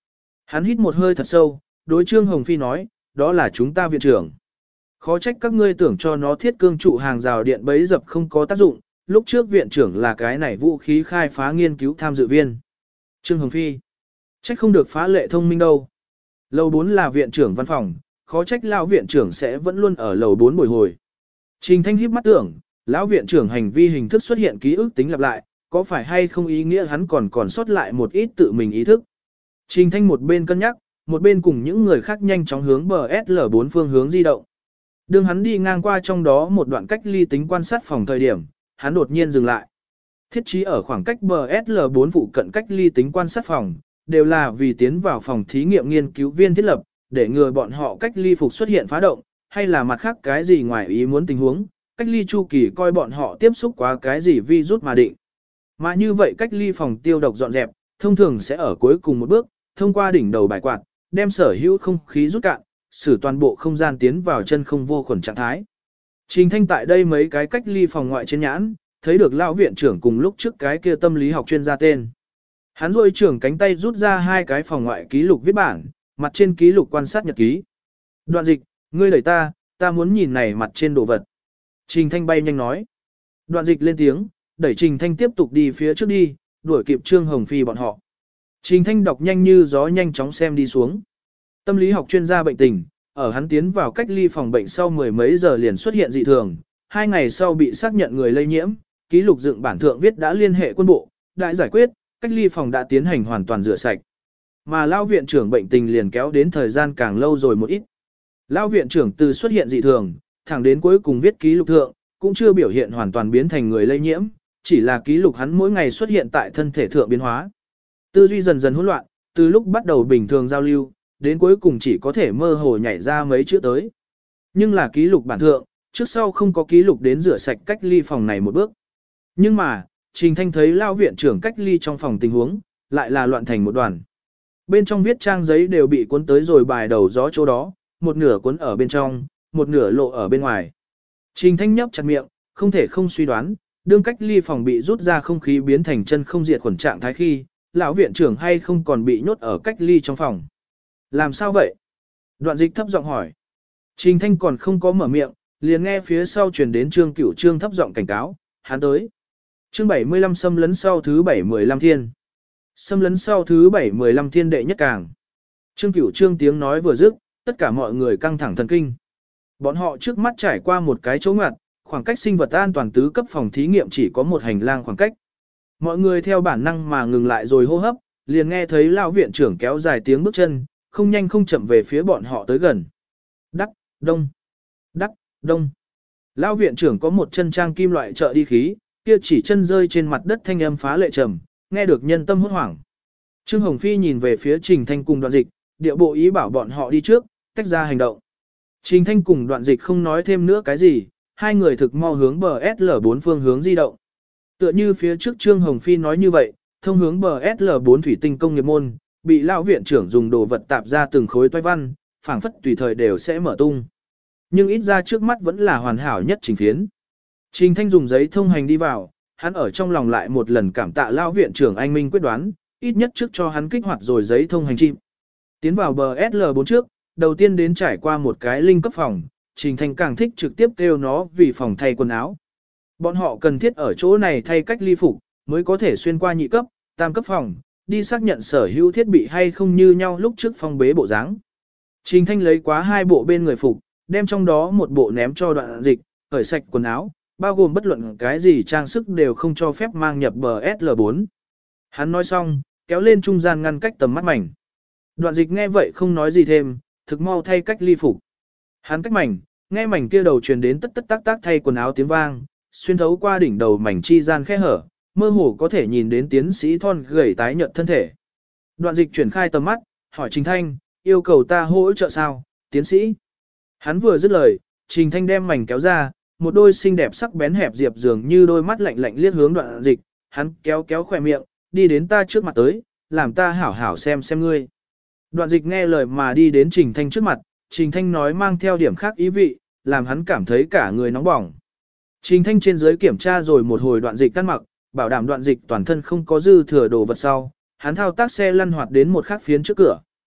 Hắn hít một hơi thật sâu, đối Trương Hồng Phi nói, đó là chúng ta viện trưởng. Khó trách các ngươi tưởng cho nó thiết cương trụ hàng rào điện bấy dập không có tác dụng, lúc trước viện trưởng là cái này vũ khí khai phá nghiên cứu tham dự viên. Trương Hồng Phi, trách không được phá lệ thông minh đâu. Lầu bốn là viện trưởng văn phòng, khó trách lão viện trưởng sẽ vẫn luôn ở lầu bốn bồi hồi. Trình Thanh híp mắt tưởng, lão viện trưởng hành vi hình thức xuất hiện ký ức tính lặp lại, có phải hay không ý nghĩa hắn còn còn sót lại một ít tự mình ý thức. Trình Thanh một bên cân nhắc, một bên cùng những người khác nhanh chóng hướng bờ ét lờ bốn phương hướng di động. Đường hắn đi ngang qua trong đó một đoạn cách ly tính quan sát phòng thời điểm, hắn đột nhiên dừng lại. Thiết trí ở khoảng cách bờ ét lờ bốn phụ cận cách ly tính quan sát phòng, đều là vì tiến vào phòng thí nghiệm nghiên cứu viên thiết lập, để ngừa bọn họ cách ly phục xuất hiện phá động, hay là mặt khác cái gì ngoài ý muốn tình huống, cách ly chu kỳ coi bọn họ tiếp xúc quá cái gì virus mà định. Mà như vậy cách ly phòng tiêu độc dọn dẹp, thông thường sẽ ở cuối cùng một bước, thông qua đỉnh đầu bài quạt, đem sở hữu không khí rút cạn, xử toàn bộ không gian tiến vào chân không vô khuẩn trạng thái. Trình Thanh tại đây mấy cái cách ly phòng ngoại trên nhãn, thấy được lão viện trưởng cùng lúc trước cái kia tâm lý học chuyên gia tên. Hắn rôi trưởng cánh tay rút ra hai cái phòng ngoại ký lục viết bản, mặt trên ký lục quan sát nhật ký. Đoạn dịch, ngươi đẩy ta, ta muốn nhìn này mặt trên đồ vật. Trình Thanh bay nhanh nói. Đoạn dịch lên tiếng, đẩy Trình Thanh tiếp tục đi phía trước đi, đuổi kịp Trương Hồng Phi bọn họ. Trình Thanh đọc nhanh như gió nhanh chóng xem đi xuống. Tâm lý học chuyên gia bệnh tình, ở hắn tiến vào cách ly phòng bệnh sau mười mấy giờ liền xuất hiện dị thường, hai ngày sau bị xác nhận người lây nhiễm, ký lục dựng bản thượng viết đã liên hệ quân bộ, đã giải quyết, cách ly phòng đã tiến hành hoàn toàn rửa sạch. Mà lão viện trưởng bệnh tình liền kéo đến thời gian càng lâu rồi một ít. Lão viện trưởng từ xuất hiện dị thường, thẳng đến cuối cùng viết ký lục thượng, cũng chưa biểu hiện hoàn toàn biến thành người lây nhiễm, chỉ là ký lục hắn mỗi ngày xuất hiện tại thân thể thượng biến hóa. Tư duy dần dần hỗn loạn, từ lúc bắt đầu bình thường giao lưu, đến cuối cùng chỉ có thể mơ hồ nhảy ra mấy chữ tới. Nhưng là ký lục bản thượng, trước sau không có ký lục đến rửa sạch cách ly phòng này một bước. Nhưng mà, Trình Thanh thấy lão viện trưởng cách ly trong phòng tình huống, lại là loạn thành một đoàn. Bên trong viết trang giấy đều bị cuốn tới rồi bài đầu gió chỗ đó, một nửa cuốn ở bên trong, một nửa lộ ở bên ngoài. Trình Thanh nhấp chặt miệng, không thể không suy đoán, đương cách ly phòng bị rút ra không khí biến thành chân không diệt khuẩn trạng thái khi, lão viện trưởng hay không còn bị nhốt ở cách ly trong phòng. Làm sao vậy? Đoạn dịch thấp giọng hỏi. Trình Thanh còn không có mở miệng, liền nghe phía sau truyền đến Trương Cửu Trương thấp giọng cảnh cáo, hắn tới. Chương bảy mươi lăm xâm lấn sau thứ bảy mười lăm thiên. Xâm lấn sau thứ bảy mười lăm thiên đệ nhất càng. Trương Cửu Trương tiếng nói vừa dứt, tất cả mọi người căng thẳng thần kinh. Bọn họ trước mắt trải qua một cái chỗ ngoặt, khoảng cách sinh vật an toàn tứ cấp phòng thí nghiệm chỉ có một hành lang khoảng cách. Mọi người theo bản năng mà ngừng lại rồi hô hấp, liền nghe thấy lão viện trưởng kéo dài tiếng bước chân, không nhanh không chậm về phía bọn họ tới gần. Đắc, đông, đắc, đông. Lão viện trưởng có một chân trang kim loại trợ đi khí, kia chỉ chân rơi trên mặt đất thanh âm phá lệ trầm, nghe được nhân tâm hốt hoảng. Trương Hồng Phi nhìn về phía Trình Thanh cùng Đoạn Dịch, điệu bộ ý bảo bọn họ đi trước, tách ra hành động. Trình Thanh cùng Đoạn Dịch không nói thêm nữa cái gì, hai người thực mau hướng bờ ét lờ bốn phương hướng di động. Tựa như phía trước Trương Hồng Phi nói như vậy, thông hướng bờ ét lờ bốn thủy tinh công nghiệp môn, bị lão viện trưởng dùng đồ vật tạp ra từng khối toái văn, phảng phất tùy thời đều sẽ mở tung. Nhưng ít ra trước mắt vẫn là hoàn hảo nhất trình phiến. Trình Thanh dùng giấy thông hành đi vào, hắn ở trong lòng lại một lần cảm tạ lão viện trưởng anh minh quyết đoán, ít nhất trước cho hắn kích hoạt rồi giấy thông hành chim. Tiến vào bờ ét lờ bốn trước, đầu tiên đến trải qua một cái linh cấp phòng, Trình Thanh càng thích trực tiếp kêu nó vì phòng thay quần áo. Bọn họ cần thiết ở chỗ này thay cách ly phục, mới có thể xuyên qua nhị cấp, tam cấp phòng, đi xác nhận sở hữu thiết bị hay không như nhau lúc trước phong bế bộ dáng. Trình Thanh lấy quá hai bộ bên người phục, đem trong đó một bộ ném cho Đoạn Dịch, cởi sạch quần áo, bao gồm bất luận cái gì trang sức đều không cho phép mang nhập bờ ét lờ bốn. Hắn nói xong, kéo lên trung gian ngăn cách tầm mắt mảnh. Đoạn Dịch nghe vậy không nói gì thêm, thực mau thay cách ly phục. Hắn cách mảnh, nghe mảnh kia đầu truyền đến tất tất tác tác thay quần áo tiếng vang, xuyên thấu qua đỉnh đầu mảnh chi gian khe hở, mơ hồ có thể nhìn đến tiến sĩ thon gầy tái nhợt thân thể. Đoạn Dịch chuyển khai tầm mắt, hỏi Trình Thanh, yêu cầu ta hỗ trợ sao, tiến sĩ? Hắn vừa dứt lời, Trình Thanh đem mảnh kéo ra, một đôi xinh đẹp sắc bén hẹp diệp dường như đôi mắt lạnh lạnh liếc hướng Đoạn Dịch, hắn kéo kéo khỏe miệng, đi đến ta trước mặt tới, làm ta hảo hảo xem xem ngươi. Đoạn Dịch nghe lời mà đi đến Trình Thanh trước mặt, Trình Thanh nói mang theo điểm khác ý vị, làm hắn cảm thấy cả người nóng bỏng. Trình Thanh trên dưới kiểm tra rồi một hồi Đoạn Dịch cắt mặc, bảo đảm Đoạn Dịch toàn thân không có dư thừa đồ vật sau, hắn thao tác xe lăn hoạt đến một khắc phiến trước cửa.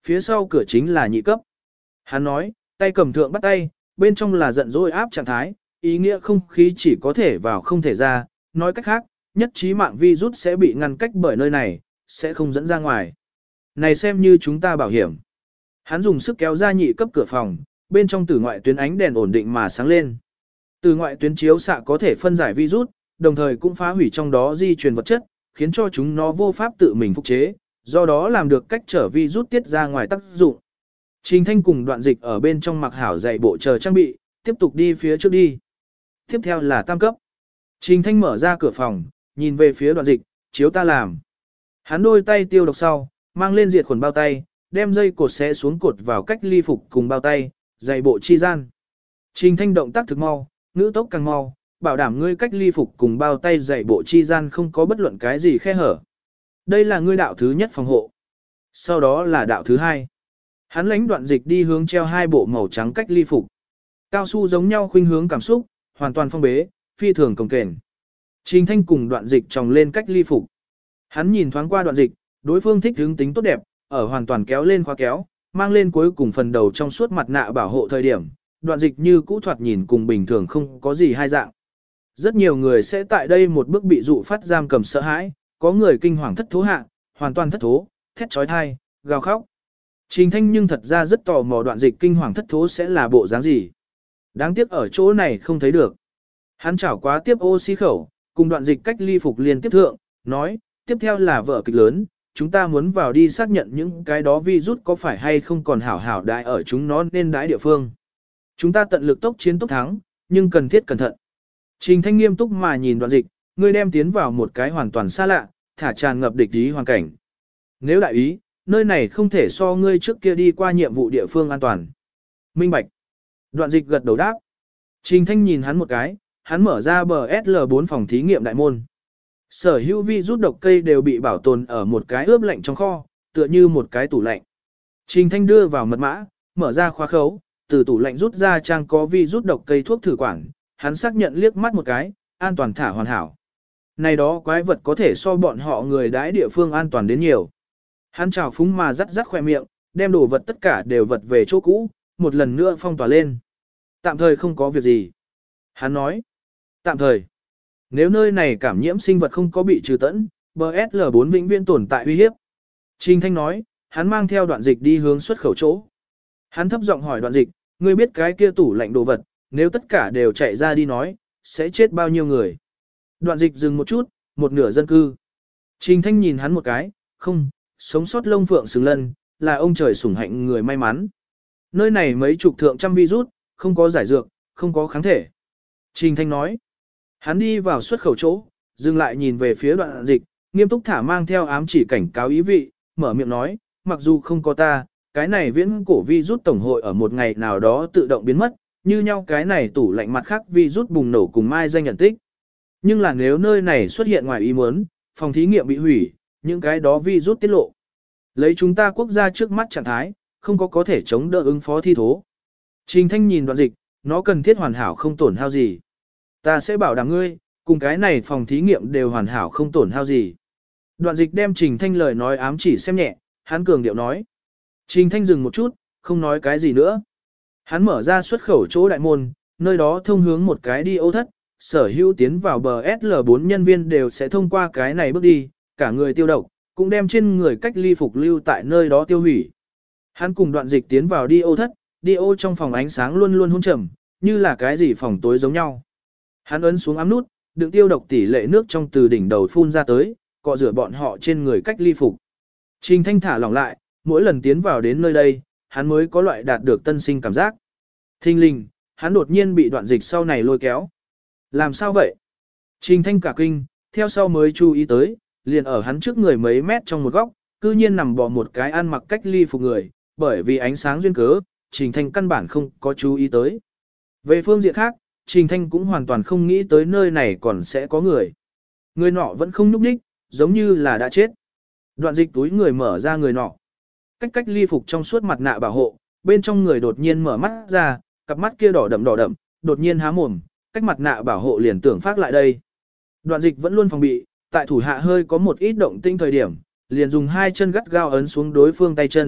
phía sau cửa chính là nhị cấp. Hắn nói, tay cầm thượng bắt tay, bên trong là giận dỗi áp trạng thái, ý nghĩa không khí chỉ có thể vào không thể ra, nói cách khác, nhất trí mạng virus sẽ bị ngăn cách bởi nơi này, sẽ không dẫn ra ngoài. Này xem như chúng ta bảo hiểm. Hắn dùng sức kéo ra nhị cấp cửa phòng, bên trong tử ngoại tuyến ánh đèn ổn định mà sáng lên. Từ ngoại tuyến chiếu xạ có thể phân giải virus, đồng thời cũng phá hủy trong đó di truyền vật chất, khiến cho chúng nó vô pháp tự mình phục chế, do đó làm được cách trở virus tiết ra ngoài tác dụng. Trình Thanh cùng Đoạn Dịch ở bên trong mặc hảo dạy bộ chờ trang bị, tiếp tục đi phía trước đi. Tiếp theo là tam cấp. Trình Thanh mở ra cửa phòng, nhìn về phía Đoạn Dịch, chiếu ta làm. Hắn đôi tay tiêu độc sau, mang lên diệt khuẩn bao tay, đem dây cột xé xuống cột vào cách ly phục cùng bao tay, dạy bộ chi gian. Trình Thanh động tác thực mau, ngữ tốc càng mau, bảo đảm ngươi cách ly phục cùng bao tay dạy bộ chi gian không có bất luận cái gì khe hở. Đây là ngươi đạo thứ nhất phòng hộ. Sau đó là đạo thứ hai. Hắn lãnh Đoạn Dịch đi hướng treo hai bộ màu trắng cách ly phục. Cao su giống nhau khuynh hướng cảm xúc, hoàn toàn phong bế, phi thường cồng kềnh. Trình Thanh cùng Đoạn Dịch tròng lên cách ly phục. Hắn nhìn thoáng qua Đoạn Dịch, đối phương thích hướng tính tốt đẹp, ở hoàn toàn kéo lên khóa kéo, mang lên cuối cùng phần đầu trong suốt mặt nạ bảo hộ thời điểm, Đoạn Dịch như cũ thoạt nhìn cùng bình thường không có gì hai dạng. Rất nhiều người sẽ tại đây một bước bị dụ phát giam cầm sợ hãi, có người kinh hoàng thất thố hạ, hoàn toàn thất thố, thét chói tai, gào khóc. Trình Thanh nhưng thật ra rất tò mò Đoạn Dịch kinh hoàng thất thố sẽ là bộ dáng gì. Đáng tiếc ở chỗ này không thấy được. Hắn chảo quá tiếp oxy khẩu, cùng Đoạn Dịch cách ly phục liên tiếp thượng, nói, tiếp theo là vở kịch lớn, chúng ta muốn vào đi xác nhận những cái đó virus có phải hay không còn hảo hảo đại ở chúng nó nên đãi địa phương. Chúng ta tận lực tốc chiến tốc thắng, nhưng cần thiết cẩn thận. Trình Thanh nghiêm túc mà nhìn Đoạn Dịch, ngươi đem tiến vào một cái hoàn toàn xa lạ, thả tràn ngập địch ý hoàn cảnh. Nếu đại ý, nơi này không thể so ngươi trước kia đi qua nhiệm vụ địa phương an toàn. Minh bạch. Đoạn Dịch gật đầu đáp. Trình Thanh nhìn hắn một cái, hắn mở ra bờ S L bốn phòng thí nghiệm đại môn. Sở hữu virus độc cây đều bị bảo tồn ở một cái ướp lạnh trong kho, tựa như một cái tủ lạnh. Trình Thanh đưa vào mật mã, mở ra khóa khấu, từ tủ lạnh rút ra trang có virus độc cây thuốc thử quản, hắn xác nhận liếc mắt một cái, an toàn thả hoàn hảo. Này đó quái vật có thể so bọn họ người đãi địa phương an toàn đến nhiều. Hắn trào phúng mà rắt rắt khoe miệng, đem đồ vật tất cả đều vật về chỗ cũ, một lần nữa phong tỏa lên. Tạm thời không có việc gì. Hắn nói, tạm thời. Nếu nơi này cảm nhiễm sinh vật không có bị trừ tận, bờ S L bốn vĩnh viễn tồn tại uy hiếp. Trình Thanh nói, hắn mang theo Đoạn Dịch đi hướng xuất khẩu chỗ. Hắn thấp giọng hỏi Đoạn Dịch, ngươi biết cái kia tủ lạnh đồ vật, nếu tất cả đều chạy ra đi nói, sẽ chết bao nhiêu người. Đoạn Dịch dừng một chút, một nửa dân cư. Trình Thanh nhìn hắn một cái, không, sống sót lông phượng xứng lân, là ông trời sủng hạnh người may mắn. Nơi này mấy chục thượng trăm virus, không có giải dược, không có kháng thể. Trình Thanh nói, hắn đi vào xuất khẩu chỗ, dừng lại nhìn về phía Đoạn Dịch, nghiêm túc thả mang theo ám chỉ cảnh cáo ý vị, mở miệng nói, mặc dù không có ta, cái này viễn cổ virus tổng hội ở một ngày nào đó tự động biến mất, như nhau cái này tủ lạnh mặt khác virus bùng nổ cùng mai danh nhận tích. Nhưng là nếu nơi này xuất hiện ngoài ý muốn, phòng thí nghiệm bị hủy, những cái đó virus tiết lộ. Lấy chúng ta quốc gia trước mắt trạng thái, không có có thể chống đỡ ứng phó thi thố. Trình Thanh nhìn Đoạn Dịch, nó cần thiết hoàn hảo không tổn hao gì. Ta sẽ bảo đảm ngươi, cùng cái này phòng thí nghiệm đều hoàn hảo không tổn hao gì. Đoạn Dịch đem Trình Thanh lời nói ám chỉ xem nhẹ, hắn cường điệu nói. Trình Thanh dừng một chút, không nói cái gì nữa. Hắn mở ra xuất khẩu chỗ đại môn, nơi đó thông hướng một cái đi ô thất, sở hữu tiến vào bờ S L bốn nhân viên đều sẽ thông qua cái này bước đi, cả người tiêu độc, cũng đem trên người cách ly phục lưu tại nơi đó tiêu hủy. Hắn cùng Đoạn Dịch tiến vào đi ô thất, đi ô trong phòng ánh sáng luôn luôn hôn trầm, như là cái gì phòng tối giống nhau. Hắn ấn xuống ám nút, đựng tiêu độc tỷ lệ nước trong từ đỉnh đầu phun ra tới, cọ rửa bọn họ trên người cách ly phục. Trình Thanh thả lỏng lại, mỗi lần tiến vào đến nơi đây, hắn mới có loại đạt được tân sinh cảm giác. Thinh linh, hắn đột nhiên bị Đoạn Dịch sau này lôi kéo. Làm sao vậy? Trình Thanh cả kinh, theo sau mới chú ý tới, liền ở hắn trước người mấy mét trong một góc, cư nhiên nằm bò một cái ăn mặc cách ly phục người, bởi vì ánh sáng duyên cớ, Trình Thanh căn bản không có chú ý tới. Về phương diện khác, Trình Thanh cũng hoàn toàn không nghĩ tới nơi này còn sẽ có người. Người nọ vẫn không nhúc nhích, giống như là đã chết. Đoạn Dịch túi người mở ra người nọ. Cách cách ly phục trong suốt mặt nạ bảo hộ, bên trong người đột nhiên mở mắt ra, cặp mắt kia đỏ đậm đỏ đậm, đột nhiên há mồm, cách mặt nạ bảo hộ liền tưởng phát lại đây. Đoạn Dịch vẫn luôn phòng bị, tại thủ hạ hơi có một ít động tinh thời điểm, liền dùng hai chân gắt gao ấn xuống đối phương tay chân,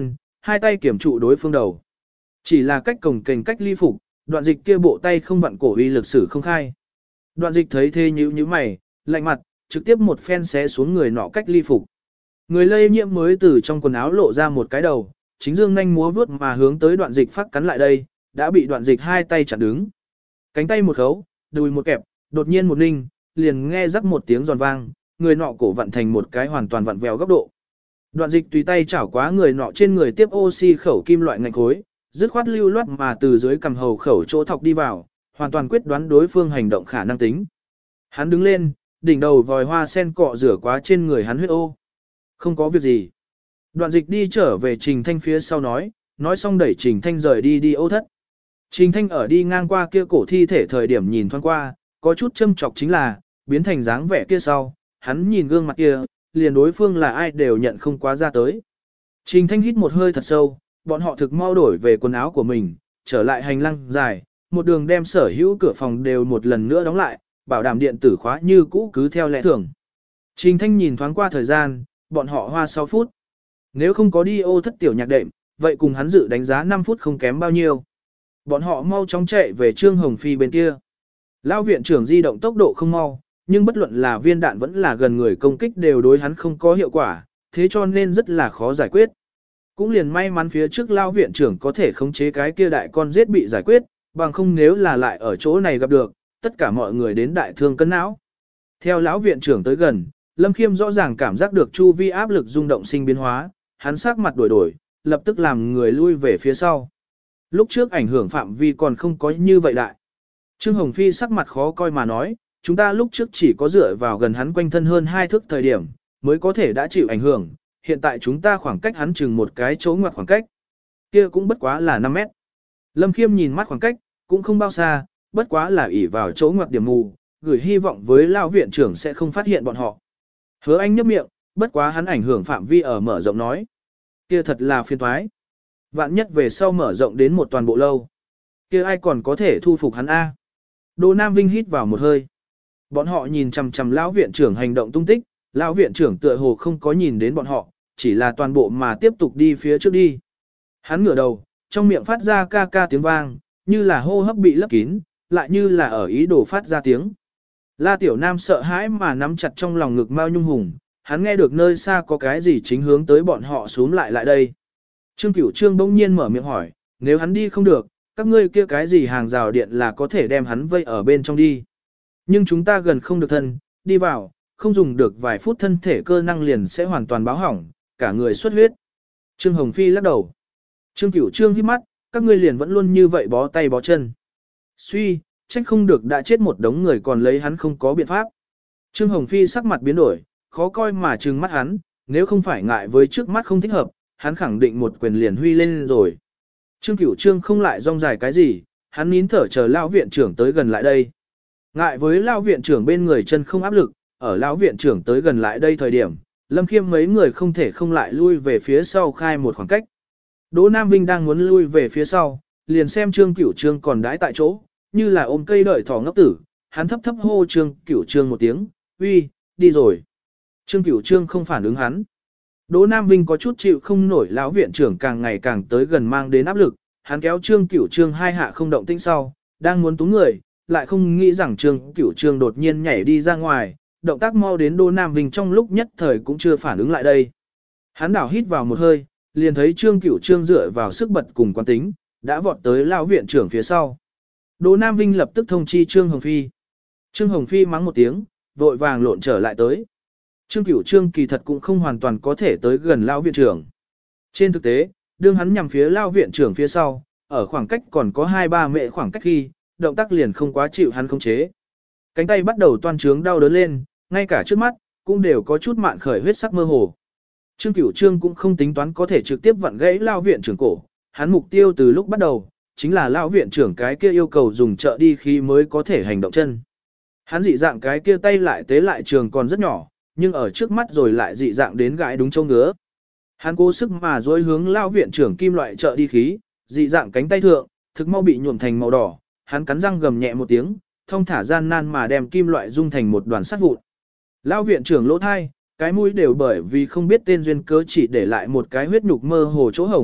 hai tay kiểm trụ đối phương đầu. Chỉ là cách cồng kềnh cách ly phục, đoạn dịch kia bộ tay không vặn cổ uy lực sử không khai. Đoạn dịch thấy thế nhíu nhíu mày, lạnh mặt, trực tiếp một phen xé xuống người nọ cách ly phục. Người lây nhiễm mới từ trong quần áo lộ ra một cái đầu, chính dương nhanh múa vuốt mà hướng tới đoạn dịch phát cắn lại đây, đã bị đoạn dịch hai tay chặn đứng. Cánh tay một khấu, đùi một kẹp, đột nhiên một ninh, liền nghe rắc một tiếng giòn vang, người nọ cổ vặn thành một cái hoàn toàn vặn vẹo góc độ. Đoạn dịch tùy tay chảo quá người nọ trên người tiếp oxy khẩu kim loại ngạch khối, dứt khoát lưu loát mà từ dưới cầm hầu khẩu chỗ thọc đi vào, hoàn toàn quyết đoán đối phương hành động khả năng tính. Hắn đứng lên, đỉnh đầu vòi hoa sen cọ rửa quá trên người hắn huyết ô. Không có việc gì. Đoạn dịch đi trở về Trình Thanh phía sau nói, nói xong đẩy Trình Thanh rời đi đi ô thất. Trình Thanh ở đi ngang qua kia cổ thi thể thời điểm nhìn thoáng qua, có chút châm chọc chính là, biến thành dáng vẻ kia sau, hắn nhìn gương mặt kia, liền đối phương là ai đều nhận không quá ra tới. Trình Thanh hít một hơi thật sâu, bọn họ thực mau đổi về quần áo của mình, trở lại hành lang dài, một đường đem sở hữu cửa phòng đều một lần nữa đóng lại, bảo đảm điện tử khóa như cũ cứ theo lẽ thường. Trình Thanh nhìn thoáng qua thời gian, bọn họ hoa sáu phút. Nếu không có đi ô thất tiểu nhạc đệm, vậy cùng hắn dự đánh giá năm phút không kém bao nhiêu. Bọn họ mau chóng chạy về Trương Hồng Phi bên kia. Lão viện trưởng di động tốc độ không mau, nhưng bất luận là viên đạn vẫn là gần người công kích đều đối hắn không có hiệu quả, thế cho nên rất là khó giải quyết. Cũng liền may mắn phía trước Lão viện trưởng có thể khống chế cái kia đại con giết bị giải quyết, bằng không nếu là lại ở chỗ này gặp được, tất cả mọi người đến đại thương cân não. Theo lão viện trưởng tới gần, Lâm Khiêm rõ ràng cảm giác được chu vi áp lực rung động sinh biến hóa, hắn sắc mặt đổi đổi, lập tức làm người lui về phía sau. Lúc trước ảnh hưởng phạm vi còn không có như vậy đại. Trương Hồng Phi sắc mặt khó coi mà nói, chúng ta lúc trước chỉ có dựa vào gần hắn quanh thân hơn hai thước thời điểm, mới có thể đã chịu ảnh hưởng, hiện tại chúng ta khoảng cách hắn chừng một cái chỗ ngoặt khoảng cách. Kia cũng bất quá là năm mét. Lâm Khiêm nhìn mắt khoảng cách, cũng không bao xa, bất quá là ỷ vào chỗ ngoặt điểm mù, gửi hy vọng với lão viện trưởng sẽ không phát hiện bọn họ. Hứa Anh nhấp miệng, bất quá hắn ảnh hưởng phạm vi ở mở rộng nói. Kia thật là phiền toái. Vạn nhất về sau mở rộng đến một toàn bộ lâu. Kia ai còn có thể thu phục hắn A. Đỗ Nam Vinh hít vào một hơi. Bọn họ nhìn chằm chằm lão viện trưởng hành động tung tích, lão viện trưởng tựa hồ không có nhìn đến bọn họ, chỉ là toàn bộ mà tiếp tục đi phía trước đi. Hắn ngửa đầu, trong miệng phát ra ca ca tiếng vang, như là hô hấp bị lấp kín, lại như là ở ý đồ phát ra tiếng. La Tiểu Nam sợ hãi mà nắm chặt trong lòng ngực Mao Nhung Hùng, hắn nghe được nơi xa có cái gì chính hướng tới bọn họ xuống lại lại đây. Trương Cửu Trương bỗng nhiên mở miệng hỏi, nếu hắn đi không được, các ngươi kia cái gì hàng rào điện là có thể đem hắn vây ở bên trong đi. Nhưng chúng ta gần không được thân, đi vào, không dùng được vài phút thân thể cơ năng liền sẽ hoàn toàn báo hỏng, cả người xuất huyết. Trương Hồng Phi lắc đầu. Trương Cửu Trương hít mắt, các ngươi liền vẫn luôn như vậy bó tay bó chân. Suy, trách không được đã chết một đống người còn lấy hắn không có biện pháp. Trương Hồng Phi sắc mặt biến đổi, khó coi mà trừng mắt hắn, nếu không phải ngại với trước mắt không thích hợp, hắn khẳng định một quyền liền huy lên rồi. Trương Cửu Trương không lại rong dài cái gì, hắn nín thở chờ lão viện trưởng tới gần lại đây. Ngại với lão viện trưởng bên người chân không áp lực, ở lão viện trưởng tới gần lại đây thời điểm, Lâm Khiêm mấy người không thể không lại lui về phía sau khai một khoảng cách. Đỗ Nam Vinh đang muốn lui về phía sau, liền xem Trương Cửu Trương còn đãi tại chỗ, như là ôm cây đợi thỏ ngốc tử, hắn thấp thấp hô Trương Cửu Trương một tiếng, uy, đi rồi. Trương Cửu Trương không phản ứng hắn. Đỗ Nam Vinh có chút chịu không nổi lão viện trưởng càng ngày càng tới gần mang đến áp lực, hắn kéo Trương Cửu Trương hai hạ không động tĩnh sau, đang muốn túm người, lại không nghĩ rằng Trương Cửu Trương đột nhiên nhảy đi ra ngoài, động tác mau đến Đỗ Nam Vinh trong lúc nhất thời cũng chưa phản ứng lại đây. Hắn đảo hít vào một hơi, liền thấy Trương Cửu Trương dựa vào sức bật cùng quán tính, đã vọt tới lão viện trưởng phía sau. Đỗ Nam Vinh lập tức thông chi Trương Hồng Phi. Trương Hồng Phi mắng một tiếng, vội vàng lộn trở lại tới. Trương Cửu Trương kỳ thật cũng không hoàn toàn có thể tới gần lão viện trưởng. Trên thực tế, đương hắn nhằm phía lão viện trưởng phía sau, ở khoảng cách còn có hai ba mệ khoảng cách khi, động tác liền không quá chịu hắn khống chế. Cánh tay bắt đầu toan trướng đau đớn lên, ngay cả trước mắt, cũng đều có chút mạn khởi huyết sắc mơ hồ. Trương Cửu Trương cũng không tính toán có thể trực tiếp vặn gãy lão viện trưởng cổ, hắn mục tiêu từ lúc bắt đầu, chính là lão viện trưởng cái kia yêu cầu dùng trợ đi khi mới có thể hành động chân. Hắn dị dạng cái kia tay lại tế lại trường còn rất nhỏ, nhưng ở trước mắt rồi lại dị dạng đến gãi đúng châu ngứa. Hắn cố sức mà dối hướng lão viện trưởng kim loại trợ đi khí, dị dạng cánh tay thượng, thực mau bị nhuộm thành màu đỏ, hắn cắn răng gầm nhẹ một tiếng, thông thả gian nan mà đem kim loại dung thành một đoàn sắt vụn. Lão viện trưởng lỗ thai, cái mũi đều bởi vì không biết tên duyên cớ chỉ để lại một cái huyết nhục mơ hồ chỗ hổng,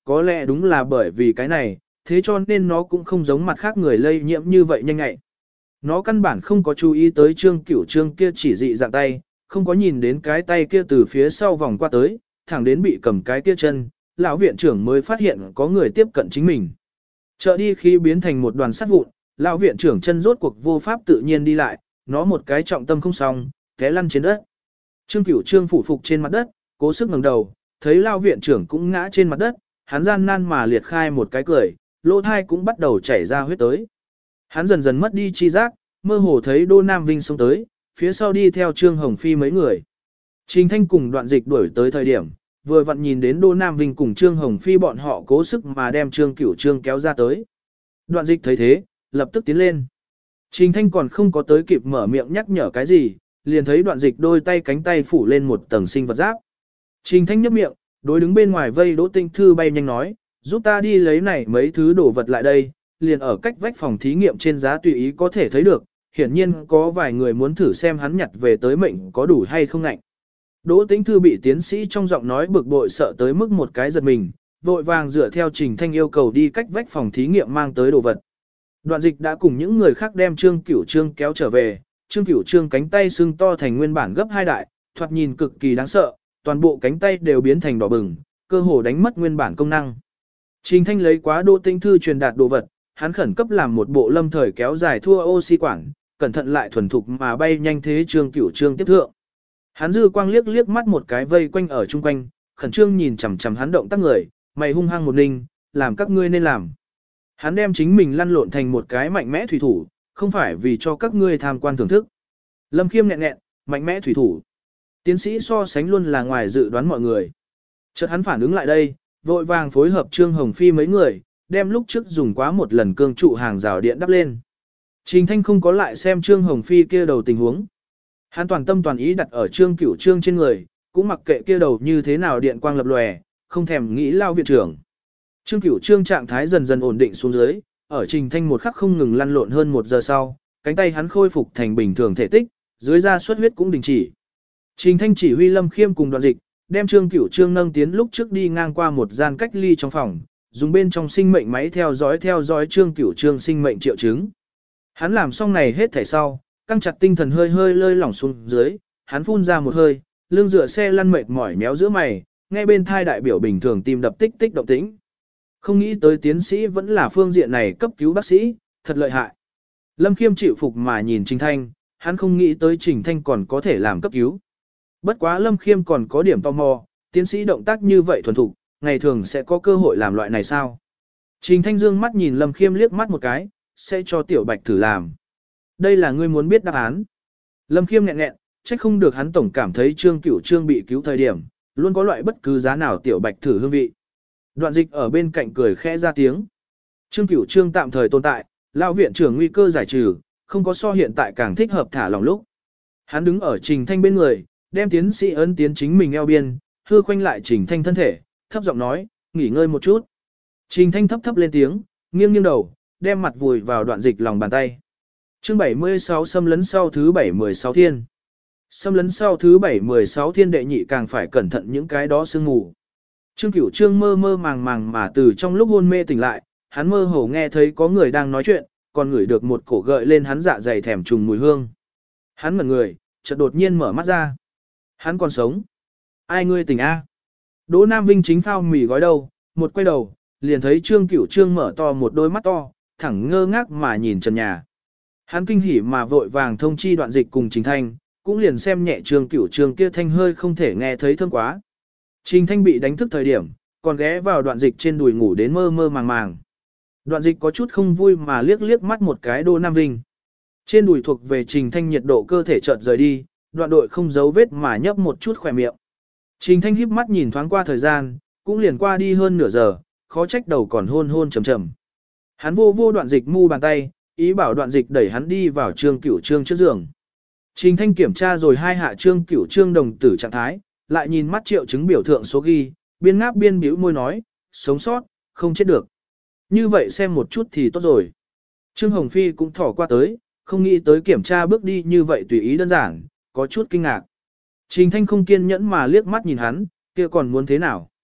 có lẽ đúng là bởi vì cái này, thế cho nên nó cũng không giống mặt khác người lây nhiễm như vậy nhanh ngại. Nó căn bản không có chú ý tới Trương Cửu Trương kia chỉ dị dạng tay, không có nhìn đến cái tay kia từ phía sau vòng qua tới, thẳng đến bị cầm cái kia chân, lão viện trưởng mới phát hiện có người tiếp cận chính mình. Trợ đi khi biến thành một đoàn sắt vụn, lão viện trưởng chân rốt cuộc vô pháp tự nhiên đi lại, nó một cái trọng tâm không xong, té lăn trên đất. Trương Cửu Trương phủ phục trên mặt đất, cố sức ngẩng đầu, thấy lão viện trưởng cũng ngã trên mặt đất, hắn gian nan mà liệt khai một cái cười, lỗ thai cũng bắt đầu chảy ra huyết tới. Hắn dần dần mất đi chi giác, mơ hồ thấy Đô Nam Vinh xông tới, phía sau đi theo Trương Hồng Phi mấy người. Trình Thanh cùng Đoạn Dịch đuổi tới thời điểm, vừa vặn nhìn đến Đô Nam Vinh cùng Trương Hồng Phi bọn họ cố sức mà đem Trương Cửu Trương kéo ra tới. Đoạn Dịch thấy thế, lập tức tiến lên. Trình Thanh còn không có tới kịp mở miệng nhắc nhở cái gì, liền thấy Đoạn Dịch đôi tay cánh tay phủ lên một tầng sinh vật giáp. Trình Thanh nhếch miệng, đối đứng bên ngoài vây Đỗ Tinh Thư bay nhanh nói, giúp ta đi lấy này mấy thứ đồ vật lại đây, liền ở cách vách phòng thí nghiệm trên giá tùy ý có thể thấy được, hiển nhiên có vài người muốn thử xem hắn nhặt về tới mệnh có đủ hay không ngạnh. Đỗ Tĩnh Thư bị tiến sĩ trong giọng nói bực bội sợ tới mức một cái giật mình, vội vàng dựa theo Trình Thanh yêu cầu đi cách vách phòng thí nghiệm mang tới đồ vật. Đoạn Dịch đã cùng những người khác đem Trương Cửu Trương kéo trở về, Trương Cửu Trương cánh tay sưng to thành nguyên bản gấp hai đại, thoạt nhìn cực kỳ đáng sợ, toàn bộ cánh tay đều biến thành đỏ bừng, cơ hồ đánh mất nguyên bản công năng. Trình Thanh lấy quá Đỗ Tĩnh Thư truyền đạt đồ vật, hắn khẩn cấp làm một bộ lâm thời kéo dài thua oxy quản, cẩn thận lại thuần thục mà bay nhanh thế Trương Cửu Trương tiếp thượng. Hắn dư quang liếc liếc mắt một cái vây quanh ở chung quanh, khẩn trương nhìn chằm chằm hắn động tác người, mày hung hăng một ninh, làm các ngươi nên làm. Hắn đem chính mình lăn lộn thành một cái mạnh mẽ thủy thủ, không phải vì cho các ngươi tham quan thưởng thức. Lâm Khiêm nghẹn nghẹn, mạnh mẽ thủy thủ. Tiến sĩ so sánh luôn là ngoài dự đoán mọi người. Chợt hắn phản ứng lại đây, vội vàng phối hợp Trương Hồng Phi mấy người, đem lúc trước dùng quá một lần cương trụ hàng rào điện đắp lên. Trình Thanh không có lại xem Trương Hồng Phi kia đầu tình huống. Hắn toàn tâm toàn ý đặt ở Trương Cửu Trương trên người, cũng mặc kệ kia đầu như thế nào điện quang lập lòe, không thèm nghĩ lao viện trưởng. Trương Cửu Trương trạng thái dần dần ổn định xuống dưới, ở Trình Thanh một khắc không ngừng lăn lộn hơn một giờ sau, cánh tay hắn khôi phục thành bình thường thể tích, dưới da xuất huyết cũng đình chỉ. Trình Thanh chỉ huy Lâm Khiêm cùng Đoạn Dịch, đem Trương Cửu Trương nâng tiến lúc trước đi ngang qua một gian cách ly trong phòng, dùng bên trong sinh mệnh máy theo dõi theo dõi Trương Cửu Trương sinh mệnh triệu chứng. Hắn làm xong này hết thảy sau, căng chặt tinh thần hơi hơi lơi lỏng xuống dưới, hắn phun ra một hơi, lưng dựa xe lăn mệt mỏi méo giữa mày, nghe bên thai đại biểu bình thường tim đập tích tích động tĩnh. Không nghĩ tới tiến sĩ vẫn là phương diện này cấp cứu bác sĩ, thật lợi hại. Lâm Khiêm chịu phục mà nhìn Trình Thanh, hắn không nghĩ tới Trình Thanh còn có thể làm cấp cứu. Bất quá Lâm Khiêm còn có điểm tò mò, tiến sĩ động tác như vậy thuần thục, ngày thường sẽ có cơ hội làm loại này sao? Trình Thanh dương mắt nhìn Lâm Khiêm liếc mắt một cái, sẽ cho Tiểu Bạch thử làm. Đây là ngươi muốn biết đáp án. Lâm Khiêm nghẹn nghẹn, trách không được hắn tổng cảm thấy Trương Cửu Trương bị cứu thời điểm, luôn có loại bất cứ giá nào Tiểu Bạch thử hương vị. Đoạn Dịch ở bên cạnh cười khẽ ra tiếng. Trương Cửu Trương tạm thời tồn tại, lão viện trưởng nguy cơ giải trừ, không có so hiện tại càng thích hợp thả lòng lúc. Hắn đứng ở Trình Thanh bên người, đem tiến sĩ ấn tiến chính mình eo biên, hư khoanh lại Trình Thanh thân thể, thấp giọng nói, nghỉ ngơi một chút. Trình Thanh thấp thấp lên tiếng, nghiêng nghiêng đầu, đem mặt vùi vào Đoạn Dịch lòng bàn tay. Chương bảy mươi sáu xâm lấn sau thứ bảy mười sáu thiên. Xâm lấn sau thứ bảy mười sáu thiên đệ nhị càng phải cẩn thận những cái đó sương mù. Trương Cửu Trương mơ mơ màng màng mà từ trong lúc hôn mê tỉnh lại, hắn mơ hồ nghe thấy có người đang nói chuyện, còn ngửi được một cổ gợi lên hắn dạ dày thèm trùng mùi hương. Hắn ngẩn người, chợt đột nhiên mở mắt ra. Hắn còn sống. Ai ngươi tỉnh a? Đỗ Nam Vinh chính phao mì gói đâu, một quay đầu, liền thấy Trương Cửu Trương mở to một đôi mắt to, thẳng ngơ ngác mà nhìn trần nhà. Hắn kinh hỉ mà vội vàng thông chi Đoạn Dịch cùng Trình Thanh, cũng liền xem nhẹ Trương Cửu Trương kia thanh hơi không thể nghe thấy thơm quá. Trình Thanh bị đánh thức thời điểm, còn ghé vào Đoạn Dịch trên đùi ngủ đến mơ mơ màng màng. Đoạn Dịch có chút không vui mà liếc liếc mắt một cái Đỗ Nam Vinh. Trên đùi thuộc về Trình Thanh nhiệt độ cơ thể chợt rời đi, Đoạn đội không giấu vết mà nhấp một chút khỏe miệng. Trình Thanh híp mắt nhìn thoáng qua thời gian, cũng liền qua đi hơn nửa giờ, khó trách đầu còn hôn hôn trầm trầm. Hắn vô vô Đoạn Dịch mu bàn tay, ý bảo Đoạn Dịch đẩy hắn đi vào Trương Cửu Trương trước giường. Trình Thanh kiểm tra rồi hai hạ Trương Cửu Trương đồng tử trạng thái, lại nhìn mắt triệu chứng biểu thượng số ghi, biên ngáp biên bĩu môi nói, sống sót, không chết được. Như vậy xem một chút thì tốt rồi. Trương Hồng Phi cũng thỏ qua tới, không nghĩ tới kiểm tra bước đi như vậy tùy ý đơn giản, có chút kinh ngạc. Trình Thanh không kiên nhẫn mà liếc mắt nhìn hắn, kia còn muốn thế nào?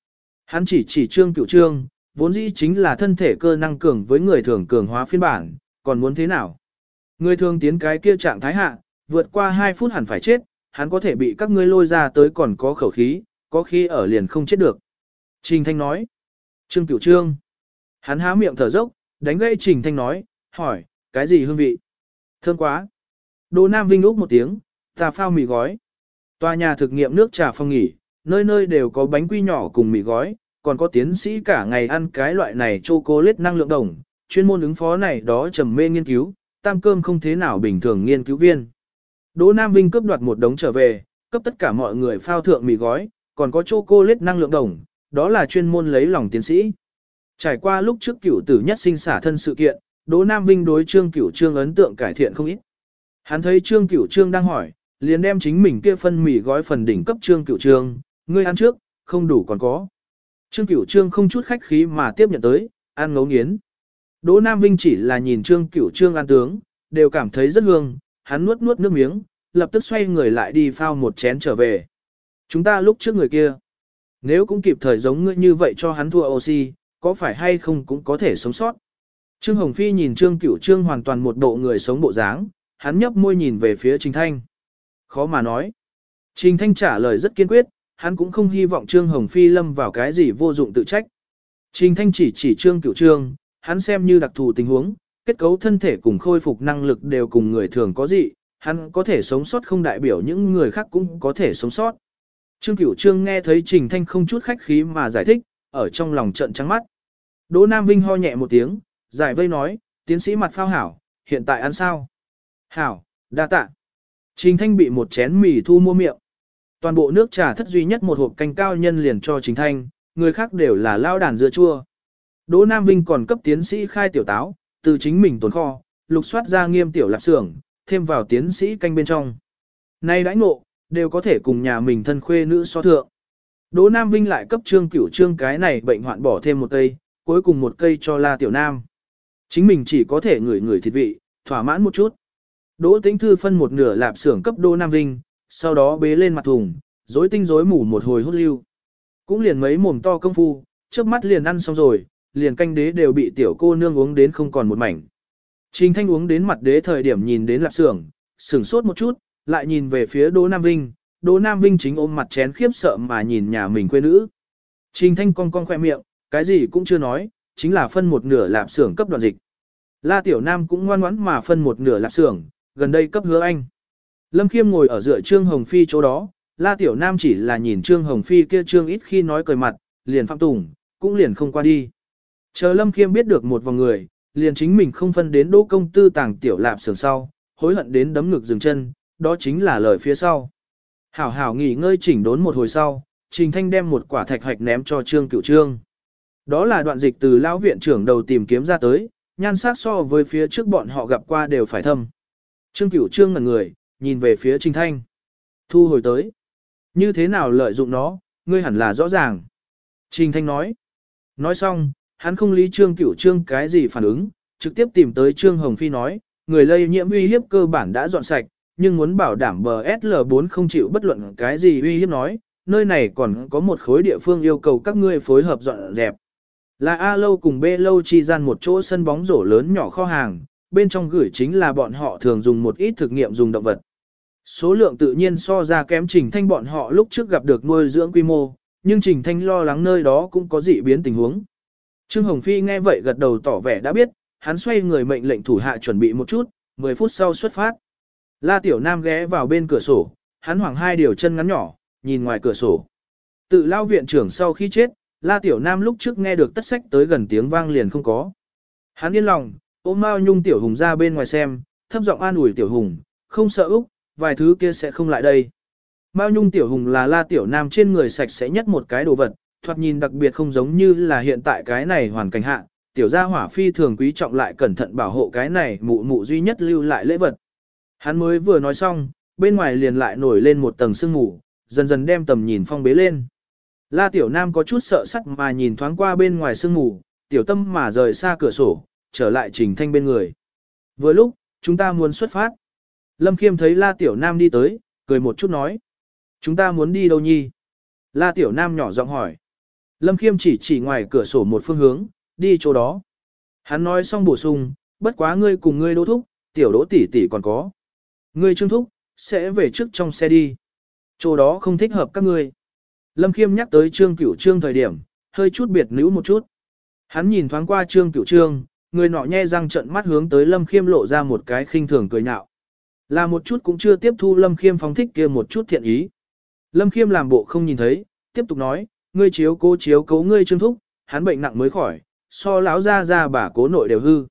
Hắn chỉ chỉ Trương Cửu Trương, vốn dĩ chính là thân thể cơ năng cường với người thường cường hóa phiên bản, còn muốn thế nào? Người thường tiến cái kia trạng thái hạ, vượt qua hai phút hẳn phải chết, hắn có thể bị các ngươi lôi ra tới còn có khẩu khí, có khi ở liền không chết được. Trình Thanh nói. Trương Cửu Trương. Hắn há miệng thở dốc, đánh gây Trình Thanh nói, hỏi, cái gì hương vị? Thơm quá. Đỗ Nam Vinh úc một tiếng, ta phao mì gói. Tòa nhà thực nghiệm nước trà phòng nghỉ, nơi nơi đều có bánh quy nhỏ cùng mì gói, còn có tiến sĩ cả ngày ăn cái loại này chocolate năng lượng đồng, chuyên môn ứng phó này đó trầm mê nghiên cứu, tam cơm không thế nào bình thường nghiên cứu viên. Đỗ Nam Vinh cướp đoạt một đống trở về, cấp tất cả mọi người phao thượng mì gói, còn có chocolate năng lượng đồng, đó là chuyên môn lấy lòng tiến sĩ. Trải qua lúc trước cửu tử nhất sinh xả thân sự kiện, Đỗ Nam Vinh đối Trương Cửu Trương ấn tượng cải thiện không ít. Hắn thấy Trương Cửu Trương đang hỏi, liền đem chính mình kia phân mì gói phần đỉnh cấp Trương Cửu Trương, ngươi ăn trước, không đủ còn có. Trương Cửu Trương không chút khách khí mà tiếp nhận tới, ăn ngấu nghiến. Đỗ Nam Vinh chỉ là nhìn Trương Cửu Trương ăn tướng, đều cảm thấy rất hương, hắn nuốt nuốt nước miếng, lập tức xoay người lại đi phao một chén trở về. Chúng ta lúc trước người kia, nếu cũng kịp thời giống ngươi như vậy cho hắn thua oxy, có phải hay không cũng có thể sống sót. Trương Hồng Phi nhìn Trương Cửu Trương hoàn toàn một bộ người sống bộ dáng, hắn nhấp môi nhìn về phía Trình Thanh. Khó mà nói. Trình Thanh trả lời rất kiên quyết, hắn cũng không hy vọng Trương Hồng Phi lâm vào cái gì vô dụng tự trách. Trình Thanh chỉ chỉ Trương Cửu Trương, hắn xem như đặc thù tình huống, kết cấu thân thể cùng khôi phục năng lực đều cùng người thường có dị, hắn có thể sống sót không đại biểu những người khác cũng có thể sống sót. Trương Cửu Trương nghe thấy Trình Thanh không chút khách khí mà giải thích, ở trong lòng trận trắng mắt. Đỗ Nam Vinh ho nhẹ một tiếng, giải vây nói, tiến sĩ mặt phao hảo, hiện tại ăn sao? Hảo, đa tạ. Trình Thanh bị một chén mì thu mua miệng. Toàn bộ nước trà thất duy nhất một hộp canh cao nhân liền cho Trình Thanh, người khác đều là lao đàn dưa chua. Đỗ Nam Vinh còn cấp tiến sĩ khai tiểu táo, từ chính mình tồn kho, lục soát ra nghiêm tiểu lạp xưởng, thêm vào tiến sĩ canh bên trong. Nay đãi ngộ, đều có thể cùng nhà mình thân khuê nữ so thượng. Đỗ Nam Vinh lại cấp Trương Cửu Trương cái này bệnh hoạn bỏ thêm một cây, cuối cùng một cây cho La Tiểu Nam. Chính mình chỉ có thể ngửi ngửi thịt vị, thỏa mãn một chút. Đỗ Tĩnh Thư phân một nửa lạp xưởng cấp Đỗ Nam Vinh, sau đó bế lên mặt thùng, rối tinh rối mù một hồi hút lưu. Cũng liền mấy mồm to công phu, trước mắt liền ăn xong rồi, liền canh đế đều bị tiểu cô nương uống đến không còn một mảnh. Trình Thanh uống đến mặt đế thời điểm nhìn đến lạp xưởng, sửng sốt một chút, lại nhìn về phía Đỗ Nam Vinh, Đỗ Nam Vinh chính ôm mặt chén khiếp sợ mà nhìn nhà mình quê nữ. Trình Thanh cong cong khoe miệng, cái gì cũng chưa nói, chính là phân một nửa lạp xưởng cấp đoạn dịch. La Tiểu Nam cũng ngoan ngoãn mà phân một nửa lạp xưởng, gần đây cấp Hứa Anh. Lâm Khiêm ngồi ở dựa Trương Hồng Phi chỗ đó, La Tiểu Nam chỉ là nhìn Trương Hồng Phi kia Trương ít khi nói cười mặt, liền phạm tùng, cũng liền không qua đi. Chờ Lâm Khiêm biết được một vòng người, liền chính mình không phân đến Đỗ công tư tàng tiểu lạp xưởng sau, hối hận đến đấm ngực dừng chân, đó chính là lời phía sau. Hảo hảo nghỉ ngơi chỉnh đốn một hồi sau, Trình Thanh đem một quả thạch hạch ném cho Trương Cửu Trương. Đó là đoạn dịch từ lão viện trưởng đầu tìm kiếm ra tới, nhan sắc so với phía trước bọn họ gặp qua đều phải thâm. Trương Cửu Trương ngẩn người, nhìn về phía Trình Thanh. Thu hồi tới. Như thế nào lợi dụng nó, ngươi hẳn là rõ ràng. Trình Thanh nói. Nói xong, hắn không lý Trương Cửu Trương cái gì phản ứng, trực tiếp tìm tới Trương Hồng Phi nói, người lây nhiễm uy hiếp cơ bản đã dọn sạch, nhưng muốn bảo đảm bờ S L bốn không chịu bất luận cái gì uy hiếp nói, nơi này còn có một khối địa phương yêu cầu các ngươi phối hợp dọn dẹp. Là A lâu cùng B lâu chi gian một chỗ sân bóng rổ lớn nhỏ kho hàng, bên trong gửi chính là bọn họ thường dùng một ít thực nghiệm dùng động vật. Số lượng tự nhiên so ra kém Trình Thanh bọn họ lúc trước gặp được nuôi dưỡng quy mô, nhưng Trình Thanh lo lắng nơi đó cũng có dị biến tình huống. Trương Hồng Phi nghe vậy gật đầu tỏ vẻ đã biết, hắn xoay người mệnh lệnh thủ hạ chuẩn bị một chút, mười phút sau xuất phát. La Tiểu Nam ghé vào bên cửa sổ, hắn hoảng hai điều chân ngắn nhỏ, nhìn ngoài cửa sổ. Tự lao viện trưởng sau khi chết, La Tiểu Nam lúc trước nghe được tất sách tới gần tiếng vang liền không có. Hắn yên lòng, ôm Mao Nhung Tiểu Hùng ra bên ngoài xem, thấp giọng an ủi Tiểu Hùng, không sợ Úc, vài thứ kia sẽ không lại đây. Mao Nhung Tiểu Hùng là La Tiểu Nam trên người sạch sẽ nhất một cái đồ vật, thoạt nhìn đặc biệt không giống như là hiện tại cái này hoàn cảnh hạ, Tiểu gia hỏa phi thường quý trọng lại cẩn thận bảo hộ cái này mụ mụ duy nhất lưu lại lễ vật. Hắn mới vừa nói xong, bên ngoài liền lại nổi lên một tầng sương mù, dần dần đem tầm nhìn phong bế lên. La Tiểu Nam có chút sợ sắt mà nhìn thoáng qua bên ngoài sương mù, tiểu tâm mà rời xa cửa sổ, trở lại Trình Thanh bên người. Vừa lúc, chúng ta muốn xuất phát. Lâm Khiêm thấy La Tiểu Nam đi tới, cười một chút nói. Chúng ta muốn đi đâu nhi? La Tiểu Nam nhỏ giọng hỏi. Lâm Khiêm chỉ chỉ ngoài cửa sổ một phương hướng, đi chỗ đó. Hắn nói xong bổ sung, bất quá ngươi cùng ngươi Đỗ thúc, tiểu Đỗ tỷ tỷ còn có. Ngươi Trương thúc, sẽ về trước trong xe đi. Chỗ đó không thích hợp các ngươi. Lâm Khiêm nhắc tới Trương Cửu Trương thời điểm, hơi chút biệt nữ một chút. Hắn nhìn thoáng qua Trương Cửu Trương, người nọ nhe răng trợn mắt hướng tới Lâm Khiêm lộ ra một cái khinh thường cười nhạo. Là một chút cũng chưa tiếp thu Lâm Khiêm phóng thích kia một chút thiện ý. Lâm Khiêm làm bộ không nhìn thấy, tiếp tục nói, ngươi chiếu cố chiếu cố ngươi Trương thúc, hắn bệnh nặng mới khỏi, so lão gia gia bà cố nội đều hư.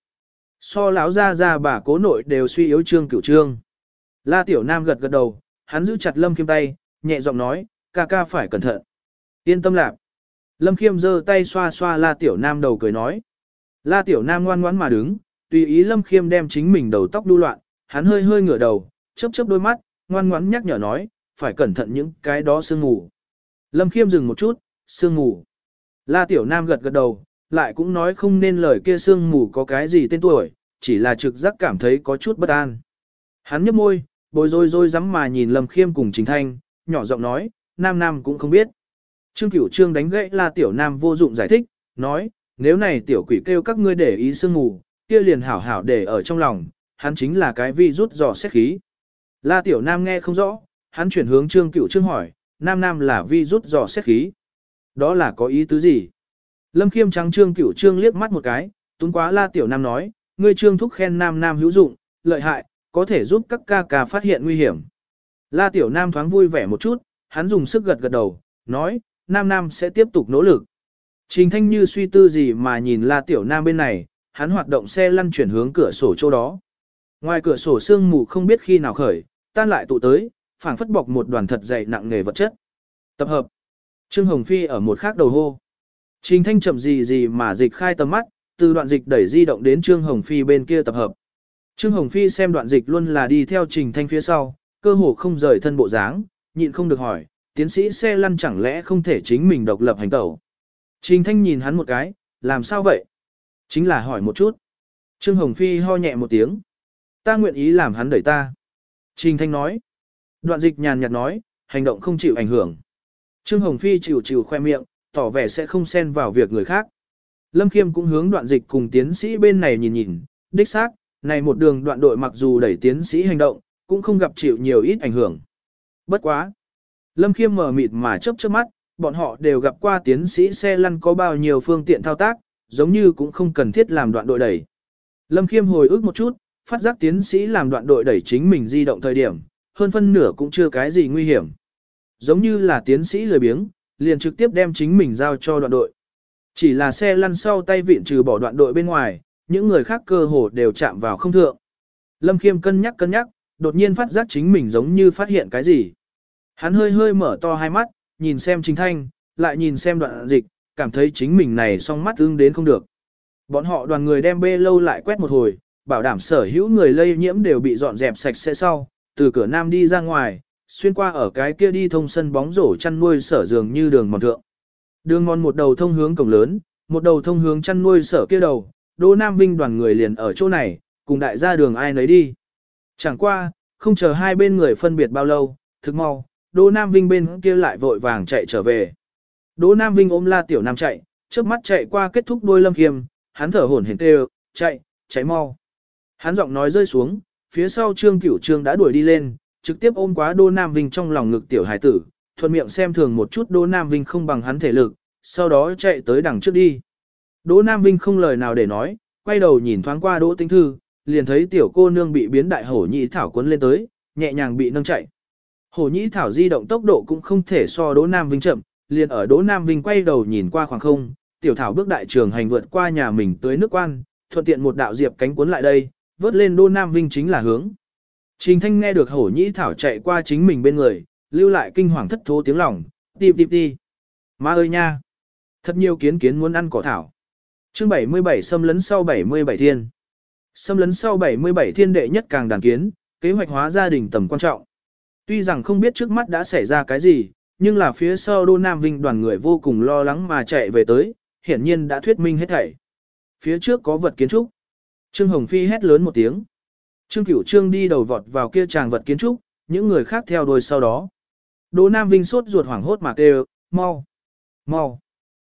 So lão gia gia bà cố nội đều suy yếu Trương Cửu Trương. La Tiểu Nam gật gật đầu, hắn giữ chặt Lâm Khiêm tay, nhẹ giọng nói, ca ca phải cẩn thận. Yên tâm lạc. Lâm Khiêm giơ tay xoa xoa La Tiểu Nam đầu cười nói. La Tiểu Nam ngoan ngoãn mà đứng, tùy ý Lâm Khiêm đem chính mình đầu tóc đu loạn, hắn hơi hơi ngửa đầu, chớp chớp đôi mắt, ngoan ngoãn nhắc nhở nói, phải cẩn thận những cái đó sương mù. Lâm Khiêm dừng một chút, sương mù. La Tiểu Nam gật gật đầu, lại cũng nói không nên lời kia sương mù có cái gì tên tuổi, chỉ là trực giác cảm thấy có chút bất an. Hắn nhếch môi, bối rối rối rắm mà nhìn Lâm Khiêm cùng Trình Thanh, nhỏ giọng nói, Nam Nam cũng không biết. Trương Cửu Trương đánh gãy La Tiểu Nam vô dụng giải thích, nói, nếu này tiểu quỷ kêu các ngươi để ý sương mù, kia liền hảo hảo để ở trong lòng, hắn chính là cái vi rút dò xét khí. La Tiểu Nam nghe không rõ, hắn chuyển hướng Trương Cửu Trương hỏi, Nam Nam là vi rút dò xét khí. Đó là có ý tứ gì? Lâm Khiêm trắng Trương Cửu Trương liếc mắt một cái, tún quá La Tiểu Nam nói, ngươi Trương thúc khen Nam Nam hữu dụng, lợi hại, có thể giúp các ca ca phát hiện nguy hiểm. La Tiểu Nam thoáng vui vẻ một chút, hắn dùng sức gật gật đầu, nói, Nam Nam sẽ tiếp tục nỗ lực. Trình Thanh như suy tư gì mà nhìn La Tiểu Nam bên này, hắn hoạt động xe lăn chuyển hướng cửa sổ chỗ đó. Ngoài cửa sổ sương mù không biết khi nào khởi, tan lại tụ tới, phảng phất bọc một đoàn thật dày nặng nề vật chất. Tập hợp. Trương Hồng Phi ở một khác đầu hô. Trình Thanh chậm gì gì mà dịch khai tầm mắt, từ đoạn dịch đẩy di động đến Trương Hồng Phi bên kia tập hợp. Trương Hồng Phi xem đoạn dịch luôn là đi theo Trình Thanh phía sau, cơ hồ không rời thân bộ dáng, nhịn không được hỏi, tiến sĩ xe lăn chẳng lẽ không thể chính mình độc lập hành tẩu. Trình Thanh nhìn hắn một cái, làm sao vậy? Chính là hỏi một chút. Trương Hồng Phi ho nhẹ một tiếng. Ta nguyện ý làm hắn đẩy ta. Trình Thanh nói. Đoạn dịch nhàn nhạt nói, hành động không chịu ảnh hưởng. Trương Hồng Phi chịu chịu khoe miệng, tỏ vẻ sẽ không xen vào việc người khác. Lâm Khiêm cũng hướng đoạn dịch cùng tiến sĩ bên này nhìn nhìn, đích xác, này một đường đoạn đội mặc dù đẩy tiến sĩ hành động, cũng không gặp chịu nhiều ít ảnh hưởng. Bất quá. Lâm Khiêm mở mịt mà chớp chớp mắt, bọn họ đều gặp qua tiến sĩ xe lăn có bao nhiêu phương tiện thao tác, giống như cũng không cần thiết làm đoạn đội đẩy. Lâm Khiêm hồi ức một chút, phát giác tiến sĩ làm đoạn đội đẩy chính mình di động thời điểm, hơn phân nửa cũng chưa cái gì nguy hiểm. Giống như là tiến sĩ lười biếng, liền trực tiếp đem chính mình giao cho đoạn đội. Chỉ là xe lăn sau tay vịn trừ bỏ đoạn đội bên ngoài, những người khác cơ hồ đều chạm vào không thượng. Lâm Khiêm cân nhắc cân nhắc, đột nhiên phát giác chính mình giống như phát hiện cái gì. Hắn hơi hơi mở to hai mắt, nhìn xem Trình Thanh, lại nhìn xem đoạn dịch, cảm thấy chính mình này song mắt ưng đến không được. Bọn họ đoàn người đem bê lâu lại quét một hồi, bảo đảm sở hữu người lây nhiễm đều bị dọn dẹp sạch sẽ sau, từ cửa nam đi ra ngoài, xuyên qua ở cái kia đi thông sân bóng rổ chăn nuôi sở dường như đường mòn thượng. Đường mòn một đầu thông hướng cổng lớn, một đầu thông hướng chăn nuôi sở kia đầu, Đỗ Nam Vinh đoàn người liền ở chỗ này, cùng đại gia đường ai nấy đi. Chẳng qua, không chờ hai bên người phân biệt bao lâu, thực mau, Đỗ Nam Vinh bên kia lại vội vàng chạy trở về. Đỗ Nam Vinh ôm La Tiểu Nam chạy, trước mắt chạy qua kết thúc đôi Lâm Khiêm, hắn thở hổn hển kêu, chạy, chạy mau. Hắn giọng nói rơi xuống, phía sau Trương Cửu Trương đã đuổi đi lên, trực tiếp ôm quá Đỗ Nam Vinh trong lòng ngực tiểu hải tử, thuận miệng xem thường một chút Đỗ Nam Vinh không bằng hắn thể lực, sau đó chạy tới đằng trước đi. Đỗ Nam Vinh không lời nào để nói, quay đầu nhìn thoáng qua Đỗ Tĩnh Thư, liền thấy tiểu cô nương bị biến đại hổ nhĩ thảo cuốn lên tới, nhẹ nhàng bị nâng chạy. Hổ nhĩ thảo di động tốc độ cũng không thể so Đỗ Nam Vinh chậm, liền ở Đỗ Nam Vinh quay đầu nhìn qua khoảng không, tiểu thảo bước đại trường hành vượt qua nhà mình tới nước quan, thuận tiện một đạo diệp cánh cuốn lại đây, vớt lên Đỗ Nam Vinh chính là hướng. Trình Thanh nghe được hổ nhĩ thảo chạy qua chính mình bên người, lưu lại kinh hoàng thất thố tiếng lòng, tìm tìm đi. Má ơi nha! Thật nhiều kiến kiến muốn ăn cỏ thảo. Chương bảy mươi bảy xâm lấn sau bảy mươi bảy thiên. Xâm lấn sau bảy mươi bảy thiên đệ nhất càng đàn kiến, kế hoạch hóa gia đình tầm quan trọng. Tuy rằng không biết trước mắt đã xảy ra cái gì, nhưng là phía sau Đô Nam Vinh đoàn người vô cùng lo lắng mà chạy về tới, hiển nhiên đã thuyết minh hết thảy. Phía trước có vật kiến trúc. Trương Hồng Phi hét lớn một tiếng. Trương Cửu Trương đi đầu vọt vào kia tràng vật kiến trúc, những người khác theo đuôi sau đó. Đỗ Nam Vinh sốt ruột hoảng hốt mà kêu, mau, mau.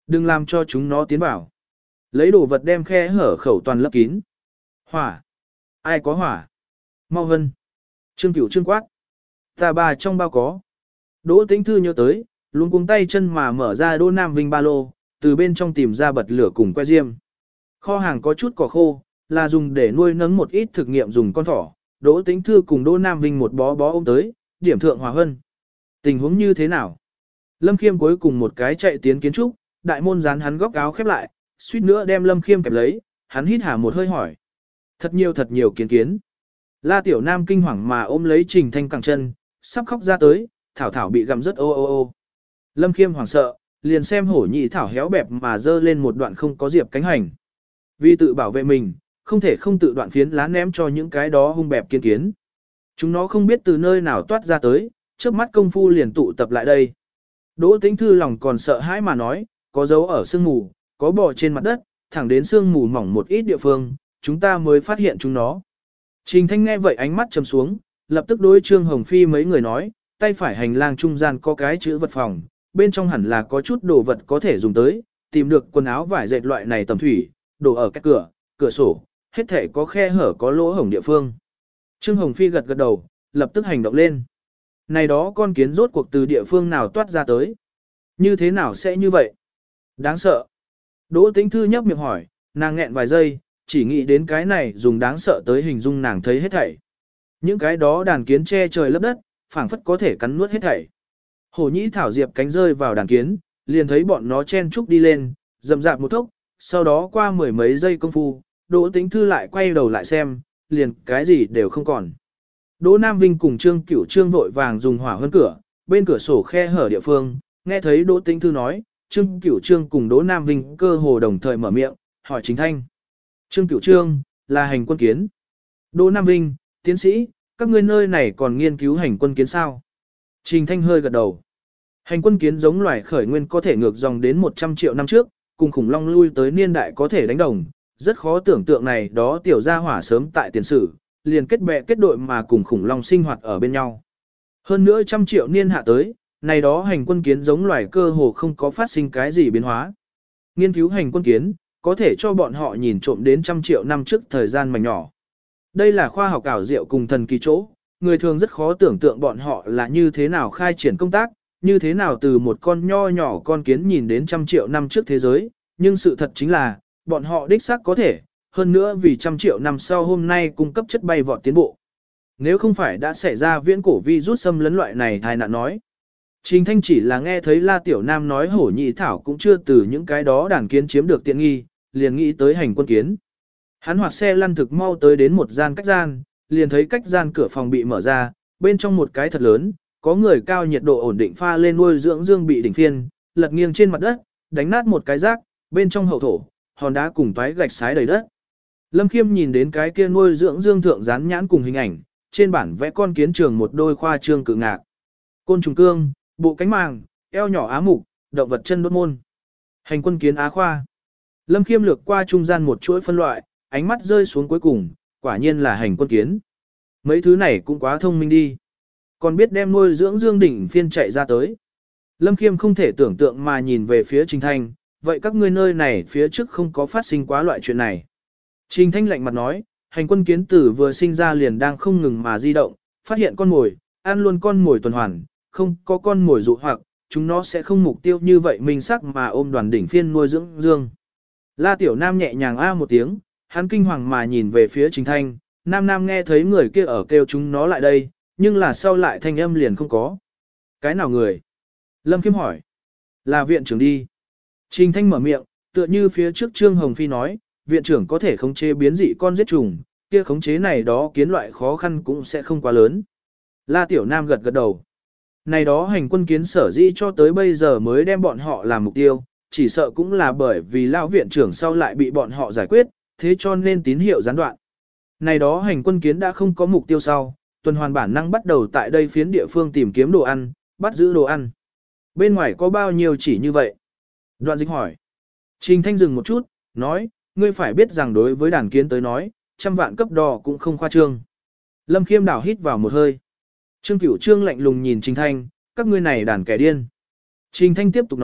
Đừng làm cho chúng nó tiến vào. Lấy đồ vật đem khe hở khẩu toàn lấp kín. Hỏa. Ai có hỏa? Mau Vân. Trương Cửu Trương quát. Ta bà trong bao có. Đỗ Tĩnh Thư nhớ tới, luôn cuống tay chân mà mở ra Đỗ Nam Vinh ba lô, từ bên trong tìm ra bật lửa cùng que diêm. Kho hàng có chút cỏ khô, là dùng để nuôi nấng một ít thực nghiệm dùng con thỏ. Đỗ Tĩnh Thư cùng Đỗ Nam Vinh một bó bó ôm tới, điểm thượng hỏa hân. Tình huống như thế nào? Lâm Khiêm cuối cùng một cái chạy tiến kiến trúc, đại môn dán hắn góc áo khép lại, suýt nữa đem Lâm Khiêm kẹp lấy, hắn hít hà một hơi hỏi. Thật nhiều thật nhiều kiến kiến. La Tiểu Nam kinh hoàng mà ôm lấy Trình Thanh cẳng chân, sắp khóc ra tới, thảo thảo bị gặm rất ô ô ô. Lâm Khiêm hoảng sợ, liền xem hổ nhị thảo héo bẹp mà dơ lên một đoạn không có diệp cánh hành. Vì tự bảo vệ mình, không thể không tự đoạn phiến lá ném cho những cái đó hung bẹp kiến kiến. Chúng nó không biết từ nơi nào toát ra tới, trước mắt công phu liền tụ tập lại đây. Đỗ Tĩnh Thư lòng còn sợ hãi mà nói, có dấu ở sương mù, có bò trên mặt đất, thẳng đến sương mù mỏng một ít địa phương, chúng ta mới phát hiện chúng nó. Trình Thanh nghe vậy ánh mắt trầm xuống, lập tức đối Trương Hồng Phi mấy người nói, tay phải hành lang trung gian có cái chữ vật phòng, bên trong hẳn là có chút đồ vật có thể dùng tới, tìm được quần áo vải dệt loại này tầm thủy, đổ ở các cửa, cửa sổ, hết thể có khe hở có lỗ hổng địa phương. Trương Hồng Phi gật gật đầu, lập tức hành động lên. Này đó con kiến rốt cuộc từ địa phương nào toát ra tới? Như thế nào sẽ như vậy? Đáng sợ. Đỗ Tĩnh Thư nhấp miệng hỏi, nàng nghẹn vài giây, chỉ nghĩ đến cái này dùng đáng sợ tới hình dung nàng thấy hết thảy. Những cái đó đàn kiến che trời lấp đất, phảng phất có thể cắn nuốt hết thảy. Hổ nhĩ thảo diệp cánh rơi vào đàn kiến, liền thấy bọn nó chen trúc đi lên, rầm rạp một thốc, sau đó qua mười mấy giây công phu, Đỗ Tĩnh Thư lại quay đầu lại xem, liền cái gì đều không còn. Đỗ Nam Vinh cùng Trương Cửu Trương vội vàng dùng hỏa hơn cửa, bên cửa sổ khe hở địa phương, nghe thấy Đỗ Tĩnh Thư nói, Trương Cửu Trương cùng Đỗ Nam Vinh cơ hồ đồng thời mở miệng, hỏi Trình Thanh. Trương Cửu Trương, là hành quân kiến. Đỗ Nam Vinh, tiến sĩ, các ngươi nơi này còn nghiên cứu hành quân kiến sao? Trình Thanh hơi gật đầu. Hành quân kiến giống loài khởi nguyên có thể ngược dòng đến một trăm triệu năm trước, cùng khủng long lui tới niên đại có thể đánh đồng. Rất khó tưởng tượng này đó tiểu gia hỏa sớm tại tiền sử, liền kết bè kết đội mà cùng khủng long sinh hoạt ở bên nhau. Hơn nữa trăm triệu niên hạ tới, này đó hành quân kiến giống loài cơ hồ không có phát sinh cái gì biến hóa. Nghiên cứu hành quân kiến, có thể cho bọn họ nhìn trộm đến trăm triệu năm trước thời gian mảnh nhỏ. Đây là khoa học ảo diệu cùng thần kỳ chỗ, người thường rất khó tưởng tượng bọn họ là như thế nào khai triển công tác, như thế nào từ một con nho nhỏ con kiến nhìn đến trăm triệu năm trước thế giới, nhưng sự thật chính là, bọn họ đích xác có thể, hơn nữa vì trăm triệu năm sau hôm nay cung cấp chất bay vọt tiến bộ. Nếu không phải đã xảy ra viễn cổ vi rút xâm lấn loại này thai nạn nói. Trình Thanh chỉ là nghe thấy La Tiểu Nam nói hổ nhị thảo cũng chưa từ những cái đó đàn kiến chiếm được tiện nghi, liền nghĩ tới hành quân kiến. Hắn hoạt xe lăn thực mau tới đến một gian cách gian, liền thấy cách gian cửa phòng bị mở ra, bên trong một cái thật lớn, có người cao nhiệt độ ổn định pha lên nuôi dưỡng dương bị đỉnh phiên, lật nghiêng trên mặt đất, đánh nát một cái rác, bên trong hậu thổ, hòn đá cùng toái gạch xái đầy đất. Lâm Khiêm nhìn đến cái kia nuôi dưỡng dương thượng dán nhãn cùng hình ảnh, trên bản vẽ con kiến trường một đôi khoa trương cự ngạc. Côn trùng cương, bộ cánh màng, eo nhỏ á mục, động vật chân đốt môn. Hành quân kiến á khoa. Lâm Khiêm lược qua trung gian một chuỗi phân loại, ánh mắt rơi xuống cuối cùng, quả nhiên là hành quân kiến. Mấy thứ này cũng quá thông minh đi. Còn biết đem nuôi dưỡng dương đỉnh phiên chạy ra tới. Lâm Khiêm không thể tưởng tượng mà nhìn về phía Trình Thanh, vậy các ngươi nơi này phía trước không có phát sinh quá loại chuyện này. Trình Thanh lạnh mặt nói, hành quân kiến tử vừa sinh ra liền đang không ngừng mà di động, phát hiện con mồi, ăn luôn con mồi tuần hoàn, không có con mồi dụ hoặc, chúng nó sẽ không mục tiêu như vậy minh sắc mà ôm đoàn đỉnh phiên nuôi dưỡng dương. La Tiểu Nam nhẹ nhàng a một tiếng, hắn kinh hoàng mà nhìn về phía Trình Thanh, Nam Nam nghe thấy người kia ở kêu chúng nó lại đây, nhưng là sau lại thanh âm liền không có. Cái nào người? Lâm Khiêm hỏi. Là viện trưởng đi. Trình Thanh mở miệng, tựa như phía trước Trương Hồng Phi nói, viện trưởng có thể khống chế biến dị con giết trùng, kia khống chế này đó kiến loại khó khăn cũng sẽ không quá lớn. La Tiểu Nam gật gật đầu. Này đó hành quân kiến sở dĩ cho tới bây giờ mới đem bọn họ làm mục tiêu, chỉ sợ cũng là bởi vì lão viện trưởng sau lại bị bọn họ giải quyết, thế cho nên tín hiệu gián đoạn. Này đó hành quân kiến đã không có mục tiêu sau, tuần hoàn bản năng bắt đầu tại đây phiến địa phương tìm kiếm đồ ăn, bắt giữ đồ ăn. Bên ngoài có bao nhiêu chỉ như vậy? Đoạn Dịch hỏi. Trình Thanh dừng một chút, nói, ngươi phải biết rằng đối với đàn kiến tới nói, trăm vạn cấp đo cũng không khoa trương. Lâm Khiêm đảo hít vào một hơi. Trương Cửu Trương lạnh lùng nhìn Trình Thanh, các ngươi này đàn kẻ điên. Trình Thanh tiếp tục nói,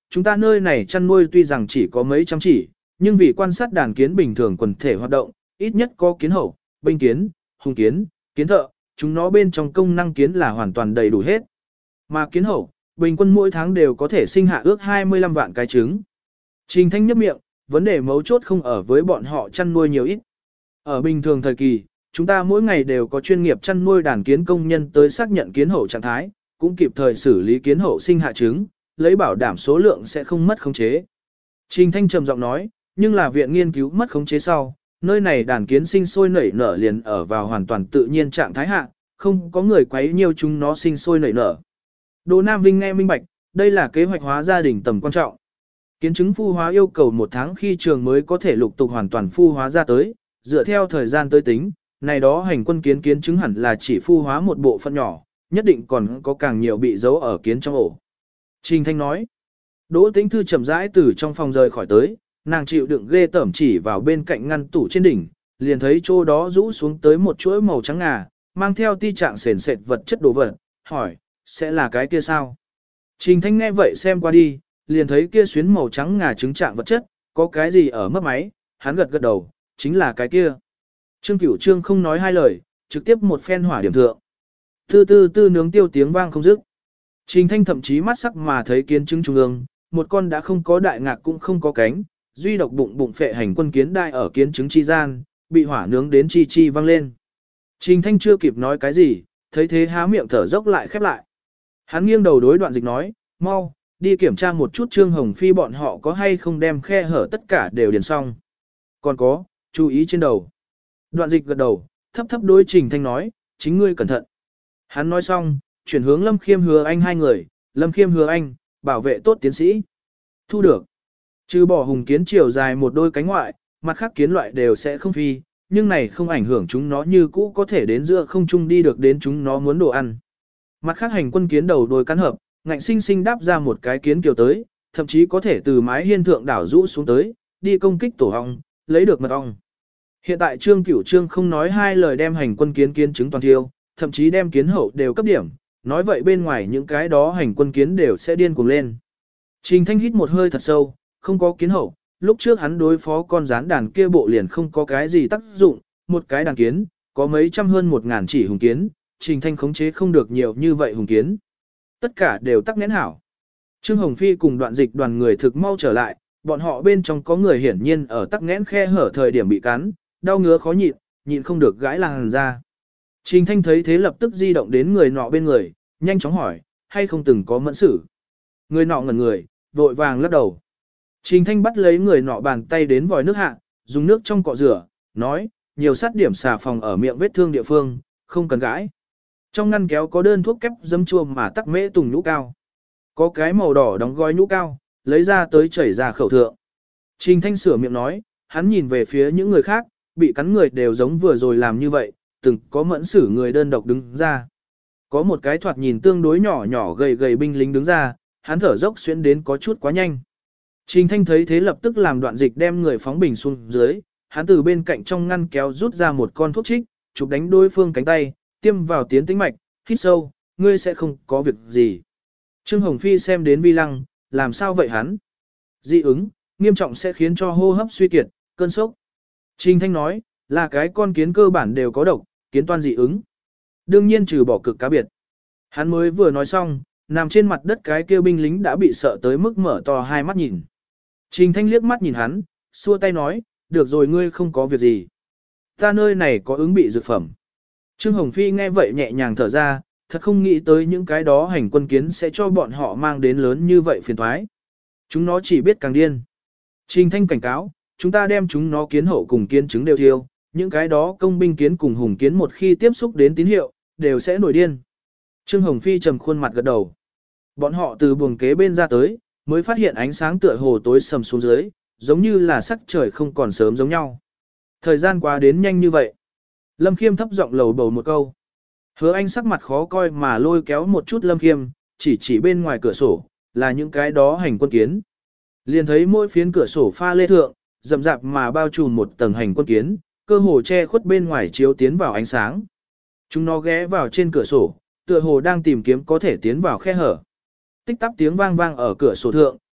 chúng ta nơi này chăn nuôi tuy rằng chỉ có mấy trăm chỉ, nhưng vì quan sát đàn kiến bình thường quần thể hoạt động, ít nhất có kiến hậu, binh kiến, hùng kiến, kiến thợ, chúng nó bên trong công năng kiến là hoàn toàn đầy đủ hết. Mà kiến hậu, bình quân mỗi tháng đều có thể sinh hạ ước hai mươi lăm vạn cái trứng. Trình Thanh nhấp miệng, vấn đề mấu chốt không ở với bọn họ chăn nuôi nhiều ít. Ở bình thường thời kỳ, chúng ta mỗi ngày đều có chuyên nghiệp chăn nuôi đàn kiến công nhân tới xác nhận kiến hậu trạng thái, cũng kịp thời xử lý kiến hậu sinh hạ trứng, lấy bảo đảm số lượng sẽ không mất khống chế. Trình Thanh trầm giọng nói, nhưng là viện nghiên cứu mất khống chế sau, nơi này đàn kiến sinh sôi nảy nở liền ở vào hoàn toàn tự nhiên trạng thái hạ, không có người quấy nhiều chúng nó sinh sôi nảy nở. Đỗ Nam Vinh nghe minh bạch, đây là kế hoạch hóa gia đình tầm quan trọng. Kiến trứng phu hóa yêu cầu một tháng khi trường mới có thể lục tục hoàn toàn phu hóa ra tới, dựa theo thời gian tới tính, này đó hành quân kiến kiến trứng hẳn là chỉ phu hóa một bộ phận nhỏ, nhất định còn có càng nhiều bị giấu ở kiến trong ổ. Trình Thanh nói, Đỗ Tĩnh Thư chậm rãi từ trong phòng rời khỏi tới, nàng chịu đựng ghê tởm chỉ vào bên cạnh ngăn tủ trên đỉnh, liền thấy chỗ đó rũ xuống tới một chuỗi màu trắng ngà, mang theo ti trạng sền sệt vật chất đồ vật, hỏi, sẽ là cái kia sao? Trình Thanh nghe vậy xem qua đi, liền thấy kia xuyến màu trắng ngà trứng trạng vật chất, có cái gì ở mấp máy, hắn gật gật đầu, chính là cái kia. Trương Cửu Trương không nói hai lời, trực tiếp một phen hỏa điểm thượng. Tư tư tư nướng tiêu tiếng vang không dứt. Trình Thanh thậm chí mắt sắc mà thấy kiến trứng trung ương, một con đã không có đại ngạc cũng không có cánh, duy độc bụng bụng phệ hành quân kiến đai ở kiến trứng chi gian, bị hỏa nướng đến chi chi vang lên. Trình Thanh chưa kịp nói cái gì, thấy thế há miệng thở dốc lại khép lại. Hắn nghiêng đầu đối Đoạn Dịch nói, mau, đi kiểm tra một chút Trương Hồng Phi bọn họ có hay không đem khe hở tất cả đều điền xong. Còn có, chú ý trên đầu. Đoạn Dịch gật đầu, thấp thấp đối Trình Thanh nói, chính ngươi cẩn thận. Hắn nói xong, chuyển hướng Lâm Khiêm Hứa Anh hai người, Lâm Khiêm Hứa Anh, bảo vệ tốt tiến sĩ. Thu được. Trừ bỏ hùng kiến chiều dài một đôi cánh ngoại, mặt khác kiến loại đều sẽ không phi, nhưng này không ảnh hưởng chúng nó như cũ có thể đến giữa không trung đi được đến chúng nó muốn đồ ăn. Mặt khác hành quân kiến đầu đôi cắn hợp, ngạnh sinh sinh đáp ra một cái kiến kiều tới, thậm chí có thể từ mái hiên thượng đảo rũ xuống tới, đi công kích tổ ong, lấy được mật ong. Hiện tại Trương Cửu Trương không nói hai lời đem hành quân kiến kiến trứng toàn thiêu, thậm chí đem kiến hậu đều cấp điểm, nói vậy bên ngoài những cái đó hành quân kiến đều sẽ điên cuồng lên. Trình Thanh hít một hơi thật sâu, không có kiến hậu, lúc trước hắn đối phó con rán đàn kia bộ liền không có cái gì tác dụng, một cái đàn kiến, có mấy trăm hơn một ngàn chỉ hùng kiến, Trình Thanh khống chế không được nhiều như vậy hùng kiến. Tất cả đều tắc nghẽn hảo. Trương Hồng Phi cùng Đoạn Dịch đoàn người thực mau trở lại, bọn họ bên trong có người hiển nhiên ở tắc nghẽn khe hở thời điểm bị cắn, đau ngứa khó nhịn, nhịn không được gãi làn ra. Trình Thanh thấy thế lập tức di động đến người nọ bên người, nhanh chóng hỏi, hay không từng có mẫn xử. Người nọ ngẩn người, vội vàng lắc đầu. Trình Thanh bắt lấy người nọ bàn tay đến vòi nước hạ, dùng nước trong cọ rửa, nói, nhiều sát điểm xà phòng ở miệng vết thương địa phương, không cần gãi. Trong ngăn kéo có đơn thuốc kép dấm chua mà tắc mễ tùng nhũ cao. Có cái màu đỏ đóng gói nhũ cao, lấy ra tới chảy ra khẩu thượng. Trình Thanh sửa miệng nói, hắn nhìn về phía những người khác, bị cắn người đều giống vừa rồi làm như vậy, từng có mẫn xử người đơn độc đứng ra. Có một cái thoạt nhìn tương đối nhỏ nhỏ gầy gầy binh lính đứng ra, hắn thở dốc xuyến đến có chút quá nhanh. Trình Thanh thấy thế lập tức làm Đoạn Dịch đem người phóng bình xuống dưới, hắn từ bên cạnh trong ngăn kéo rút ra một con thuốc trích, chụp đánh đối phương cánh tay, tiêm vào tiến tĩnh mạch, hít sâu, ngươi sẽ không có việc gì. Trương Hồng Phi xem đến vi lăng, làm sao vậy hắn? Dị ứng, nghiêm trọng sẽ khiến cho hô hấp suy kiệt, cơn sốc. Trình Thanh nói, là cái con kiến cơ bản đều có độc, kiến toan dị ứng. Đương nhiên trừ bỏ cực cá biệt. Hắn mới vừa nói xong, nằm trên mặt đất cái kêu binh lính đã bị sợ tới mức mở to hai mắt nhìn. Trình Thanh liếc mắt nhìn hắn, xua tay nói, được rồi ngươi không có việc gì. Ta nơi này có ứng bị dược phẩm. Trương Hồng Phi nghe vậy nhẹ nhàng thở ra, thật không nghĩ tới những cái đó hành quân kiến sẽ cho bọn họ mang đến lớn như vậy phiền toái. Chúng nó chỉ biết càng điên. Trình Thanh cảnh cáo, chúng ta đem chúng nó kiến hậu cùng kiến trứng đều thiêu, những cái đó công binh kiến cùng hùng kiến một khi tiếp xúc đến tín hiệu, đều sẽ nổi điên. Trương Hồng Phi trầm khuôn mặt gật đầu. Bọn họ từ buồng kế bên ra tới, mới phát hiện ánh sáng tựa hồ tối sầm xuống dưới, giống như là sắc trời không còn sớm giống nhau. Thời gian qua đến nhanh như vậy. Lâm Khiêm thấp giọng lầu bầu một câu. Hứa Anh sắc mặt khó coi mà lôi kéo một chút Lâm Khiêm, chỉ chỉ bên ngoài cửa sổ, là những cái đó hành quân kiến. Liền thấy mỗi phiến cửa sổ pha lê thượng, rậm rạp mà bao trùm một tầng hành quân kiến, cơ hồ che khuất bên ngoài chiếu tiến vào ánh sáng. Chúng nó ghé vào trên cửa sổ, tựa hồ đang tìm kiếm có thể tiến vào khe hở. Tích tắc tiếng vang vang ở cửa sổ thượng,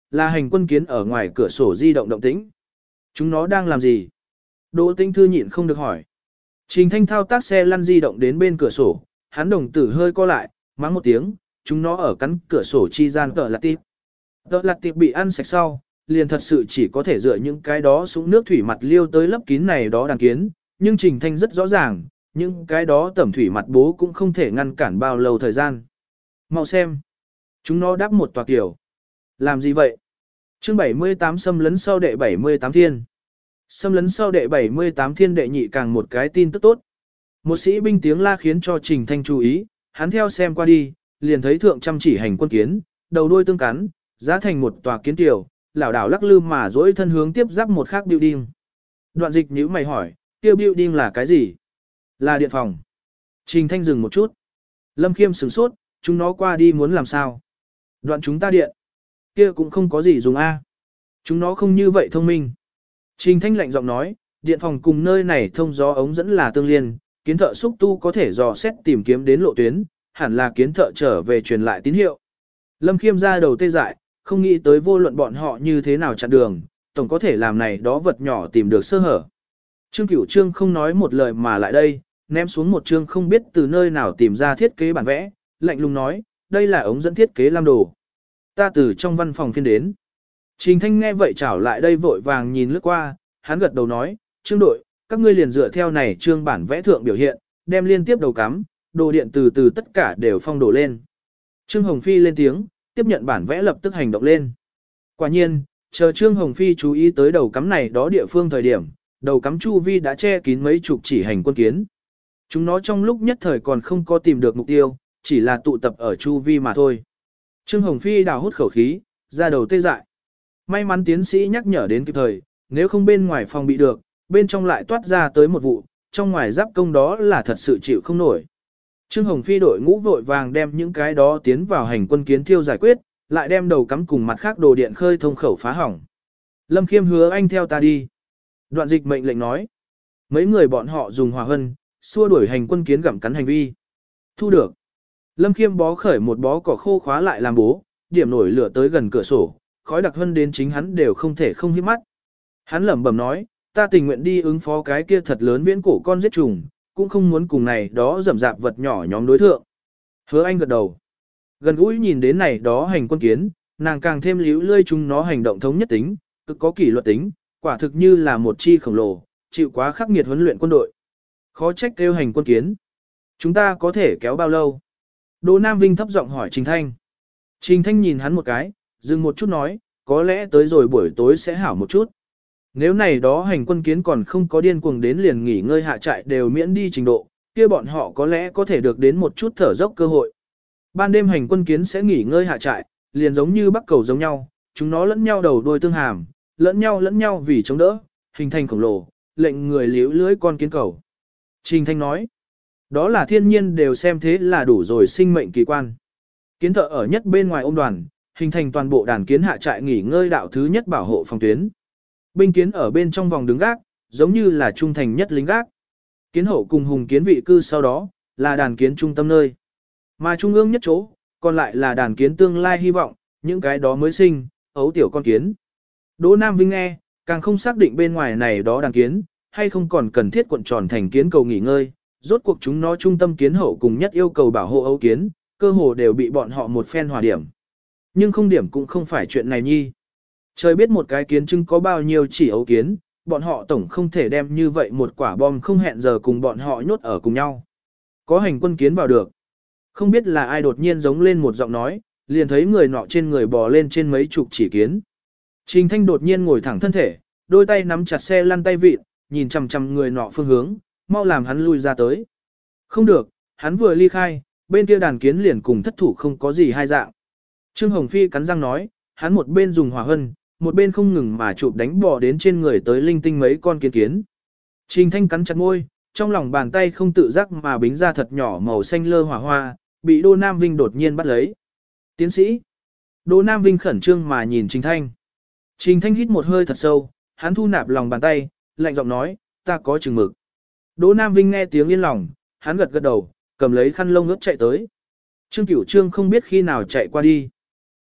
là hành quân kiến ở ngoài cửa sổ di động động tĩnh. Chúng nó đang làm gì? Đỗ Tĩnh Thư nhịn không được hỏi. Trình Thanh thao tác xe lăn di động đến bên cửa sổ, hắn đồng tử hơi co lại, mắng một tiếng, chúng nó ở cắn cửa sổ chi gian tợ lạt tịp. Tợ lạt tịp bị ăn sạch sau, liền thật sự chỉ có thể dựa những cái đó xuống nước thủy mặt liêu tới lấp kín này đó đàn kiến, nhưng Trình Thanh rất rõ ràng, những cái đó tẩm thủy mặt bố cũng không thể ngăn cản bao lâu thời gian. Mau xem, chúng nó đắp một tòa kiểu. Làm gì vậy? Chương bảy mươi tám xâm lấn sau đệ bảy mươi tám thiên. Xâm lấn sau đệ bảy mươi tám thiên đệ nhị càng một cái tin tức tốt. Một sĩ binh tiếng la khiến cho Trình Thanh chú ý, hắn theo xem qua đi, liền thấy thượng chăm chỉ hành quân kiến, đầu đuôi tương cắn, giá thành một tòa kiến tiểu, lảo đảo lắc lư mà dỗi thân hướng tiếp giáp một khác building. Đoạn dịch nhíu mày hỏi, kia building là cái gì? Là điện phòng. Trình Thanh dừng một chút. Lâm Khiêm sửng sốt, chúng nó qua đi muốn làm sao? Đoạn chúng ta điện. Kia cũng không có gì dùng a. Chúng nó không như vậy thông minh. Trình Thanh lạnh giọng nói, điện phòng cùng nơi này thông gió ống dẫn là tương liên, kiến thợ xúc tu có thể dò xét tìm kiếm đến lộ tuyến, hẳn là kiến thợ trở về truyền lại tín hiệu. Lâm Khiêm ra đầu tê dại, không nghĩ tới vô luận bọn họ như thế nào chặn đường, tổng có thể làm này đó vật nhỏ tìm được sơ hở. Trương Cửu Trương không nói một lời mà lại đây, ném xuống một chương không biết từ nơi nào tìm ra thiết kế bản vẽ, lạnh lùng nói, đây là ống dẫn thiết kế lam đồ. Ta từ trong văn phòng phiên đến. Trình Thanh nghe vậy chảo lại đây vội vàng nhìn lướt qua, hắn gật đầu nói, Trương đội, các ngươi liền dựa theo này trương bản vẽ thượng biểu hiện, đem liên tiếp đầu cắm, đồ điện từ từ tất cả đều phong đổ lên. Trương Hồng Phi lên tiếng, tiếp nhận bản vẽ lập tức hành động lên. Quả nhiên, chờ Trương Hồng Phi chú ý tới đầu cắm này đó địa phương thời điểm, đầu cắm chu vi đã che kín mấy chục chỉ hành quân kiến. Chúng nó trong lúc nhất thời còn không có tìm được mục tiêu, chỉ là tụ tập ở chu vi mà thôi. Trương Hồng Phi đào hút khẩu khí, ra đầu tê dại. May mắn tiến sĩ nhắc nhở đến kịp thời, nếu không bên ngoài phòng bị được, bên trong lại toát ra tới một vụ, trong ngoài giáp công đó là thật sự chịu không nổi. Trương Hồng Phi đội ngũ vội vàng đem những cái đó tiến vào hành quân kiến thiêu giải quyết, lại đem đầu cắm cùng mặt khác đồ điện khơi thông khẩu phá hỏng. Lâm Khiêm hứa anh theo ta đi. Đoạn dịch mệnh lệnh nói. Mấy người bọn họ dùng hỏa hân, xua đuổi hành quân kiến gặm cắn hành vi. Thu được. Lâm Khiêm bó khởi một bó cỏ khô khóa lại làm bố, điểm nổi lửa tới gần cửa sổ, khói đặc hơn đến chính hắn đều không thể không hiếp mắt. Hắn lẩm bẩm nói, ta tình nguyện đi ứng phó cái kia thật lớn viễn cổ con giết trùng, cũng không muốn cùng này đó rầm rạp vật nhỏ nhóm đối thượng. Hứa anh gật đầu. Gần gũi nhìn đến này đó hành quân kiến, nàng càng thêm líu lơi chúng nó hành động thống nhất tính, cực có kỷ luật tính, quả thực như là một chi khổng lồ, chịu quá khắc nghiệt huấn luyện quân đội. Khó trách kêu hành quân kiến. Chúng ta có thể kéo bao lâu? Đỗ Nam Vinh thấp giọng hỏi Trình Thanh. Trình Thanh nhìn hắn một cái, dừng một chút nói, có lẽ tới rồi buổi tối sẽ hảo một chút. Nếu này đó hành quân kiến còn không có điên cuồng đến liền nghỉ ngơi hạ trại đều miễn đi trình độ, kia bọn họ có lẽ có thể được đến một chút thở dốc cơ hội. Ban đêm hành quân kiến sẽ nghỉ ngơi hạ trại, liền giống như bắc cầu giống nhau, chúng nó lẫn nhau đầu đuôi tương hàm, lẫn nhau lẫn nhau vì chống đỡ, hình thành khổng lồ, lệnh người liễu lưới con kiến cầu. Trình Thanh nói, đó là thiên nhiên đều xem thế là đủ rồi sinh mệnh kỳ quan. Kiến thợ ở nhất bên ngoài ôm đoàn, hình thành toàn bộ đàn kiến hạ trại nghỉ ngơi đạo thứ nhất bảo hộ phòng tuyến. Binh kiến ở bên trong vòng đứng gác, giống như là trung thành nhất lính gác. Kiến hậu cùng hùng kiến vị cư sau đó, là đàn kiến trung tâm nơi. Mà trung ương nhất chỗ, còn lại là đàn kiến tương lai hy vọng, những cái đó mới sinh, ấu tiểu con kiến. Đỗ Nam Vinh nghe, càng không xác định bên ngoài này đó đàn kiến, hay không còn cần thiết cuộn tròn thành kiến cầu nghỉ ngơi, rốt cuộc chúng nó trung tâm kiến hậu cùng nhất yêu cầu bảo hộ ấu kiến, cơ hồ đều bị bọn họ một phen hòa điểm. Nhưng không điểm cũng không phải chuyện này nhi. Trời biết một cái kiến trưng có bao nhiêu chỉ ấu kiến, bọn họ tổng không thể đem như vậy một quả bom không hẹn giờ cùng bọn họ nhốt ở cùng nhau. Có hành quân kiến vào được. Không biết là ai đột nhiên giống lên một giọng nói, liền thấy người nọ trên người bò lên trên mấy chục chỉ kiến. Trình Thanh đột nhiên ngồi thẳng thân thể, đôi tay nắm chặt xe lăn tay vịt, nhìn chằm chằm người nọ phương hướng, mau làm hắn lui ra tới. Không được, hắn vừa ly khai, bên kia đàn kiến liền cùng thất thủ không có gì hai dạng. Trương Hồng Phi cắn răng nói, hắn một bên dùng hỏa hân, một bên không ngừng mà chụp đánh bò đến trên người tới linh tinh mấy con kiến kiến. Trình Thanh cắn chặt môi, trong lòng bàn tay không tự giác mà bính ra thật nhỏ màu xanh lơ hỏa hoa, bị Đỗ Nam Vinh đột nhiên bắt lấy. Tiến sĩ. Đỗ Nam Vinh khẩn trương mà nhìn Trình Thanh. Trình Thanh hít một hơi thật sâu, hắn thu nạp lòng bàn tay, lạnh giọng nói, ta có chừng mực. Đỗ Nam Vinh nghe tiếng yên lòng, hắn gật gật đầu, cầm lấy khăn lông ướt chạy tới. Trương Cửu Trương không biết khi nào chạy qua đi.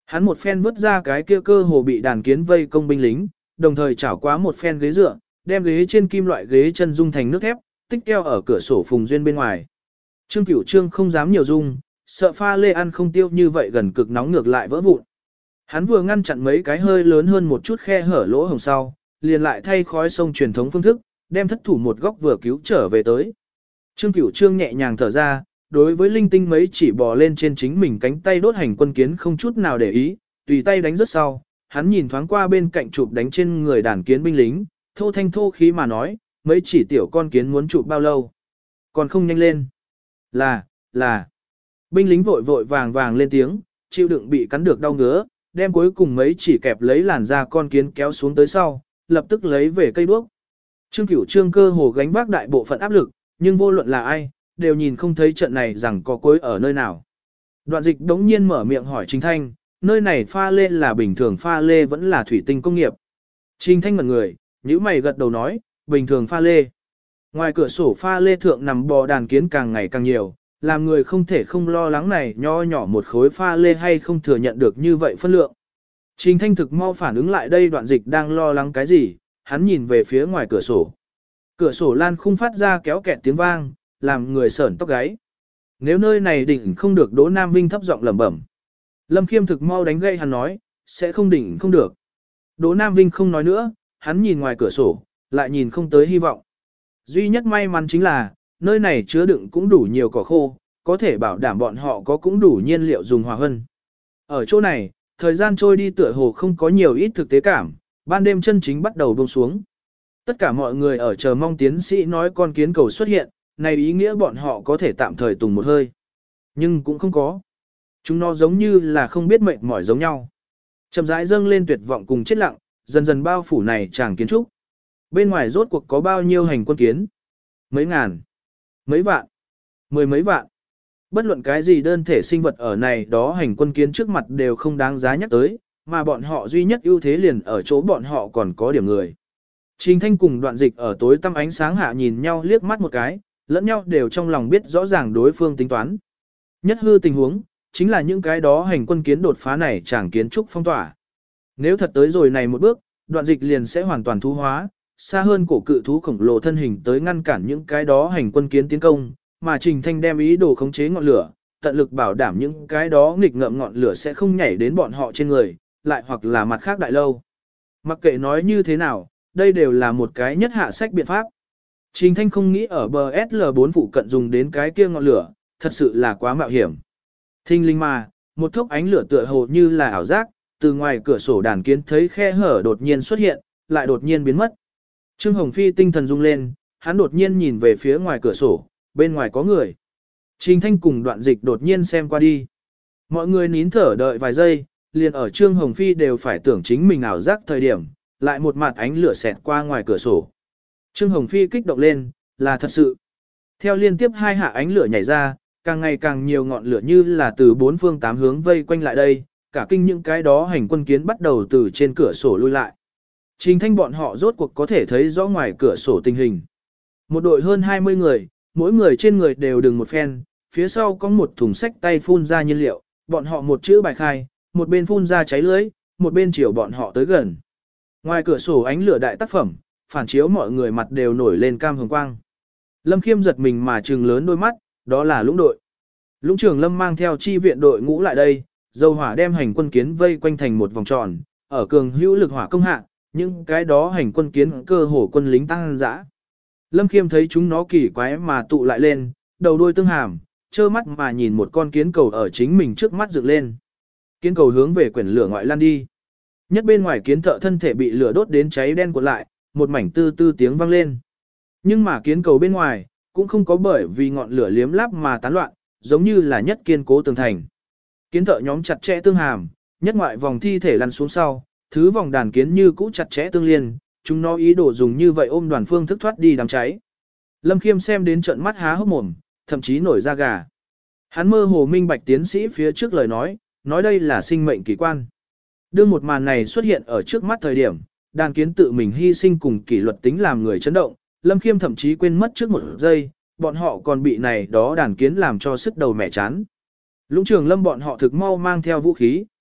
Hắn một phen vứt ra cái kia cơ hồ bị đàn kiến vây công binh lính, đồng thời chảo quá một phen ghế dựa, đem ghế trên kim loại ghế chân dung thành nước thép, tích keo ở cửa sổ Phùng Duyên bên ngoài. Trương Cửu Trương không dám nhiều dung, sợ pha lê ăn không tiêu như vậy gần cực nóng ngược lại vỡ vụn. Hắn vừa ngăn chặn mấy cái hơi lớn hơn một chút khe hở lỗ hổng sau, liền lại thay khói sông truyền thống phương thức, đem thất thủ một góc vừa cứu trở về tới. Trương Cửu Trương nhẹ nhàng thở ra, đối với linh tinh mấy chỉ bò lên trên chính mình cánh tay đốt hành quân kiến không chút nào để ý, tùy tay đánh rất sau, hắn nhìn thoáng qua bên cạnh chụp đánh trên người đàn kiến binh lính, thô thanh thô khí mà nói, mấy chỉ tiểu con kiến muốn chụp bao lâu, còn không nhanh lên. Là, là, binh lính vội vội vàng vàng lên tiếng, chịu đựng bị cắn được đau ngứa, đem cuối cùng mấy chỉ kẹp lấy làn da con kiến kéo xuống tới sau, lập tức lấy về cây đuốc. Trương Cửu Trương cơ hồ gánh vác đại bộ phận áp lực, nhưng vô luận là ai, đều nhìn không thấy trận này rằng có cuối ở nơi nào. Đoạn Dịch đống nhiên mở miệng hỏi Trình Thanh, nơi này pha lê là bình thường pha lê vẫn là thủy tinh công nghiệp. Trình Thanh ngẩn người, nhíu mày gật đầu nói, bình thường pha lê. Ngoài cửa sổ pha lê thượng nằm bò đàn kiến càng ngày càng nhiều, làm người không thể không lo lắng này nho nhỏ một khối pha lê hay không thừa nhận được như vậy phân lượng. Trình Thanh thực mau phản ứng lại đây Đoạn Dịch đang lo lắng cái gì, hắn nhìn về phía ngoài cửa sổ. Cửa sổ lan khung phát ra kéo kẹt tiếng vang, làm người sởn tóc gáy. Nếu nơi này đỉnh không được Đỗ Nam Vinh thấp giọng lẩm bẩm. Lâm Khiêm thực mau đánh gậy hắn nói, sẽ không đỉnh không được. Đỗ Nam Vinh không nói nữa, hắn nhìn ngoài cửa sổ, lại nhìn không tới hy vọng. Duy nhất may mắn chính là, nơi này chứa đựng cũng đủ nhiều cỏ khô, có thể bảo đảm bọn họ có cũng đủ nhiên liệu dùng hòa hân. Ở chỗ này, thời gian trôi đi tựa hồ không có nhiều ít thực tế cảm, ban đêm chân chính bắt đầu buông xuống. Tất cả mọi người ở chờ mong tiến sĩ nói con kiến cầu xuất hiện, này ý nghĩa bọn họ có thể tạm thời tùng một hơi. Nhưng cũng không có. Chúng nó giống như là không biết mệt mỏi giống nhau. Chậm rãi dâng lên tuyệt vọng cùng chết lặng, dần dần bao phủ này chàng kiến trúc. Bên ngoài rốt cuộc có bao nhiêu hành quân kiến? Mấy ngàn? Mấy vạn? Mười mấy vạn? Bất luận cái gì đơn thể sinh vật ở này đó hành quân kiến trước mặt đều không đáng giá nhắc tới, mà bọn họ duy nhất ưu thế liền ở chỗ bọn họ còn có điểm người. Trình Thanh cùng Đoạn Dịch ở tối tăm ánh sáng hạ nhìn nhau liếc mắt một cái, lẫn nhau đều trong lòng biết rõ ràng đối phương tính toán. Nhất hư tình huống, chính là những cái đó hành quân kiến đột phá này chẳng kiến trúc phong tỏa. Nếu thật tới rồi này một bước, Đoạn Dịch liền sẽ hoàn toàn thú hóa, xa hơn cổ cự thú khổng lồ thân hình tới ngăn cản những cái đó hành quân kiến tiến công, mà Trình Thanh đem ý đồ khống chế ngọn lửa, tận lực bảo đảm những cái đó nghịch ngợm ngọn lửa sẽ không nhảy đến bọn họ trên người, lại hoặc là mặt khác đại lâu. Mặc kệ nói như thế nào, đây đều là một cái nhất hạ sách biện pháp. Trình Thanh không nghĩ ở bờ ét lờ bốn phụ cận dùng đến cái kia ngọn lửa, thật sự là quá mạo hiểm. Thinh linh mà, một thốc ánh lửa tựa hồ như là ảo giác, từ ngoài cửa sổ đàn kiến thấy khe hở đột nhiên xuất hiện, lại đột nhiên biến mất. Trương Hồng Phi tinh thần rung lên, hắn đột nhiên nhìn về phía ngoài cửa sổ, bên ngoài có người. Trình Thanh cùng Đoạn Dịch đột nhiên xem qua đi. Mọi người nín thở đợi vài giây, liền ở Trương Hồng Phi đều phải tưởng chính mình ảo giác thời điểm, lại một mặt ánh lửa xẹt qua ngoài cửa sổ. Trương Hồng Phi kích động lên, là thật sự. Theo liên tiếp hai hạ ánh lửa nhảy ra, càng ngày càng nhiều ngọn lửa như là từ bốn phương tám hướng vây quanh lại đây, cả kinh những cái đó hành quân kiến bắt đầu từ trên cửa sổ lui lại. Trình Thanh bọn họ rốt cuộc có thể thấy rõ ngoài cửa sổ tình hình. Một đội hơn hai mươi người, mỗi người trên người đều đừng một phen, phía sau có một thùng sách tay phun ra nhiên liệu, bọn họ một chữ bài khai, một bên phun ra cháy lưới, một bên chiều bọn họ tới gần. Ngoài cửa sổ ánh lửa đại tác phẩm, phản chiếu mọi người mặt đều nổi lên cam hồng quang. Lâm Khiêm giật mình mà trừng lớn đôi mắt, đó là lũng đội. Lũng trưởng Lâm mang theo chi viện đội ngũ lại đây, dầu hỏa đem hành quân kiến vây quanh thành một vòng tròn, ở cường hữu lực hỏa công hạ, những cái đó hành quân kiến cơ hồ quân lính tăng dã. Lâm Khiêm thấy chúng nó kỳ quái mà tụ lại lên, đầu đuôi tương hàm, trơ mắt mà nhìn một con kiến cầu ở chính mình trước mắt dựng lên. Kiến cầu hướng về quyển lửa ngoại lan đi. Nhất bên ngoài kiến thợ thân thể bị lửa đốt đến cháy đen cuộn lại, một mảnh tư tư tiếng vang lên. Nhưng mà kiến cầu bên ngoài, cũng không có bởi vì ngọn lửa liếm láp mà tán loạn, giống như là nhất kiên cố tường thành. Kiến thợ nhóm chặt chẽ tương hàm, nhất ngoại vòng thi thể lăn xuống sau, thứ vòng đàn kiến như cũ chặt chẽ tương liên, chúng nó ý đồ dùng như vậy ôm đoàn phương thức thoát đi đám cháy. Lâm Khiêm xem đến trận mắt há hốc mồm, thậm chí nổi da gà. Hắn mơ hồ minh bạch tiến sĩ phía trước lời nói, nói đây là sinh mệnh kỳ quan. Đương một màn này xuất hiện ở trước mắt thời điểm, đàn kiến tự mình hy sinh cùng kỷ luật tính làm người chấn động, Lâm Khiêm thậm chí quên mất trước một giây, bọn họ còn bị này đó đàn kiến làm cho sức đầu mẹ chán. Lũng trường Lâm bọn họ thực mau mang theo vũ khí,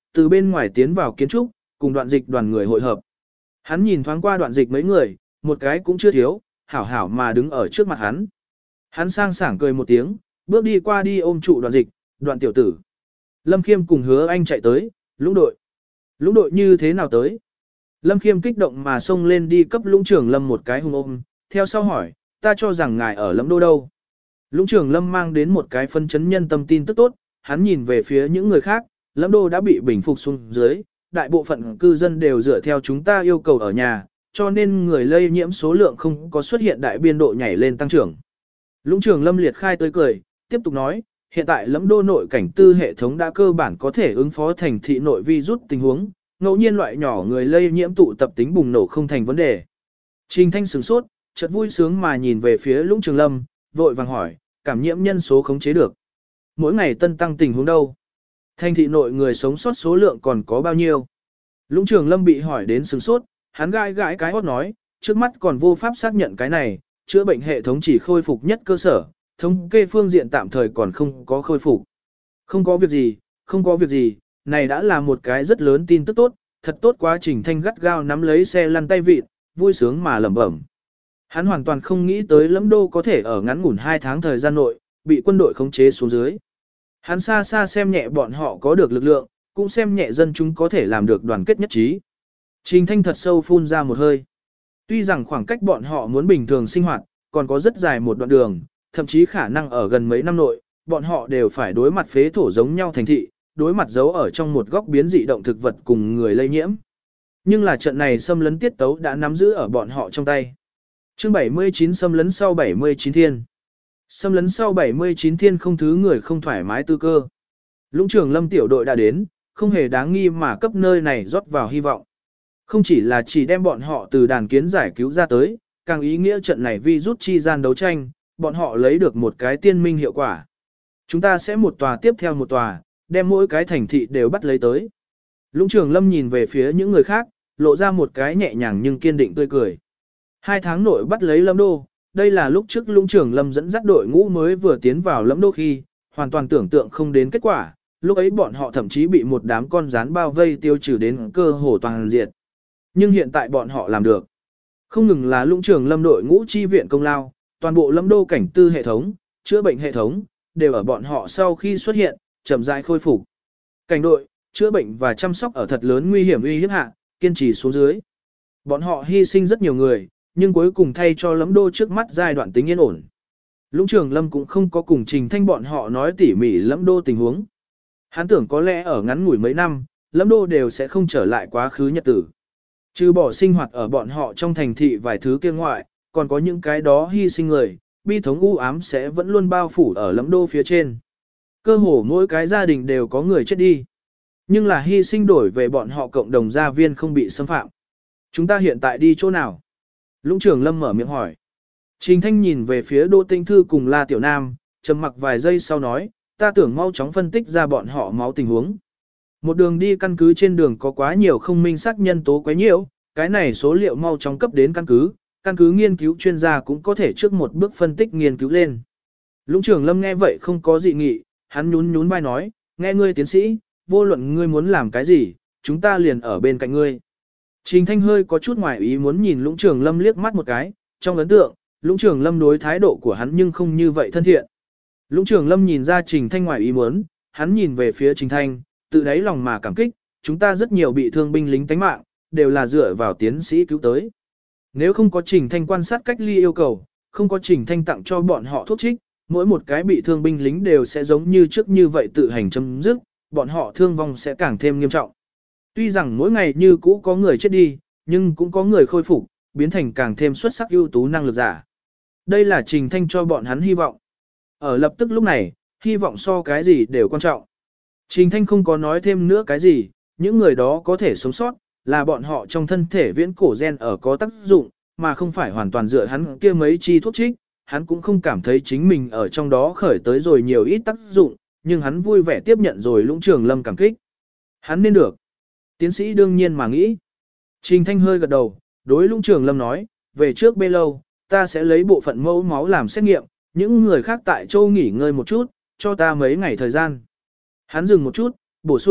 từ bên ngoài tiến vào kiến trúc, cùng đoạn dịch đoàn người hội hợp. Hắn nhìn thoáng qua đoạn dịch mấy người, một cái cũng chưa thiếu, hảo hảo mà đứng ở trước mặt hắn. Hắn sang sảng cười một tiếng, bước đi qua đi ôm trụ đoạn dịch, đoạn tiểu tử. Lâm Khiêm cùng Hứa Anh chạy tới, lũng đội. Lũng đội như thế nào tới? Lâm Khiêm kích động mà xông lên đi cấp lũng trưởng Lâm một cái hùng ôm, theo sau hỏi, ta cho rằng ngài ở Lâm Đô đâu. Lũng trưởng Lâm mang đến một cái phân chấn nhân tâm tin tức tốt, hắn nhìn về phía những người khác, Lâm Đô đã bị bình phục xuống dưới, đại bộ phận cư dân đều dựa theo chúng ta yêu cầu ở nhà, cho nên người lây nhiễm số lượng không có xuất hiện đại biên độ nhảy lên tăng trưởng. Lũng trưởng Lâm liệt khai tới cười, tiếp tục nói, hiện tại Lâm Đô nội cảnh tư hệ thống đã cơ bản có thể ứng phó thành thị nội vi rút tình huống, ngẫu nhiên loại nhỏ người lây nhiễm tụ tập tính bùng nổ không thành vấn đề. Trình Thanh sửng sốt, chợt vui sướng mà nhìn về phía Lũng Trường Lâm, vội vàng hỏi, cảm nhiễm nhân số khống chế được. Mỗi ngày tân tăng tình huống đâu? Thành thị nội người sống sót số lượng còn có bao nhiêu? Lũng Trường Lâm bị hỏi đến sửng sốt, hắn gãi gãi cái hót nói, trước mắt còn vô pháp xác nhận cái này, chữa bệnh hệ thống chỉ khôi phục nhất cơ sở, thống kê phương diện tạm thời còn không có khôi phục. Không có việc gì, không có việc gì, này đã là một cái rất lớn tin tức tốt, thật tốt quá Trình Thanh gắt gao nắm lấy xe lăn tay vịt, vui sướng mà lẩm bẩm. Hắn hoàn toàn không nghĩ tới Lâm Đô có thể ở ngắn ngủn hai tháng thời gian nội, bị quân đội khống chế xuống dưới. Hắn xa xa xem nhẹ bọn họ có được lực lượng, cũng xem nhẹ dân chúng có thể làm được đoàn kết nhất trí. Trình Thanh thật sâu phun ra một hơi. Tuy rằng khoảng cách bọn họ muốn bình thường sinh hoạt, còn có rất dài một đoạn đường, thậm chí khả năng ở gần mấy năm nội, bọn họ đều phải đối mặt phế thổ giống nhau thành thị, đối mặt giấu ở trong một góc biến dị động thực vật cùng người lây nhiễm. Nhưng là trận này xâm lấn tiết tấu đã nắm giữ ở bọn họ trong tay. Chương bảy mươi chín xâm lấn sau bảy mươi chín thiên. Xâm lấn sau bảy mươi chín thiên không thứ người không thoải mái tư cơ. Lũng Trường Lâm tiểu đội đã đến, không hề đáng nghi mà cấp nơi này rót vào hy vọng. Không chỉ là chỉ đem bọn họ từ đàn kiến giải cứu ra tới, càng ý nghĩa trận này vi rút chi gian đấu tranh, bọn họ lấy được một cái tiên minh hiệu quả. Chúng ta sẽ một tòa tiếp theo một tòa, đem mỗi cái thành thị đều bắt lấy tới. Lũng Trường Lâm nhìn về phía những người khác, lộ ra một cái nhẹ nhàng nhưng kiên định tươi cười. Hai tháng nội bắt lấy Lâm Đô, đây là lúc trước Lũng Trường Lâm dẫn dắt đội ngũ mới vừa tiến vào Lâm Đô khi, hoàn toàn tưởng tượng không đến kết quả, lúc ấy bọn họ thậm chí bị một đám con rắn bao vây tiêu trừ đến cơ hồ toàn diệt. Nhưng hiện tại bọn họ làm được. Không ngừng là Lũng Trường Lâm đội ngũ chi viện công lao, toàn bộ Lâm Đô cảnh tư hệ thống, chữa bệnh hệ thống, đều ở bọn họ sau khi xuất hiện, chậm rãi khôi phục. Cảnh đội, chữa bệnh và chăm sóc ở thật lớn nguy hiểm uy hiếp hạ, kiên trì xuống dưới. Bọn họ hy sinh rất nhiều người, nhưng cuối cùng thay cho Lâm Đô trước mắt giai đoạn tính yên ổn. Lũng Trường Lâm cũng không có cùng Trình Thanh bọn họ nói tỉ mỉ Lâm Đô tình huống. Hắn tưởng có lẽ ở ngắn ngủi mấy năm, Lâm Đô đều sẽ không trở lại quá khứ nhật tử. Trừ bỏ sinh hoạt ở bọn họ trong thành thị vài thứ kia ngoại, còn có những cái đó hy sinh người, bi thống u ám sẽ vẫn luôn bao phủ ở Lâm Đô phía trên. Cơ hồ mỗi cái gia đình đều có người chết đi. Nhưng là hy sinh đổi về bọn họ cộng đồng gia viên không bị xâm phạm. Chúng ta hiện tại đi chỗ nào? Lũng Trường Lâm mở miệng hỏi. Trình Thanh nhìn về phía Đỗ Tinh Thư cùng La Tiểu Nam, trầm mặc vài giây sau nói, ta tưởng mau chóng phân tích ra bọn họ máu tình huống. Một đường đi căn cứ trên đường có quá nhiều không minh xác nhân tố quấy nhiễu, cái này số liệu mau chóng cấp đến căn cứ, căn cứ nghiên cứu chuyên gia cũng có thể trước một bước phân tích nghiên cứu lên. Lũng Trường Lâm nghe vậy không có dị nghị, hắn nhún nhún vai nói, nghe ngươi tiến sĩ, vô luận ngươi muốn làm cái gì, chúng ta liền ở bên cạnh ngươi. Trình Thanh hơi có chút ngoài ý muốn nhìn Lũng Trường Lâm liếc mắt một cái, trong ấn tượng, Lũng Trường Lâm đối thái độ của hắn nhưng không như vậy thân thiện. Lũng Trường Lâm nhìn ra Trình Thanh ngoài ý muốn, hắn nhìn về phía Trình Thanh, tự đáy lòng mà cảm kích, chúng ta rất nhiều bị thương binh lính tánh mạng, đều là dựa vào tiến sĩ cứu tới. Nếu không có Trình Thanh quan sát cách ly yêu cầu, không có Trình Thanh tặng cho bọn họ thuốc trích, mỗi một cái bị thương binh lính đều sẽ giống như trước như vậy tự hành chấm dứt, bọn họ thương vong sẽ càng thêm nghiêm trọng. Tuy rằng mỗi ngày như cũ có người chết đi, nhưng cũng có người khôi phục, biến thành càng thêm xuất sắc ưu tú năng lực giả. Đây là Trình Thanh cho bọn hắn hy vọng. Ở lập tức lúc này, hy vọng so cái gì đều quan trọng. Trình Thanh không có nói thêm nữa cái gì, những người đó có thể sống sót, là bọn họ trong thân thể viễn cổ gen ở có tác dụng, mà không phải hoàn toàn dựa hắn kia mấy chi thuốc trích, hắn cũng không cảm thấy chính mình ở trong đó khởi tới rồi nhiều ít tác dụng, nhưng hắn vui vẻ tiếp nhận rồi Lũng Trường Lâm cảm kích. Hắn nên được. Tiến sĩ đương nhiên mà nghĩ. Trình Thanh hơi gật đầu, đối Lũng Trường Lâm nói, về trước bê lâu, ta sẽ lấy bộ phận mẫu máu làm xét nghiệm, những người khác tại châu nghỉ ngơi một chút, cho ta mấy ngày thời gian. Hắn dừng một chút, bổ sung,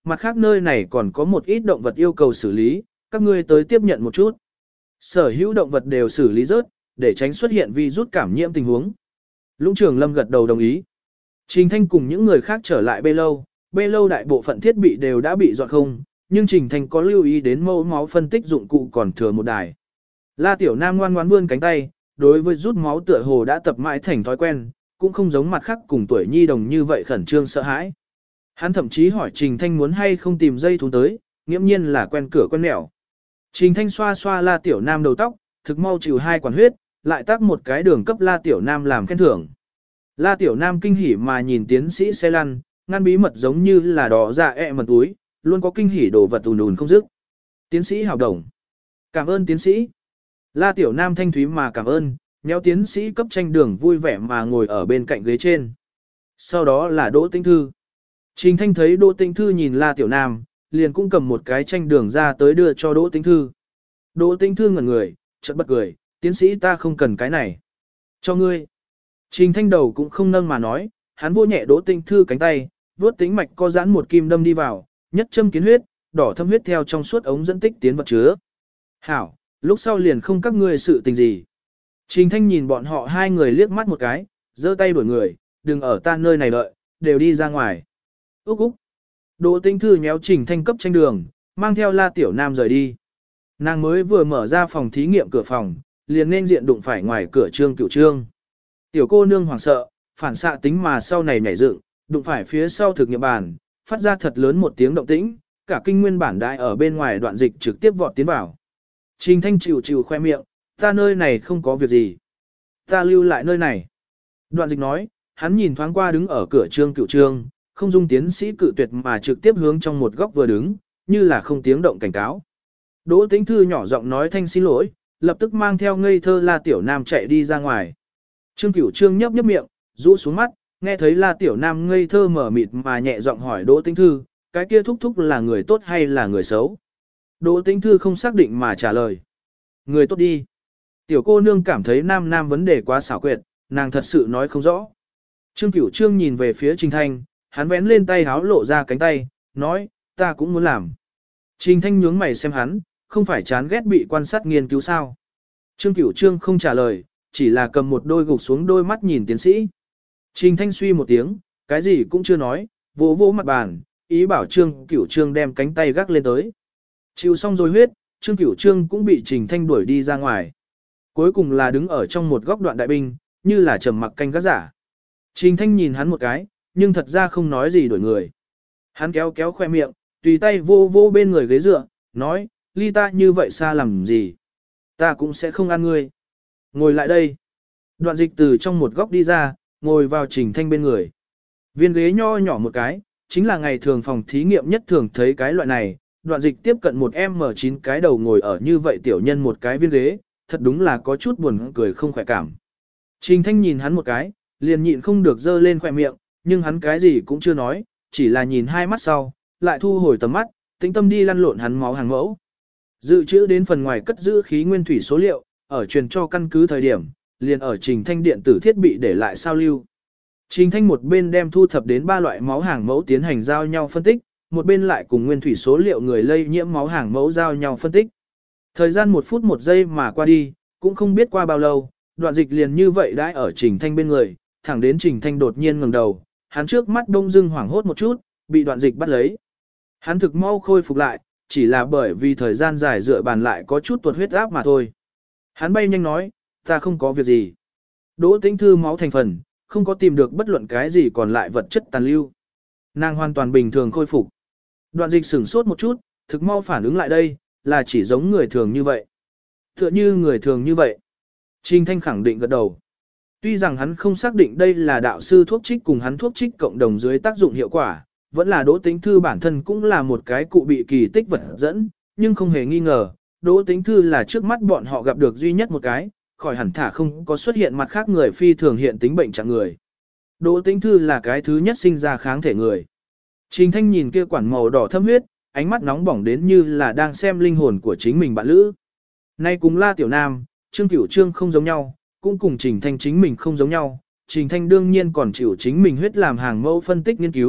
mặt khác nơi này còn có một ít động vật yêu cầu xử lý, các ngươi tới tiếp nhận một chút. Sở hữu động vật đều xử lý rớt, để tránh xuất hiện virus cảm nhiễm tình huống. Lũng Trường Lâm gật đầu đồng ý. Trình Thanh cùng những người khác trở lại bê lâu, bê lâu đại bộ phận thiết bị đều đã bị dọn không, nhưng Trình Thanh có lưu ý đến mẫu máu phân tích dụng cụ còn thừa một đài. La Tiểu Nam ngoan ngoãn vươn cánh tay, đối với rút máu tựa hồ đã tập mãi thành thói quen, cũng không giống mặt khác cùng tuổi nhi đồng như vậy khẩn trương sợ hãi. Hắn thậm chí hỏi Trình Thanh muốn hay không tìm dây thun tới, nghiễm nhiên là quen cửa quen mẻo. Trình Thanh xoa xoa La Tiểu Nam đầu tóc, thực mau chịu hai quản huyết, lại tác một cái đường cấp La Tiểu Nam làm khen thưởng. La Tiểu Nam kinh hỉ mà nhìn tiến sĩ xe lăn, ngăn bí mật giống như là đỏ dạ ẹ mật túi, luôn có kinh hỉ đồ vật ùn ùn không dứt. Tiến sĩ hào đồng. Cảm ơn tiến sĩ. La Tiểu Nam thanh thúy mà cảm ơn, nhéo tiến sĩ cấp tranh đường vui vẻ mà ngồi ở bên cạnh ghế trên. Sau đó là Đỗ Tĩnh Thư. Trình Thanh thấy Đỗ Tĩnh Thư nhìn La Tiểu Nam, liền cũng cầm một cái tranh đường ra tới đưa cho Đỗ Tĩnh Thư. Đỗ Tĩnh Thư ngẩn người, chợt bật cười, tiến sĩ ta không cần cái này. Cho ngươi. Trình Thanh đầu cũng không nâng mà nói, hắn vô nhẹ Đỗ Tĩnh Thư cánh tay, vuốt tĩnh mạch co giãn một kim đâm đi vào, nhất châm kiến huyết, đỏ thâm huyết theo trong suốt ống dẫn tích tiến vật chứa. Hảo, lúc sau liền không các ngươi sự tình gì. Trình Thanh nhìn bọn họ hai người liếc mắt một cái, giơ tay đuổi người, đừng ở ta nơi này đợi, đều đi ra ngoài. Úc úc. Đỗ Tĩnh Thư nhéo Trình Thanh cấp tranh đường, mang theo La Tiểu Nam rời đi. Nàng mới vừa mở ra phòng thí nghiệm cửa phòng, liền nên diện đụng phải ngoài cửa Trương Cửu Trương. Tiểu cô nương hoảng sợ, phản xạ tính mà sau này nhảy dựng, đụng phải phía sau thực nghiệm bàn, phát ra thật lớn một tiếng động tĩnh, cả kinh nguyên bản đại ở bên ngoài đoạn dịch trực tiếp vọt tiến vào. Trình Thanh chịu chịu khoe miệng, ta nơi này không có việc gì. Ta lưu lại nơi này. Đoạn dịch nói, hắn nhìn thoáng qua đứng ở cửa Trương Cửu Trương, không dung tiến sĩ cự tuyệt mà trực tiếp hướng trong một góc vừa đứng, như là không tiếng động cảnh cáo. Đỗ Tĩnh Thư nhỏ giọng nói thanh xin lỗi, lập tức mang theo ngây thơ La Tiểu Nam chạy đi ra ngoài. Trương Cửu Trương nhấp nhấp miệng, rũ xuống mắt, nghe thấy La Tiểu Nam ngây thơ mở mịt mà nhẹ giọng hỏi Đỗ Tĩnh Thư, cái kia thúc thúc là người tốt hay là người xấu? Đỗ Tĩnh Thư không xác định mà trả lời. Người tốt đi. Tiểu cô nương cảm thấy nam nam vấn đề quá xảo quyệt, nàng thật sự nói không rõ. Trương Cửu Trương nhìn về phía Trình Thanh, hắn vén lên tay háo lộ ra cánh tay, nói, ta cũng muốn làm. Trình Thanh nhướng mày xem hắn, không phải chán ghét bị quan sát nghiên cứu sao. Trương Cửu Trương không trả lời, chỉ là cầm một đôi gục xuống đôi mắt nhìn tiến sĩ. Trình Thanh suy một tiếng, cái gì cũng chưa nói, vỗ vỗ mặt bàn, ý bảo Trương Cửu Trương đem cánh tay gác lên tới. Chịu xong rồi huyết, Trương Cửu Trương cũng bị Trình Thanh đuổi đi ra ngoài. Cuối cùng là đứng ở trong một góc đoạn đại binh, như là trầm mặc canh gác giả. Trình Thanh nhìn hắn một cái, nhưng thật ra không nói gì đổi người. Hắn kéo kéo khoe miệng, tùy tay vô vô bên người ghế dựa, nói, ly ta như vậy xa làm gì? Ta cũng sẽ không ăn ngươi. Ngồi lại đây. Đoạn dịch từ trong một góc đi ra, ngồi vào Trình Thanh bên người. Viên ghế nho nhỏ một cái, chính là ngày thường phòng thí nghiệm nhất thường thấy cái loại này. Đoạn dịch tiếp cận một em em chín cái đầu ngồi ở như vậy tiểu nhân một cái viên ghế, thật đúng là có chút buồn cười không khỏe cảm. Trình Thanh nhìn hắn một cái, liền nhịn không được dơ lên khỏe miệng, nhưng hắn cái gì cũng chưa nói, chỉ là nhìn hai mắt sau, lại thu hồi tầm mắt, tĩnh tâm đi lăn lộn hắn máu hàng mẫu. Dự trữ đến phần ngoài cất giữ khí nguyên thủy số liệu, ở truyền cho căn cứ thời điểm, liền ở Trình Thanh điện tử thiết bị để lại sao lưu. Trình Thanh một bên đem thu thập đến ba loại máu hàng mẫu tiến hành giao nhau phân tích, một bên lại cùng nguyên thủy số liệu người lây nhiễm máu hàng mẫu giao nhau phân tích. Thời gian một phút một giây mà qua đi, cũng không biết qua bao lâu, đoạn dịch liền như vậy đãi ở Trình Thanh bên người, thẳng đến Trình Thanh đột nhiên ngẩng đầu, hắn trước mắt đông dưng hoảng hốt một chút, bị đoạn dịch bắt lấy. Hắn thực mau khôi phục lại, chỉ là bởi vì thời gian dài dựa bàn lại có chút tuột huyết áp mà thôi. Hắn bay nhanh nói, ta không có việc gì. Đỗ Tĩnh Thư máu thành phần, không có tìm được bất luận cái gì còn lại vật chất tàn lưu. Nàng hoàn toàn bình thường khôi phục. Đoạn dịch sửng sốt một chút, thực mau phản ứng lại đây, là chỉ giống người thường như vậy. Tựa như người thường như vậy. Trình Thanh khẳng định gật đầu. Tuy rằng hắn không xác định đây là đạo sư thuốc trích cùng hắn thuốc trích cộng đồng dưới tác dụng hiệu quả, vẫn là Đỗ Tĩnh Thư bản thân cũng là một cái cụ bị kỳ tích vật dẫn, nhưng không hề nghi ngờ, Đỗ Tĩnh Thư là trước mắt bọn họ gặp được duy nhất một cái, khỏi hẳn thả không có xuất hiện mặt khác người phi thường hiện tính bệnh trạng người. Đỗ Tĩnh Thư là cái thứ nhất sinh ra kháng thể người. Trình Thanh nhìn kia quản màu đỏ thâm huyết, ánh mắt nóng bỏng đến như là đang xem linh hồn của chính mình bạn lữ. Nay cùng La Tiểu Nam, Trương Cửu Trương không giống nhau, cũng cùng Trình Thanh chính mình không giống nhau. Trình Thanh đương nhiên còn chịu chính mình huyết làm hàng mẫu phân tích nghiên cứu,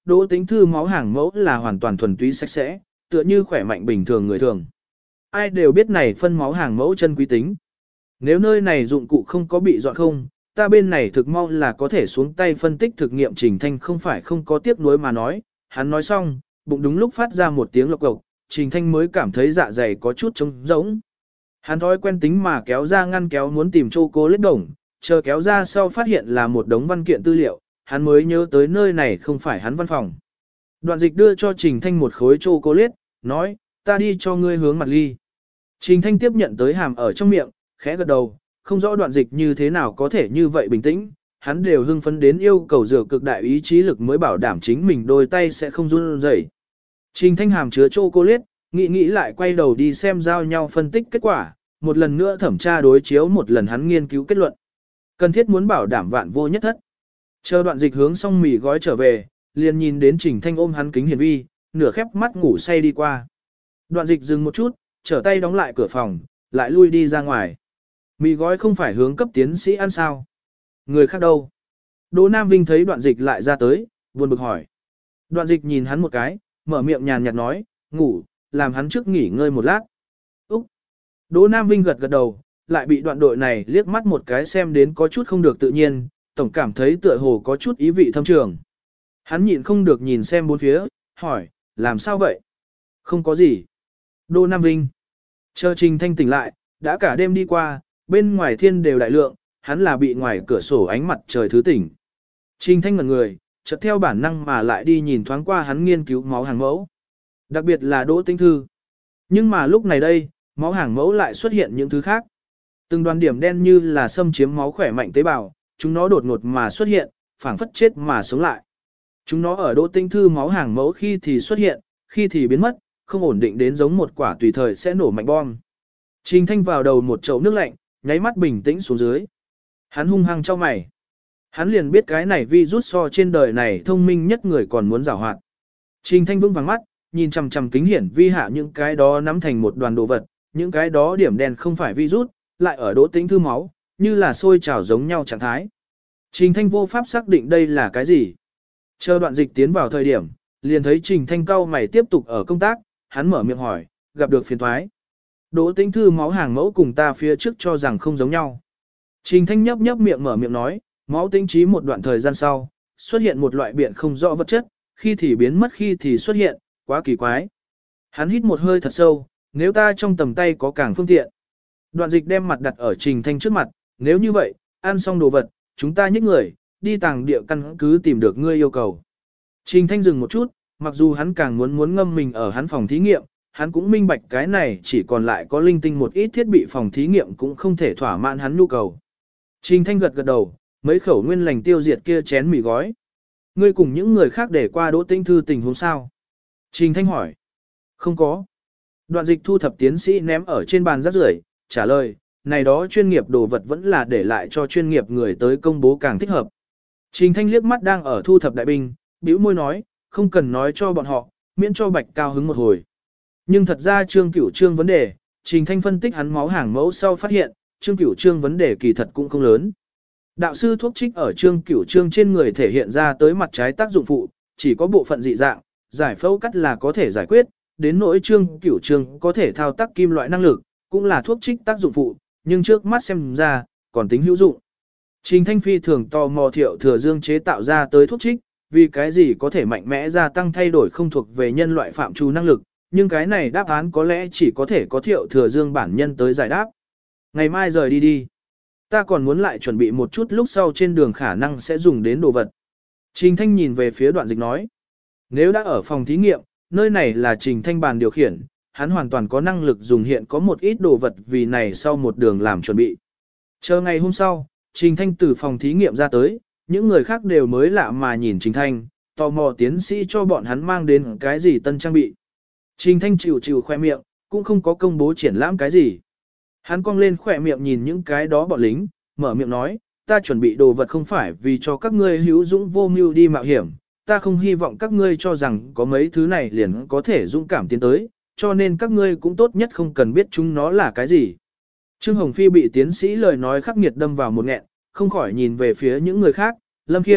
Đỗ Tĩnh Thư máu hàng mẫu là hoàn toàn thuần túy sạch sẽ, tựa như khỏe mạnh bình thường người thường. Ai đều biết này phân máu hàng mẫu chân quý tính. Nếu nơi này dụng cụ không có bị dọn không, ta bên này thực mau là có thể xuống tay phân tích thực nghiệm Trình Thanh không phải không có tiếc nuối mà nói. Hắn nói xong, bụng đúng lúc phát ra một tiếng lộc cộc, Trình Thanh mới cảm thấy dạ dày có chút trống rỗng. Hắn thói quen tính mà kéo ra ngăn kéo muốn tìm chocolate đồng, chờ kéo ra sau phát hiện là một đống văn kiện tư liệu, hắn mới nhớ tới nơi này không phải hắn văn phòng. Đoạn Dịch đưa cho Trình Thanh một khối chocolate, nói, ta đi cho ngươi hướng mặt ly. Trình Thanh tiếp nhận tới hàm ở trong miệng, khẽ gật đầu, không rõ Đoạn Dịch như thế nào có thể như vậy bình tĩnh, hắn đều hưng phấn đến yêu cầu dựa cực đại ý chí lực mới bảo đảm chính mình đôi tay sẽ không run rẩy. Trình Thanh hàm chứa chocolate, nghĩ nghĩ lại quay đầu đi xem giao nhau phân tích kết quả, một lần nữa thẩm tra đối chiếu một lần hắn nghiên cứu kết luận. Cần thiết muốn bảo đảm vạn vô nhất thất. Chờ Đoạn Dịch hướng xong mì gói trở về, liền nhìn đến Trình Thanh ôm hắn kính hiển vi, nửa khép mắt ngủ say đi qua. Đoạn Dịch dừng một chút, trở tay đóng lại cửa phòng, lại lui đi ra ngoài. Mì gói không phải hướng cấp tiến sĩ ăn sao? Người khác đâu? Đỗ Nam Vinh thấy Đoạn Dịch lại ra tới, buồn bực hỏi. Đoạn Dịch nhìn hắn một cái, mở miệng nhàn nhạt nói, ngủ, làm hắn trước nghỉ ngơi một lát. Úc! Đỗ Nam Vinh gật gật đầu, lại bị đoạn đội này liếc mắt một cái xem đến có chút không được tự nhiên, tổng cảm thấy tựa hồ có chút ý vị thâm trường. Hắn nhịn không được nhìn xem bốn phía, hỏi, làm sao vậy? Không có gì. Đỗ Nam Vinh. Chờ Trình Thanh tỉnh lại, đã cả đêm đi qua, bên ngoài thiên đều đại lượng, hắn là bị ngoài cửa sổ ánh mặt trời thứ tỉnh. Trình Thanh ngẩn người, chợt theo bản năng mà lại đi nhìn thoáng qua hắn nghiên cứu máu hàng mẫu. Đặc biệt là Đỗ Tĩnh Thư. Nhưng mà lúc này đây, máu hàng mẫu lại xuất hiện những thứ khác. Từng đoàn điểm đen như là xâm chiếm máu khỏe mạnh tế bào, chúng nó đột ngột mà xuất hiện, phảng phất chết mà sống lại. Chúng nó ở Đỗ Tĩnh Thư máu hàng mẫu khi thì xuất hiện, khi thì biến mất, không ổn định đến giống một quả tùy thời sẽ nổ mạnh bom. Trình Thanh vào đầu một chậu nước lạnh, nháy mắt bình tĩnh xuống dưới. Hắn hung hăng chau mày. Hắn liền biết cái này virus so trên đời này thông minh nhất người còn muốn giảo hoạt. Trình Thanh vững vàng mắt, nhìn chằm chằm kính hiển vi hạ những cái đó nắm thành một đoàn đồ vật, những cái đó điểm đen không phải virus, lại ở Đỗ Tĩnh Thư máu, như là sôi trào giống nhau trạng thái. Trình Thanh vô pháp xác định đây là cái gì. Chờ Đoạn Dịch tiến vào thời điểm, liền thấy Trình Thanh cau mày tiếp tục ở công tác, hắn mở miệng hỏi, gặp được phiền toái. Đỗ Tĩnh Thư máu hàng mẫu cùng ta phía trước cho rằng không giống nhau. Trình Thanh nhấp nhấp miệng mở miệng nói, máu tĩnh trí một đoạn thời gian sau, xuất hiện một loại biện không rõ vật chất, khi thì biến mất khi thì xuất hiện, quá kỳ quái. Hắn hít một hơi thật sâu, nếu ta trong tầm tay có càng phương tiện. Đoạn Dịch đem mặt đặt ở Trình Thanh trước mặt, nếu như vậy, ăn xong đồ vật, chúng ta nhích người, đi tàng địa căn cứ tìm được ngươi yêu cầu. Trình Thanh dừng một chút, mặc dù hắn càng muốn muốn ngâm mình ở hắn phòng thí nghiệm, hắn cũng minh bạch cái này chỉ còn lại có linh tinh một ít thiết bị phòng thí nghiệm cũng không thể thỏa mãn hắn nhu cầu. Trình Thanh gật gật đầu, mấy khẩu nguyên lành tiêu diệt kia chén mì gói. Ngươi cùng những người khác để qua Đỗ Tĩnh Thư tình huống sao? Trình Thanh hỏi. Không có. Đoạn Dịch thu thập tiến sĩ ném ở trên bàn rác rưởi, trả lời, này đó chuyên nghiệp đồ vật vẫn là để lại cho chuyên nghiệp người tới công bố càng thích hợp. Trình Thanh liếc mắt đang ở thu thập đại binh, bĩu môi nói, không cần nói cho bọn họ, miễn cho Bạch cao hứng một hồi. Nhưng thật ra Trương Cửu Trương vấn đề, Trình Thanh phân tích hắn máu hàng mẫu sau phát hiện, Trương Cửu Trương vấn đề kỳ thật cũng không lớn. Đạo sư thuốc trích ở Trương Cửu Trương trên người thể hiện ra tới mặt trái tác dụng phụ, chỉ có bộ phận dị dạng, giải phẫu cắt là có thể giải quyết, đến nỗi Trương Cửu Trương có thể thao tác kim loại năng lực, cũng là thuốc trích tác dụng phụ, nhưng trước mắt xem ra, còn tính hữu dụng. Trình Thanh phi thường tò mò Thiệu Thừa Dương chế tạo ra tới thuốc trích, vì cái gì có thể mạnh mẽ gia tăng thay đổi không thuộc về nhân loại phạm trù năng lực, nhưng cái này đáp án có lẽ chỉ có thể có Thiệu Thừa Dương bản nhân tới giải đáp. Ngày mai rời đi đi. Ta còn muốn lại chuẩn bị một chút lúc sau trên đường khả năng sẽ dùng đến đồ vật. Trình Thanh nhìn về phía Đoạn Dịch nói. Nếu đã ở phòng thí nghiệm, nơi này là Trình Thanh bàn điều khiển, hắn hoàn toàn có năng lực dùng hiện có một ít đồ vật vì này sau một đường làm chuẩn bị. Chờ ngày hôm sau, Trình Thanh từ phòng thí nghiệm ra tới, những người khác đều mới lạ mà nhìn Trình Thanh, tò mò tiến sĩ cho bọn hắn mang đến cái gì tân trang bị. Trình Thanh chịu chịu khoe miệng, cũng không có công bố triển lãm cái gì. Hắn cong lên khoe miệng nhìn những cái đó bọn lính, mở miệng nói, ta chuẩn bị đồ vật không phải vì cho các ngươi hữu dũng vô mưu đi mạo hiểm, ta không hy vọng các ngươi cho rằng có mấy thứ này liền có thể dũng cảm tiến tới, cho nên các ngươi cũng tốt nhất không cần biết chúng nó là cái gì. Trương Hồng Phi bị tiến sĩ lời nói khắc nghiệt đâm vào một nghẹn, không khỏi nhìn về phía những người khác, Lâm Khiêm,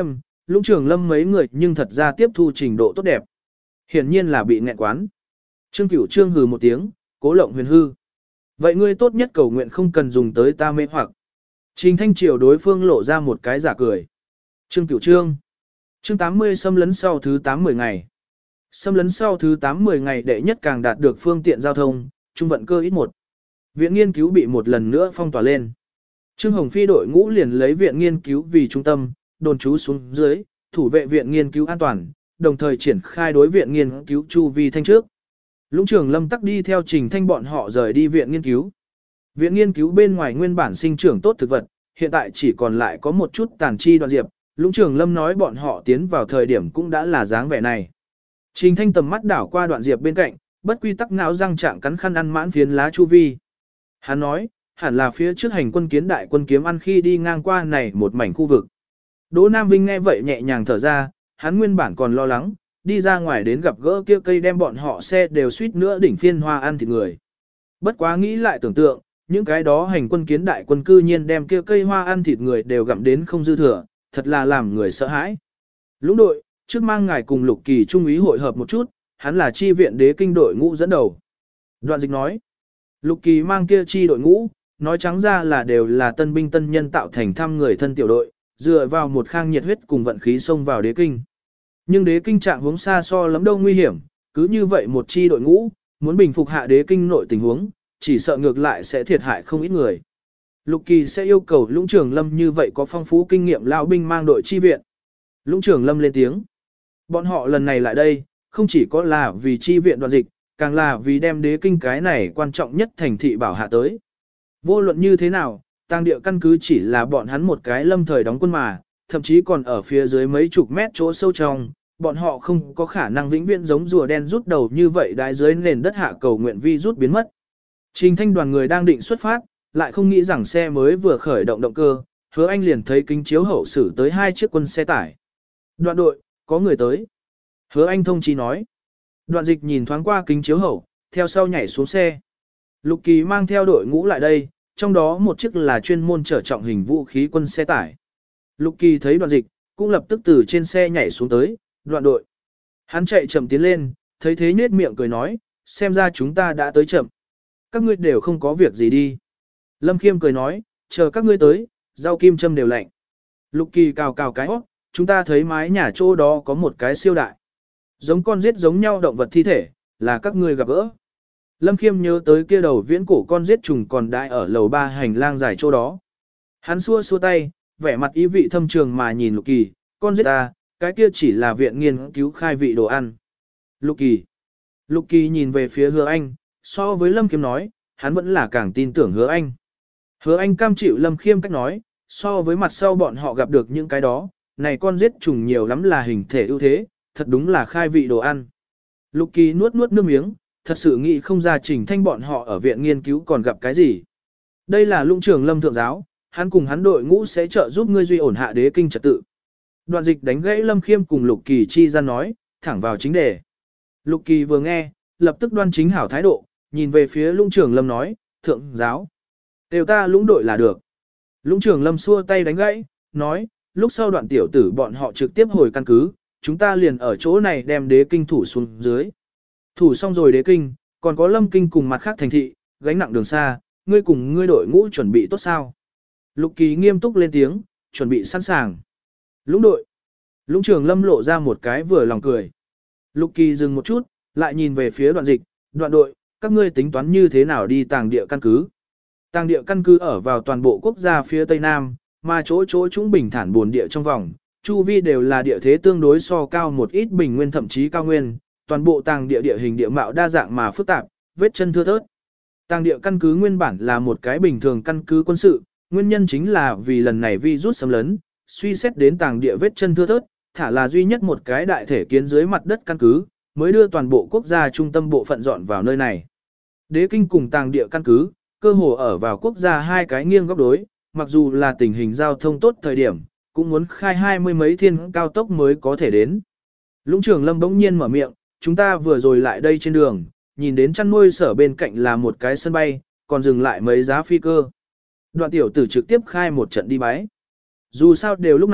Lũng Trường Lâm mấy người nhưng thật ra tiếp thu trình độ tốt đẹp. Hiển nhiên là bị nghẹn quán. Trương Cửu Trương hừ một tiếng, Cố Lộng Huyền hư. Vậy ngươi tốt nhất cầu nguyện không cần dùng tới ta mê hoặc. Trình Thanh Triều đối phương lộ ra một cái giả cười. Trương Cửu Trương. Chương tám mươi xâm lấn sau thứ tám mươi ngày. Xâm lấn sau thứ tám mươi ngày đệ nhất càng đạt được phương tiện giao thông, trung vận cơ ít một. Viện nghiên cứu bị một lần nữa phong tỏa lên. Trương Hồng Phi đội ngũ liền lấy viện nghiên cứu vì trung tâm, đồn trú xuống dưới, thủ vệ viện nghiên cứu an toàn, đồng thời triển khai đối viện nghiên cứu chu vi thanh trước. Lũng Trường Lâm tắc đi theo Trình Thanh bọn họ rời đi viện nghiên cứu. Viện nghiên cứu bên ngoài nguyên bản sinh trưởng tốt thực vật, hiện tại chỉ còn lại có một chút tàn chi đoạn diệp. Lũng Trường Lâm nói bọn họ tiến vào thời điểm cũng đã là dáng vẻ này. Trình Thanh tầm mắt đảo qua đoạn diệp bên cạnh, bất quy tắc não răng trạng cắn khăn ăn mãn phiến lá chu vi. Hắn nói, hẳn là phía trước hành quân kiến đại quân kiếm ăn khi đi ngang qua này một mảnh khu vực. Đỗ Nam Vinh nghe vậy nhẹ nhàng thở ra, hắn nguyên bản còn lo lắng, đi ra ngoài đến gặp gỡ kia cây đem bọn họ xe đều suýt nữa đỉnh phiên hoa ăn thịt người. Bất quá nghĩ lại tưởng tượng, những cái đó hành quân kiến đại quân cư nhiên đem kia cây hoa ăn thịt người đều gặm đến không dư thừa, thật là làm người sợ hãi. Lũng đội, trước mang ngài cùng Lục Kỳ trung úy hội hợp một chút, hắn là chi viện đế kinh đội ngũ dẫn đầu. Đoạn Dịch nói, Lục Kỳ mang kia chi đội ngũ, nói trắng ra là đều là tân binh tân nhân tạo thành thăm người thân tiểu đội, dựa vào một khang nhiệt huyết cùng vận khí xông vào đế kinh. Nhưng đế kinh trạng hướng xa so lắm đâu nguy hiểm, cứ như vậy một chi đội ngũ, muốn bình phục hạ đế kinh nội tình huống, chỉ sợ ngược lại sẽ thiệt hại không ít người. Lục Kỳ sẽ yêu cầu Lũng Trường Lâm như vậy có phong phú kinh nghiệm lão binh mang đội chi viện. Lũng Trường Lâm lên tiếng. Bọn họ lần này lại đây, không chỉ có là vì chi viện Đoạn Dịch, càng là vì đem đế kinh cái này quan trọng nhất thành thị bảo hạ tới. Vô luận như thế nào, tang địa căn cứ chỉ là bọn hắn một cái lâm thời đóng quân mà, thậm chí còn ở phía dưới mấy chục mét chỗ sâu trong, bọn họ không có khả năng vĩnh viễn giống rùa đen rút đầu như vậy đái dưới nền đất hạ cầu nguyện vi rút biến mất. Trình Thanh đoàn người đang định xuất phát, lại không nghĩ rằng xe mới vừa khởi động động cơ, Hứa Anh liền thấy kính chiếu hậu xử tới hai chiếc quân xe tải. Đoạn đội, có người tới. Hứa Anh thông chí nói. Đoạn Dịch nhìn thoáng qua kính chiếu hậu, theo sau nhảy xuống xe. Lục Kỳ mang theo đội ngũ lại đây, trong đó một chiếc là chuyên môn chở trọng hình vũ khí quân xe tải. Lục Kỳ thấy Đoạn Dịch, cũng lập tức từ trên xe nhảy xuống tới, đoạn đội. Hắn chạy chậm tiến lên, thấy thế nhếch miệng cười nói, xem ra chúng ta đã tới chậm. Các ngươi đều không có việc gì đi. Lâm Khiêm cười nói, chờ các ngươi tới, rau kim châm đều lạnh. Lục Kỳ cào cào cái hót, chúng ta thấy mái nhà chỗ đó có một cái siêu đại. Giống con giết giống nhau động vật thi thể, là các ngươi gặp gỡ. Lâm Khiêm nhớ tới kia đầu viễn cổ con giết trùng còn đại ở lầu ba hành lang dài chỗ đó. Hắn xua xua tay, vẻ mặt ý vị thâm trường mà nhìn Lục Kỳ, con giết ta, cái kia chỉ là viện nghiên cứu khai vị đồ ăn. Lục Kỳ. Lục Kỳ nhìn về phía Hứa Anh, so với Lâm Khiêm nói, hắn vẫn là càng tin tưởng Hứa Anh. Hứa Anh cam chịu Lâm Khiêm cách nói, so với mặt sau bọn họ gặp được những cái đó, này con giết trùng nhiều lắm là hình thể ưu thế, thật đúng là khai vị đồ ăn. Lục Kỳ nuốt nuốt nước miếng, thật sự nghĩ không ra Trình Thanh bọn họ ở viện nghiên cứu còn gặp cái gì. Đây là Lũng Trường Lâm thượng giáo, hắn cùng hắn đội ngũ sẽ trợ giúp ngươi duy ổn hạ đế kinh trật tự. Đoạn Dịch đánh gãy Lâm Khiêm cùng Lục Kỳ chi ra nói, thẳng vào chính đề. Lục Kỳ vừa nghe, lập tức đoan chính hảo thái độ, nhìn về phía Lũng Trường Lâm nói, thượng giáo. Đều ta Lũng đội là được. Lũng Trường Lâm xua tay đánh gãy, nói, lúc sau đoạn tiểu tử bọn họ trực tiếp hồi căn cứ, chúng ta liền ở chỗ này đem đế kinh thủ xuống dưới. Thủ xong rồi đế kinh, còn có Lâm Kinh cùng mặt khác thành thị, gánh nặng đường xa, ngươi cùng ngươi đội ngũ chuẩn bị tốt sao? Lục Kỳ nghiêm túc lên tiếng, chuẩn bị sẵn sàng. Lũng đội. Lũng Trường Lâm lộ ra một cái vừa lòng cười. Lục Kỳ dừng một chút, lại nhìn về phía Đoạn Dịch, đoạn đội, các ngươi tính toán như thế nào đi tàng địa căn cứ? Tàng địa căn cứ ở vào toàn bộ quốc gia phía Tây Nam, mà chỗ chỗ chúng bình thản buồn địa trong vòng, chu vi đều là địa thế tương đối so cao một ít bình nguyên thậm chí cao nguyên, toàn bộ tàng địa địa hình địa mạo đa dạng mà phức tạp, vết chân thưa thớt. Tàng địa căn cứ nguyên bản là một cái bình thường căn cứ quân sự, nguyên nhân chính là vì lần này virus xâm lấn, suy xét đến tàng địa vết chân thưa thớt, thả là duy nhất một cái đại thể kiến dưới mặt đất căn cứ, mới đưa toàn bộ quốc gia trung tâm bộ phận dọn vào nơi này. Đế kinh cùng tàng địa căn cứ, cơ hồ ở vào quốc gia hai cái nghiêng góc đối, mặc dù là tình hình giao thông tốt thời điểm, cũng muốn khai hai mươi mấy thiên cao tốc mới có thể đến. Lũng Trường Lâm bỗng nhiên mở miệng, chúng ta vừa rồi lại đây trên đường, nhìn đến chăn nuôi sở bên cạnh là một cái sân bay, còn dừng lại mấy giá phi cơ. Đoạn tiểu tử trực tiếp khai một trận đi bái. Dù sao đều lúc này,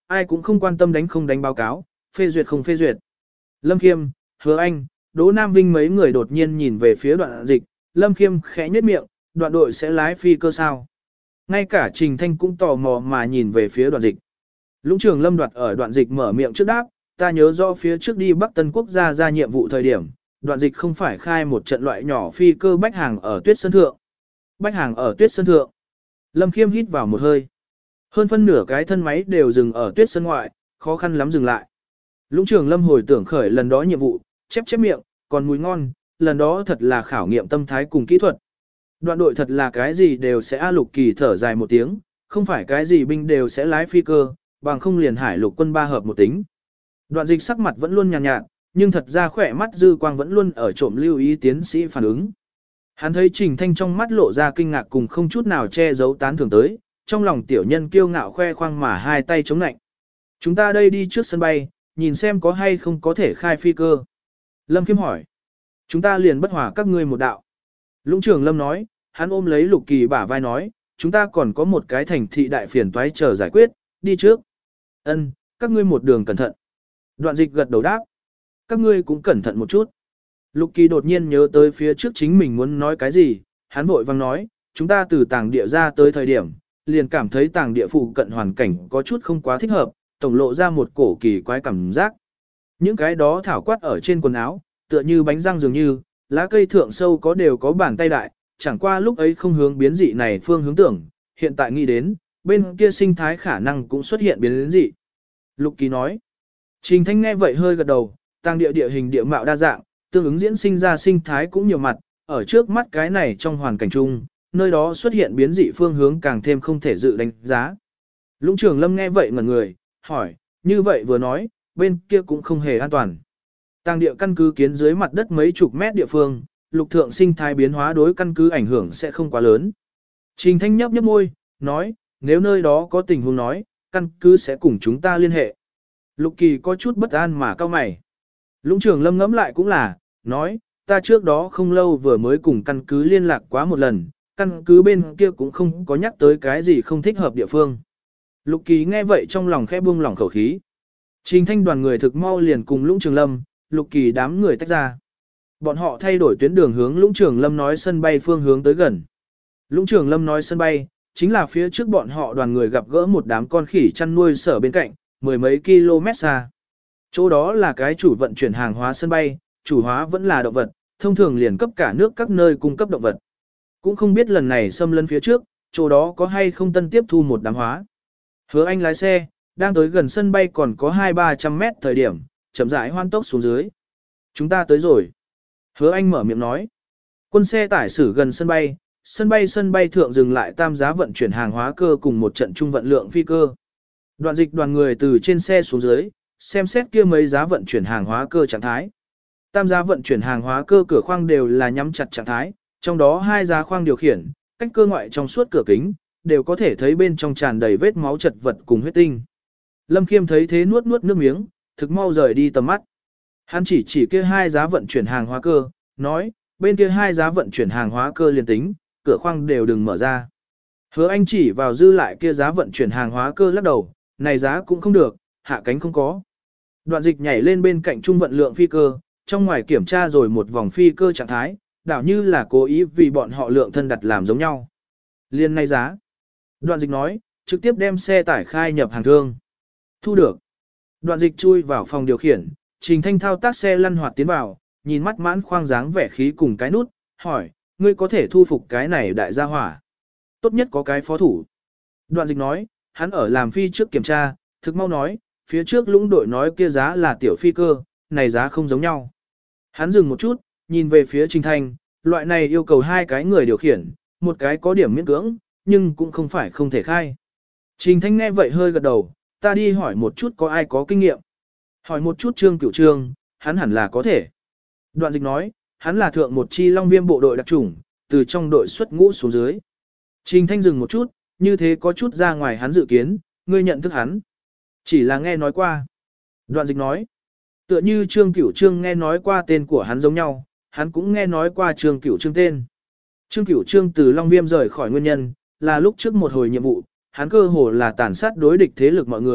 ai cũng không quan tâm đánh không đánh báo cáo, phê duyệt không phê duyệt. Lâm Khiêm, Hứa Anh, Đỗ Nam Vinh mấy người đột nhiên nhìn về phía Đoạn Dịch, Lâm Khiêm khẽ nhếch miệng, Đoạn đội sẽ lái phi cơ sao? Ngay cả Trình Thanh cũng tò mò mà nhìn về phía Đoạn Dịch. Lũng trưởng Lâm Đoạt ở Đoạn Dịch mở miệng trước đáp, ta nhớ rõ phía trước đi Bắc Tân Quốc gia ra nhiệm vụ thời điểm, Đoạn Dịch không phải khai một trận loại nhỏ phi cơ bách hàng ở Tuyết Sơn Thượng. Bách hàng ở Tuyết Sơn Thượng. Lâm Khiêm hít vào một hơi. Hơn phân nửa cái thân máy đều dừng ở Tuyết Sơn ngoại, khó khăn lắm dừng lại. Lũng trưởng Lâm hồi tưởng khởi lần đó nhiệm vụ, chép chép miệng, còn mùi ngon, lần đó thật là khảo nghiệm tâm thái cùng kỹ thuật. Đoạn đội thật là cái gì đều sẽ A Lục Kỳ thở dài một tiếng, không phải cái gì binh đều sẽ lái phi cơ, bằng không liền hải lục quân ba hợp một tính. Đoạn Dịch sắc mặt vẫn luôn nhàn nhạt, nhạt, nhưng thật ra khỏe mắt dư quang vẫn luôn ở trộm lưu ý tiến sĩ phản ứng. Hắn thấy Trình Thanh trong mắt lộ ra kinh ngạc cùng không chút nào che giấu tán thưởng tới, trong lòng tiểu nhân kiêu ngạo khoe khoang mà hai tay chống nạnh. Chúng ta đây đi trước sân bay, nhìn xem có hay không có thể khai phi cơ. Lâm Khiêm hỏi. Chúng ta liền bất hòa các ngươi một đạo. Lũng trưởng Lâm nói, hắn ôm lấy Lục Kỳ bả vai nói, chúng ta còn có một cái thành thị đại phiền toái chờ giải quyết, đi trước. Ân, các ngươi một đường cẩn thận. Đoạn Dịch gật đầu đáp. Các ngươi cũng cẩn thận một chút. Lục Kỳ đột nhiên nhớ tới phía trước chính mình muốn nói cái gì, hắn vội vang nói, chúng ta từ tàng địa ra tới thời điểm, liền cảm thấy tàng địa phụ cận hoàn cảnh có chút không quá thích hợp, tổng lộ ra một cổ kỳ quái cảm giác. Những cái đó thảo quát ở trên quần áo, tựa như bánh răng dường như, lá cây thượng sâu có đều có bàn tay đại, chẳng qua lúc ấy không hướng biến dị này phương hướng tưởng, hiện tại nghĩ đến, bên kia sinh thái khả năng cũng xuất hiện biến dị. Lục Kỳ nói, Trình Thanh nghe vậy hơi gật đầu, tàng địa địa hình địa mạo đa dạng, tương ứng diễn sinh ra sinh thái cũng nhiều mặt, ở trước mắt cái này trong hoàn cảnh chung, nơi đó xuất hiện biến dị phương hướng càng thêm không thể dự đánh giá. Lũng trưởng Lâm nghe vậy ngẩn người, hỏi, như vậy vừa nói, bên kia cũng không hề an toàn. Tàng địa căn cứ kiến dưới mặt đất mấy chục mét địa phương, lục thượng sinh thái biến hóa đối căn cứ ảnh hưởng sẽ không quá lớn. Trình Thanh nhấp nhấp môi, nói, nếu nơi đó có tình huống nói, căn cứ sẽ cùng chúng ta liên hệ. Lục Kỳ có chút bất an mà cao mày. Lũng trưởng Lâm ngẫm lại cũng là, nói, ta trước đó không lâu vừa mới cùng căn cứ liên lạc quá một lần, căn cứ bên kia cũng không có nhắc tới cái gì không thích hợp địa phương. Lục Kỳ nghe vậy trong lòng khẽ buông lỏng khẩu khí. Trình Thanh đoàn người thực mau liền cùng Lũng Trường Lâm, Lục Kỳ đám người tách ra. Bọn họ thay đổi tuyến đường hướng Lũng Trường Lâm nói sân bay phương hướng tới gần. Lũng Trường Lâm nói sân bay, chính là phía trước bọn họ đoàn người gặp gỡ một đám con khỉ chăn nuôi sở bên cạnh, mười mấy km xa. Chỗ đó là cái chủ vận chuyển hàng hóa sân bay, chủ hóa vẫn là động vật, thông thường liền cấp cả nước các nơi cung cấp động vật. Cũng không biết lần này xâm lấn phía trước, chỗ đó có hay không tân tiếp thu một đám hóa. Hứa Anh lái xe, đang tới gần sân bay còn có hai ba trăm mét thời điểm, chậm rãi hoan tốc xuống dưới. Chúng ta tới rồi. Hứa Anh mở miệng nói. Quân xe tải xử gần sân bay, sân bay sân bay thượng dừng lại tam giá vận chuyển hàng hóa cơ cùng một trận trung vận lượng phi cơ. Đoạn Dịch đoàn người từ trên xe xuống dưới, xem xét kia mấy giá vận chuyển hàng hóa cơ trạng thái. Tam giá vận chuyển hàng hóa cơ cửa khoang đều là nhắm chặt trạng thái, trong đó hai giá khoang điều khiển, cách cơ ngoại trong suốt cửa kính, đều có thể thấy bên trong tràn đầy vết máu chật vật cùng huyết tinh. Lâm Khiêm thấy thế nuốt nuốt nước miếng, thực mau rời đi tầm mắt. Hắn chỉ chỉ kia hai giá vận chuyển hàng hóa cơ, nói, bên kia hai giá vận chuyển hàng hóa cơ liền tính, cửa khoang đều đừng mở ra. Hứa Anh chỉ vào dư lại kia giá vận chuyển hàng hóa cơ lắc đầu, này giá cũng không được, hạ cánh không có. Đoạn Dịch nhảy lên bên cạnh trung vận lượng phi cơ, trong ngoài kiểm tra rồi một vòng phi cơ trạng thái, đảo như là cố ý vì bọn họ lượng thân đặt làm giống nhau. Liên này giá. Đoạn Dịch nói, trực tiếp đem xe tải khai nhập hàng thương. Thu được. Đoạn Dịch chui vào phòng điều khiển, Trình Thanh thao tác xe lăn hoạt tiến vào, nhìn mắt mãn khoang dáng vẻ khí cùng cái nút, hỏi, ngươi có thể thu phục cái này đại gia hỏa. Tốt nhất có cái phó thủ. Đoạn Dịch nói, hắn ở làm phi trước kiểm tra, thực mau nói, phía trước Lũng đội nói kia giá là tiểu phi cơ, này giá không giống nhau. Hắn dừng một chút, nhìn về phía Trình Thanh, loại này yêu cầu hai cái người điều khiển, một cái có điểm miễn cưỡng, nhưng cũng không phải không thể khai. Trình Thanh nghe vậy hơi gật đầu, ta đi hỏi một chút có ai có kinh nghiệm. Hỏi một chút Trương Cửu Trương, hắn hẳn là có thể. Đoạn Dịch nói, hắn là thượng một chi Long Viêm bộ đội đặc chủng, từ trong đội xuất ngũ xuống dưới. Trình Thanh dừng một chút, như thế có chút ra ngoài hắn dự kiến, ngươi nhận thức hắn. Chỉ là nghe nói qua. Đoạn Dịch nói, tựa như Trương Cửu Trương nghe nói qua tên của hắn giống nhau, hắn cũng nghe nói qua Trương Cửu Trương tên. Trương Cửu Trương từ Long Viêm rời khỏi nguyên nhân, là lúc trước một hồi nhiệm vụ, hắn cơ hồ là tàn sát đối địch thế lực mọi người,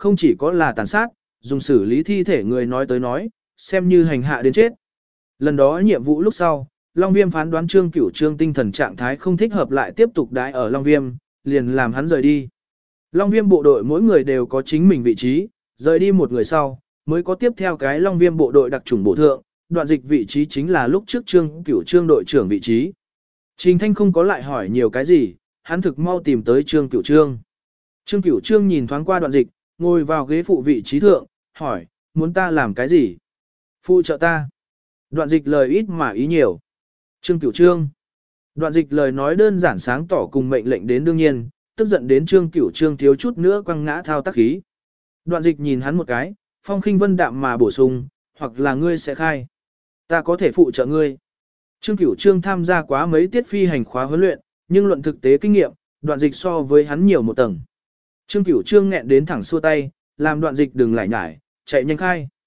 không chỉ có là tàn sát, dùng xử lý thi thể người nói tới nói, xem như hành hạ đến chết. Lần đó nhiệm vụ lúc sau, Long Viêm phán đoán Trương Cửu Trương tinh thần trạng thái không thích hợp lại tiếp tục đãi ở Long Viêm, liền làm hắn rời đi. Long Viêm bộ đội mỗi người đều có chính mình vị trí, rời đi một người sau, mới có tiếp theo cái Long Viêm bộ đội đặc chủng bộ thượng, đoạn dịch vị trí chính là lúc trước Trương Cửu Trương đội trưởng vị trí. Trình Thanh không có lại hỏi nhiều cái gì, hắn thực mau tìm tới Trương Cửu Trương. Trương Cửu Trương nhìn thoáng qua đoạn dịch, ngồi vào ghế phụ vị trí thượng, hỏi, muốn ta làm cái gì? Phụ trợ ta. Đoạn dịch lời ít mà ý nhiều. Trương Cửu Trương. Đoạn dịch lời nói đơn giản sáng tỏ cùng mệnh lệnh đến đương nhiên, tức giận đến Trương Cửu Trương thiếu chút nữa quăng ngã thao tác khí. Đoạn dịch nhìn hắn một cái, phong khinh vân đạm mà bổ sung, hoặc là ngươi sẽ khai. Ta có thể phụ trợ ngươi. Trương Cửu Trương tham gia quá mấy tiết phi hành khóa huấn luyện, nhưng luận thực tế kinh nghiệm, đoạn dịch so với hắn nhiều một tầng. Trương Cửu Trương nghẹn đến thẳng xua tay, làm đoạn dịch đừng lại nhải, chạy nhanh khai.